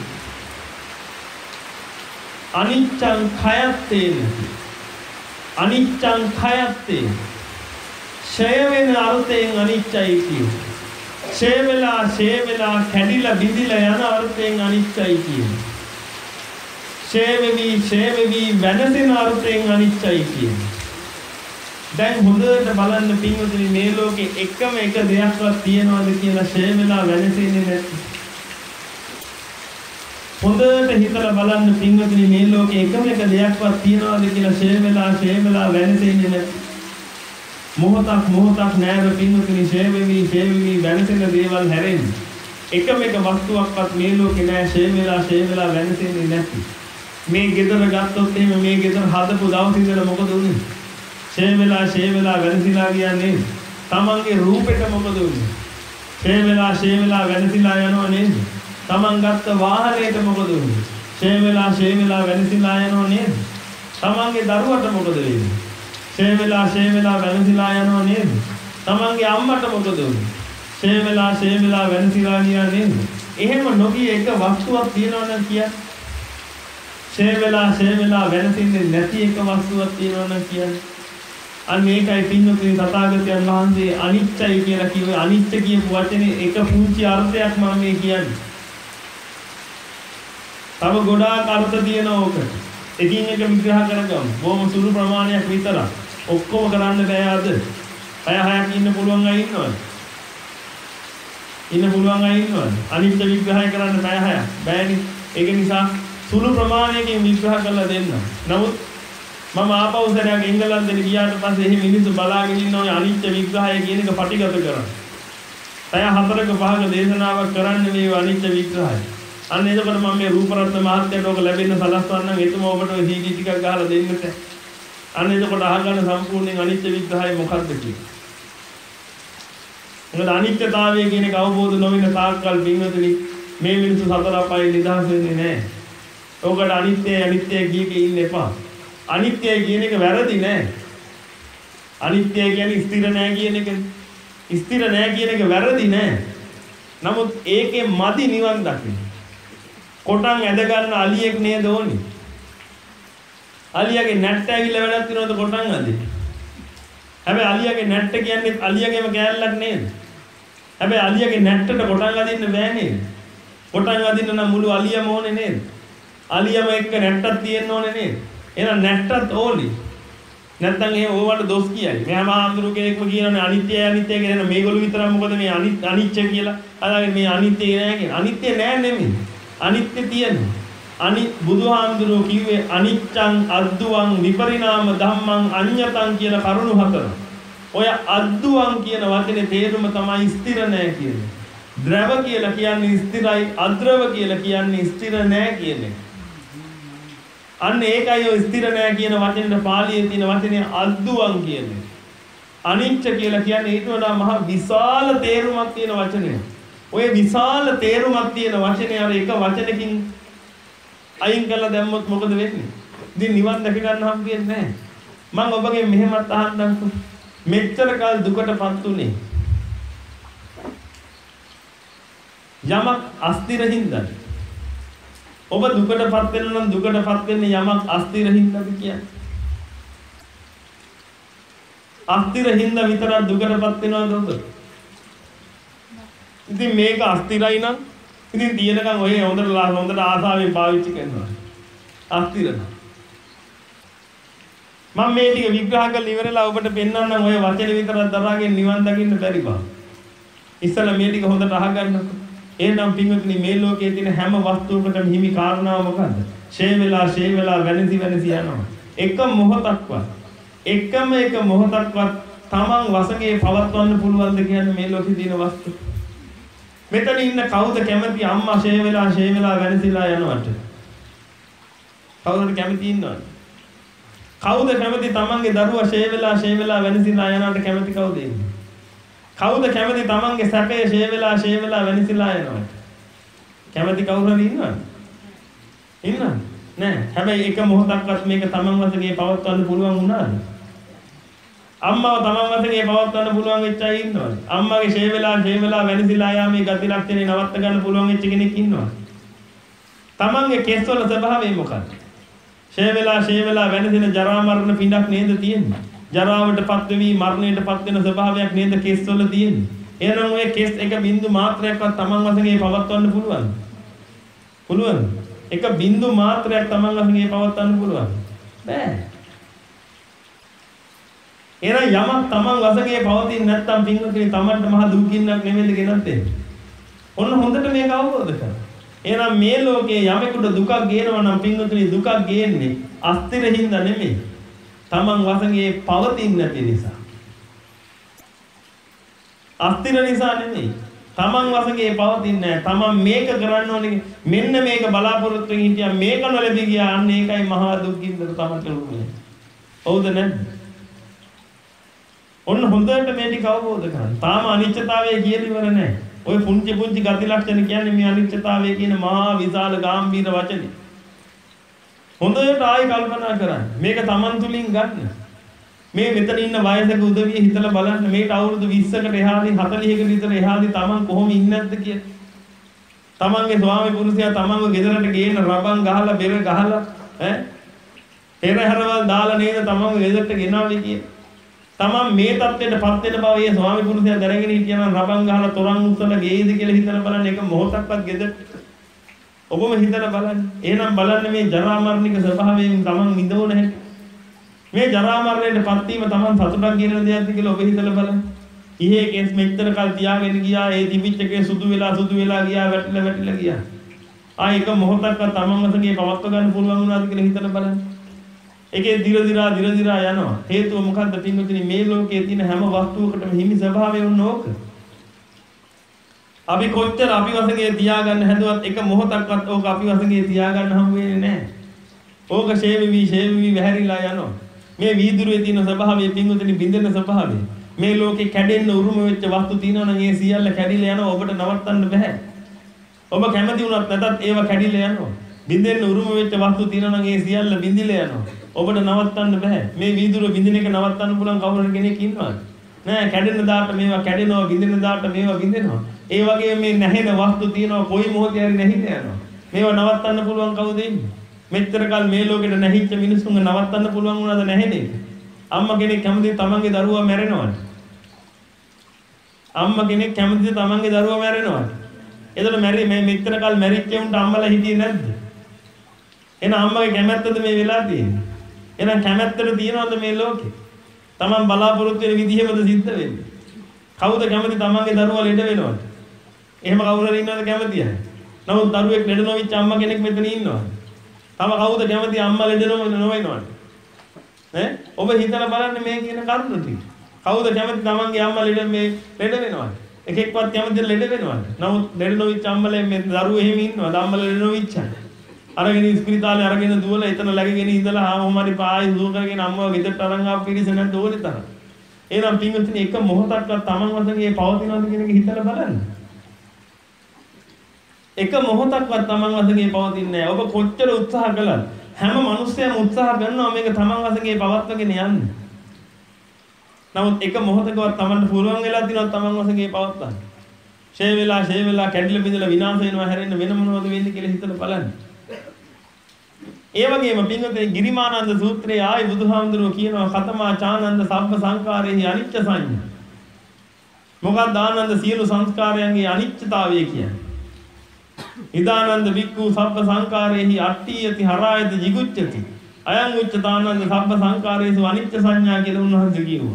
අනිච්චං khයත්තේන අනිච්චං khයත්තේ ඡය වෙන අර්ථයෙන් අනිච්චයි කියන්නේ. ඡය වෙලා ඡය වෙලා කැඩිලා බිඳිලා යන අර්ථයෙන් අනිච්චයි කියන්නේ. ඡය වෙවි ඡය වෙවි වෙනසින අර්ථයෙන් අනිච්චයි කියන්නේ. දැන් හොඳට බලන්න පින්වතුනි මේ ලෝකේ එකම එක දෙයක්වත් තියනවාද කියලා ඡය වෙලා වෙනසෙන්නේ නැති. හොඳට හිතලා බලන්න පින්වතුනි මේ ලෝකේ එකම එක දෙයක්වත් තියනවාද කියලා ඡය වෙලා ඡය වෙලා වෙනසෙන්නේ නැති. මොහොතක් මොහොතක් නෑර පින්වතුනි ඡය වෙවි ඡය වෙවි වෙනසෙන දේවල් හැරෙන්නේ. එකම එක වස්තුවක්වත් මේ ලෝකේ නෑ ඡය වෙලා ඡය වෙලා වෙනසෙන්නේ නැති. මේ ගෙදර ගත්තොත් එහෙම මේ ගෙදර හදපු දවස් ඉඳලා මොකද උනේ? ඡය වෙලා ඡය වෙලා වෙනසිලා කියන්නේ තමන්ගේ රූපෙට මොකද උනේ? ඡය වෙලා ඡය වෙලා වෙනසිලා යනවා නේද? තමන් ගත්ත වාහනයට මොකද උනේ? ඡය වෙලා ඡය වෙලා වෙනසිලා යනවා නේද? තමන්ගේ දරුවට මොකද වෙන්නේ? ඡය වෙලා ඡය වෙලා වෙනසිලා යනවා නේද? තමන්ගේ අම්මට මොකද උනේ? ඡය වෙලා ඡය වෙලා වෙනසිලා ගියා නේද? එහෙම නොකිය එක වස්තුවක් තියෙනවා නම් කියන්නේ ඡය වෙලා ඡය වෙලා වෙනසින්නේ නැති එක වස්තුවක් තියෙනවා නම් කියන්නේ අන්න ඒකයි පින්වතුනි තථාගතයන් වහන්සේ අනිත්‍යයි කියලා කිව්වේ. අනිත්‍ය කියපු වචනේ එක පුංචි අර්ථයක් මම මේ කියන්නේ. තව ගොඩාක් අර්ථ තියෙනවා ඕකට. එකින් එක විග්‍රහ කරගමු. බොහොම සුළු ප්‍රමාණයක් විතරක්. ඔක්කොම කරන්න බෑ අද. පැය හයක් ඉන්න පුළුවන් අය ඉන්නවද? ඉන්න පුළුවන් අය ඉන්නවද? අනිත්‍ය විග්‍රහය කරන්න පැය හයක් බෑනේ. ඒක නිසා සුළු ප්‍රමාණයකින් විග්‍රහ කරලා දෙන්න. නමුත් මම ආපහු සරයක් එංගලන්තෙට ගියාට පස්සේ එහි මිනිස්සු බලාගෙන ඉන්න ඔය අනිත්‍ය විග්‍රහය කියන එක පටිගත කරා. පැය හතරක පහක දේශනාවක් කරන්න මේ අනිත්‍ය විග්‍රහය. අන්න එතකොට මම මේ රූපරත්න මහත්තයාට ඔක ලැබෙන්න සලස්වන්නම් එතුම ඔබට ඔය සීඩී ටිකක් ගහලා දෙන්නට. අන්න එතකොට අහගන්න සම්පූර්ණයෙන් අනිත්‍ය විග්‍රහය මොකක්ද කියලා. මොකද අනිත්‍යතාවය කියන එක අවබෝධ නොවෙන තාක්කල් පින්වතුනි මේ මිනිස්සු සතර අපායේ නිදහස් වෙන්නේ නැහැ. ඔකට අනිත්‍යයි අනිත්‍යයි කිය කී ඉන්න එපා. අනිත්‍යයි කියන එක වැරදි නෑ. අනිත්‍යයි කියන්නේ ස්ථිර නෑ කියන එක. ස්ථිර නෑ කියන එක වැරදි නෑ. නමුත් ඒකේ මදි නිවන් දකින්න. කොටන් ඇද ගන්න අලියෙක් නේද ඕනි? අලියාගේ නැට්ට ඇවිල්ලා වැඩක් තියනවද කොටන් අදී? හැබැයි අලියාගේ නැට්ට කියන්නේ අලියාගේම කෑල්ලක් නේද? හැබැයි අලියාගේ නැට්ටට කොටන් අදින්න බෑ නේද? කොටන් අදින්න නම් මුළු අලියම ඕනේ නේද? අලියම එක්ක නැට්ටක් තියෙන්න ඕනේ නේද? එහෙනම් නැට්ටත් ඕනි. නැත්තම් එහෙම ඕවට දොස් කියයි. මෙයාම ආන්දරු කෙනෙක්ම කියනනේ අනිත්‍යයි අනිත්‍යයි කියලා. මේගොල්ලෝ විතරක් මොකද මේ අනිත්‍ය කියලා? අදාගෙන මේ අනිත්‍ය නෑ කියන. අනිත්‍ය නෑ නෙමෙයි. අනිත්‍ය තියෙනවා. අනි බුදුහාමුදුරුවෝ කිව්වේ අනිච්ඡං අද්දුවං විපරිණාම ධම්මං අඤ්ඤතං කියලා කරුණු හතර. ඔය අද්දුවං කියන වචනේ තේරුම තමයි ස්ථිර නෑ කියන්නේ. ද්‍රව කියලා කියන්නේ ස්ථිරයි, අද්‍රව කියලා කියන්නේ ස්ථිර නෑ කියන්නේ. අන්න ඒකයි ඔය ස්ථිර නෑ කියන වචනේ පාලියේ තියෙන වචනේ අද්දුවං කියන්නේ. අනිච්ච කියලා කියන්නේ ඊට වඩා මහා විශාල තේරුමක් තියෙන වචනයක්. ඔය විශාල තේරුමක් තියෙන වචනේ අර එක වචනකින් අයින් කරලා දැම්මොත් මොකද වෙන්නේ? ඉතින් නිවන් දැක ගන්න හම්බෙන්නේ නැහැ. මම ඔබගෙන් මෙහෙමත් අහන්නම්කෝ. මෙච්චර කාල දුකටපත් උනේ යමක් අස්තිර හින්දාද? ඔබ දුකටපත් වෙනවා නම් දුකටපත් වෙන්නේ යමක් අස්තිර හින්දාද කියන්නේ? අස්තිර හින්දා විතරක් දුකටපත් වෙනවද ඔබ? ඉතින් මේක අස්තිරයි නම් ඉතින් තියෙනකන් ඔය හොඳට හොඳට ආසාවෙන් පාවිච්චි කරනවා. අස්තිර නම් මම මේ ටික විග්‍රහ කරලා ඉවරලා ඔබට පෙන්වන්නම් ඔය වචන විතරක් දරාගෙන නිවන් දකින්න බැරි බව. ඉස්සලා මේ ටික හොඳට අහගන්නකො. එහෙනම් පින්වත්නි මේ ලෝකයේ තියෙන හැම වස්තුවකටම හිමි කාරණාව මොකද්ද? ෂේ වෙලා ෂේ වෙලා වෙනසි වෙනසි යනවා. එක මොහොතක්වත් එකම එක මොහොතක්වත් තමන් වශයෙන් පවත්වන්න පුළුවන්ද කියන්නේ මේ ලෝකේ තියෙන වස්තු. මෙතන ඉන්න කවුද කැමති අම්මා ෂේ වෙලා ෂේ වෙලා වෙනසිලා යනවට? කවුරුද කැමති ඉන්නවද? කවුද කැමති තමන්ගේ දරුවා ෂේ වෙලා ෂේ වෙලා වෙනසිලා යනවට කැමති කවුද ඉන්නේ? කවුද කැමති තමන්ගේ සැපේ ෂේ වෙලා ෂේ වෙලා වෙනසිලා යනවට? කැමති කවුරු හරි ඉන්නවද? ඉන්නවද? නෑ. හැබැයි එක මොහොතක්වත් මේක තමන් වශයෙන් පවත්වන්න පුළුවන් වුණාද? අම්මව තමන් වශයෙන් පවත්වන්න පුළුවන් වෙච්ච අය ඉන්නවද? අම්මගේ ෂේ වෙලා ෂේ වෙලා වෙනසිලා යාමේ ගති ලක්ෂණේ නවත්ත ගන්න පුළුවන් වෙච්ච කෙනෙක් ඉන්නවද? තමන්ගේ කෙස් වල ස්වභාවය මොකක්ද? ෂේ වෙලා ෂේ වෙලා වෙනසින ජරා මරණ පිඬක් නේද තියෙන්නේ? ජරාවටපත් වෙවි මරණයටපත් වෙන ස්වභාවයක් නේද කෙස් වල තියෙන්නේ? එහෙනම් ඔය කෙස් එක බින්දු මාත්‍රයක්වත් තමන් වශයෙන් පවත්වන්න පුළුවන්ද? පුළුවන්ද? එක බින්දු මාත්‍රයක් තමන් වශයෙන් පවත්වන්න පුළුවන්. බෑ. එහෙනම් යමක් තමන් වශයෙන් පවතින්නේ නැත්නම් පින්වතුනි තමන්ට මහ දුකින්නක් නෙමෙයිද ගෙනත් දෙන්නේ. ඔන්න හොඳට මේක අවබෝධ කරගන්න. එහෙනම් මේ ලෝකේ යමෙකුට දුකක් ගේනවා නම් පින්වතුනි දුකක් ගේන්නේ අස්තිර හින්දා නෙමෙයි. තමන් වශයෙන් පවතින්නේ නැති නිසා. අස්තිර නිසා නෙමෙයි. තමන් වශයෙන් පවතින්නේ නැහැ. තමන් මේක කරන්න ඕනේ. මෙන්න මේක බලාපොරොත්තු වෙමින් හිටියා මේක නොලැබී ගියා. අන්න ඒකයි මහා දුකින්ද තමන්ට උනේ. හවුද නැද්ද? ඔන්න හොඳට මේ ටික අවබෝධ කරගන්න. තාම අනිත්‍යතාවය කියලා ඉවර නැහැ. ඔය පුංචි පුංචි ගති ලක්ෂණ කියන්නේ මේ අනිත්‍යතාවය කියන මහා විශාල ගැඹීර වචනේ. හොඳට ආයි කල්පනා කරන්න. මේක තමන් තුලින් ගන්න. මේ මෙතන ඉන්න වයසක උදවිය හිතලා බලන්න මේට අවුරුදු විස්සකට එහාදී හතළිහකට විතර එහාදී තමන් කොහොම ඉන්නේ නැද්ද කියලා. තමන්ගේ ස්වාමි පුරුෂයා තමන්ව ගෙදරට ගේන රබන් ගහලා බෙර ගහලා ඈ පෙරහැරවල් දාලා නේද තමන්ව ගෙදරට ගෙනාවේ කියලා. තමන් මේ තත්ත්වයටපත් වෙන බව ඒ ස්වාමි පුරුෂයා දැනගෙන හිටියනම් රබන් ගහලා තොරන් උස්සලා ගේයිද කියලා හිතලා බලන්න ඒක මොහොතක්වත් ගෙදරට ඔබම හිතලා බලන්න. එහෙනම් බලන්න මේ ජරා මරණික ස්වභාවයෙන් තමන් විඳවන හැටි. මේ ජරා මරණයටපත් වීම තමන් සතුටක් ගෙන දෙයක්ද කියලා ඔබ හිතලා බලන්න. ඉහේ කෙස් මෙච්චර කල් තියාගෙන ගියා ඒ තිබිච්ච එකේ සුදු වෙලා සුදු වෙලා ගියා වැටිලා වැටිලා ගියා. ආ ඒක මොහොතක්වත් තමන් වශයෙන් පවත්ව ගන්න පුළුවන් වුණාද කියලා හිතලා බලන්න. ඒකේ දිර දිරා දිර දිරා යනවා. හේතුව මොකද්ද පින්වතුනි මේ ලෝකයේ තියෙන හැම වස්තුවකටම හිමි ස්වභාවය වුණ ඕක. අපි කොච්චර අපි වශයෙන් තියාගන්න හැදුවත් එක මොහොතක්වත් ඕක අපි වශයෙන් තියාගන්න හම්බ වෙන්නේ නැහැ. ඕක ෂේවිවි ෂේවිවි වැහැරිලා යනවා. මේ වීදුරුවේ තියෙන ස්වභාවය පින්වතුනි බින්දෙන ස්වභාවය. මේ ලෝකේ කැඩෙන්න උරුම වෙච්ච වස්තු තියෙනවා නම් ඒ සියල්ල කැඩිලා යනවා ඔබට නවත්තන්න බෑ. ඔබ කැමති වුණත් නැතත් ඒවා කැඩිලා යනවා. බින්දෙන්න උරුම වෙච්ච වස්තු තියෙනවා නම් ඒ සියල්ල බින්දිලා යනවා. ඔබට නවත්තන්න බෑ. මේ වීදුරුව බින්දින එක නවත්තන්න පුළුවන් කවුරු කෙනෙක් ඉන්නවද? නෑ. කැඩෙන දාට මේවා කැඩෙනවා, බින්දෙන දාට මේවා බින්දෙනවා. ඒ වගේ මේ නැහෙන වස්තු තියෙනවා කොයි මොහොතේ හරි නැහිලා යනවා. මේවා නවත්තන්න පුළුවන් කවුද ඉන්නේ? මෙච්චර කල් මේ ලෝකෙට නැහිච්ච මිනිස්සුන්ව නවත්තන්න පුළුවන් වුණාද නැහෙන එක? අම්මා කෙනෙක් කැමති තමන්ගේ දරුවා මැරෙනවද? අම්මා කෙනෙක් කැමති තමන්ගේ දරුවා මැරෙනවද? එතකොට මැරි මේ මෙච්චර කල් මැරිච්ච උන්ට අම්මලා හිටියේ නැද්ද? එහෙනම් අම්මගේ කැමැත්තද මේ වෙලා තියෙන්නේ? එහෙනම් කැමැත්තට තියනවද මේ ලෝකේ? තමන් බලාපොරොත්තු වෙන විදිහමද සිද්ධ වෙන්නේ? කවුද කැමති තමන්ගේ දරුවා ලෙඩ වෙනවද? එහෙම කවුරු හරි ඉන්නවද කැමති අය? නමුත් දරුවෙක් ලෙඩ නොවිච්ච අම්මා කෙනෙක් මෙතන ඉන්නවද? තව කවුද කැමති අම්මා ලෙඩ නොවෙනවද? ඈ ඔබ හිතලා බලන්න මේ කියන කරුණු ටික. කවුද කැමති තමන්ගේ අම්මා ලෙඩ මේ ලෙඩ වෙනවද? එකෙක්වත් කැමති ලෙඩ වෙනවද? නමුත් ලෙඩ නොවිච්ච අම්මලා මේ දරුවෝ එහෙම ඉන්නවද? අම්මලා ලෙඩ නොවිච්ච. අරගෙන ඉස්පිරිතාලේ අරගෙන දුවලා එතන läගගෙන ඉඳලා ආවම හරි පායි දුව කරගෙන අම්මව ගෙදරට අරන් ආව පිරිස නැද්ද ඕනේ තරම්. එහෙනම් පින්වත්නි එක මොහොතක්වත් Taman වශයෙන් මේ පවතිනවද කියන එක හිතලා බලන්න. එක මොහොතක්වත් Taman වශයෙන් මේ පවතින්නේ නැහැ. ඔබ කොච්චර උත්සාහ කළත් හැම මිනිස්සෙම උත්සාහ කරනවා මේක Taman වශයෙන් මේ පවත්වගෙන යන්න. නමුත් එක මොහොතකවත් Tamanට පුළුවන් වෙලා තියෙනවා Taman වශයෙන් මේ පවත්වන්න. ෂේ වෙලා ෂේ වෙලා කැඩිලා බිඳලා විනාශ වෙනවා හැරෙන්න වෙන මොනවද වෙන්නේ කියලා හිතලා බලන්න. ඒ වගේම පින්වත්නි ගිරිමානන්ද සූත්‍රයේ ආයි බුදුහාමුදුරුවෝ කියනවා කතමා චානන්ද සබ්බ සංකාරේහි අනිච්ච සංඥා. මොකක්ද ආනන්ද සියලු සංස්කාරයන්ගේ අනිච්චතාවය කියන්නේ. ඉදානන්ද වික්ඛු සබ්බ සංකාරේහි අට්ඨියති හරායති jigucchati. අයං උච්චතානන්ද සබ්බ සංකාරේසු අනිච්ච සංඥා කියලා උන්වහන්සේ කියනවා.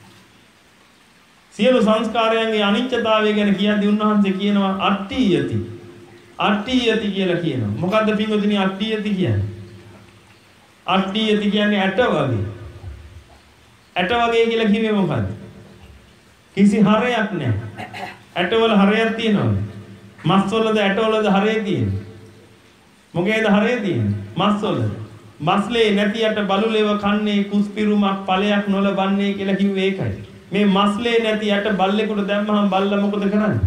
සියලු සංස්කාරයන්ගේ අනිච්චතාවය ගැන කියද්දී උන්වහන්සේ කියනවා අට්ඨියති. අට්ඨියති කියලා කියනවා. මොකද්ද පින්වතුනි අට්ඨියති කියන්නේ? අට්ඨියති කියන්නේ ඇට වගේ. ඇට වගේ කියලා කිව්වේ මොකද්ද? කිසි හරයක් නැහැ. ඇටවල හරයක් තියෙනවද? මස්වලද ඇටවලද හරය තියෙන්නේ? මොකේද හරය තියෙන්නේ? මස්වල. මස්ලේ නැති යට බලුලේව කන්නේ කුස්පිරුමක් ඵලයක් නොලබන්නේ කියලා කිව්වේ ඒකයි. මේ මස්ලේ නැති යට බල්ලෙකුට දැම්මහම බල්ලා මොකද කරන්නේ?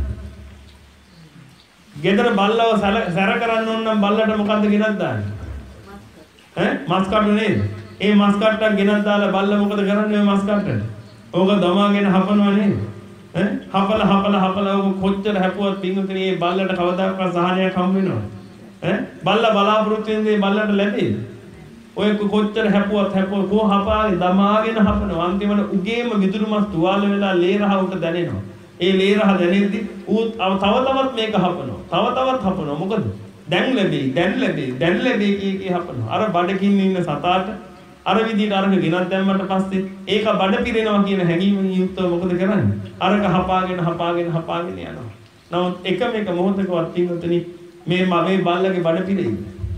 ගෙදර බල්ලව සැර කරන්න ඕන නම් බල්ලට මොකද්ද ගෙනත් දාන්නේ? ඈ මස් කටු නේද? ඒ මස් කට්ටක් ගෙනත් දාලා බල්ලා මොකද කරන්නේ මේ මස් කට්ටට? ඕක දමාගෙන හපනවා නේද? ඈ හපල හපල හපල ඕක කොච්චර හැපුවත් පින්වතුනි මේ බල්ලට කවදාකවත් සහනයක් හම් වෙනවද? ඈ බල්ලා බලාපොරොත්තු වෙන්නේ බල්ලට ලැබෙයිද? ඔය කොච්චර හැපුවත් හැපුව කො හපාගේ දමාගෙන හපනවා. අන්තිමට උගේම විදුරු මස් තුවාල වෙලා ලේ රහ උට දැනෙනවා. ඒ ලේ රහ දැනෙද්දි ඌ තව තවත් මේක හපනවා. තව තවත් හපනවා. මොකද? දැන් ලැබෙයි, දැන් ලැබෙයි, දැන් ලැබෙයි කිය කී හපනවා. අර බඩකින් ඉන්න සතාට අර විදිහට අරක ගෙනත් දැම්මට පස්සේ ඒක බඩ පිරෙනවා කියන හැඟීමෙන් යුක්තව මොකද කරන්නේ? අරක හපාගෙන හපාගෙන හපාගෙන යනවා. නමුත් එකම එක මොහොතකවත් පින්වතුනි මේ මගේ බල්ලගේ බඩ පිරෙයි.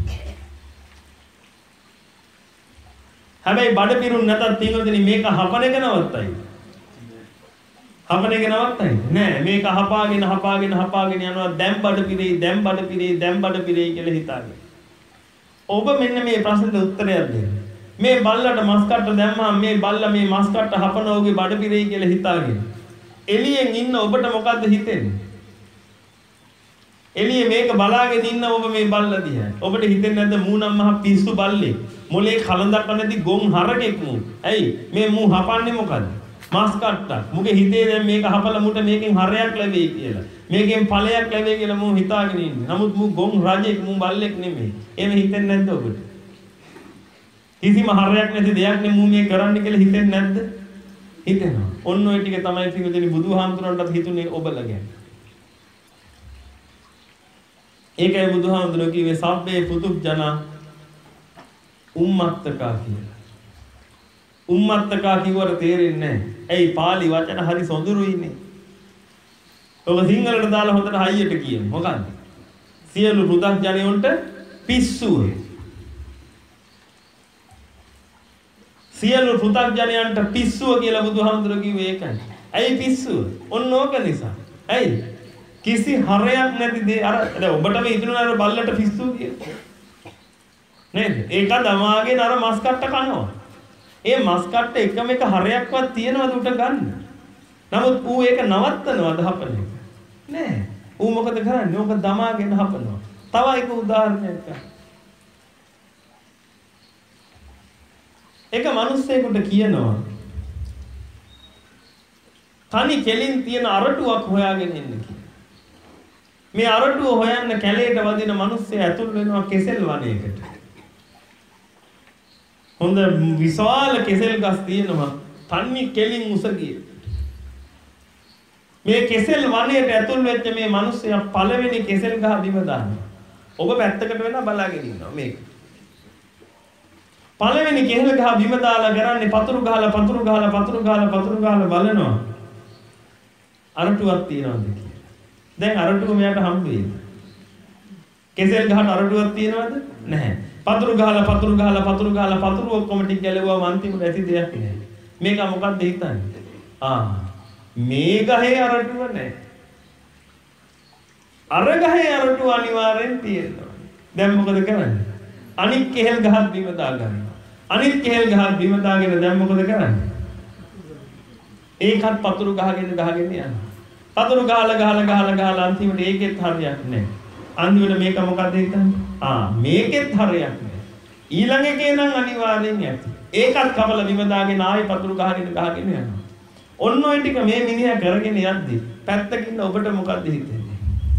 හැබැයි බඩ පිරුන් නැතත් පින්වතුනි මේක හපන එක නවත්තයි. හපන එක නවත්තයි. නෑ මේක හපාගෙන හපාගෙන හපාගෙන යනවා. දැන් බඩ පිරෙයි, දැන් බඩ පිරෙයි, දැන් බඩ පිරෙයි කියලා හිතාගෙන. ඔබ මෙන්න මේ ප්‍රශ්නෙට උත්තරයක් දෙන්න. මේ බල්ලට මස් කට්ට දැම්මම මේ බල්ලා මේ මස් කට්ට හපනෝගේ බඩ පිරෙයි කියලා හිතාගෙන. එළියෙන් ඉන්න ඔබට මොකද්ද හිතෙන්නේ? එළියේ මේක බලාගෙන ඉන්න ඔබ මේ බල්ලා දිහා. ඔබට හිතෙන්නේ නැද්ද මූණම් මහ පිස්සු බල්ලේ? මොලේ කලඳක් නැති ගොන් හරකෙක් මූ. ඇයි මේ මූ හපන්නේ මොකද්ද? මස් කට්ටක්. මුගේ හිතේ දැන් මේක හපලා මුට මේකෙන් හරයක් ලැබෙයි කියලා. මේකෙන් ඵලයක් ලැබෙයි කියලා මූ හිතාගෙන ඉන්නේ. නමුත් මූ ගොන් රජෙක් මූ බල්ලෙක් නෙමෙයි. එහෙම හිතෙන්නේ නැද්ද ඔබට? කිසිම හරයක් නැති දෙයක් නේ මූ මේ කරන්න කියලා හිතෙන්නේ නැද්ද? හිතෙනවා. ඔන්න ඔය ටික තමයි පිටුදෙනි බුදුහාමුදුරන්ටත් හිතුනේ ඔබලා ගැන. ඒකයි බුදුහාමුදුරුවෝ කිව්වේ සබ්බේ පුදුජනා උම්මත්තකා කියලා. උම්මත්තකා කිව්වට තේරෙන්නේ නැහැ. ඇයි පාලි වචන හරි සොඳුරුයිනේ. ඔබ සිංහලට දාලා හොඳට හයියට කියමු. මොකන්ද? සියලු පුදුජනයන්ට පිස්සුව. සියලු පුදුජනයන්ට පිස්සුව කියලා බුදුහාමුදුරුවෝ කිව්වේ ඒකයි. ඇයි පිස්සුව? ඔන්න ඕක නිසා. ඇයි? කිසි හරයක් නැති දේ අර දැන් ඔබටම හිතුණා අර බල්ලට පිස්සුව කියලා. නේද? ඒක දමාගෙන අර මස් කට්ට කනවා. ඒ මස් කට්ට එකම එක හරයක්වත් තියනවද උට ගන්න? නමුත් ඌ ඒක නවත්තනවද හපන එක? නෑ. ඌ මොකද කරන්නේ? ඕක දමාගෙන හපනවා. තව එක උදාහරණයක් ගන්න. එක මිනිස්සෙකුට කියනවා තනි කෙලින් තියෙන අරටුවක් හොයාගෙන එන්න කියලා. මේ අරටුව හොයන්න කැලේට වදින මිනිස්සු ඇතුල් වෙනවා කෙසෙල් වනයේකට. හොඳ විශාල කෙසෙල් ගස් තියෙනවා තනි කෙලින් උසගිය. මේ කෙසෙල් වනයේට ඇතුල් වෙච්ච මේ මිනිස්සයා පළවෙනි කෙසෙල් ගහ බිම දානවා. ඔබ පැත්තකට වෙලා බලාගෙන ඉන්නවා මේක. පළවෙනි කෙසෙල් ගහ බිම දාලා කරන්නේ පතුරු ගහලා පතුරු ගහලා පතුරු ගහලා පතුරු ගහලා බලනවා. අරටුවක් තියනවද කියලා. දැන් අරටුව මෙයාට හම්බ වෙයි. කෙසෙල් ගහට අරටුවක් තියනවද? නැහැ. පතුරු ගහලා පතුරු ගහලා පතුරු ගහලා පතුරු ඔක්කොම ටික ගැලුවා අන්තිමට ඇති දෙයක් නැහැ. මේක මොකක්ද හිතන්නේ? ආ මේ ගහේ අරටුව නැහැ. අර ගහේ අරටුව අනිවාර්යෙන් තියෙනවා. දැන් මොකද කරන්නේ? අනිත් කෙහෙල් ගහක් බිම දා ගන්නවා. අනිත් කෙහෙල් ගහක් බිම දාගෙන දැන් මොකද කරන්නේ? ඒකත් පතුරු ගහගෙන ගහගෙන යනවා. පතුරු ගහලා ගහලා ගහලා ගහලා අන්තිමට ඒකෙත් හරියක් නැහැ. අන්තිමට මේක මොකද හිතන්නේ? ආ මේකෙත් හරියක් නැහැ. ඊළඟ එකේ නම් අනිවාර්යෙන් ඇති. ඒකත් කපලා බිම දාගෙන ආයෙ පතුරු ගහගෙන ගහගෙන යනවා. ඔන්න ඔය ටික මේ මිනිහා කරගෙන යද්දි පැත්තකින් ඔබට මොකද්ද හිතෙන්නේ?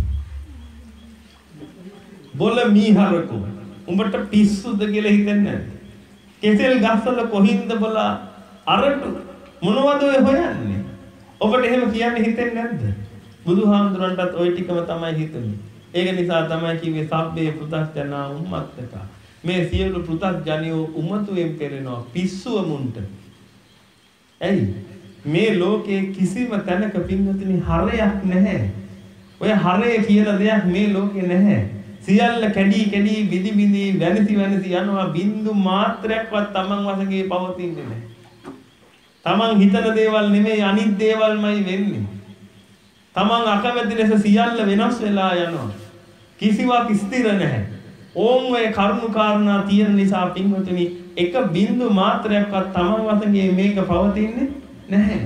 බොල මීහරකෝ උඹට පිස්සුද කියලා හිතෙන්නේ නැද්ද? කෙසෙල් ගස්වල කොහින්ද බොල අරටු මොනවද ඔය හොයන්නේ? ඔබට එහෙම කියන්න හිතෙන්නේ නැද්ද? බුදුහාමුදුරන්ටත් ওই ටිකම තමයි හිතුනේ. ඒක නිසා තමයි කිව්වේ සබ්බේ පුතස්ජනා උම්මත්තක. මේ සියලු පුතස්ජනියෝ උමතුයෙන් පෙරෙනවා පිස්සුව මුන්ට. ඇයි? මේ ලෝකේ කිසිම තැනක පින්වතුනි හරයක් නැහැ. ඔය හරය කියලා දෙයක් මේ ලෝකේ නැහැ. සියල්ල කැඩි කැඩි බිදි බිදි වෙනසි වෙනසි යනවා බින්දු මාත්‍රයක්වත් Taman වශයෙන් පවතින්නේ නැහැ. Taman හිතන දේවල් නෙමෙයි අනිත් දේවල්මයි වෙන්නේ. Taman අකමැති ලෙස සියල්ල වෙනස් වෙලා යනවා. කිසිවක් ස්ථිර නැහැ. ඕම් වේ කරුණු කාරණා තියෙන නිසා පින්වතුනි එක බින්දු මාත්‍රයක්වත් Taman වශයෙන් මේක පවතින්නේ නැහැ.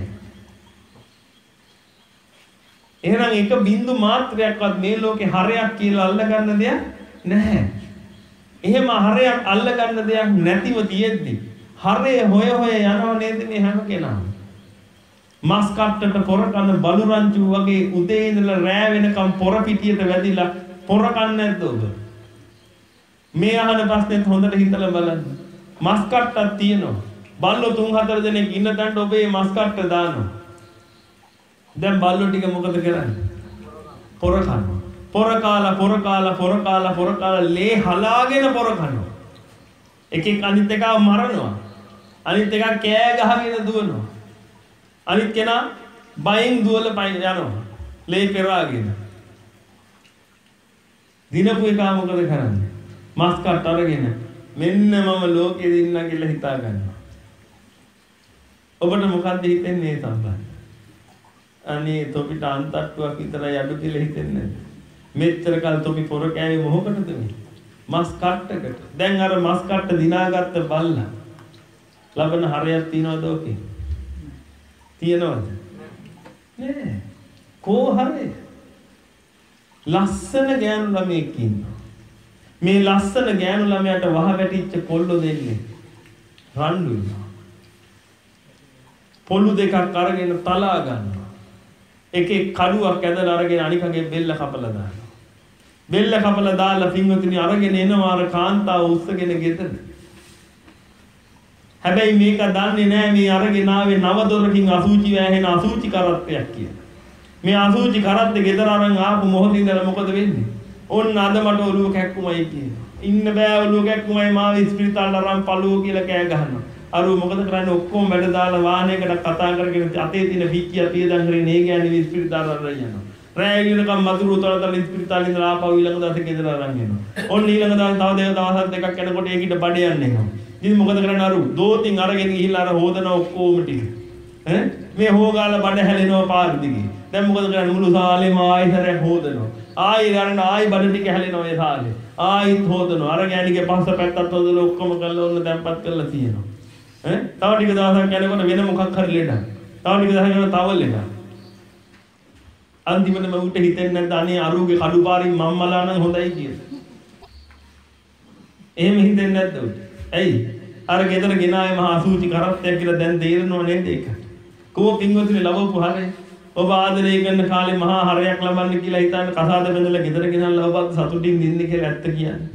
එහෙනම් එක බින්දු මාත්‍රයක්වත් මේ ලෝකේ හරයක් කියලා අල්ලගන්න දෙයක් නැහැ. එහෙම හරයක් අල්ලගන්න දෙයක් නැතිව තියෙද්දි හරය හොය හොය යනව නේද මේ හැම කෙනාම? මස් කට්ටට පොර කන බලු රංචු වගේ උදේ ඉඳලා රෑ වෙනකම් පොර පිටියට වැදිලා පොර කන්නේ නැද්ද ඔබ? මේ අහන ප්‍රශ්නෙත් හොඳට හිතලා බලන්න. මස් කට්ටක් තියෙනවා. බල්ලෝ තුන් හතර දෙනෙක් ඉන්න තැනට ඔබ මේ මස් කට්ට දානවා. දැන් බල්ලෝ ටික මොකද කරන්නේ? පොර කනවා. පොර කාලා පොර කාලා පොර කාලා පොර කාලා ලේ හලාගෙන පොර කනවා. එකෙක් අනිත් එකව මරනවා. අනිත් එකා කෑ ගහගෙන දුවනවා. අනිත් කෙනා බයෙන් දුවලා පයින් යනවා. ලේ පෙරාගෙන. දිනපු එකා මොකද කරන්නේ? මස් කට් අරගෙන මෙන්න මම ලෝකෙ දින්නා කියලා හිතා ගන්නවා. ඔබට මොකද්ද හිතෙන්නේ මේ සම්බන්ධ? අනේ තොපිට අන්තට්ටුවක් විතරයි අඩු කියලා හිතෙන්නේ නැද්ද? මෙච්චර කල් තොපි පොර කෑවේ මොහොකටද මේ? මස් කට්ටකට. දැන් අර මස් කට්ට දිනාගත්ත බල්ලා ලබන හරයක් තියනවද ඔකේ? තියනවද? නෑ. කෝ හරේ? ලස්සන ගෑනු ළමයෙක් ඉන්නවා. මේ ලස්සන ගෑනු ළමයාට වහ වැටිච්ච කොල්ලෝ දෙන්නේ රණ්ඩු වෙනවා. පොළු දෙකක් අරගෙන තලා ගන්නවා. එකේ කඩුවක් ඇදලා අරගෙන අනිකගේ බෙල්ල කපලා දානවා. බෙල්ල කපලා දාලා පින්වතුනි අරගෙන එනවා අර කාන්තාව උස්සගෙන ගෙදර. හැබැයි මේක දන්නේ නැහැ මේ අරගෙන ආවේ නව දොරකින් අසූචි වැහෙන අසූචි කරත්තයක් කියලා. මේ අසූචි කරත්තේ ගෙදර අරන් ආපු මොහොතින් ඉඳලා මොකද වෙන්නේ? ඕන්න අද මට ඔළුව කැක්කුමයි කියනවා. ඉන්න බෑ ඔළුව කැක්කුමයි මාව ඉස්පිරිතාලට අරන් පළුව කියලා කෑ ගහනවා. අරුව මොකද කරන්නේ ඔක්කොම වැඩ දාලා වාහනයකට කතා කරගෙන අතේ තියෙන පිටිය පියදන් කරගෙන නේ ගෑනේ ඉස්පිරිතාලට අරන් යනවා. රෑ ගිනකම් මතුරු උතරතල ඉස්පිරිතාලේ ඉඳලා ආපහු ඊළඟ දවසේ ගෙදර අරන් එනවා. ඔන්න ඊළඟ දවසේ තව දෙක දවසක් දෙකක් යනකොට ඒකිට බඩ යන්නේ නැහැ. ඉතින් මොකද කරන්නේ අරුව දෝතින් අරගෙන ගිහිල්ලා අර හොදන ඔක්කොම ටික. ඈ මේ හොගාලා බඩ හැලෙනවා පාර දිගේ. දැන් මොකද කරන්නේ මුළු සාලේම ආයෙත් හොදනවා. ආයෙ ගන්න ආයෙ බඩ ටික හැලෙනවා ඒ සාලේ. ආයෙත් හොදනවා. අර ගෑණිගේ පස්ස පැත්තත් හොදලා ඔක්කොම කරලා ඔන්න දැන්පත් කරලා තියෙනවා. ඈ තව ටික දවසක් යනකොට වෙන මොකක් හරි ලෙඩක්. තව ටික දවසක් යනකොට තව ලෙඩක්. අන්තිමට මම උට හිතෙන්නේ නැද්ද අනේ අරුගේ කඩු පාරින් මම්මලා නම් හොඳයි කියලා. එහෙම හිතෙන්නේ නැද්ද උට? ඇයි? අර ගෙදර ගෙනාවේ මහා අසූචි කරත්තයක් කියලා දැන් තේරෙනව නේද ඒක? කෝ පින්වතුනි ලබපු හරේ ඔබ ආදරය කරන කාලේ මහා හරයක් ලබන්න කියලා හිතාන කසාද බඳලා ගෙදර ගෙනල්ලා ඔබත් සතුටින් දින්නේ කියලා ඇත්ත කියන්නේ.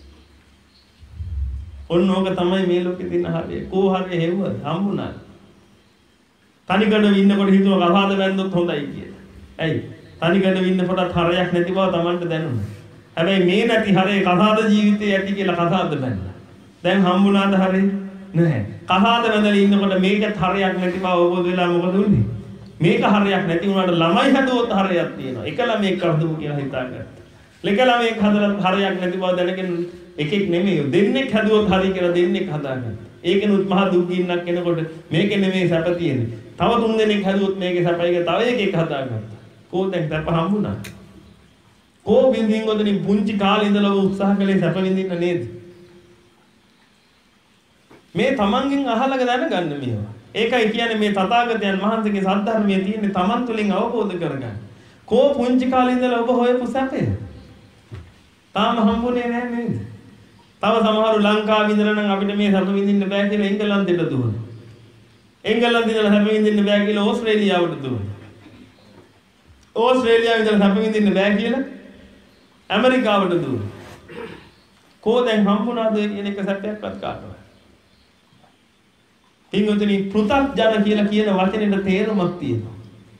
ඔන්න ඕක තමයි මේ ලෝකේ තියෙන හරය. කෝ හරය හෙව්වද? හම්බුණාද? තනිකඩ ඉන්නකොට හිතුවා කසාද බැන්දොත් හොඳයි කියලා. ඇයි? තනිකඩ ඉන්නකොටත් හරයක් නැති බව Tamanට දැනුණා. හැබැයි මේ නැති හරේ කසාද ජීවිතේ ඇති කියලා කසාද බැන්දා. දැන් හම්බුණාද හරේ? නැහැ. කසාද බැඳලා ඉන්නකොට මේකත් හරයක් නැති බව අවබෝධ වෙලා මොකද උනේ? මේක හරයක් නැති වුණාට ළමයි හදුවොත් හරයක් තියෙනවා. එක ළමෙක් හදමු කියලා හිතාගත්තා. එක ළමෙක් හදලා හරයක් නැති බව දැනගෙන එකෙක් නෙමෙයි දෙන්නෙක් හදුවොත් හරි කියලා දෙන්නෙක් හදාගත්තා. ඒකෙනුත් මහ දුක් ගින්නක් එනකොට මේක නෙමෙයි සැප තියෙන්නේ. තව තුන් දෙනෙක් හදුවොත් මේකේ සැපයි කියලා තව එකෙක් හදාගත්තා. කෝ දැන් සැප හම්බුණා? කෝ බින්දින් වදින් පුංචි කාලේ ඉඳලා උත්සාහ කළේ සැප විඳින්න නේද? මේ තමන්ගෙන් අහලා දැනගන්න මේවා. ඒකයි කියන්නේ මේ තථාගතයන් වහන්සේගේ සද්ධර්මයේ තියෙන තමන් තුළින් අවබෝධ කරගන්න. කෝ පුංචි කාලේ ඉඳලා ඔබ හොයපු සැපේ. තාම හම්බුනේ නැහැ නේද? තව සමහරු ලංකාවේ ඉඳලා නම් අපිට මේ සැප විඳින්න බෑ කියලා එංගලන්තෙට දුවනවා. එංගලන්තේ ඉඳලා සැප විඳින්න බෑ කියලා ඕස්ට්‍රේලියාවට දුවනවා. ඕස්ට්‍රේලියාවේ ඉඳලා සැප විඳින්න බෑ කියලා ඇමරිකාවට දුවනවා. කෝ දැන් හම්බුණාද කියන එක සැපයක්වත් කාටවත්. පින්වතුනි පෘථග්ජන කියලා කියන වචනේට තේරුමක් තියෙනවා.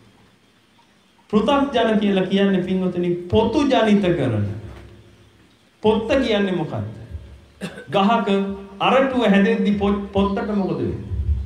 පෘථග්ජන කියලා කියන්නේ පින්වතුනි පොතු ජනිත කරන. පොත්ත කියන්නේ මොකක්ද? ගහක අරටුව හැදෙද්දි පොත්තට මොකද වෙන්නේ?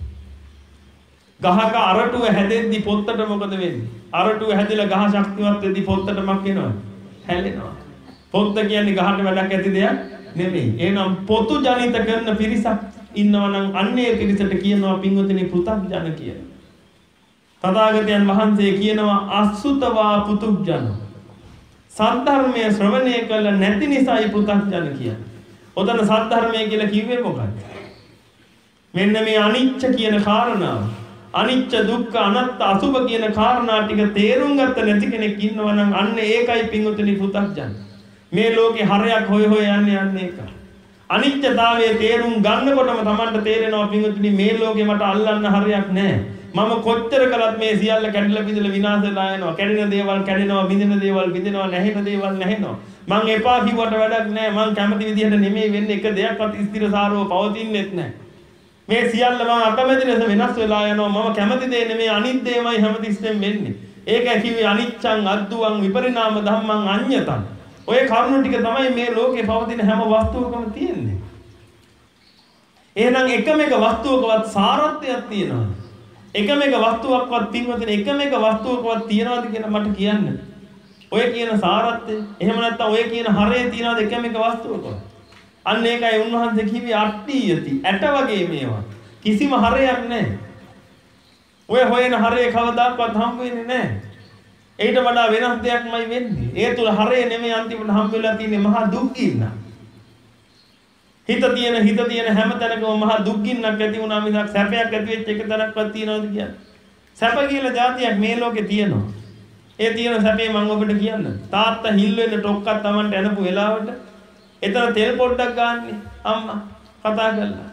ගහක අරටුව හැදෙද්දි පොත්තට මොකද වෙන්නේ? අරටුව හැදිලා ගහ ශක්තිමත් වෙද්දි පොත්තට මක් වෙනවා? හැලෙනවා. පොත්ත කියන්නේ ගහට වැඩක් ඇති දෙයක් නෙමෙයි. එහෙනම් පොතු ජනිත කරන පිරිසක් ඉන්නවා නම් අන්නේ පිරිසට කියනවා පින්වතුනි පෘථග්ජන කියලා. තථාගතයන් වහන්සේ කියනවා අසුතවා පුතුග්ජන. සද්ධර්මයේ ශ්‍රවණය කළ නැති නිසායි පෘථග්ජන කියන්නේ. ඔතන සද්ධර්මය කියලා කිව්වේ මොකක්ද? මෙන්න මේ අනිච්ච කියන කාරණාව. අනිච්ච දුක්ඛ අනාත්ත අසුභ කියන කාරණා ටික තේරුම් ගත්ත නැති කෙනෙක් ඉන්නවා නම් අන්න ඒකයි පින්වතුනි පෘථග්ජන. මේ ලෝකේ හරයක් හොය හොය යන්නේ යන්නේ ඒක. අනිත්‍යතාවයේ තේරුම් ගන්නකොටම Tamanට තේරෙනවා පින්වතුනි මේ ලෝකේ මට අල්ලන්න හරයක් නැහැ. මම කොච්චර කළත් මේ සියල්ල කැඩිලා බිඳලා විනාශ වෙලා යනවා. කැඩෙන දේවල් කැඩෙනවා, බිඳෙන දේවල් බිඳෙනවා, නැහෙන දේවල් නැහෙනවා. මං එපා කිව්වට වැඩක් නැහැ. මං කැමති විදිහට නෙමෙයි වෙන්නේ. එක දෙයක්වත් ස්ථිරසාරව පවතින්නේත් නැහැ. මේ සියල්ල මම අකමැති ලෙස වෙනස් වෙලා යනවා. මම කැමති දේ නෙමෙයි අනිත් දේමයි හැමතිස්සෙම වෙන්නේ. ඒක කිව්වේ අනිච්ඡං අද්දුවං විපරිණාම ධම්මං අඤ්ඤතං. ඔය කරුණු ටික තමයි මේ ලෝකේ පවතින හැම වස්තුවකම තියෙන්නේ. එහෙනම් එකම එක වස්තුවකවත් සාරත්වයක් තියෙනවා. එකම එක වස්තුවක්වත් පින්වතුනි එකම එක වස්තුවකවත් තියනවාද කියලා මට කියන්න. ඔය කියන සාරත්වය එහෙම නැත්නම් ඔය කියන හරය තියනවාද එකම එක වස්තුවකවත්? අන්න ඒකයි උන්වහන්සේ කිව්වේ අට්ඨියති. ඇට වගේ මේවා. කිසිම හරයක් නැහැ. ඔය හොයන හරය කවදාවත් හම්බ වෙන්නේ නැහැ. ඊට වඩා වෙනස් දෙයක්මයි වෙන්නේ. ඒ තුල හරය නෙමෙයි අන්තිමට හම්බ වෙලා තියෙන්නේ මහා දුක් ගින්න. හිත තියෙන හිත තියෙන හැම තැනකම මහා දුක් ගින්නක් ඇති වුණා මිසක් සැපයක් ඇති වෙච්ච එක තැනක්වත් තියනවද කියන්නේ? සැප කියලා જાතියක් මේ ලෝකේ තියෙනවා. ඒ තියෙන සැපේ මම ඔබට කියන්න. තාත්තා හිල් වෙන්න ටොක්කක් Tamanට එනපු වෙලාවට එතන තෙල් පොඩ්ඩක් ගන්නනේ අම්මා කතා කරලා.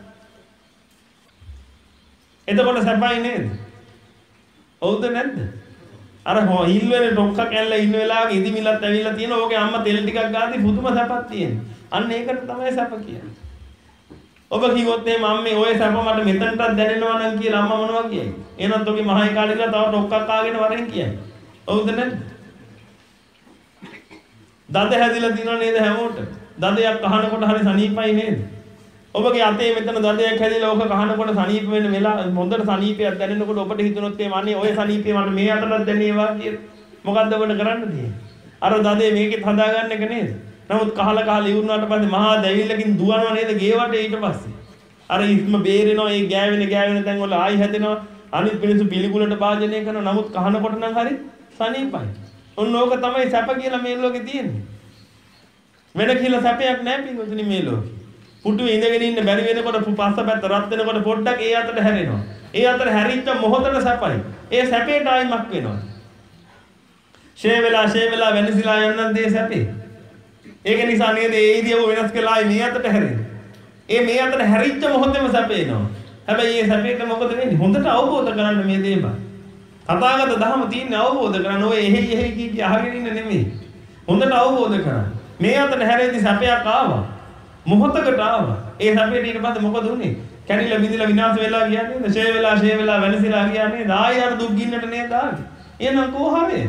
එතකොට සැපයි නේද? හවුද නැද්ද? අර හිල් වෙන ටොක්කක් ඇල්ල ඉන්න වෙලාවක ඉදි මිලත් ඇවිල්ලා තියෙන ඕකේ අම්මා තෙල් ටිකක් ගාදී පුදුම සැපක් තියෙනවා. අන්න ඒකට තමයි සැප කියන්නේ. ඔබ කිව්වොත් එහෙම අම්මේ ඔය සැප මට මෙතනටත් දැනෙනවා නම් කියලා අම්මා මොනවා කියයි? එහෙනම් ඔගේ මහයි කාලේලා තව ඩොක්කක් ආගෙන වරෙන් කියයි. හවුද නැද්ද? දඳ හැදිලා තියෙනව නේද හැමෝටම? දඳයක් කහනකොට හරි සනීපයි නේද? ඔබගේ අතේ මෙතන දඳයක් හැදිලා ඕක කහනකොට සනීප වෙන වෙලාව හොඳට සනීපයක් දැනෙනකොට ඔබට හිතුනොත් එහෙම අනේ ඔය සනීපේ මට මේ අතටත් දැනේවා කියලා. මොකද්ද ඔබට කරන්න තියෙන්නේ? අර දඳේ මේකෙත් හදාගන්න එක නේද? නමුත් කහලා කහලා ඉවුරුනාට පස්සේ මහා දැවිල්ලකින් දුවනවා නේද ගේවට ඊට පස්සේ. අර ඉස්ම බේරෙනවා ඒ ගෑවෙන ගෑවෙන තැන් වල ආයි හැදෙනවා. අනිත් මිනිස්සු පිළිකුලට භාජනය කරනවා. නමුත් කහනකොට නම් හරි සනීපයි. ඔන්න ඕක තමයි සැප කියලා මේ ලෝකේ තියෙන්නේ. වෙන කියලා සැපයක් නැහැ පින්වතුනි මේ ලෝකේ. පුටුවේ ඉඳගෙන ඉන්න බැරි වෙනකොට පස්සපැත්ත රත් වෙනකොට පොඩ්ඩක් ඒ අතට හැරෙනවා. ඒ අතට හැරිච්ච මොහොතට සැපයි. ඒ සැපේට ආයිමක් වෙනවා. ෂේ වෙලා ෂේ වෙලා වෙනසිලා යන්නත් ඒ සැපේ. ඒක නිසා නේද ඒ ඉදියව වෙනස් කළා මේ අතට හැරෙන්නේ. ඒ මේ අතට හැරිච්ච මොහොතේම සැපේනවා. හැබැයි මේ සැපේට මොකද වෙන්නේ? හොඳට අවබෝධ කරගන්න මේ දේම. තථාගත ධර්ම තියෙන්නේ අවබෝධ කරගන්න. ඔය එහෙයි එහෙයි කී කී අහගෙන ඉන්න නෙමෙයි. හොඳට අවබෝධ කරගන්න. මේ අතට හැරෙද්දි සැපයක් ආවා. මොහොතකට ආවා. ඒ සැපේට ඊට පස්සේ මොකද උනේ? කැඩිලා බිඳිලා විනාශ වෙලා කියන්නේ නේද? ෂේ වෙලා ෂේ වෙලා වෙනසිලා කියන්නේ ආයෙ අර දුක් ගින්නට නේද ආවේ. එහෙනම් කොහොමද?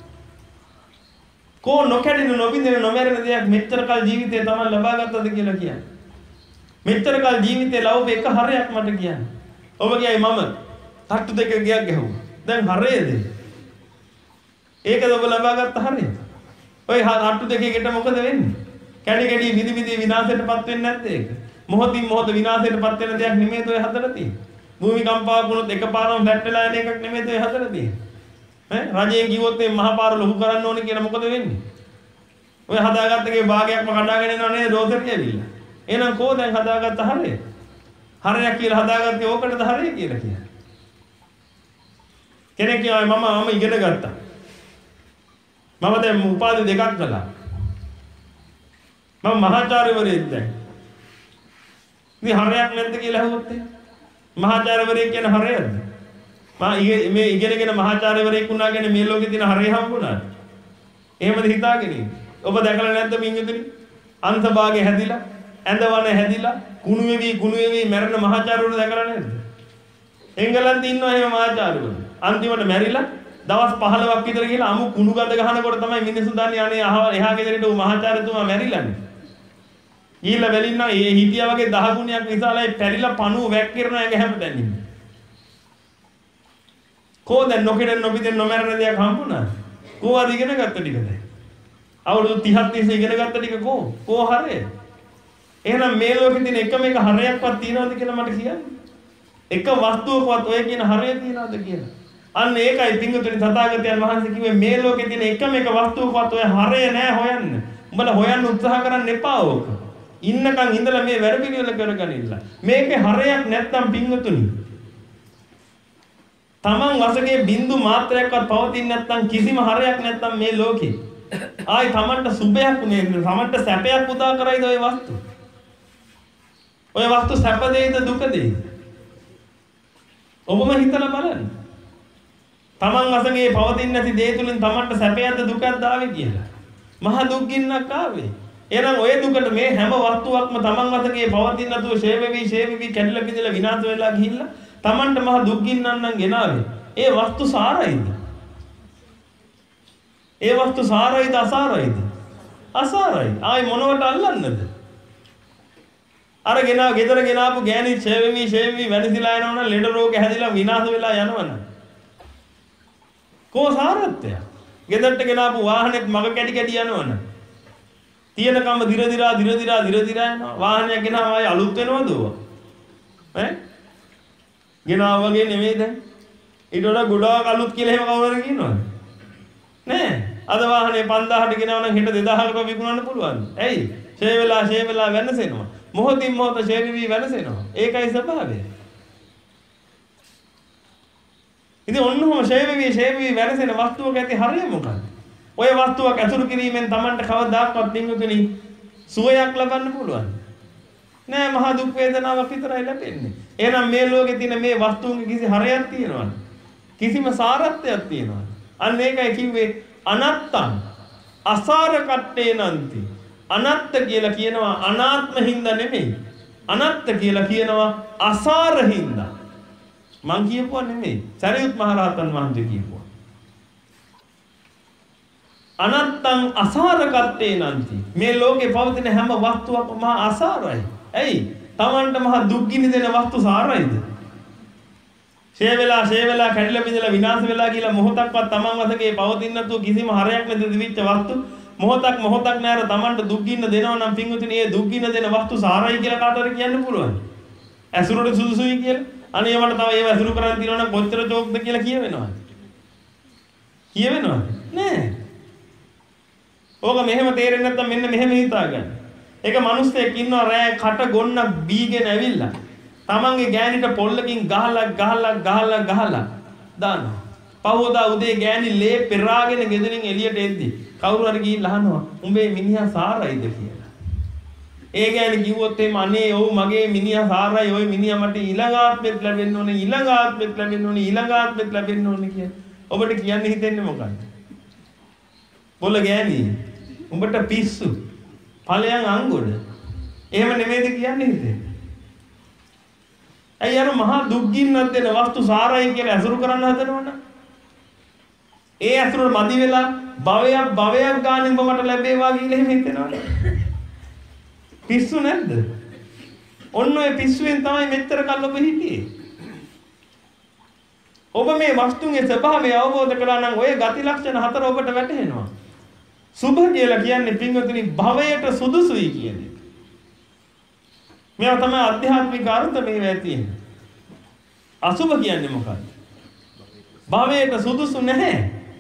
කෝ නොකැඩෙන නොබින්දෙන නොමැරෙන දෙයක් මෙච්චර කල් ජීවිතේ තමයි ලබා ගත්තද කියලා කියන්නේ. මෙච්චර කල් ජීවිතේ ලවපු එක හරයක් මට කියන්නේ. ඔබ කියයි මම තට්ටු දෙක ගියක් ගැහුවා. දැන් හරයේද? ඒකද ඔබ ලබා ගත්ත හරය? ඔය තට්ටු දෙකේකට මොකද වෙන්නේ? කැඩි කැඩි විදි විදි විනාශයටපත් වෙන්නේ නැද්ද ඒක? මොහොතින් මොහොත විනාශයටපත් වෙන දෙයක් නෙමෙයි ඔය හදලා තියෙන්නේ. භූමිකම්පාවක් වුණොත් එකපාරම ෆ්ලැට් වෙලා යන එකක් නෙමෙයි ඔය හදලා තියෙන්නේ. රජයෙන් කිව්වොත් මේ මහා පාර ලොකු කරන්න ඕනේ කියලා මොකද වෙන්නේ? ඔය හදාගත්ත එකේ භාගයක්ම කඩාගෙන යනවා නේද රෝදරිය ඇවිල්ලා. එහෙනම් කොහොමද හදාගත්ත හරය? හරයක් කියලා හදාගත්තේ ඕකටද හරය කියලා කියන්නේ. කෙනෙක් කියනවා මම මම ඉගෙන ගත්තා. මම දැන් උපාධි දෙකක් කළා. මම මහාචාර්යවරයෙක් දැන්. ඉතින් හරයක් නැද්ද කියලා අහුවොත් එහෙනම් මහාචාර්යවරයෙක් කියන හරයක්ද? මා මේ ඉගෙනගෙන මහාචාර්යවරයෙක් වුණා කියන්නේ මේ ලෝකේ තියෙන හරය හම්බුණාද? එහෙමද හිතාගෙන ඉන්නේ? ඔබ දැකලා නැද්ද මින්ගතුනි? අන්තභාගේ හැදිලා, ඇඳවන හැදිලා, කුණු වෙවි කුණු වෙවි මැරෙන මහාචාර්යවරු දැකලා නැද්ද? එංගලන්තේ ඉන්නවා එහෙම මහාචාර්යවරු. අන්තිමට මැරිලා දවස් පහළොවක් විතර ගිහලා අමු කුණු ගඳ ගහනකොට තමයි මිනිස්සු දන්නේ අනේ එහා ගෙදරට ඌ මහාචාර්යතුමා මැරිලානේ. ඊළ වෙලින්න ඒ හිටියා වගේ දහ ගුණයක් විශාලයි පැරිලා පණුව වැක්කිරන එක හැමතැන ඉන්නේ. කොහොද නොකිරෙන් නොබිදෙන් නොමරන දෙයක් හම්බුණා? කොහොමද ඉගෙන ගත්ත ටිකද? අවුරුදු තිහක් තිස්සේ ඉගෙන ගත්ත ටික කො? කො හරේ? එහෙනම් මේ ලෝකේ තියෙන එකම එක හරයක්වත් තියනවද කියලා මට කියන්න. එක වස්තුවකවත් ඔය කියන හරය තියනවද කියලා. අන්න ඒකයි පිංගුතුනි තථාගතයන් වහන්සේ කිව්වේ මේ ලෝකේ තියෙන එකම එක වස්තුවකවත් ඔය හරය නෑ හොයන්න. උඹලා හොයන්න උත්සාහ කරන්න එපා ඕක. ඉන්නකන් ඉඳලා මේ වැඩ පිළිවෙල කරගනින්න. මේකේ හරයක් නැත්තම් පිංගුතුනි තමන් වශයෙන් බින්දු මාත්‍රයක්වත් පවතින්නේ නැත්තම් කිසිම හරයක් නැත්තම් මේ ලෝකේ ආයි තමන්ට සුභයක් මේ තමන්ට සැපයක් උදා කරයිද ඔය වස්තු? ඔය වස්තු සැප දෙයිද දුක දෙයිද? ඔබම හිතලා බලන්න. තමන් වශයෙන් පවතින්නේ නැති දේ තුලින් තමන්ට සැපයක්ද දුකක්ද ආවේ කියලා. මහ දුක් ගින්නක් ආවේ. එහෙනම් ඔය දුකට මේ හැම වස්තුවක්ම තමන් වශයෙන් පවතින නැතුව ෂේවෙවි ෂේවෙවි කැඩලා බිඳලා විනාශ වෙලා ගිහිල්ලා තමන්ට මහ දුක් ගින්නක් නම් ගෙනාවේ. ඒ වස්තු සාරයිද? ඒ වස්තු සාරයිද අසාරයිද? අසාරයි. ආයි මොනවට අල්ලන්නද? අර ගෙනා ගෙදර ගෙනාපු ගෑණි ෂේවෙවි ෂේවෙවි වෙනසිලා යනවනම් ලෙඩ රෝග හැදිලා විනාශ වෙලා යනවනම් කෝ සාරත්වය? ගෙදරට ගෙනාපු වාහනයක් මග කැඩි කැඩි යනවනම් තියෙනකම දිර දිරා දිර දිරා දිර දිරා යනවා. වාහනයක් ගෙනාම ආයි අලුත් වෙනවද ඔය? ඈ? ගෙනාව වගේ නෙමෙයි දැන්. ඊට වඩා ගොඩාක් අලුත් කියලා එහෙම කවුරු හරි කියනවද? නෑ. අද වාහනේ පන්දාහට ගෙනාව නම් හෙට දෙදාහකට විකුණන්න පුළුවන්. ඇයි? ෂේ වෙලා ෂේ වෙලා වෙනසෙනවා. මොහොතින් මොහොත ෂේ වෙවි වෙනසෙනවා. ඒකයි ස්වභාවය. ඉතින් ඔන්නෝම ෂේ වෙවි ෂේ වෙවි වෙනසෙන වස්තුවක ඇති හරිය මොකක්ද? ඔය වස්තුවක් ඇසුරු කිරීමෙන් Tamanට කවදාක්වත් පින්වතුනි සුවයක් ලබන්න පුළුවන් නෑ. මහා දුක් වේදනාවක් විතරයි ලැබෙන්නේ. එහෙනම් මේ ලෝකේ තියෙන මේ වස්තුන්ගේ කිසි හරයක් තියනවද? කිසිම සාරත්වයක් තියනවද? අන්න ඒකයි කිව්වේ අනත්තං අසාර කට්ටේ නන්ති. අනත්ත කියලා කියනවා අනාත්ම හින්දා නෙමෙයි. අනත්ත කියලා කියනවා අසාර හින්දා. මං කියපුවා නෙමෙයි. සරියුත් මහ රහතන් වහන්සේ කියපුවා. අනත්තං අසාරකත්තේ නන්ති. මේ ලෝකේ පවතින හැම වස්තුවක්ම මහා අසාරයි. ඇයි? Tamanට මහා දුක් ගිනි දෙන වස්තු සාරයිද? ෂේ වෙලා ෂේ වෙලා කැඩිලා බිඳලා විනාශ වෙලා කියලා මොහොතක්වත් Taman වශයෙන් පවතින නැතුව කිසිම හරයක් නැති දිවිච්ච වස්තු මොහොතක් මොහොතක් නෑර Tamanට දුක් ගින්න දෙනවා නම් පින්වතුනි ඒ දුක් ගින්න දෙන වස්තු සාරයි කියලා කාටවත් කියන්න පුළුවන්. ඇසුරට සුදුසුයි කියලා. අනේ මට තව ඒව ඇසුරු කරන් තියනවා නම් කොච්චර චෝක්ද කියලා කියවෙනවද? කියවෙනවද? නෑ. ඕක මෙහෙම තේරෙන්නේ නැත්නම් මෙන්න මෙහෙම හිතා ගන්න. ඒක මිනිස්සෙක් ඉන්නවා රෑ කට ගොන්නක් බීගෙන ඇවිල්ලා තමන්ගේ ගෑණිට පොල්ලකින් ගහලා ගහලා ගහලා ගහලා දානවා. පහවදා උදේ ගෑණි ලේ පෙරාගෙන ගෙදරින් එළියට එද්දි කවුරු හරි ගිහින් අහනවා උඹේ මිනිහා සාරයිද කියලා. ඒ ගෑණි කිව්වොත් එහම අනේ ඔව් මගේ මිනිහා සාරයි. ওই මිනිහා මට ඊළඟ ආත්මෙත් ලැබෙන්න ඕනේ ඊළඟ ආත්මෙත් ලැබෙන්න ඕනේ ඊළඟ ආත්මෙත් ලැබෙන්න ඕනේ කියලා. ඔබට කියන්න හිතෙන්නේ මොකක්ද? පොළ ගෑණි උඹට පිස්සු ඵලයන් අංගොඩ. එහෙම නෙමෙයිද කියන්නේ හිතේ. ඇයි අර මහා දුක් ගින්නක් දෙන වස්තු සාරයි කියලා අසුරු කරන්න හදනවනම් ඒ අසුර මදි වෙලා භවයක් භවයක් ගානින් ඔබට ලැබේවා කියලා එහෙම හිතෙනවනේ. පිස්සු නැද්ද? ඔන්න ඔය පිස්සුවෙන් තමයි මෙච්චර කල් ඔබ හිටියේ. ඔබ මේ වස්තුන්ගේ ස්වභාවය අවබෝධ කළා නම් ඔය ගති ලක්ෂණ හතර ඔබට වැටහෙනවා. සුභ කියලා කියන්නේ පින්වතුනි භවයට සුදුසුයි කියන එක. මේවා තමයි අධ්‍යාත්මික අර්ථ මේවා තියෙන්නේ. අසුභ කියන්නේ මොකක්ද? භවයට සුදුසු නැහැ.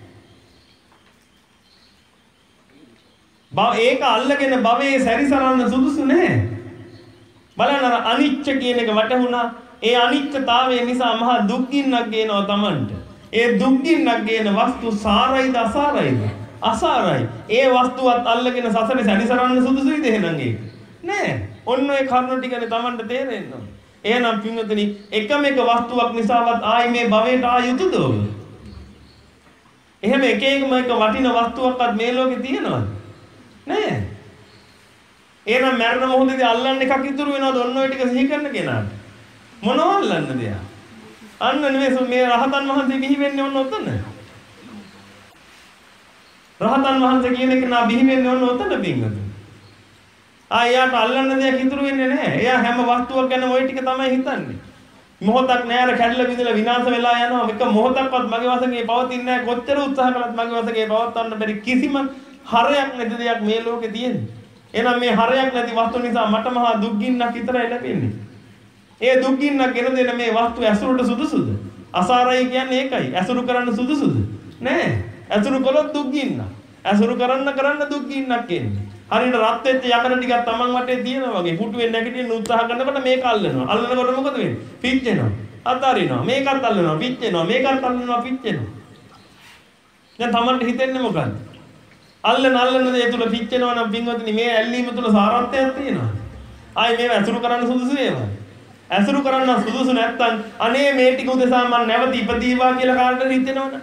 භව ඒක අල්ලගෙන භවයේ සැරිසරන්න සුදුසු නැහැ. බලන්න අර අනිච්ච කියන එක වටහුණා. ඒ අනිච්චතාවය නිසා මහා දුක් ගින්නක් ගේනවා Tamanට. ඒ දුක්ගින්නක් ගේන වස්තු සාරයිද අසාරයිද? අසාරයි. ඒ වස්තුවත් අල්ලගෙන සසරේ සැරිසරන්න සුදුසුයිද එහෙනම් ඒක? නෑ. ඔන්න ඔය කරුණු ටිකනේ Tamanට තේරෙන්න ඕනේ. එහෙනම් පින්වතුනි එකම එක වස්තුවක් නිසාවත් ආයි මේ භවයට ආ යුතුද ඔබ? එහෙම එක එකම එක වටින වස්තුවක්වත් මේ ලෝකේ තියෙනවද? නෑ. එහෙනම් මරණ මොහොතේදී අල්ලන්න එකක් ඉතුරු වෙනවද ඔන්න ඔය ටික සිහි කරන කෙනාට? මොනව අල්ලන්නද යා? අන්න නෙමෙයි මේ රහතන් වහන්සේ බිහි වෙන්නේ ඔන්න ඔතන. රහතන් වහන්සේ කියන එක නා බිහි වෙන්නේ ඔන්න ඔතන පින්වතුනි. ආ එයාට අල්ලන්න දෙයක් ඉතුරු වෙන්නේ නැහැ. එයා හැම වස්තුවක් ගැන ওই ටික තමයි හිතන්නේ. මොහොතක් නෑර කැඩලා බිඳලා විනාශ වෙලා යනවා. එක මොහොතක්වත් මගේ වශයෙන් පවතින්නේ නැහැ. කොච්චර උත්සාහ කළත් මගේ වශයෙන් පවත්වන්න බැරි කිසිම හරයක් නැති දෙයක් මේ ලෝකේ තියෙන්නේ. එහෙනම් මේ හරයක් නැති වස්තු නිසා මට මහා දුක් ගින්නක් විතරයි ලැබෙන්නේ. ඒ දුක් ගින්නක් ගෙන දෙන මේ වස්තු ඇසුරට සුදුසුද? අසාරයි කියන්නේ ඒකයි. ඇසුරු කරන්න සුදුසුද? නෑ. ඇසුරු කළොත් දුක් ගින්නක්. ඇසුරු කරන්න කරන්න දුක් ගින්නක් එන්නේ. හරියට රත් වෙච්ච යකඩ ටිකක් Taman වටේ තියෙනවා වගේ පුටුවෙන් නැගිටින්න උත්සාහ කරනකොට මේක අල්ලනවා. අල්ලනකොට මොකද වෙන්නේ? පිච්චෙනවා. අතාරිනවා. මේකත් අල්ලනවා. පිච්චෙනවා. මේකත් අල්ලනවා. පිච්චෙනවා. දැන් Tamanට හිතෙන්නේ මොකද්ද? අල්ලන අල්ලන දේ තුල පිච්චෙනවා නම් පින්වතුනි මේ ඇල්ලීම තුල සාරත්වයක් තියෙනවා. ආයි මේව ඇසුරු කරන්න සුදුසු ඒවා. ඇසුරු කරන්න සුදුසු නැත්තම් අනේ මේ ටික උදෙසා මම නැවත ඉපදීවා කියලා කාටද හිතෙනවද?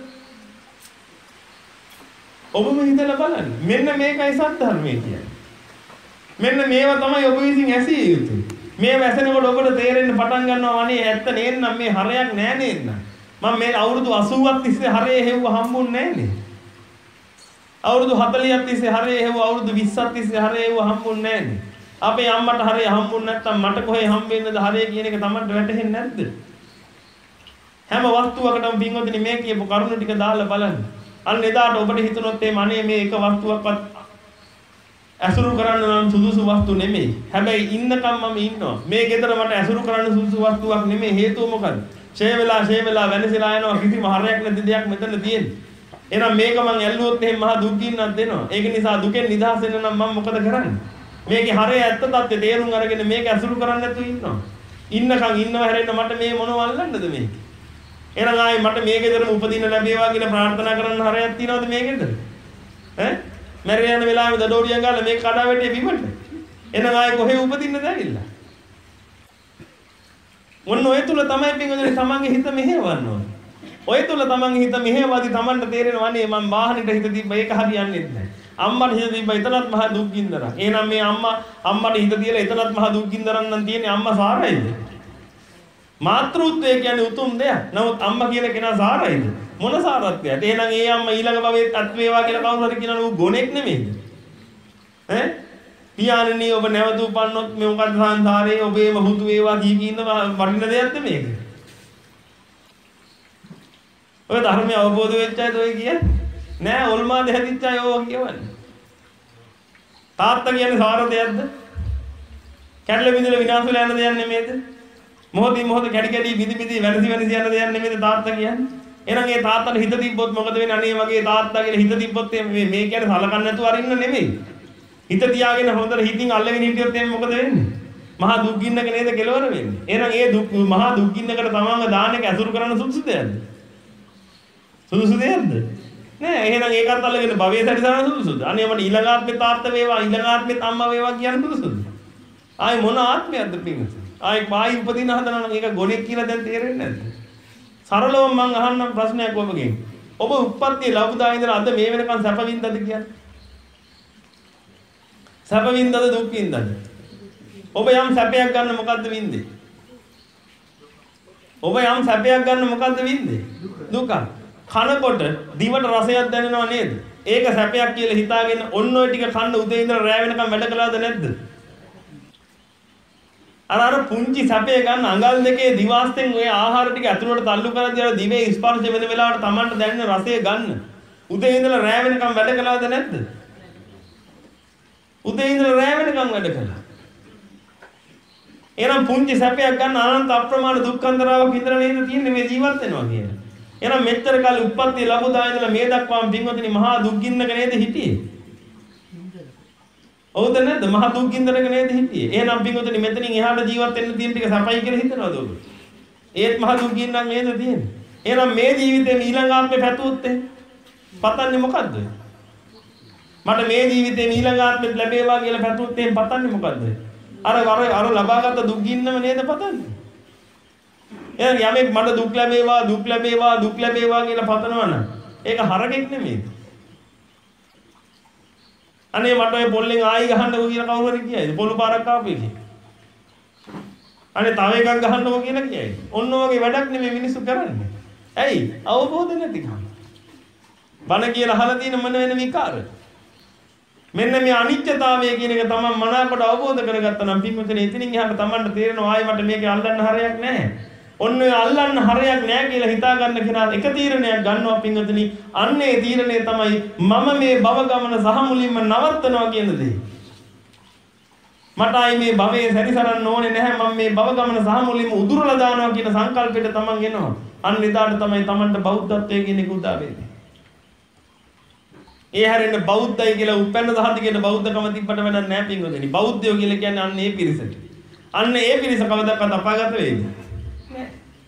ඔබම හිතලා බලන්න. මෙන්න මේකයි සත්‍ය කියන්නේ. මෙන්න මේවා තමයි ඔබ විසින් ඇසිය යුතුයි. මේව ඇසෙනකොට ඔබට තේරෙන්න පටන් ගන්නවා අනේ ඇත්ත නේන්නම් මේ හරයක් නෑ නේන්නම්. මම මේ අවුරුදු අසූවක් තිස්සේ හරේ හෙව්ව හම්බුන්නේ නෑනේ. අවුරුදු හතළියක් තිස්සේ හරේ හෙව්ව අවුරුදු විස්සක් තිස්සේ හරේ හෙව්ව හම්බුන්නේ නෑනේ. අපේ අම්මට හරේ හම්බුන්නේ නැත්තම් මට කොහේ හම්බෙන්නද හරේ කියන එක තමයි වැටහෙන්නේ නැද්ද? හැම වස්තුවකටම පින්වතුනි මේ කියපු කරුණු ටික දාලා බලන්න. අන්න එදාට ඔබට හිතුනොත් මේ මනේ මේ එක වස්තුවක්වත් ඇසුරු කරන්න නම් සුදුසු වස්තු නෙමෙයි. හැබැයි ඉන්නකම් මම ඉන්නවා. මේ ගෙදර මට ඇසුරු කරන්න සුදුසු වස්තුවක් නෙමෙයි. හේතුව මොකද? ෂේ වෙලා ෂේ වෙලා වෙනසලා යනවා කිසිම හරයක් නැති දෙයක් මෙතන තියෙන්නේ. එහෙනම් මේක මං ඇල්ලුවොත් එහෙම මහා දුක් ගින්නක් දෙනවා. ඒක නිසා දුකෙන් නිදහස් වෙන්න නම් මම මොකද කරන්නේ? මේකේ හරය ඇත්ත தත්ත්වය තේරුම් අරගෙන මේක ඇසුරු කරන්න නැතුව ඉන්නවා. ඉන්නකම් ඉන්නව හැරෙන්න මට මේ මොනව අල්ලන්නද මේක? එහෙනම් ආයි මට මේ ගෙදරම උපදින්න ලැබේවා කියලා ප්‍රාර්ථනා කරන්න හරයක් තියනවද මේ ගෙදර? ඈ? මැරෙන යන වෙලාවෙ දඩෝරිය ගාලා මේක කඩා වැටේ බිමට. එහෙනම් ආයි කොහේ උපදින්නද ඇවිල්ලා? මොන ඔය තුල තමයි පින්වතුනි තමන්ගේ හිත මෙහෙවන්න ඕනේ. ඔය තුල තමන්ගේ හිත මෙහෙවද්දි තමන්ට තේරෙනවා නේ මම වාහනෙට හිත දීප්පා ඒක හරියන්නේ නැහැ. අම්මට හිත දීප්පා එතනත් මහා දුක් ගින්දරක්. එහෙනම් මේ අම්මා අම්මට හිත දීලා එතනත් මහා දුක් ගින්දරක් නම් තියෙන්නේ අම්මා සාරයිද? මාතෘත්වය කියන්නේ උතුම් දෙයක්. නමුත් අම්මා කියන කෙනා සාරයිද? මොන සාරත්වයක්ද? එහෙනම් ඒ අම්මා ඊළඟ භවයේත් අත් වේවා කියලා කවුරු හරි කියනවා ඌ ගොනෙක් නෙමෙයිද? ඈ? පියාණනි ඔබ නැවත උපන්නොත් මේ මොකද සංසාරේ ඔබේම හුතු වේවා කී කී ඉන්න වටින දෙයක්ද මේක? ඔය ධර්මය අවබෝධ වෙච්ච අයද ඔය කියන්නේ? නෑ ඔල්මාද හැදිච්ච අය ඕවා කියවන්නේ. තාත්තා කියන්නේ සාර දෙයක්ද? කැඩලා බිඳලා විනාශ වෙලා යන දෙයක් නෙමෙයිද? මොහොතින් මොහොත කැඩි කැඩි බිඳි බිඳි වැරදි වැරදි යන දෙයක් නෙමෙයිද තාත්තා කියන්නේ? එහෙනම් ඒ තාත්තට හිත තිබ්බොත් මොකද වෙන්නේ? අනේ මගේ තාත්තා කියලා හිත තිබ්බොත් මේ මේ කියන්නේ සලකන්නේ නැතුව අරින්න නෙමෙයි. හිත තියාගෙන හොඳට හිතින් අල්ලගෙන හිටියොත් එන්නේ මොකද වෙන්නේ? මහා දුක් ගින්නක නේද කෙලවර වෙන්නේ. එහෙනම් ඒ දුක් මහා දුක් ගින්නකට තමන්ව දාන එක ඇසුරු කරන්න සුදුසු දෙයක්ද? සුදුසු දෙයක්ද? නෑ. එහෙනම් ඒකත් අල්ලගෙන භවයේ සැරිසරන සුදුසුද? අනේ මට ඊළඟ ආත්මෙත් තාත්තා වේවා ඊළඟ ආත්මෙත් අම්මා වේවා කියන සුදුසුද? ආයි මොන ආත්මයක්ද පින්වතුනි? ආයි පායි උපදින හදනවා නම් ඒක ගොනෙක් කියලා දැන් තේරෙන්නේ නැද්ද? සරලව මම අහන්නම් ප්‍රශ්නයක් ඔබගෙන්. ඔබ උප්පත්තියේ ලැබුදා ඉඳලා අද මේ වෙනකන් සැප වින්දද කියන්නේ? සැප වින්දද දුක් වින්දද? ඔබ යම් සැපයක් ගන්න මොකද්ද වින්දේ? ඔබ යම් සැපයක් ගන්න මොකද්ද වින්දේ? දුක. කනකොට දිවට රසයක් දැනෙනව නේද? ඒක සැපයක් කියලා හිතාගෙන ඔන්න ඔය ටික කන්න උදේ ඉඳලා රැ වෙනකම් වැඩ කළාද නැද්ද? අර අර පුංචි සැපේ ගන්න අඟල් දෙකේ දිවාස්තෙන් ඔය ආහාර ටික ඇතුළට තල්ලු කරද්දී අර දිවේ ස්පර්ශ වෙන වෙලාවට Tamanට දැනෙන රසය ගන්න උදේ ඉඳලා රැ වෙනකම් වැඩ කළාද නැද්ද? උදේ ඉඳලා රැ වෙනකම් වැඩ කළා. එහෙනම් පුංචි සැපයක් ගන්න අනන්ත අප්‍රමාණ දුක්ඛන්දරාවක් විතර නේද තියෙන්නේ මේ ජීවත් වෙනවා කියන්නේ. එහෙනම් මෙච්චර කාලේ උප්පත්ති ලැබුදා ඉඳලා මේ දක්වාම පින්වතුනි මහා දුක් ගින්නක නේද හිටියේ? ඔව්ද නැද්ද? මහා දුක් ගින්නක නේද හිටියේ? එහෙනම් පින්වතුනි මෙතනින් එහාට ජීවත් වෙන්න තියෙන ටික සපයි කියලා හිතනවද ඔබ? ඒත් මහා දුක් ගින්නක් නේද තියෙන්නේ? එහෙනම් මේ ජීවිතේ ඊළඟ ආත්මේ පැතුවොත් පතන්නේ මොකද්ද? මට මේ ජීවිතේ ඊළඟ ආත්මෙත් ලැබේවා කියලා පැතුවොත් එහෙන් පතන්නේ මොකද්ද? අර අර අර ලබාගත් දුක් ගින්නම නේද පතන්නේ? එහෙනම් යමෙක් මට දුක් ලැබේවා දුක් ලැබේවා දුක් ලැබේවා කියලා පතනවනම් ඒක හරකෙක් නෙමෙයි. අනේ මට ඔය පොල්ලෙන් ආයි ගහන්නකෝ කියලා කවුරු හරි කියයිද? පොළු පාරක් ආපේ කියලා. අනේ තව එකක් ගහන්නකෝ කියලා කියයිද? ඔන්න ඔයගේ වැඩක් නෙමෙයි මිනිස්සු කරන්නේ. ඇයි? අවබෝධ නැතිකම. බණ කියලා අහලා තියෙන මොන වෙන විකාර. මෙන්න මේ අනිත්‍යතාවය කියන එක තමයි මනාකොට අවබෝධ කරගත්තා නම් පින්වතුනි එතනින් එහාට Tamanට තේරෙනවා ආයි මට මේකේ අල්ලන්න හරයක් නැහැ. ඔන්න ඔය අල්ලන්න හරයක් නැහැ කියලා හිතා ගන්න කෙනා එක තීරණයක් ගන්නවා පින්වතුනි. අන්නේ තීරණය තමයි මම මේ භව ගමන සහ මුලින්ම නවත්තනවා කියන දේ. මට ආයි මේ භවයේ සැරිසරන්න ඕනේ නැහැ මම මේ භව ගමන සහ මුලින්ම උදුරලා දානවා කියන සංකල්පෙට Taman එනවා. අන්න එදාට තමයි Tamanට බෞද්ධත්වයේ කියන එක උදා වෙන්නේ. ඒ හැරෙන්න බෞද්ධයි කියලා උපැන්න දහදිගේට බෞද්ධකම තිබ්බට වැඩක් නැහැ පින්වතුනි. බෞද්ධයෝ කියලා කියන්නේ අන්න ඒ පිරිසට. අන්න ඒ පිරිස කවදාවත් අපාගත වෙන්නේ නැහැ.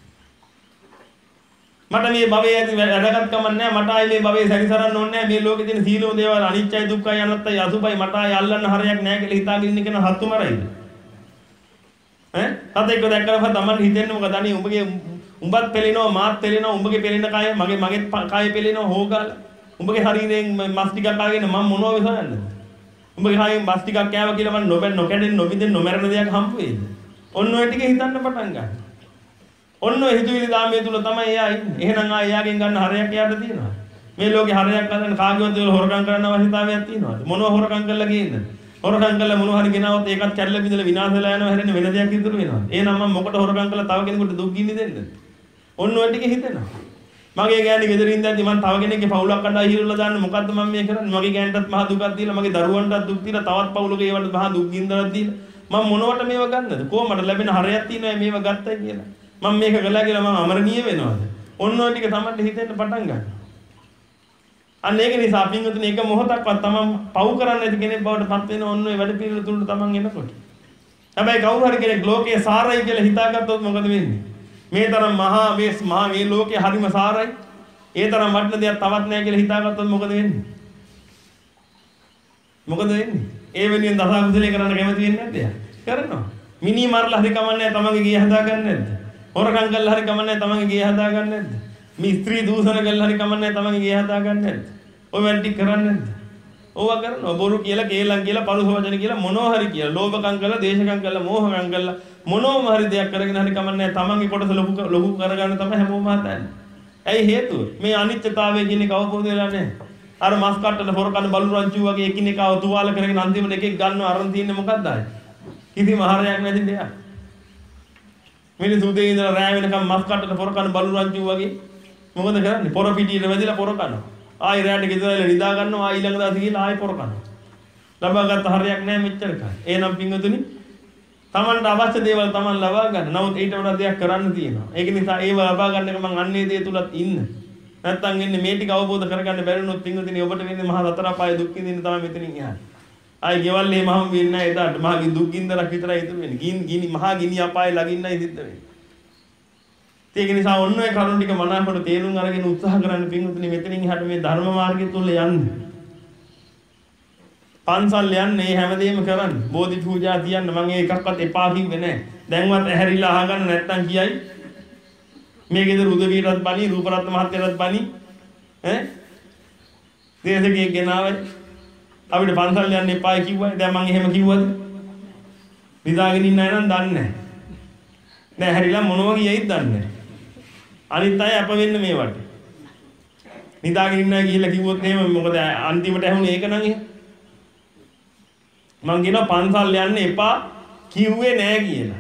මට මේ භවයේ ඇති වැඩගත්කම නැහැ. මට ආයේ මේ භවයේ සැරිසරන්න ඕනේ නැහැ. මේ ලෝකේ තියෙන සීලෝ දේවල් අනිත්‍යයි දුක්ඛයි අනත්තයි අසුභයි මට ආයේ අල්ලන්න හරයක් නැහැ කියලා හිතාගෙන ඉන්න කෙනා හත්තු මරයිද? ඈ? හතෙක්ව දැක්කම තමයි හිතෙන්නේ මොකද? අනේ උඹගේ උඹත් පෙලෙනවා මාත් පෙලෙනවා උඹගේ පෙලෙන කය මගේ මගේ කය පෙලෙනවා හොගාලා උඹගේ ශරීරයෙන් මස් ටිකක් අරගෙන මම මොනවද හොයන්නේ? උඹගේ කයෙන් මස් ටිකක් කෑවා කියලා මම නොබැ නොකැඩෙන්න නොබින්දෙන්න නොමරන දෙයක් හම්බ වෙයිද? ඔන්න ඔය ටික හිතන්න පටන් ගන්න. ඔන්න ඔය හිතුවිලි දාමයේ තුල තමයි එයා ඉන්නේ. එහෙනම් ආ එයාගෙන් ගන්න හරයක් එයාට තියෙනවා. මේ ලෝකේ හරයක් ගන්න කාගේවත් දේවල් හොරකම් කරන්න අවශ්‍යතාවයක් තියෙනවද? මොනව හොරකම් කරලා ගේන්නද? හොරකම් කරලා මොනව හරි ගෙනාවොත් ඒකත් කැඩලා බිඳලා විනාශ වෙලා යනවා හැරෙන්නේ වෙන දෙයක් ඉතුරු වෙනවා. එහෙනම් මම මොකට හොරකම් කරලා තව කෙනෙකුට දුක් ගින්න දෙන්නද? ඔන්න ඔය ටික හිතෙනවා. මගේ ගෑණි ගෙදරින් ඉඳන්දි මම තව කෙනෙක්ගේ පවුලක් කඩා හිරවලා දාන්න මොකද්ද මම මේ කරන්නේ? මගේ ගෑණටත් මහා දුකක් දීලා මගේ දරුවන්ටත් දුක් දීලා තවත් පවුලක ඒවට මහා දුක් ගින්දරක් දීලා මම මොනවට මේව ගන්නද? කොහොමද ලැබෙන හරයක් තියෙනවා මේව ගත්තයි කියලා. මම මේක කළා කියලා මම අමරණීය වෙනවද? ඔන්න ඔය ටික තමයි හිතෙන්න පටන් ගන්න. අන්න ඒක නිසා පින්වතුනි එක මොහොතක්වත් තමන් පව් කරන්නේ නැති කෙනෙක් බවට පත් වෙන ඔන්න ඔය වැඩ පිළිවෙල තුලට තමන් එනකොට. හැබැයි කවුරු හරි කෙනෙක් ලෝකයේ සාරයි කියලා හිතාගත්තොත් මොකද වෙන්නේ? මේ තරම් මහා මේ මහා මේ ලෝකේ හරිම සාරයි. ඒ තරම් වටින දෙයක් තවත් නැහැ කියලා හිතාගත්තොත් මොකද වෙන්නේ? මොකද වෙන්නේ? ඒ වෙනින් දස කුසලයේ කරන්න කැමති වෙන්නේ නැද්ද? කරනවා. මිනි මරලා හරි කමන්නේ තමන්ගේ ගේ හදාගන්නේ නැද්ද? හොරකම් කළා හරි කමන්නේ තමන්ගේ ගේ හදාගන්නේ නැද්ද? මේ ස්ත්‍රී දූෂණ කළා හරි කමන්නේ තමන්ගේ ගේ හදාගන්නේ නැද්ද? ඔය වැඩ ටික කරන්නේ නැද්ද? ඕවා කරනවා. බොරු කියලා, කේලම් කියලා, පරුස වචන කියලා මොනවා හරි කියලා, ලෝභකම් කළා, දේශකම් කළා, මෝහකම් කළා මොනෝම හරි දෙයක් කරගෙන හරි කමන්නේ තමන්ගේ කොටස ලොකු ලොකු කරගන්න තමයි හැමෝම හදන්නේ. ඇයි හේතුව? මේ අනිත්‍යතාවය කියන එක අවබෝධ වෙලා නැහැ. අර මස් කට්ටල හොරකන බලු රංචු වගේ එකිනෙකාව තුවාල කරගෙන අන්තිමට එකෙක් ගන්නව අරන් තියන්නේ මොකක්ද ආයේ? කිසිම හරයක් නැති දෙයක්. මිනිස්සු උදේ ඉඳලා රැය වෙනකම් මස් කට්ටල හොරකන බලු රංචු වගේ මොකද කරන්නේ? පොර පිටියට වැදිලා පොර කනවා. ආයි රැයට ගෙදරලා නිදා ගන්නවා ආයි ඊළඟ දවසේ ගිහලා ආයි පොර කනවා. ලබාගත් හරයක් නැහැ මෙච්චර කාලේ. එහෙනම් පින්වතුනි තමන්ට අවශ්‍ය දේවල් තමන් ලබා ගන්න. නමුත් ඊට වඩා දෙයක් කරන්න තියෙනවා. ඒක නිසා ඒව ලබා ගන්න එක මං අන්නේ දේ තුලත් ඉන්න. නැත්තම් එන්නේ මේ ටික අවබෝධ කරගන්න බැරි වුණොත් පින්වතුනි ඔබට වෙන්නේ මහා සතර අපායේ දුක් විඳින්න තමයි මෙතනින් එහාට. ආයි ගෙවල් එහෙම හම් වෙන්නේ නැහැ එදාට. මහා දුක් ගින්දරක් විතරයි ඉතුරු වෙන්නේ. ගිනි ගිනි මහා ගිනි අපායේ ළඟින්නයි සිද්ධ වෙන්නේ. ඒක නිසා ඔන්න ඔය කරුණ ටික මනාකොට තේරුම් අරගෙන උත්සාහ කරන්න පින්වතුනි මෙතනින් එහාට මේ ධර්ම මාර්ගය තුල යන්න. පන්සල් යන්නේ හැමදේම කරන්න. බෝධි පූජා තියන්න මම ඒකක්වත් එපා කිව්වේ නැහැ. දැන්වත් ඇහැරිලා අහගන්න නැත්තම් කියයි. මේ ගෙදර උදවියටත් බණි, රූපරත්න මහත්තයාටත් බණි. ඈ? දේශකයෙක් ගෙනාවයි. අපිට පන්සල් යන්න එපා කිව්වයි. දැන් මම එහෙම කිව්වද? නිදාගෙන ඉන්න අය නම් දන්නේ නැහැ. දැන් ඇහැරිලා මොනවා කියයිද දන්නේ නැහැ. අනිත් අය අප වෙන්න මේවට. නිදාගෙන ඉන්න අය ගිහිල්ලා කිව්වොත් එහෙම මොකද අන්තිමට ඇහුනේ ඒක නම් එහෙම. මං කියනවා පන්සල් යන්න එපා කිව්වේ නෑ කියලා.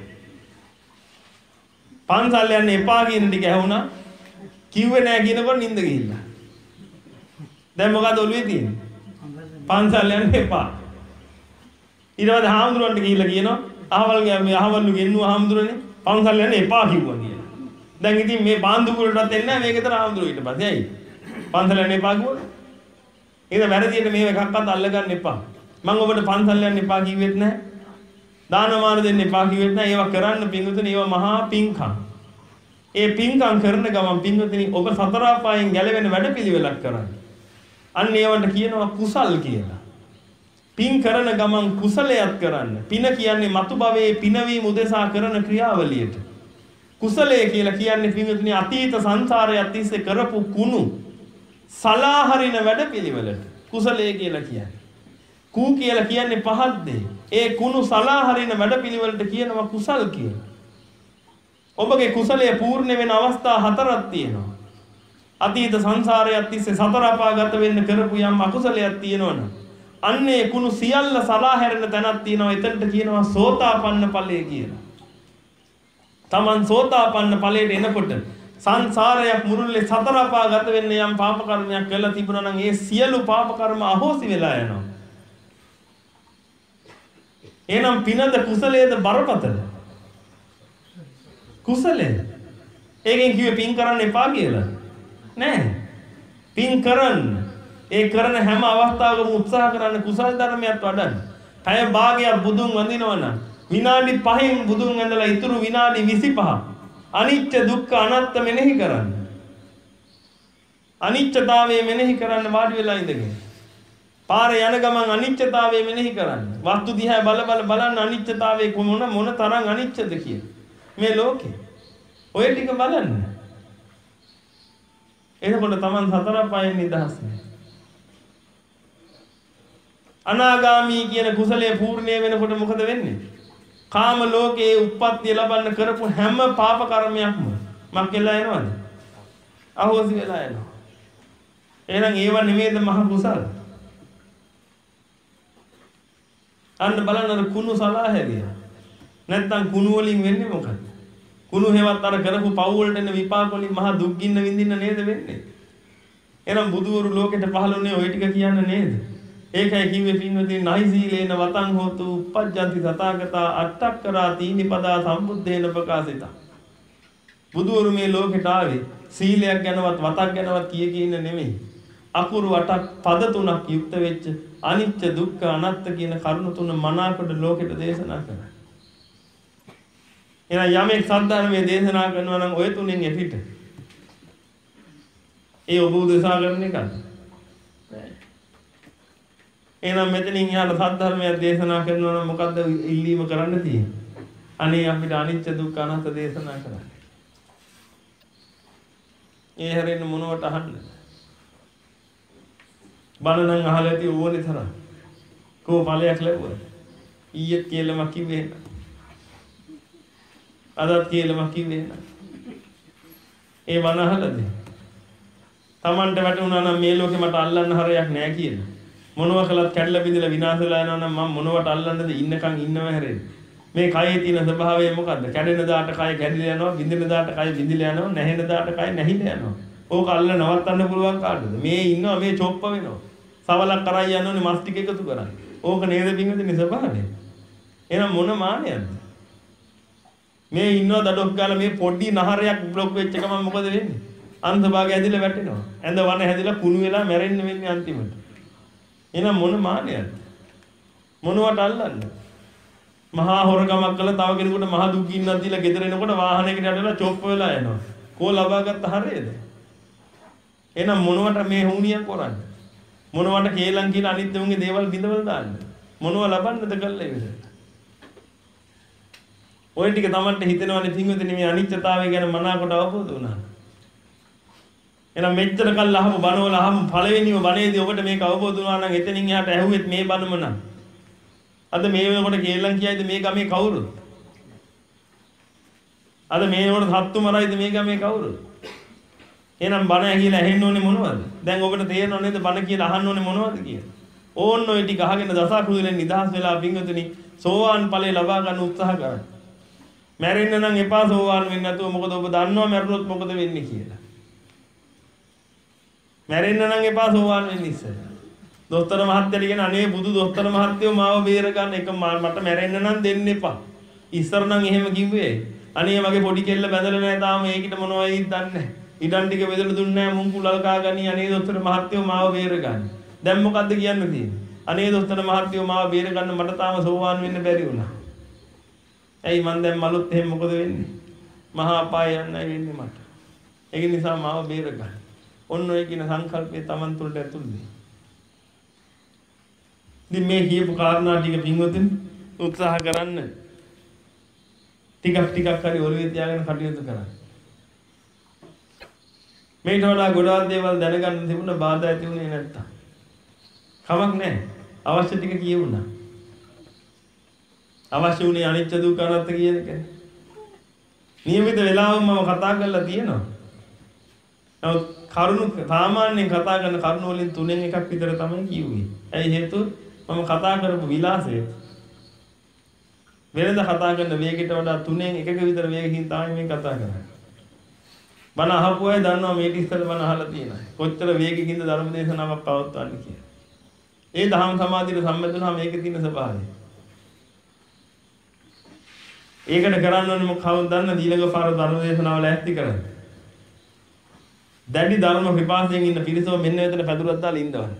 පන්සල් යන්න එපා කියන ටික ඇහුණා කිව්වේ නෑ කියනකොට නිින්ද ගිහිල්ලා. දැන් මොකද ඔළුවේ තියෙන්නේ? පන්සල් යන්න එපා. ඊට පස්සේ හාමුදුරන්ට ගිහිල්ලා කියනවා අහවල් මේ අහවල්ලු ගෙන්නුවා හාමුදුරනේ පන්සල් යන්න එපා කිව්වා කියලා. දැන් ඉතින් මේ බාන්දු කුලටත් එන්නේ නෑ මේකතර හාමුදුරුවෝ ඊට පස්සේ ඇයි? පන්සල් යන්න එපා කිව්වොත්? ඒක වැරදියට මේව එකක්වත් අල්ලගන්න එපා. මම ඔබට පන්සල් යන්න එපා කිව්වෙත් නැහැ. දානමාන දෙන්න එපා කිව්වෙත් නැහැ. ඒවා කරන්න පිංගුතුනේ ඒවා මහා පිංකම්. ඒ පින්කම් කරන ගමන් පින්වතුනි ඔබ සතර අපායන් ගැලවෙන වැඩපිළිවෙලක් කරන්න. අන්න ඒවට කියනවා කුසල් කියලා. පින් කරන ගමන් කුසලයක් කරන්න. පින කියන්නේ මතු භවයේ පිනවීම උදෙසා කරන ක්‍රියාවලියට. කුසලය කියලා කියන්නේ පින්වතුනි අතීත සංසාරයේ අතිස්සේ කරපු කුණු සලාහරින වැඩපිළිවෙලට කුසලය කියලා කියන්නේ. කූ කියලා කියන්නේ පහත් දේ. ඒ කුණු සලාහරින වැඩපිළිවෙලට කියනවා කුසල් කියලා. ඔබගේ කුසලයේ පූර්ණ වෙන අවස්ථා හතරක් තියෙනවා. අතීත සංසාරයේ අතිස්සේ සතර අපාගත වෙන්න කරපු යම් අකුසලයක් තියෙනවනම් අන්නේ කුණු සියල්ල සලාහැරෙන තැනක් තියෙනවා. එතනට කියනවා සෝතාපන්න ඵලය කියලා. Taman සෝතාපන්න ඵලයට එනකොට සංසාරයක් මුරුල්ලේ සතර අපාගත වෙන්න යම් පාප කර්මයක් කළා තිබුණා නම් ඒ සියලු පාප කර්ම අහෝසි වෙලා යනවා. එනම් පිනද කුසලයේද බරපතල? කුසලය. ඒකෙන් කිව්වේ පින් කරන්න එපා කියලා. නෑ. පින් කරන්න. ඒ කරන හැම අවස්ථාවකම උත්සාහ කරන්න කුසල ධර්මයක් වඩන්න. පැය භාගයක් බුදුන් වඳිනවනම් විනාඩි පහෙන් බුදුන් ඇඳලා ඉතුරු විනාඩි විසිපහ අනිත්‍ය දුක්ඛ අනාත්ම මෙනෙහි කරන්න. අනිත්‍යතාවය මෙනෙහි කරන්න වාඩි වෙලා ඉඳගෙන. පාරේ යන ගමන් අනිත්‍යතාවය මෙනෙහි කරන්න. වස්තු දිහා බල බල බලන්න අනිත්‍යතාවයේ මොන මොන තරම් අනිත්‍යද කියලා. මේ ලෝකේ. ඔය ටික බලන්න. එතකොට Taman සතර පායෙන් නිදහස් වෙනවා. අනාගාමී කියන කුසලයේ පූර්ණේ වෙනකොට මොකද වෙන්නේ? කාම ලෝකයේ උප්පත්තිය ලබන්න කරපු හැම පාප කර්මයක්ම මක් වෙලා යනවද? අහෝසි වෙලා යනවා. එහෙනම් ඒව නෙමෙයිද මහ කුසල? අන්න බලන්න කුණු සලාහැරිය. නැත්තම් කුණු වලින් වෙන්නේ මොකක්ද? කුණු හේවත් අර කරපු පව් වලට එන විපාක වලින් මහ දුක් ගින්න විඳින්න නේද වෙන්නේ? එහෙනම් බුදුවරු ලෝකෙට පහළුනේ ওই ටික කියන්න නේද? ඒකයි කිව්වේ පින්වතුනි නයි සීලේන වතං හෝතු uppajjanti තථාගතා අට්ඨක්කරා තීනිපදා සම්බුද්දේන ප්‍රකාශිතා. බුදුවරු මේ ලෝකෙට ආවේ සීලයක් ගැනවත් වතක් ගැනවත් කිය කියන නෙමෙයි. අකුරු අටක් පද තුනක් යුක්ත වෙච්ච අනිත්‍ය දුක්ඛ අනාත්ම කියන කරුණු තුන මනාකොට ලෝකෙට දේශනා කරා. එහෙනම් යමෙක් සද්ධර්මයේ දේශනා කරනවා නම් ඔය තුنين එපිට. ඒ ඔබ උදෙසා කරන එකද? එහෙනම් මෙතනින් එහාට සද්ධර්මයක් දේශනා කරනවා නම් මොකද්ද ඉල්ලීම කරන්න තියෙන්නේ? අනේ අපිට අනිත්‍ය දුක්ඛ අනාත්ම දේශනා කරන්න. ඒ හැරෙන්න මොනවට අහන්න? බණ නම් අහලා ඇති ඕනේ තරම්. කෝ ඵලයක් ලැබුවා. ඊයේත් කියලාම කිව්වේ නෑ. අදත් කියලාම කිව්වේ නෑ. ඒ බණ අහලාද? Tamanට වැටුණා නම් මේ ලෝකේ මට අල්ලන්න හරයක් නෑ කියලා. මොනවා කළත් කැඩලා බිඳලා විනාශ වෙලා යනවා නම් මම මොනවට අල්ලන්නද ඉන්නකන් ඉන්නව හැරෙන්නේ. මේ කයේ තියෙන ස්වභාවය මොකද්ද? කැඩෙන දාට කය කැඩිලා යනවා, බිඳෙන දාට කය බිඳිලා යනවා, නැහෙන දාට කය නැහිලා යනවා. ඕක අල්ල නවත්තන්න පුළුවන් කාටද? මේ ඉන්නවා මේ චොප්ප වෙනවා. සවලක් කරා යන්න ඕනේ මස් ටික එකතු කරන්න. ඕක නේද පින්වදිනේ ස්වභාවය. එහෙනම් මොන මානයක්ද? මේ ඉන්නවා දඩොක් ගාලා මේ පොඩි නහරයක් බ්ලොක් වෙච්ච ගමන් මොකද වෙන්නේ? අන්තභාගය ඇදිලා වැටෙනවා. ඇඳ වන හැදිලා කුණු වෙලා මැරෙන්න වෙන්නේ අන්තිමට. එහෙනම් මොන මානයක්ද? මොනවට අල්ලන්නේ? මහා හොරකමක් කළා තව කෙනෙකුට මහා දුක් ගින්නක් දීලා ගෙදර එනකොට වාහනයකට යටලා චොප්ප වෙලා යනවා. කෝ ලබාගත්ත හරියද? එහෙනම් මොනවට මේ හුනියක් කරන්නේ? මොනවට කේලම් කියලා අනිත් උන්ගේ දේවල් බිඳවල දාන්නේ? මොනව ලබන්නද කළේ විතර? ඔය ටික Tamanට හිතෙනවනේ පින්වතුනි මේ අනිත්‍යතාවය ගැන මනාකොට අවබෝධ වුණා. එහෙනම් මෙච්චර කල් අහමු බණවල අහමු පළවෙනිම බණේදී ඔබට මේක අවබෝධ වුණා නම් එතනින් එහාට ඇහුවෙත් මේ බණම නම් අද මේ වෙනකොට කේලම් කියයිද මේ ගමේ කවුරුද? අද මේ වෙනකොට සත්තු මරයිද මේ ගමේ කවුරුද? එහෙනම් බණ ඇහිලා ඇහෙන්න ඕනේ මොනවද? දැන් ඔබට තේරෙනව නේද බණ කියලා අහන්න ඕනේ මොනවද කියලා? ඕන්න ඔය ටික අහගෙන දසකුලෙන් නිදහස් වෙලා පින්වතුනි සෝවාන් ඵලය ලබා ගන්න උත්සාහ කරන්න. මැරෙන්න නම් එපා සෝවාන් වෙන්න නැතුව මොකද ඔබ දන්නවා මැරුණොත් මොකද වෙන්නේ කියලා. මැරෙන්න නම් එපා සෝවාන් වෙන්න ඉස්සෙල්ලා. දොස්තර මහත්තයා කියන අනේ බුදු දොස්තර මහත්තයෝ මාව බේර ගන්න එක මට මැරෙන්න නම් දෙන්න එපා. ඉස්සර නම් එහෙම කිව්වේ. අනේ මගේ පොඩි කෙල්ල බැඳලා නැහැ තාම ඒකිට මොනවයිද දන්නේ නැහැ. ඉඩම් ටික බෙදලා දුන්නේ නැහැ මුන් කුලල් කා ගනි අනේ දොස්තර මහත්තයෝ මාව බේර ගන්න. දැන් මොකද්ද කියන්න තියෙන්නේ? අනේ දොස්තර මහත්තයෝ මාව බේර ගන්න මට තාම සෝවාන් වෙන්න බැරි වුණා. ඇයි මන් දැන් මලුත් එහෙම මොකද වෙන්නේ? මහා අපාය යන්නයි වෙන්නේ මට. ඒක නිසා මාව බේර ගන්න. ඔන්න ඔය කියන සංකල්පය Taman තුළට ඇතුල් වෙයි. ඉතින් මේ කියපු කාරණා ටික පින්වතුනි උත්සාහ කරන්න. ටිකක් ටිකක් හරි ඔළුවේ තියාගෙන කටයුතු කරන්න. මේට වඩා ගොඩාක් දේවල් දැනගන්න තිබුණ බාධා ඇති වුණේ නැත්තම්. කමක් නැහැ. අවශ්‍ය ටික කියුණා. අවශ්‍ය වුණේ අනිත්‍ය දුක්ඛ අනාත්ම කියන එක. නියමිත වෙලාවම මම කතා කරලා තියෙනවා. නමුත් කරුණු සාමාන්‍යයෙන් කතා කරන කරුණු වලින් තුනෙන් එකක් විතර තමයි කිව්වේ. ඇයි හේතුව? මම කතා කරපු විලාසය වෙනද කතා කරන වේගයට වඩා තුනෙන් එකක විතර වේගකින් තමයි මේ කතා කරන්නේ. බණ අහපු අය දන්නවා මේක ඉස්සෙල්ලා බණ අහලා තියෙනවා. කොච්චර වේගකින්ද ධර්ම දේශනාවක් පවත්වන්නේ කියලා. ඒ දහම් සමාධියට සම්බන්ධ මේකේ තියෙන ස්වභාවය. ඒකට කරන්න ඕනේ මොකක්ද දන්න ඊළඟ පාර ධර්ම දේශනාවල ඇස්ති කරන්නේ. දැඩි ධර්ම විපාසයෙන් ඉන්න පිරිසව මෙන්න මෙතන පැදුරක් දාලා ඉඳවන්න.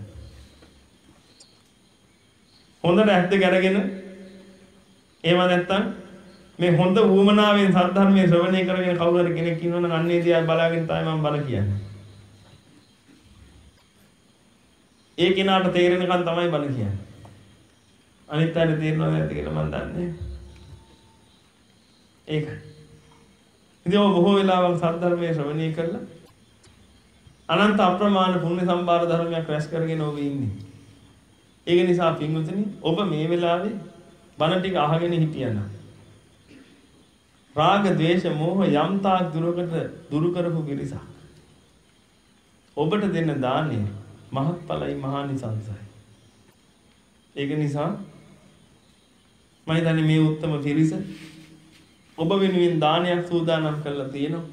හොඳට ඇස් දෙක අරගෙන එහෙම නැත්තම් මේ හොඳ වුමනාවෙන් සද්ධර්මයේ ශ්‍රවණය කරගෙන කවුරු හරි කෙනෙක් ඉන්නවනම් අන්නේ දිහා බලාගෙන තමයි මම බල කියන්නේ. ඒ කෙනාට තේරෙනකන් තමයි බල කියන්නේ. අනිත් අයට තේරෙනවද නැද්ද කියලා මම දන්නේ නැහැ. ඒක. ඉතින් ඔය බොහෝ වෙලාවක් සද්ධර්මයේ ශ්‍රවණය කරලා අනන්ත අප්‍රමාණ පුණ්‍ය සම්භාර ධර්මයක් රැස් කරගෙන ඔබ ඉන්නේ. ඒක නිසා පින්වතුනි ඔබ මේ වෙලාවේ බණ ටික අහගෙන හිටියනම් රාග ద్వේෂ මෝහ යම් තාක් දුරකට දුරු කරපු පිරිසක් ඔබට දෙන්න දාන්නේ මහත්ඵලයි මහානිසංසයි. ඒක නිසා මම හිතන්නේ මේ උත්තම පිරිස ඔබ වෙනුවෙන් දානයක් සූදානම් කරලා තියෙනවා.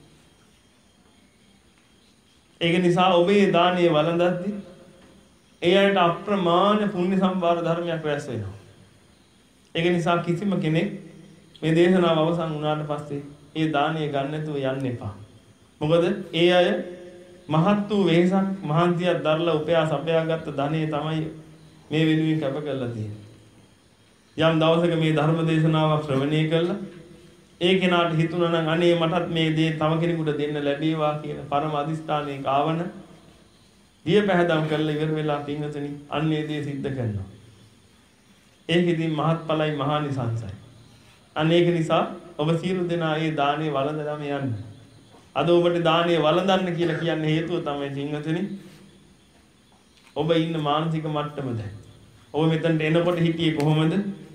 ඒක නිසා ඔබේ දානීය වළඳද්දී ඒ අයට අප්‍රමාණ පුණ්‍ය සම්භාර ධර්මයක් රැස් වෙනවා. ඒක නිසා කිසිම කෙනෙක් මේ දේශනාව අවසන් වුණාට පස්සේ ඒ දානීය ගන්න නැතුව යන්න එපා. මොකද ඒ අය මහත් වූ වෙහසක් මහන්සියක් දරලා උපයා සපයාගත්ත ධනෙ තමයි මේ වෙනුවෙන් කැප කරලා තියෙන්නේ. යම් දවසක මේ ධර්ම දේශනාවක් ශ්‍රවණය කළා ඒ කෙනාට හිතුණා නම් අනේ මටත් මේ දේ තව කෙනෙකුට දෙන්න ලැබේවා කියන පරම අදිස්ථානයක ආවන දිය පැහැදම් කරලා ඉවර වෙලා පින්වතුනි අන්නේ දේ සිද්ධ කරනවා. ඒකෙදි මහත්ඵලයි මහානිසංසයි. අනේක නිසා ඔබ සියලු දෙනා මේ දානේ වළඳලාම යන්න. අද ඔබට දානේ වළඳන්න කියලා කියන්නේ හේතුව තමයි පින්වතුනි ඔබ ඉන්න මානසික මට්ටමද. ඔබ මෙතනට එනකොට හිටියේ කොහොමද?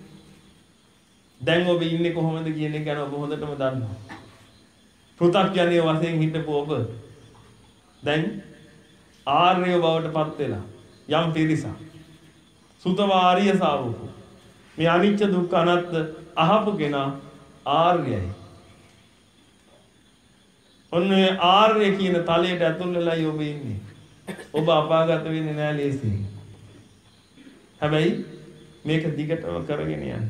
දැන් ඔබ ඉන්නේ කොහොමද කියන එක ගැන ඔබ හොඳටම දන්නවා. පෘථග්ජනීය වශයෙන් හිටපු ඔබ දැන් ආර්ය බවට පත් වෙලා යම් පිරිසක් සුතවාරිය ශාවකෝ මේ අනිච්ච දුක්ඛ අනාත්ම අහපු කෙනා ආර්යයි. ඔන්නේ ආර්ය කියන තලයට ඇතුල් වෙලායි ඔබ ඉන්නේ. ඔබ අපාගත වෙන්නේ නැහැ ලේසියෙන්. හැබැයි මේක දිගටම කරගෙන යන්න.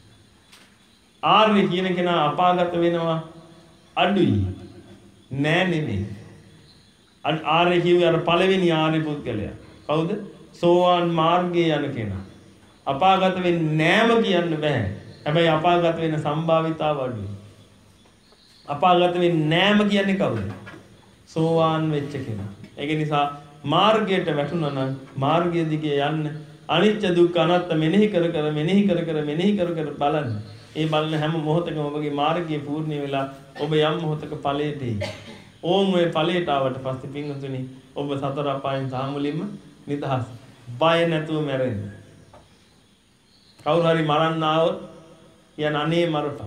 ආර්ය කියන කෙනා අපාගත වෙනවා අඩුයි නෑ නෙමෙයි. ආර්ය කියුවේ අර පළවෙනි ආර්ය පුද්ගලයා. කවුද? සෝවාන් මාර්ගයේ යන කෙනා. අපාගත වෙන්නේ නෑම කියන්න බෑ. හැබැයි අපාගත වෙන සම්භාවිතාව අඩුයි. අපාගත වෙන්නේ නෑම කියන්නේ කවුද? සෝවාන් වෙච්ච කෙනා. ඒක නිසා මාර්ගයට වැටුණා නම් මාර්ගය දිගේ යන්න අනිත්‍ය දුක්ඛ අනාත්ම මෙනෙහි කර කර මෙනෙහි කර කර මෙනෙහි කර කර බලන්න. ඒ බලන හැම මොහොතකම ඔබගේ මාර්ගය පූර්ණ වෙලා ඔබ යම් මොහොතක ඵලයට එයි. ඕම් ඔය ඵලයට ආවට පස්සේ පින්වතුනි ඔබ සතර අපායන් සාමුලින්ම නිදහස්. බය නැතුව මැරෙන්න. කවුරු හරි මරන්න ආවොත් කියන අනේ මරපන්.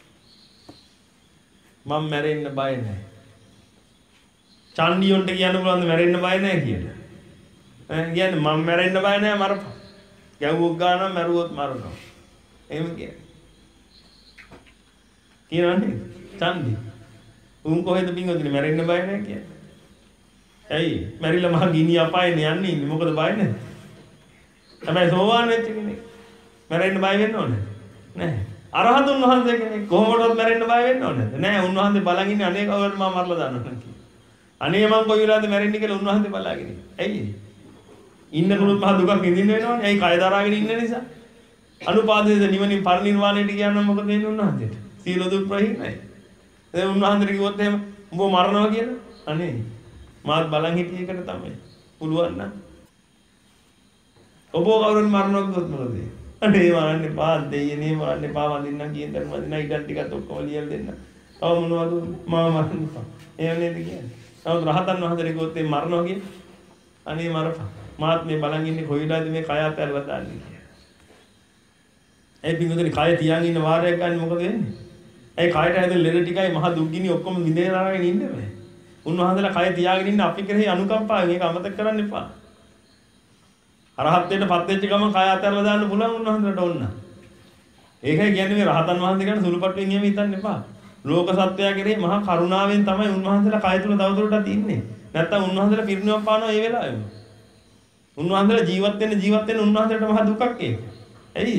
මම මැරෙන්න බය නැහැ. චන්ඩියොන්ට කියන්න පුළුවන් මැරෙන්න බය නැහැ කියලා. ඈ කියන්නේ මම මැරෙන්න බය නැහැ මරපන්. ගැව්වොක් ගන්නවා මැරුවොත් මරනවා. එහෙම කියන්නේ. කියනවනේ චන්දි. උන් කොහෙද පින්වතුනි මැරෙන්න බය නැහැ කියන්නේ. ඇයි? මැරිලා මහ ගිනි අපායනේ යන්නේ ඉන්නේ. මොකද බය නැහැ. හැබැයි සෝවාන් වෙච්ච කෙනෙක් මැරෙන්න බය වෙන්න ඕනේ නැහැ. අරහතුන් වහන්සේ කෙනෙක් කොහොමදවත් මැරෙන්න බය වෙන්න ඕනේ නැහැ. උන්වහන්සේ බලන් ඉන්නේ අනේ කවුරුත් මම මරලා දානවා කියලා. අනේ මං කොයි වෙලාවද මැරෙන්නේ කියලා උන්වහන්සේ බලාගෙන ඉන්නේ. ඇයි? ඉන්නකොත් මහ දුකක් විඳින්න වෙනවනේ. ඇයි කය දරාගෙන ඉන්න නිසා? අනුපාදිත නිවනින් පරිනිර්වාණයට කියනවා මොකද වෙන්නේ උන්වහන්සේට? සීල දුක් ප්‍රහීනයි. ඒ උන්වහන්සේ කිව්වොත් එහෙම උඹ මරනවා කියලා. අනේ මාත් බලන් හිටිය එකට තමයි. පුළුවන් නම්. ඔබ කවුරුන් මරනවා කිව්වොත් මොකද? අනේ මරන්න එපා දෙයියනේ මරන්න එපා වඳින්නම් කියන දේ වඳින්න ඉඩම් ටිකත් ඔක්කොම ලියලා දෙන්න. තව මොනවද මාව මරන්න එපා. එහෙම නේද කියන්නේ? තව රහතන් වහන්සේ කිව්වොත් ඒ මරනවා කියන්නේ. අනේ මරපන්. මාත් මේ බලන් ඉන්නේ කොයිලාද මේ කය අතහැරලා දාන්නේ කියලා. ඒ පිටුදේ කය තියන් ඉන්න වාරයක් ගන්න මොකද වෙන්නේ? ඒ කයට හැදෙන ලෙඩ ටිකයි මහ දුක්ගිනි ඔක්කොම විඳේලාගෙන ඉන්න බෑ. උන්වහන්සේලා කය තියාගෙන ඉන්න අපි කෙරෙහි අනුකම්පාවෙන් ඒක අමතක කරන්න එපා. අරහත් වෙන්න පත් වෙච්ච ගමන් කය අතහැරලා දාන්න පුළුවන් උන්වහන්සේලාට ඕන. ඒකයි කියන්නේ මේ රහතන් වහන්සේ ගැන සුළුපටුවෙන් එහෙම හිතන්න එපා. ලෝක සත්‍යය කෙරෙහි මහා කරුණාවෙන් තමයි උන්වහන්සේලා කය තුල දවදුරටත් ඉන්නේ. නැත්තම් උන්වහන්සේලා පිරිනිවන් පානවා ඒ වෙලාවෙම. උන්වහන්සේලා ජීවත් වෙන්න ජීවත් වෙන්න උන්වහන්සේලාට මහා දුකක් ඒක. ඇයි?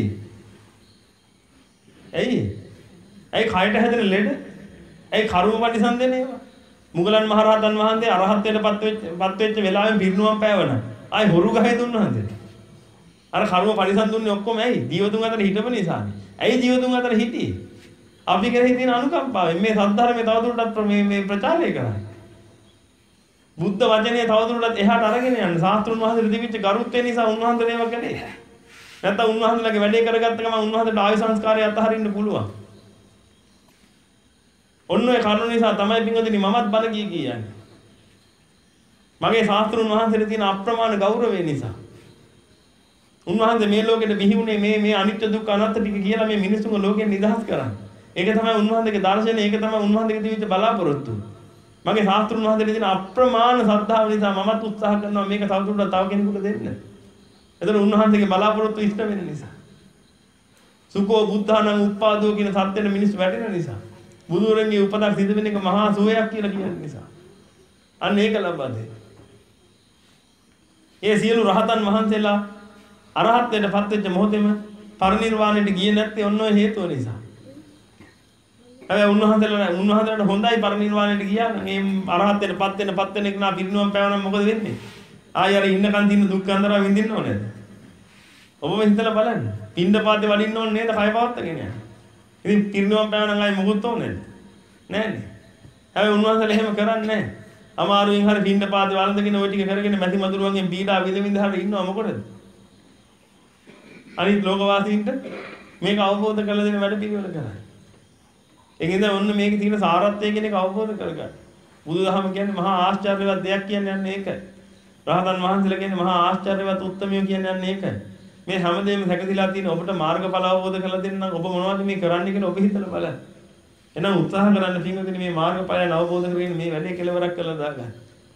ඇයි? ඇයි කයට හැදෙන ලෙඩ? ඇයි කර්ම පරිසම්දෙන ඒවා? මුගලන් මහරහතන් වහන්සේ අරහත්ත්වයට පත් වෙච්ච පත් වෙච්ච වෙලාවෙම පිරිනුවම් පෑවන. ආයි හොරු ගහේ දුන්නාන්ද? අර කර්ම පරිසම් දුන්නේ ඔක්කොම ඇයි? ජීවතුන් අතර හිටපු නිසානේ. ඇයි ජීවතුන් අතර හිටියේ? අපි කෙරෙහි තියෙන අනුකම්පාවෙන් මේ සද්ධර්මයේ තවදුරටත් මේ මේ ප්‍රචාරය කරන්නේ. බුද්ධ වචනේ තවදුරටත් එහාට අරගෙන යන්න ශාස්ත්‍රුන් වහන්සේට දීවිච්ච ගරුත්වය නිසා උන්වහන්සේ ඒවා කළේ. නැත්තම් උන්වහන්සේලාගේ වැඩේ කරගත්ත ගමන් උන්වහන්සේට ආයු සංස්කාරය අතහරින්න පුළුවන්. ඔන්න ඔය කරුණ නිසා තමයි පින්වතුනි මමත් බල ගිය කියන්නේ. මගේ ශාස්ත්‍රුන් වහන්සේට තියෙන අප්‍රමාණ ගෞරවය නිසා. උන්වහන්සේ මේ ලෝකෙට බිහි මේ මේ අනිත්‍ය දුක්ඛ අනාත්ම ටික කියලා මේ මිනිසුන්ව ලෝකෙන් නිදහස් කරන්නේ. ඒක තමයි උන්වහන්සේගේ දර්ශනය, ඒක තමයි උන්වහන්සේගේ දීවිච්ච බලාපොරොත්තු. මගේ ශාස්ත්‍රුන් වහන්සේට තියෙන අප්‍රමාණ ශ්‍රද්ධාව නිසා මමත් උත්සාහ කරනවා මේක තවදුරටත් තව කෙනෙකුට දෙන්න. එතන උන්වහන්සේගේ බලාපොරොත්තු ඉෂ්ට වෙන නිසා. සුඛෝ බුද්ධානං උප්පාදෝ කියන සත්‍යෙට මිනිස්සු වැටෙන නිසා. බුදුරන්ගේ උපතක් සිදු වෙන එක මහා සුවයක් කියලා කියන නිසා. අන්න ඒක ලබා දෙන්න. ඒ සියලු රහතන් වහන්සේලා අරහත්ත්වයට පත් වෙච්ච මොහොතේම පරිනිර්වාණයට ගියේ නැත්තේ ඔන්න ඔය හේතුව නිසා. හැබැයි උන්වහන්සේලා උන්වහන්සේලාට හොඳයි පරිනිර්වාණයට ගියා නම් මේ අරහත්ත්වයට පත් වෙන පත් වෙන එක නා පිරිනුවම් පෑවනම් මොකද වෙන්නේ? ආයෙ අර ඉන්නකන් තියෙන දුක් අන්දරා විඳින්න ඕනේද? ඔබම හිතලා බලන්න. පින්ඩ පාතේ වඩින්න ඕනේ නේද? කය පවත්තගෙන යන්න. ඉතින් පිරිනුවම් පෑවනම් ආයෙ මොකුත් ඕනේද? නෑනේ. හැබැයි උන්වහන්සේලා එහෙම කරන්නේ නෑ. අමාරුවෙන් හරි පින්ඩ පාතේ වළඳගෙන ওই ටික කරගෙන මැදි මදුරුවන්ගෙන් පීඩා විඳ විඳ හරි ඉන්නව මොකටද? අනිත් ලෝකවාසීන්ට මේක අවබෝධ කරලා දෙන වැඩ පිළිවෙල කරන්නේ. ඒකෙන්ද ඔන්න මේකේ තියෙන සාරත්වය කියන එක අවබෝධ කරගන්න. බුදුදහම කියන්නේ මහා ආශ්චර්යවත් දෙයක් කියන්නේ යන්නේ ඒකයි. රහතන් වහන්සේලා කියන්නේ මහා ආශ්චර්යවත් උත්තමයෝ කියන්නේ යන්නේ ඒකයි. මේ හැමදේම සැකසීලා තියෙන ඔබට මාර්ගඵල අවබෝධ කරලා දෙන්න නම් ඔබ මොනවද මේ කරන්නේ කියලා ඔබ හිතලා බලන්න. එහෙනම් උත්සාහ කරන්න පින්වතුනි මේ මාර්ගඵලයන් අවබෝධ කරගෙන මේ වැඩේ කෙලවරක් කරලා දාගන්න.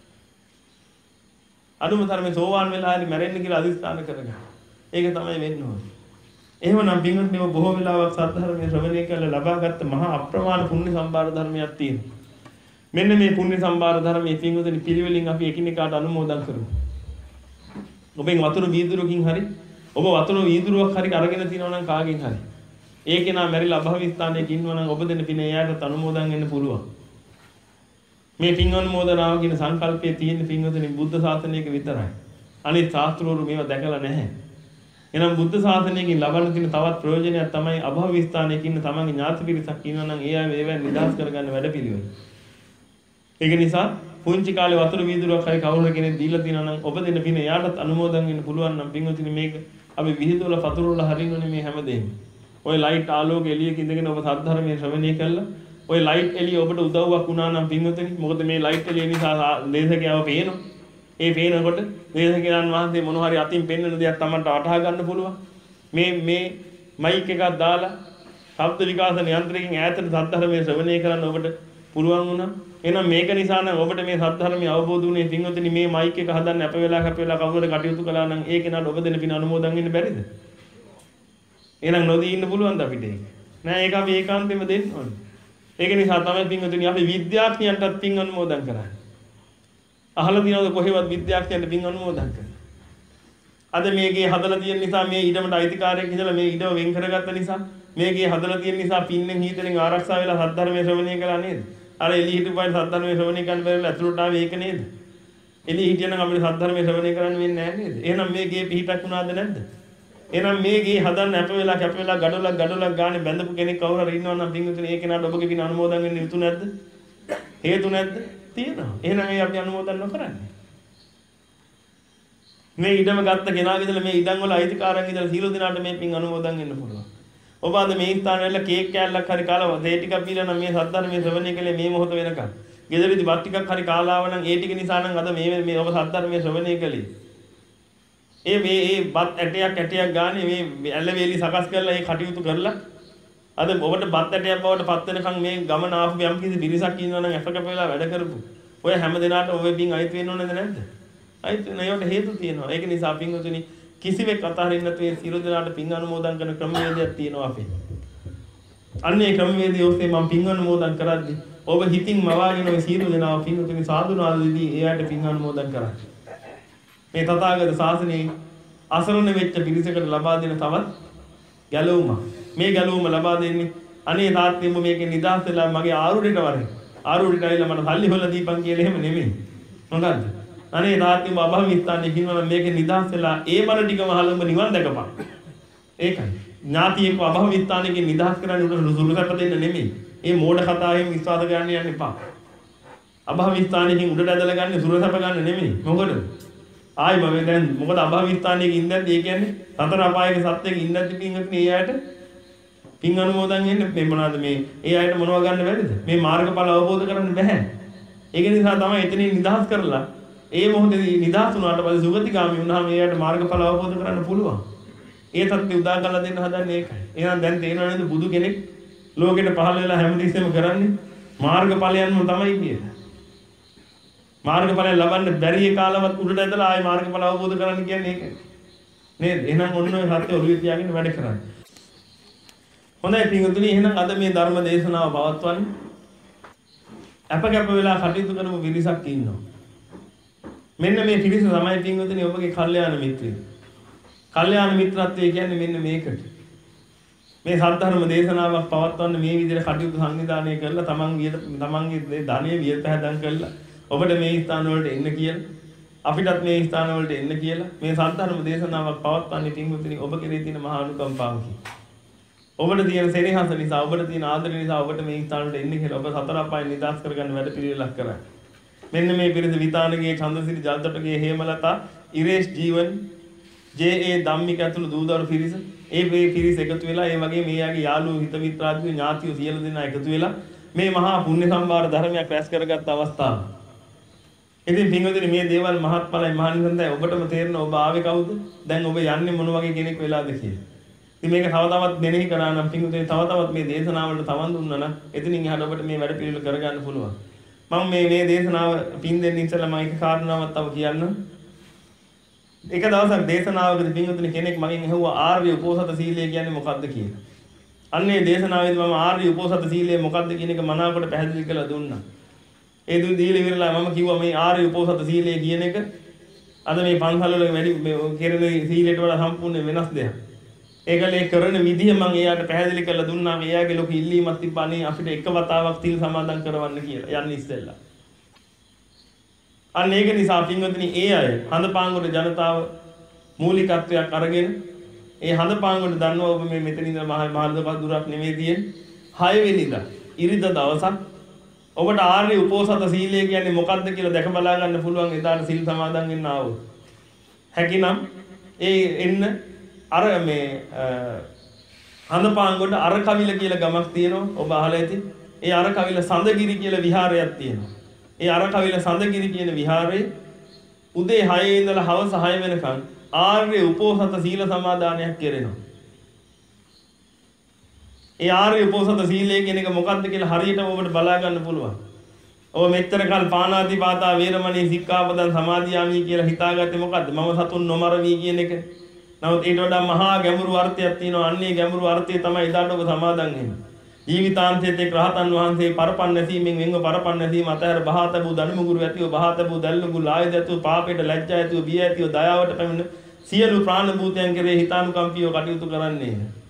අනුමතරමේ සෝවාන් වෙලා හරි මැරෙන්න කියලා අදිස්ථාන කරගන්න. ඒක තමයි වෙන්න ඕනේ. එහෙමනම් පින්වත්නි ඔබ බොහෝ වෙලාවක් සද්ධර්මයේ ශ්‍රවණය කරලා ලබාගත් මහා අප්‍රමාණ පුණ්‍ය සම්භාර ධර්මයක් තියෙනවා. මෙන්න මේ පුණ්‍ය සම්භාර ධර්මයේ පින්වතුනි පිළිවෙලින් අපි එකිනෙකාට අනුමෝදන් කරමු. ඔබෙන් වතුර වීදුරුවකින් හරි ඔබ වතුර වීදුරුවක් හරි අරගෙන තිනව නම් කාගෙන් හරි. ඒකේ නා මැරිලා අභව ස්ථානයක ඉන්නවා නම් ඔබ දෙන පින එයාට අනුමෝදන් වෙන්න පුළුවන්. මේ පින් අනුමෝදනාව කියන සංකල්පයේ තියෙන පින්වතුනි බුද්ධ ශාසනයක විතරයි. අනිත් ශාස්ත්‍රවරු මේවා දැකලා නැහැ. එහෙනම් බුද්ධ ශාසනයකින් ලබන තියෙන තවත් ප්‍රයෝජනයක් තමයි අභව ස්ථානයක ඉන්න තමන්ගේ ඥාති පිරිසක් ඉන්නවා නම් ඒ අය ඒවෙන් නිදහස් කරගන්න වැඩපිළිවෙල. ඒක නිසා පුංචි කාලේ වතුර වීදුරුවක් හරි කවුරු කෙනෙක් දීලා තිනවා නම් ඔබ දෙන පින එයාටත් අනුමෝදන් වෙන්න පුළුවන් නම් පින්වතුනි මේක අපි විහිදුවලා පතුරවලා හරින්නනේ මේ හැමදේම. ඔය ලයිට් ආලෝක එළියක ඉඳගෙන ඔබ සද්ධර්මයේ ශ්‍රවණය කළා. ඔය ලයිට් එළිය ඔබට උදව්වක් වුණා නම් පින්වතුනි මොකද මේ ලයිට් එළිය නිසා දේශකයව පේනවා. ඒ පේනකොට දේශකයන් වහන්සේ මොන හරි අතින් පෙන්වන දෙයක් Tamanට වටහා ගන්න පුළුවන්. මේ මේ මයික් එකක් දාලා ශබ්ද විකාශන යන්ත්‍රයෙන් ඈතට සද්ධර්මයේ ශ්‍රවණය කරන්න ඔබට පුළුවන් වුණා. එහෙනම් මේක නිසා නම් ඔබට මේ සද්ධර්මයේ අවබෝධ වුණේ පින්වතුනි මේ මයික් එක හදන්න අප වෙලා කැප වෙලා කවුරුද කටයුතු කළා නම් ඒක නේද ඔබ දෙන පින අනුමෝදන් වෙන්න බැරිද? එහෙනම් නොදී ඉන්න පුළුවන්ද අපිට ඒක? නෑ ඒක අපි ඒකාන්තයෙන්ම දෙන්න ඕනේ. ඒක නිසා තමයි පින්වතුනි අපි විද්‍යාඥයන්ටත් පින් අනුමෝදන් කරන්නේ. අහලා දිනවද කොහෙවත් විද්‍යාඥයන්ට පින් අනුමෝදන් කරන්නේ. අද මේකේ හදලා තියෙන නිසා මේ ඊඩමට අයිතිකාරයෙක් ඉඳලා මේ ඊඩම වෙන් කරගත්ත නිසා මේකේ හදලා තියෙන නිසා පින්නෙන් හීතෙන් ආරක්ෂා වෙලා සද්ධර්මයේ ශ්‍රවණය කළා නේද? අර එළිය හිටපුවාට සද්ධර්මයේ ශ්‍රවණය කරන්න බැරිලා ඇතුළට ආවේ ඒක නේද? එළිය හිටියනම් අපිට සද්ධර්මයේ ශ්‍රවණය කරන්න වෙන්නේ නැහැ නේද? එහෙනම් මේකේ පිහිටක් වුණාද නැද්ද? එහෙනම් මේ ගේ හදන්න අප වෙලා කැප වෙලා gadolak gadolak ගානේ බැඳපු කෙනෙක් කවුරු හරි ඉන්නවා නම් පින්විතනේ ඒ කෙනාට ඔබගේ පින් අනුමෝදන් වෙන්න යුතු නැද්ද? හේතු නැද්ද? තියෙනවා. එහෙනම් ඒ අපි අනුමෝදන් නොකරන්නේ. මේ ඉඩම ගත්ත කෙනාගේ ඉඳලා මේ ඉඩම් වල අයිතිකාරයන් ඉඳලා සීල දිනාට මේ පින් අනුමෝදන් වෙන්න පුළුවන්. ඔබ අද මේ ස්ථානවල කේක් කෑල්ලක් හරි කාලා දේ ටිකක් බීලා නම් මේ සද්ධර්මයේ ශ්‍රවණය කළේ මේ මොහොත වෙනකන්. ගෙදරදී බත් ටිකක් හරි කාලාව නම් ඒ ටික නිසා නම් අද මේ මේ ඔබ සද්ධර්මයේ ශ්‍රවණය කළේ. ඒ මේ ඒ බත් ඇටයක් ඇටයක් ගානේ මේ ඇල්ලවේලි සකස් කරලා ඒ කටයුතු කරලා අද ඔබට බත් ඇටයක් බවට පත් වෙනකන් මේ ගමන ආපු යම් කිසි පිරිසක් ඉන්නවා නම් අපක වෙලා වැඩ කරපු. ඔය හැම දිනාට ඔය පින් අයිති වෙන්න ඕනේද නැද්ද? අයිති වෙන ඒවට හේතු තියෙනවා. ඒක නිසා පින්වතුනි කිසිවෙක් අතහරින්න නැතුව මේ සියලු දෙනාට පින් අනුමෝදන් කරන ක්‍රමවේදයක් තියෙනවා අපේ. අන්නේ ක්‍රමවේදය ඔස්සේ මම පින් අනුමෝදන් කරද්දී ඔබ හිතින් මවාගෙන ඔය සියලු දෙනාව පින්වතුනි සාදුනාදදී එයාට පින් අනුමෝදන් කරා. මේ තථාගත ශාසනයේ අසරණ වෙච්ච පිරිසකට ලබා දෙන තවත් ගැලවුමක්. මේ ගැලවුම ලබා දෙන්නේ අනේ තාත්තිම්ම මේකේ නිදහස් වෙලා මගේ ආරුඩේට වරේ. ආරුඩේට ඇවිල්ලා මට සල්ලි හොල්ලා දීපන් කියලා එහෙම නෙමෙයි. මොකද්ද? අනේ තාත්තිම්ම අභවිස්ථානේ කිනවනම් මේකේ නිදහස් වෙලා ඒ බල ටිකම අහලම නිවන් දැකපන්. ඒකයි. ඥාතියෙක් අභවිස්ථානයේ නිදහස් කරන්නේ උඩ සුළුසැප දෙන්න නෙමෙයි. මේ මෝඩ කතාවෙන් විශ්වාස ගන්න යන්න එපා. අභවිස්ථානයෙන් උඩට ඇදලා ගන්න සුළුසැප ගන්න නෙමෙයි. මොකද? ආයි මම දැන් මොකද අභවිස්ථානයේ ඉඳන්ද ඒ කියන්නේ සතර අපායක සත්‍යයක ඉඳන්ද පින්වත් මේ අයට පින් අනුමෝදන් වෙන්නේ මේ මොනවාද මේ ඒ අයට මොනව ගන්න බැරිද මේ මාර්ගඵල අවබෝධ කරගන්න බෑ ඒක නිසා තමයි එතනින් නිදහස් කරලා ඒ මොහොතේදී නිදහස් වුණාට පස්සේ සුගතිගාමී වුණාම ඒ අයට මාර්ගඵල අවබෝධ කරගන්න පුළුවන් ඒ තත්ත්වය උදා කරලා දෙන්න හදන්නේ ඒකයි එහෙනම් දැන් තේරෙනව නේද බුදු කෙනෙක් ලෝකෙට පහළ වෙලා හැමදෙස්සෙම කරන්නේ මාර්ගඵලයන්ම තමයි කියන්නේ මාර්ගඵල ලබන්න බැරි කාලවත් උඩට ඇදලා ආයි මාර්ගඵල අවබෝධ කරගන්න කියන්නේ ඒකයි. නේද? එහෙනම් ඔන්න ඔය සත්‍ය ඔළුවේ තියාගෙන වැඩ කරන්න. හොඳයි පින්වතුනි එහෙනම් අද මේ ධර්ම දේශනාව පවත්වන්නේ අපකප්ප වෙලා කටයුතු කරමු පිරිසක් ඉන්නවා. මෙන්න මේ පිරිස තමයි පින්වතුනි ඔබගේ කල්යාණ මිත්‍රයෝ. කල්යාණ මිත්‍රත්වය කියන්නේ මෙන්න මේකට. මේ සද්ධර්ම දේශනාවක් පවත්වන්න මේ විදිහට කටයුතු සංවිධානය කරලා තමන්ගේ තමන්ගේ ධනෙ වියතහදම් කරලා ඔබට මේ ස්ථාන වලට එන්න කියලා අපිටත් මේ ස්ථාන වලට එන්න කියලා මේ සද්ධර්ම දේශනාවක් පවත්වන්නේ පින්වතුනි ඔබ කෙරේ තියෙන මහා අනුකම්පාවකි. ඔබට තියෙන සෙනෙහස නිසා ඔබට තියෙන ආදරය නිසා ඔබට මේ ස්ථාන වලට එන්න කියලා ඔබ සතර අපායන් නිදහස් කරගන්න වැඩ පිළිවෙලක් කරා. මෙන්න මේ පිරිස විතානගේ චන්දසිරි ජල්තටගේ හේමලතා ඉරේෂ් ජීවන් ජේ ඒ ධම්මික ඇතුළු දූදරු පිරිස ඒ මේ පිරිස එකතු වෙලා ඒ වගේ මේ යාගේ යාළුවෝ හිත මිත්‍රාදියෝ ඥාතියෝ සියලු දෙනා එකතු වෙලා මේ මහා පුණ්‍ය සම්භාර ධර්මයක් රැස් කරගත් අවස්ථාව. ඉතින් පින්වතුනි මේ දේවල් මහත්ඵලයි මහානිසන්තයි ඔබටම තේරෙන ඔබ ආවේ කවුද? දැන් ඔබ යන්නේ මොන වගේ කෙනෙක් වෙලාද කියලා. ඉතින් මේක තව තවත් දෙනෙහි කරා නම් පින්වතුනි තව තවත් මේ දේශනාවලට තවන් දුන්නා නම් එතනින් එහාට ඔබට මේ වැඩ පිළිවෙල කරගන්න පුළුවන්. මම මේ මේ දේශනාව පින් දෙන්න ඉස්සෙල්ලා මම එක කාරණාවක් තව කියන්නම්. එක දවසක් දේශනාවකදී පින්වතුනි කෙනෙක් මගෙන් අහුවා ආර්ය උපෝසත සීලය කියන්නේ මොකක්ද කියලා. අන්නේ දේශනාවේදී මම ආර්ය උපෝසත සීලය මොකක්ද කියන එක මනාවකට පැහැදිලි කරලා දුන්නා. ඒ දුන් දීලා ඉවරලා මම කිව්වා මේ ආර්ය උපෝසත සීලය කියන එක අද මේ පන්සල් වල වැඩි කෙරෙන සීලයට වඩා සම්පූර්ණ වෙනස් දෙයක්. ඒකලේ කරන විදිය මම එයාට පැහැදිලි කරලා දුන්නා. එයාගේ ලොකු ඉල්ලීමක් තිබ්බනේ අපිට එක වතාවක් තිල් සමාදන් කරවන්න කියලා. යන්න ඉස්සෙල්ලා. අන්න ඒක නිසා පින්වතුනි ඒ අය හඳපාංගොඩ ජනතාව මූලිකත්වයක් අරගෙන ඒ හඳපාංගොඩ දන්නවා ඔබ මේ මෙතන ඉඳලා මහා මාර්ගපත් දුරක් නෙමෙයි තියෙන්නේ. හය වෙනිදා ඉරිදා දවසක් ඔබට ආර්ය උපෝසත සීලය කියන්නේ මොකක්ද කියලා දැක බලා ගන්න පුළුවන් එදාට සිල් සමාදන් වෙන්න ආවොත්. හැකිනම් ඒ එන්න අර මේ හඳපාංගොඩ අර කවිල කියලා ගමක් තියෙනවා ඔබ අහලා ඇති. ඒ අර කවිල සඳගිරි කියලා විහාරයක් තියෙනවා. ඒ අර කවිල සඳගිරි කියන විහාරයේ උදේ හයේ ඉඳලා හවස හය වෙනකන් ආර්ය උපෝසත සීල සමාදානයක් කෙරෙනවා. ඒ ආර්ය උපෝසත සීලය කියන එක මොකක්ද කියලා හරියටම ඔබට බලා ගන්න පුළුවන්. ඔබ මෙච්චර කල් පාණාතිපාතා වේරමණී සික්ඛාපදං සමාදියාමි කියලා හිතාගත්තේ මොකද්ද? මම සතුන් නොමරවි කියන එක. නමුත් ඊට වඩා මහා ගැඹුරු අර්ථයක් තියෙනවා. අන්නේ ගැඹුරු අර්ථය තමයි එදාට ඔබ සමාදන් වෙන්නේ. ජීවිතාන්තයේත් එක් රහතන් වහන්සේ පරපන් නැසීමෙන් වෙන්ව පරපන් නැසීම අතහැර බහාතබු දනුමුගුරු ඇතිව බහාතබු දැල්ලුගු ආයද ඇතිව පාපයට ලැජ්ජා ඇතිව බිය ඇතිව දයාවට පැමිණ සියලු ප්‍රාණ භූතයන් කෙරෙහි හිතානුකම්පීව කටයුතු කරන්නේ.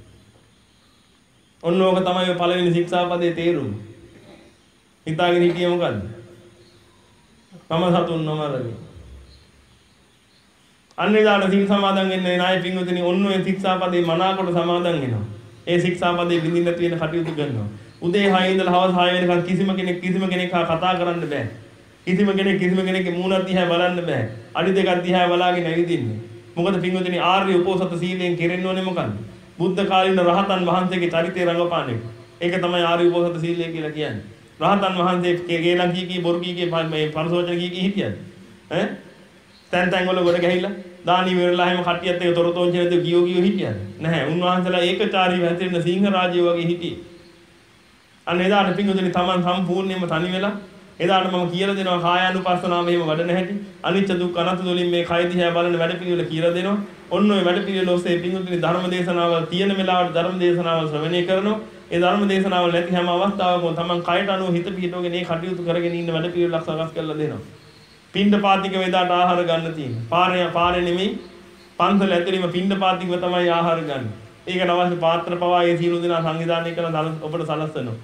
ඔන්න ඕක තමයි ඔය පළවෙනි ශික්ෂාපදයේ තේරුම. හිතාගෙන හිටියේ මොකද්ද? මම සතුන් නොමරමි. අන්න එදාට සීල් සමාදන් වෙන්නේ නාය පින්වතුනි ඔන්න ඔය ශික්ෂාපදේ මනාකොට සමාදන් වෙනවා. ඒ ශික්ෂාපදේ බින්දින්න තියෙන කටයුතු කරනවා. උදේ හය ඉඳලා හවස හය වෙනකන් කිසිම කෙනෙක් කිසිම කෙනෙක් හා කතා කරන්න බෑ. කිසිම කෙනෙක් කිසිම කෙනෙක්ගේ මූණ දිහා බලන්න බෑ. අඩි දෙකක් දිහා බලාගෙන ඇවිදින්නේ. මොකද පින්වතුනි ආර්ය උපෝසත සීලයෙන් කෙරෙන්න ඕනේ මොකන්ද? බුද්ධ කාලීන රහතන් වහන්සේගේ චරිතය රඟපාන එක. ඒක තමයි ආර්ය උපෝසත සීලය කියලා කියන්නේ. රහතන් වහන්සේ ගේලන් කී කී බොරු කී කී මේ පරසෝචන කී කී හිටියද? ඈ? තැන් තැන් වල ගොඩ ගහිලා දානි වෙරලා හැම කට්ටියත් එක තොරතෝංචනද ගියෝ ගියෝ හිටියද? නැහැ. උන්වහන්සේලා ඒකචාරීව හැසිරෙන සිංහ රාජ්‍ය වගේ හිටියේ. අන්න එදාට පින්වතුනි Taman සම්පූර්ණයෙන්ම තනි වෙලා එදාට මම කියලා දෙනවා කායානුපස්සනාව මෙහෙම වඩන හැටි. අනිච්ච දුක්ඛ අනාත්ම වලින් මේ කය දිහා බලන වැඩ පිළිවෙල කියලා දෙනවා. ඔන්න ඔය වැඩ පිළිවෙල ඔස්සේ පින්වතුනි ධර්ම දේශනාවල් තියෙන වෙලාවට ධර්ම දේශනාවල් ශ්‍රවණය කරනවා. ඒ ධර්ම දේශනාවල් නැති හැම අවස්ථාවකම Taman කයට අනුව හිත පිහිටවගෙන මේ කටයුතු කරගෙන ඉන්න වැඩ පිළිවෙලක් සකස් කරලා දෙනවා. පින්ඩ පාතික වේදාට ආහාර ගන්න තියෙනවා. පාරේ පාරේ නෙමෙයි පන්සල ඇතුළේම පින්ඩ පාතිකව තමයි ආහාර ගන්න. ඒකට අවශ්‍ය පාත්‍ර පවා ඒ සියලු දෙනා සංවිධානය කරලා ඔබට සලස්වනවා.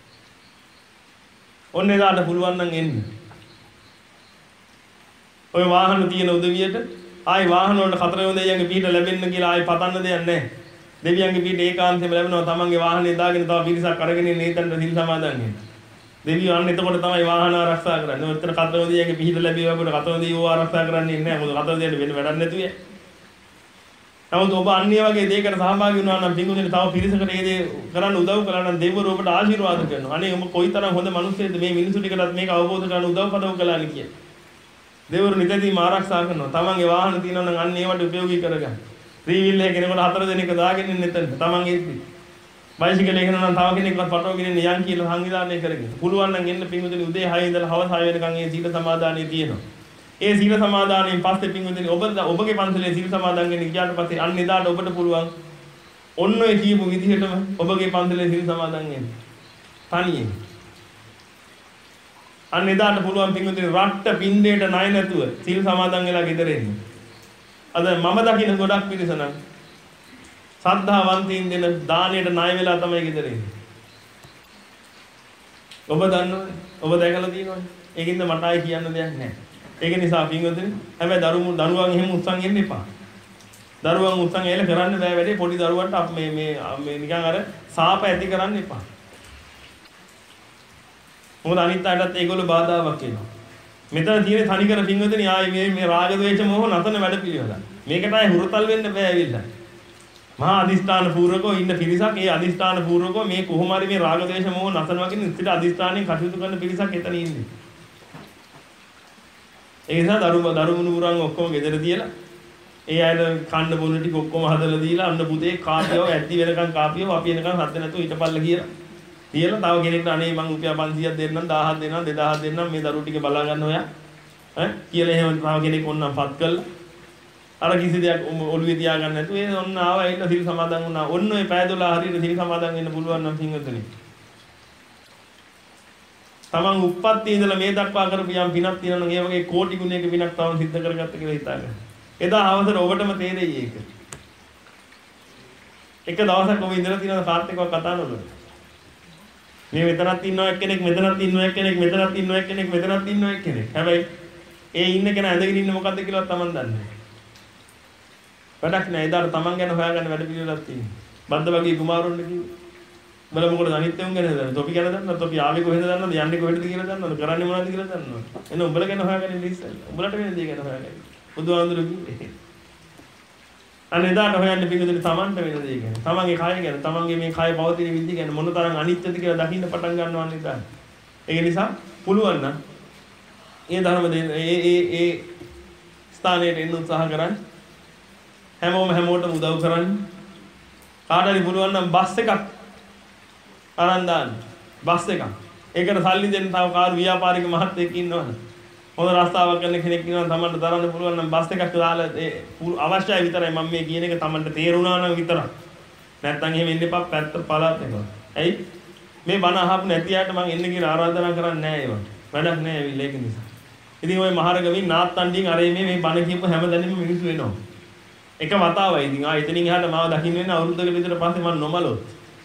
ඔන්න එදාට පුළුවන් නම් එන්න. ඔය වාහන තියෙන උදවියට ආයි වාහන වලට කතරගම දෙවියන්ගේ පිහිට ලැබෙන්න කියලා ආයි පතන්න දෙයක් නැහැ. දෙවියන්ගේ පිහිට ඒකාන්තයෙන්ම ලැබෙනවා. තමන්ගේ වාහනේ දාගෙන තව පිරිසක් අරගෙන ඉන්න ඒතනට සිල් සමාදන් වෙන්න. දෙවියෝ අන්න එතකොට තමයි වාහන ආරක්ෂා කරන්නේ. ඔතන කතරගම දෙවියන්ගේ පිහිට ලැබියව අපිට කතරගම දෙවියෝ ආරක්ෂා කරන්නේ නැහැ. මොකද කතරගම දෙවියන්ට වෙන වැඩක් නැතුවේ. නමුත් ඔබ අන්‍ය වගේ දෙයකට සහභාගී වුණා නම් පින්වතුනි තව පිරිසකට මේ දේ කරන්න උදව් කළා නම් දෙවිවරු ඔබට ආශිර්වාද කරනවා. අනේ ඔබ කොයිතරම් හොඳ මිනිස්සෙක්ද මේ මිනිසු ටිකටත් මේක අවබෝධ කරගන්න උදව් පදව් කළා නේ කිය. දෙවිවරු නිතරම ආරක්ෂා කරනවා. තමන්ගේ වාහන තියෙනවා නම් අන්න ඒවට උපයෝගී කරගන්න. ත්‍රී වීල් එකේ කෙනෙකුට හතර දෙනෙක් දාගෙන ඉන්න එතන තමන් එද්දි. බයිසිකල් එකේ නම් තව කෙනෙක්වත් පටවගෙන ඉන්න යන් කියලා සංවිධානය කරගෙන. පුළුවන් නම් එන්න පින්වතුනි උදේ හය ඉඳලා හවස හය වෙනකන් මේ සීල සමාදානිය තියෙනවා. ඒ සීල සමාදානයෙන් පස්සේ පින්වතුනි ඔබ ඔබගේ පන්සලේ සීල සමාදන් වෙන්න ගියාට පස්සේ අන්න එදාට ඔබට පුළුවන් ඔන්න ඔය කියපු විදිහටම ඔබගේ පන්සලේ සීල සමාදන් වෙන්න. තනියෙන්. අන්න එදාට පුළුවන් පින්වතුනි රට්ට පින්ඩේට ණය නැතුව සීල සමාදන් වෙලා ගෙදර එන්න. අද මම දකින්න ගොඩක් පිරිස නම් ශ්‍රද්ධාවන්තයින් දෙන දාණයට ණය වෙලා තමයි ගෙදර එන්නේ. ඔබ දන්නවනේ. ඔබ දැකලා තියෙනවනේ. ඒකින්ද මට ආයි කියන්න දෙයක් නැහැ. ඒක නිසා පින්වතුනි හැබැයි දරුවෝ දරුවන් එහෙම උත්සන් එන්න එපා. දරුවන් උත්සන් ඇවිල්ලා කරන්න බෑ වැඩේ පොඩි දරුවන්ට අප මේ මේ මේ නිකන් අර සාප ඇති කරන්න එපා. මොකද අනිත් අයටත් ඒගොල්ලෝ බාධාවක් වෙනවා. මෙතන තියෙන තනිකර පින්වතුනි ආයි මේ මේ රාග ද්වේෂ මොහ නතන වැඩ පිළිවෙල. මේකට ආයි හුරතල් වෙන්න බෑ ඇවිල්ලා. මහා අදිස්ථාන පූර්වකව ඉන්න පිරිසක් ඒ අදිස්ථාන පූර්වකව මේ කොහොම හරි මේ රාග ද්වේෂ මොහ නතන වගේ ඉතින් අදිස්ථානෙන් කටයුතු කරන පිරිසක් එතන ඉන්නේ. ඒ නිසා දරුවෝ දරුමුණු උරන් ඔක්කොම ගෙදර තියලා ඒ අයද කන්න බොන ටික ඔක්කොම හදලා දීලා අන්න පුතේ කාපියව ඇද්දි වෙනකන් කාපියව අපි එනකන් හද නැතුව හිටපල්ල කියලා. තියලා තව කෙනෙක්ට අනේ මං රුපියල් පන්සියයක් දෙන්නම් දහයක් දෙන්නම් දෙදාහක් දෙන්නම් මේ දරුවෝ ටික බලා ගන්න ඔයා. ඈ කියලා එහෙම තව කෙනෙක් ඕනනම් පත් කළා. අර කිසි දෙයක් ඔළුවේ තියාගන්න නැතුව ඒ ඔන්න ආවා ඇවිල්ලා සිල් සමාදන් වුණා. ඔන්න ඔය පැය දොළහ හරියට සිල් සමාදන් වෙන්න පුළුවන් නම් පින්වතුනි. තමන් උප්පත්ති ඉඳලා මේ දක්වා කරපු යම් පිනක් තියෙනවා නම් ඒ වගේ කෝටි ගුණයක පිනක් තවම සිද්ධ කරගත්ත කියලා හිතාගන්න. එදා අවසර ඔබටම තේරෙයි ඒක. එක දවසක් ඔබ ඉඳලා තියෙන කාත් එක්ක කතා කරනවා. මේ මෙතනත් ඉන්නවා එක්කෙනෙක් මෙතනත් ඉන්නවා එක්කෙනෙක් මෙතනත් ඉන්නවා එක්කෙනෙක් මෙතනත් ඉන්නවා එක්කෙනෙක්. හැබැයි ඒ ඉන්න කෙනා ඇඳගෙන ඉන්නේ මොකද්ද කියලාවත් තමන් දන්නේ නැහැ. වැඩක් නෑ. එදාට තමන් ගැන හොයාගන්න වැඩ පිළිවෙලක් තියෙනවා. බද්ද වගේ කුමාරොන්ට කිව්වා. බල මොකද අනිත් උන් ගැන දන්නවද? තොපි ගැන දන්නවද? තොපි ආවේ කොහෙන්ද දන්නවද? යන්නේ කොහෙටද කියලා දන්නවද? කරන්නේ මොනවද කියලා දන්නවද? එන්න උඹලා ගැන හොයාගන්න ඉස්සෙල්ලා. උඹලට වෙන දේ ගැන හොයාගන්න. බුදුහාඳුරු කිව්වේ. අනේ දාට හොයන්න පිටුදෙන තමන්ට වෙන දේ ගැන. තමන්ගේ කය ගැන, තමන්ගේ මේ කය පවතින විදිහ ගැන මොන තරම් අනිත්‍යද කියලා දකින්න පටන් ගන්නවා නේද? ඒක නිසා පුළුවන් නම් ඒ ධර්ම දෙන්න ඒ ඒ ඒ ස්ථානයට එන්න උත්සාහ කරන්න. හැමෝම හැමෝටම උදව් කරන්න. කාට හරි පුළුවන් නම් බස් එකක් අරන් දාන්න. බස් එකක්. ඒකට සල්ලි දෙන්න තව කාර් ව්‍යාපාරික මහත්තයෙක් ඉන්නවනේ. හොඳ රස්තාවක් කරන කෙනෙක් ඉන්නවා තමන්ට දරන්න පුළුවන් නම් බස් එකක් දාලා ඒ අවශ්‍යයි විතරයි මම මේ කියන එක තමන්ට තේරුණා නම් විතරක්. නැත්තම් එහෙම එන්න එපා පැත්ත පළාත් එක. ඇයි? මේ බණ අහපු නැති අයට මම එන්න කියලා ආරාධනා කරන්නේ නැහැ ඒවට. වැඩක් නැහැ ඇවිල්ලා ඒක නිසා. ඉතින් ওই මහරගමින් නාත්තණ්ඩින් අර මේ මේ බණ කියපු හැමදැනම මිනිස්සු එනවා. එක වතාවයි ඉතින් ආ එතනින් එහාට මාව දකින්න වෙන අවුරුද්දකට විතර පස්සේ මම නොමලොත්.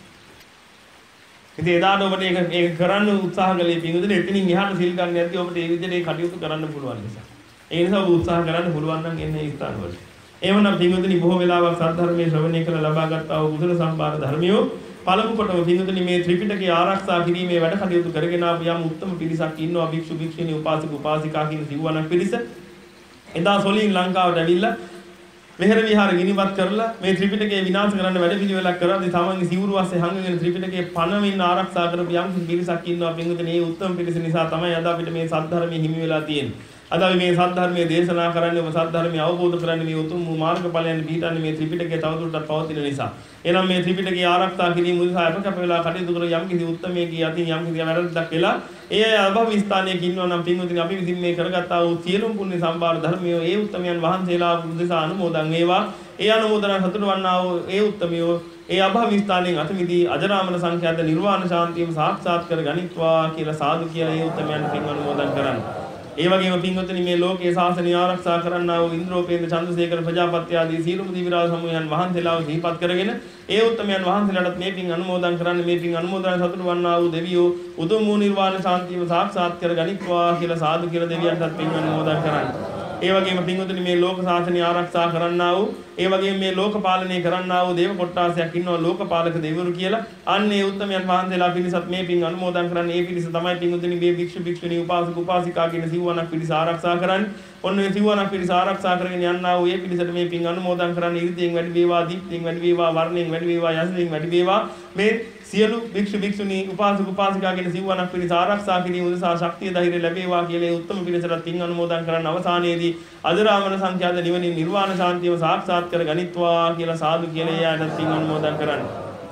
ඉතින් එදාට ඔබට ඒක ඒක කරන්න උත්සාහ කළේ පිටුදෙන එතනින් එහාට සිල් ගන්න නැති ඔබට ඒ විදිහට ඒ කටයුතු කරන්න පුළුවන් නිසා. ඒ නිසා ඔබ උත්සාහ කරන්න පුළුවන් නම් එන්නේ ඒ ස්ථානවලට. එවනම් පින්වතුනි බොහෝ වෙලාවක් සද්ධර්මයේ ශ්‍රවණය කළ ලබාගත් ආ වූ කුසල සම්පාද ධර්මියෝ පළමු කොටම පින්වතුනි මේ ත්‍රිපිටකය ආරක්ෂා කිරීමේ වැඩ කටයුතු කරගෙන ආපු යම් උත්තම පිරිසක් ඉන්නවා භික්ෂු භික්ෂුණී උපාසක උපාසිකා කියන සිව්වණක් පිරිස. එදා සොලින් ලංකාවට ඇවිල්ලා මෙහෙර විහාර ගිනිපත් කරලා මේ ත්‍රිපිටකය විනාශ කරන්න වැඩ පිළිවෙලක් කරද්දී තමන්ගේ සිවුරු අස්සේ හංගගෙන ත්‍රිපිටකයේ පණවින් ආරක්ෂා කරපු යම් පිරිසක් ඉන්නවා පින්වතුනි. මේ උත්තම පිරිස නිසා තමයි අද අපිට මේ සද්ධර්මයේ හිමි වෙලා තියෙන්නේ. අද අපි මේ සද්ධර්මයේ දේශනා කරන්නේ ඔබ සද්ධර්මයේ අවබෝධ කරන්නේ මේ උතුම් මාර්ගඵලයන් පිටන්නේ මේ ත්‍රිපිටකයේ තවදුරටත් පවතින නිසා. එනම් මේ ත්‍රිපිටකයේ ආරක්ෂා කිරීම උදෙසා අපකප වෙලා කටයුතු කර යම් කිසි උත්තමයෙකුගේ අතින් යම් කිසි වැරද්දක් වෙලා ඒ අය අභව ස්ථානයක ඉන්නවා නම් පින්වතුනි අපි විසින් මේ කරගත්තා වූ සියලුම පුණ්‍ය සම්භාර ධර්මය ඒ උත්තමයන් වහන්සේලා උදෙසා අනුමෝදන් වේවා. ඒ අනුමෝදන සතුට වන්නා වූ ඒ උත්තමයෝ ඒ අභව ස්ථානයෙන් අත මිදී අජරාමර සංඛ්‍යාත නිර්වාණ ශාන්තියම සාක්ෂාත් කර ගනිත්වා කියලා සාදු කියලා ඒ උත්තමයන් පින් අනුමෝදන් කරන්නේ. ඒ වගේම පින්වතුනි මේ ලෝකයේ ශාසනය ආරක්ෂා කරන්නා වූ ඉන්ද්‍රෝපේන්ද්‍ර චන්ද්‍රසේකර ප්‍රජාපති ආදී සීලම දිවිරාජ සමූහයන් වහන්සේලාව සිහිපත් කරගෙන ඒ උත්තමයන් වහන්සේලාට මේ පින් අනුමෝදන් කරන්න මේ පින් අනුමෝදන සතුට වන්නා වූ දෙවියෝ උතුම් වූ නිර්වාණ ශාන්තියම සාක්ෂාත් කර ගනිත්වා කියලා සාදු කියලා දෙවියන්ටත් පින් අනුමෝදන් කරන්න. ඒ වගේම පින්වතුනි මේ ලෝක ශාසනය ආරක්ෂා කරන්නා වූ ඒ වගේම මේ ලෝක පාලනය කරන්නා වූ දේව කොට්ටාසයක් ඉන්නවා ලෝකපාලක දෙවිවරු කියලා. අන්න ඒ උත්තමයන් වහන්සේලා පිරිසත් මේ පින් අනුමෝදන් කරන්නේ. ඒ පිරිස තමයි පින්වතුනි මේ භික්ෂු භික්ෂුණී උපාසක උපාසිකා කියන සිව්වණක් පිරිස ආරක්ෂා කරන්නේ. ඔන්න ඒ සිව්වණක් පිරිස ආරක්ෂා කරගෙන යන්නා වූ ඒ පිරිසට මේ පින් අනුමෝදන් කරන්නේ. ඉරිදීන් වැඩි වේවා, දීප්තියෙන් වැඩි වේවා, වර්ණයෙන් වැඩි වේවා, යසයෙන් වැඩි වේවා. මේ සියලු භික්ෂු භික්ෂුණී උපාසක උපාසිකා කියන සිව්වණක් පිරිස ආරක්ෂා කිරීම උදෙසා ශක්තිය ධෛර්ය ලැබේවා කියලා ඒ උත්තම පිරිසට පින් අනුමෝදන් කරන අවසානයේදී අජරාමර සංඛ්‍යාත නිවනින් නිර්වාණ ශාන්තියව සාක්ෂාත් කර ගනිත්වා කියලා සාදු කියලා එයාට පින් අනුමෝදන් කරන්න.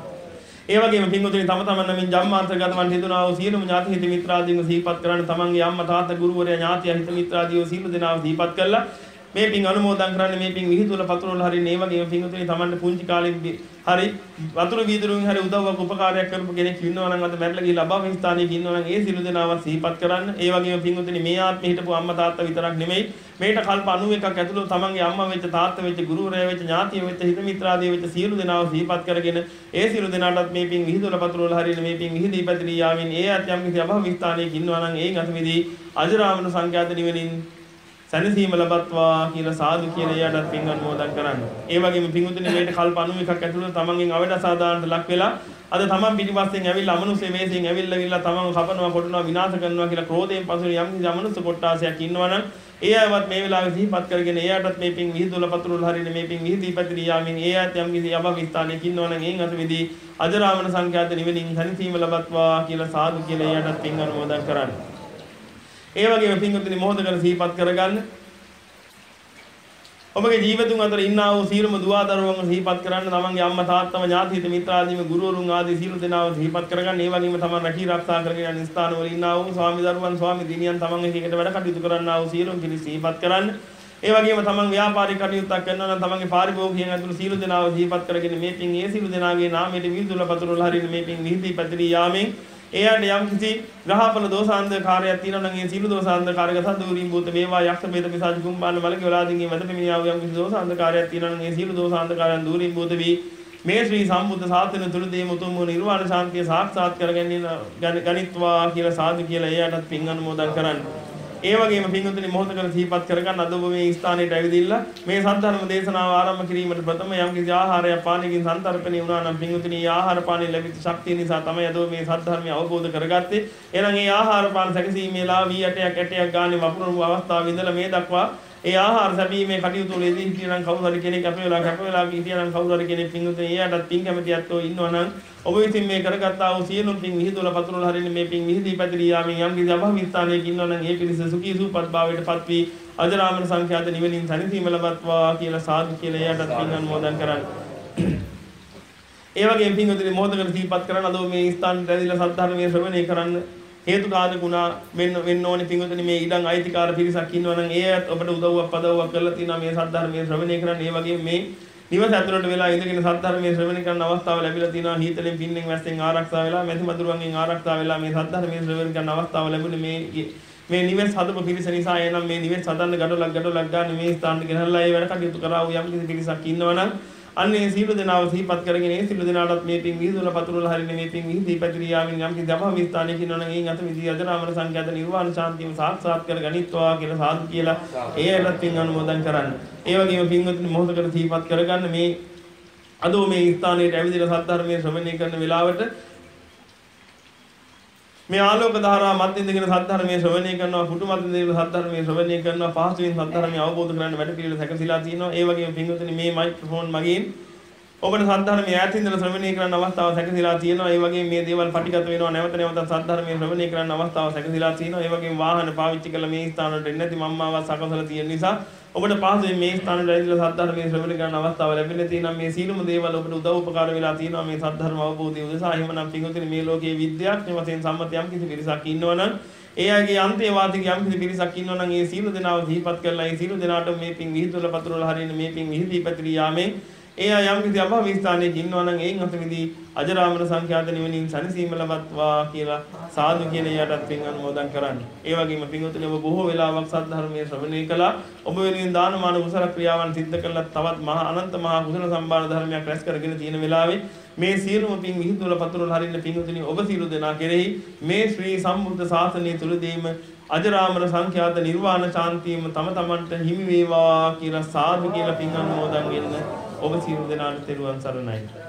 ඒ වගේම පින්වතුනි තම තමන් නමින් ජම්මාන්තරගතවන් හිතුනා වූ සියලුම ඥාති හිත මිත්‍රාදීන්ව සිහිපත් කරන්න තමන්ගේ අම්මා තාත්තා ගුරුවරයා ඥාතිය හිත මිත්‍රාදීව සියලු දෙනාව සිහිපත් කළා. මේ පින් අනුමෝදන් කරන්න මේ පින් විහිදුවල පතුරවල හරි මේ වගේම පින්වතුනි තමන්ට පුංචි කාලෙදී හරි වතුර වීදුරුවෙන් හරි උදව්වක් උපකාරයක් කරපු කෙනෙක් ඉන්නවා නම් අද මැරලා ගිහලා අභව ස්ථානයක ඉන්නවා නම් ඒ සියලු දෙනාවත් සිහිපත් කරන්න. ඒ වගේම පින්වතුනි මේ ආත්මේ හිටපු අම්මා තාත්තා විතරක් නෙමෙයි මේට කල්ප අනූ එකක් ඇතුළත තමන්ගේ අම්මා වෙච්ච තාත්තා වෙච්ච ගුරුවරයා වෙච්ච ඥාතිය වෙච්ච හිත මිත්‍රාදී වෙච්ච සියලු දෙනාව සිහිපත් කරගෙන ඒ සියලු දෙනාටත් මේ පින් විහිදුවල පතුරවල හරි මේ පින් විහිදී පැතිරී යාමින් ඒ ආත්‍යම් කිසි අභව ස්ථානයක ඉන්නවා නම් ඒ ගතමෙදී අජරාමර සංඛ්‍යාත නිවනින් සනසීම ලබත්වා කියලා සාදු කියලා එයාට පින් අනුමෝදන් කරන්න. ඒ වගේම පින්වතුනි මේට කල්ප අනූ එකක් ඇතුළත තමන්ගෙන් අවඩ සාදානට ලක් වෙලා අද තමන් පිටිපස්සෙන් ඇවිල්ලා අමනුෂ්‍ය වේශයෙන් ඇවිල්ලා තමන් කපනවා කොටනවා විනාශ කරනවා කියලා ක්‍රෝධයෙන් පසු යම් කිසි අමනුෂ්‍ය කොට්ටාසයක් ඉන්නවා නම් ඒ අයවත් මේ වෙලාවේ සිහිපත් කරගෙන එයාටත් මේ පින් විහිදුවල පතුරුවල හරිනේ මේ පින් විහිදී පැතිරී යාමින් ඒ අයත් යම් කිසි අභව ස්ථානයක ඉන්නවා නම් ඒන් අතෙදී අජරාමර සංඛ්‍යාත නිවනින් සනසීම ලබත්වා කියලා සාදු කියලා එයාටත් පින් අනුමෝදන් කරන්න. ඒ වගේම පින්වතුනි මොහොතකට සිහිපත් කරගන්න. ඔබගේ ජීවිතුන් අතර ඉන්නා වූ සියලුම දුවා දරුවන් සිහිපත් කරන්න. තමන්ගේ අම්මා තාත්තම ඥාති හිත මිත්‍රාදීම ගුරුවරුන් ආදී සියලු දෙනාව සිහිපත් කරගන්න. ඒ වගේම තමන් රැකී ආරක්ෂා කරගෙන යන ස්ථානවල ඉන්නා වූ ස්වාමි දරුවන් ස්වාමි දිනියන් තමන් එකට වැඩ කටයුතු කරන්නා වූ සියලුම පිරිස සිහිපත් කරන්න. ඒ වගේම තමන් ව්‍යාපාරික කටයුත්තක් කරනවා නම් තමන්ගේ පාරිභෝගිකයන් ඇතුළු සියලු දෙනාව සිහිපත් කරගෙන මේ පින් ඒ සියලු දෙනාගේ නාමයට විහිදුවල පතුරවල හරින මේ පින් විහිදී පැතිරී යාමෙන් එයාට යම් කිසි ග්‍රහඵල දෝෂාන්ධකාරයක් තියෙනවා නම් ඒ සියලු දෝෂාන්ධකාරක සද්දූරින් භූත වේවා යක්ෂ බේද පිසාච කුම්භාන මලක වලාදීන්ගේ මැද පෙමිනියාව යම් කිසි දෝෂාන්ධකාරයක් තියෙනවා නම් ඒ සියලු දෝෂාන්ධකාරයන් දූරින් භූත වී මේ ශ්‍රී සම්බුද්ධ ශාසනය තුලදී මුතුන් වූ නිර්වාණ ශාන්තිය සාක්ෂාත් කරගන්න ගනිත්වා කියලා සාදු කියලා එයාටත් පින් අනුමෝදන් කරන්න. ඒ වගේම පින්වතුනි මොහොතකට සිහිපත් කරගන්න අද ඔබ මේ ස්ථානයට ඇවිදින්න මේ සද්ධර්ම දේශනාව ආරම්භ කිරීමට ප්‍රථම යම් කිසි ආහාරයක් පානකින් සන්තරපණේ වුණා නම් පින්වතුනි ආහාර පාන ලැබිච්ච ශක්තිය නිසා තමයි අද මේ සද්ධර්මය අවබෝධ කරගත්තේ. එහෙනම් මේ ආහාර පාන සැකසීමේලා වී ඇටයක් ඇටයක් ගානේ වපුරපු අවස්ථාවේ ඉඳලා මේ දක්වා ඒ ආහාර සැපීමේ කටයුතු වලදී හිටියනම් කවුරු හරි කෙනෙක් අපේ වෙලා කැප වෙලා හිටියනම් කවුරු හරි කෙනෙක් පින්වතුනි එයාටත් පින් කැමැතියත්ෝ ඉන්නවනම් ඔබ විසින් මේ කරගත්තා වූ සියලුම පින් විහිදුවල පතුරවල හරින්නේ මේ පින් විහිදී පැතිරී යාමින් යම් කිසි අභව ස්ථානයක ඉන්නවනම් ඒ පිරිස සුඛී සූපත් භාවයට පත් වී අජරාමර සංඛ්‍යාත නිවනින් සැනසීම ලබත්වා කියලා සාදු කියලා එයාටත් පින් අනුමෝදන් කරන්න. ඒ වගේම පින්වතුනි මොහොතකට සිහිපත් කරන අද මේ ස්ථානට ඇවිල්ලා සද්ධර්මයේ ශ්‍රවණය කරන්න හේතු කාරකුණා වෙන්න වෙන්න ඕනේ පින්වතුනි මේ ඊළඟ අයිතිකාර පිරිසක් ඉන්නවනම් ඒත් ඔබට උදව්වක් පදව්වක් කරලා තියෙනවා මේ සද්ධර්මයේ ශ්‍රවණය කරන්න. ඒ වගේම මේ නිවස ඇතුළට වෙලා ඉඳගෙන සද්ධර්මයේ ශ්‍රවණය කරන අවස්ථාව ලැබිලා තියෙනවා. හීතලෙන් පින්නෙන් වැස්සෙන් ආරක්ෂා වෙලා මැසි මදුරුවන්ගෙන් ආරක්ෂා වෙලා මේ සද්ධර්මයේ ශ්‍රවණය කරන අවස්ථාව ලැබුණේ මේ මේ නිවෙස් හදපු පිරිස නිසා. එනම් මේ නිවෙස් හදන්න gadolak gadolak ගන්න මේ ස්ථානට ගෙනල්ලා ඒ වැඩ කටයුතු කරා වූ යම් කිසි පිරිසක් ඉන්නවනම් අන්නේ සීල දෙනාව සිහිපත් කරගෙන ඒ සීල දෙනාටත් මේ පින් විහිදුවලා පතුරවල හරින මේ පින් විහිදී පැතිරියාමින් යම් කිසි අපහ විස්ථානයක ඉන්නවනම් එයින් අත විදී අජරාමර සංඛ්‍යාත නිර්වාණ ශාන්තියම සාක්ෂාත් කර ගනිත්වා කියලා සාදු කියලා ඒ ඇලත් පින් අනුමෝදන් කරන්න. ඒ වගේම පින්වත්නි මොහොතකට සිහිපත් කරගන්න මේ අදෝ මේ ස්ථානයේ ඇවිදලා සද්ධර්මයේ ශ්‍රවණය කරන වෙලාවට මේ ආලෝක ධාරා මැදින් දෙගෙන සද්ධර්මයේ ශ්‍රවණය කරනවා කුටු මැදින් දෙගෙන සද්ධර්මයේ ශ්‍රවණය කරනවා පහසුවෙන් සද්ධර්මය අවබෝධ කරගන්න වැඩ පිළිවෙල සැකසීලා තියෙනවා. ඒ වගේම පින්වත්නි මේ මයික්‍රොෆෝන් මගින් ඔබට සද්ධර්මයේ ඈතින් ඉඳලා ශ්‍රවණය කරන්න අවස්ථාව සැකසීලා තියෙනවා. ඒ වගේම මේ දේවල් පටිගත වෙනවා නැවත නැවත සද්ධර්මයේ ශ්‍රවණය කරන්න අවස්ථාව සැකසීලා තියෙනවා. ඒ වගේම වාහන පාවිච්චි කරලා මේ ස්ථාන වලට එන්නේ නැති මම්මාව සකසලා තියෙන නිසා ඔබට පහසුවෙන් මේ ස්ථාන වල ඇවිල්ලා සද්ධර්මයේ ශ්‍රවණය කරන්න අවස්ථාව ලැබෙන්නේ තියෙනවා. මේ සීලම දේවල් ඔබට උදව් උපකාර වෙලා තියෙනවා මේ සද්ධර්ම අවබෝධය උදෙසා. එහෙමනම් පින්වතුනි මේ ලෝකයේ විද්‍යාඥ වශයෙන් සම්මත යම් කිසි පිරිසක් ඉන්නවනම් ඒ අයගේ අන්තේවාදී යම් කිසි පිරිසක් ඉන්නවනම් ඒ සීල දෙනාව දීපත් කරලා ඒ සීල දෙනාට මේ පින් විහිදුවලා පතුරවල හරින මේ පින් විහිදී පැතිරී යාමේ ඒ අය යම් කිසි අභව ස්ථානයක ඉන්නවනම් එයින් අතවිදී අජරාමර සංඛ්‍යාත නිවනින් සනසීම ලබත්වා කියලා සාදු කියන යටත් පින් අනුමෝදන් කරන්න. ඒ වගේම පින්වතුනි ඔබ බොහෝ වෙලාවක් සද්ධර්මයේ ශ්‍රවණය කළා. ඔබ වෙනුවෙන් දානමාන කුසල ක්‍රියාවන් සිද්ධ කළා. තවත් මහා අනන්ත මහා කුසල සම්භාර ධර්මයක් රැස් කරගෙන තියෙන වෙලාවේ මේ සියලුම පින් විහිදුවල පතුරවල හරින්න පින්වතුනි ඔබ සියලු දෙනා කෙරෙහි මේ ශ්‍රී සම්බුද්ධ ශාසනය තුලදීම අජරාමර සංඛ්‍යාත නිර්වාණ ශාන්තියම තම තමන්ට හිමි වේවා කියලා සාදු කියලා පින් අනුමෝදන් වෙන්න ඔබ සියලු දෙනාට තෙරුවන් සරණයි.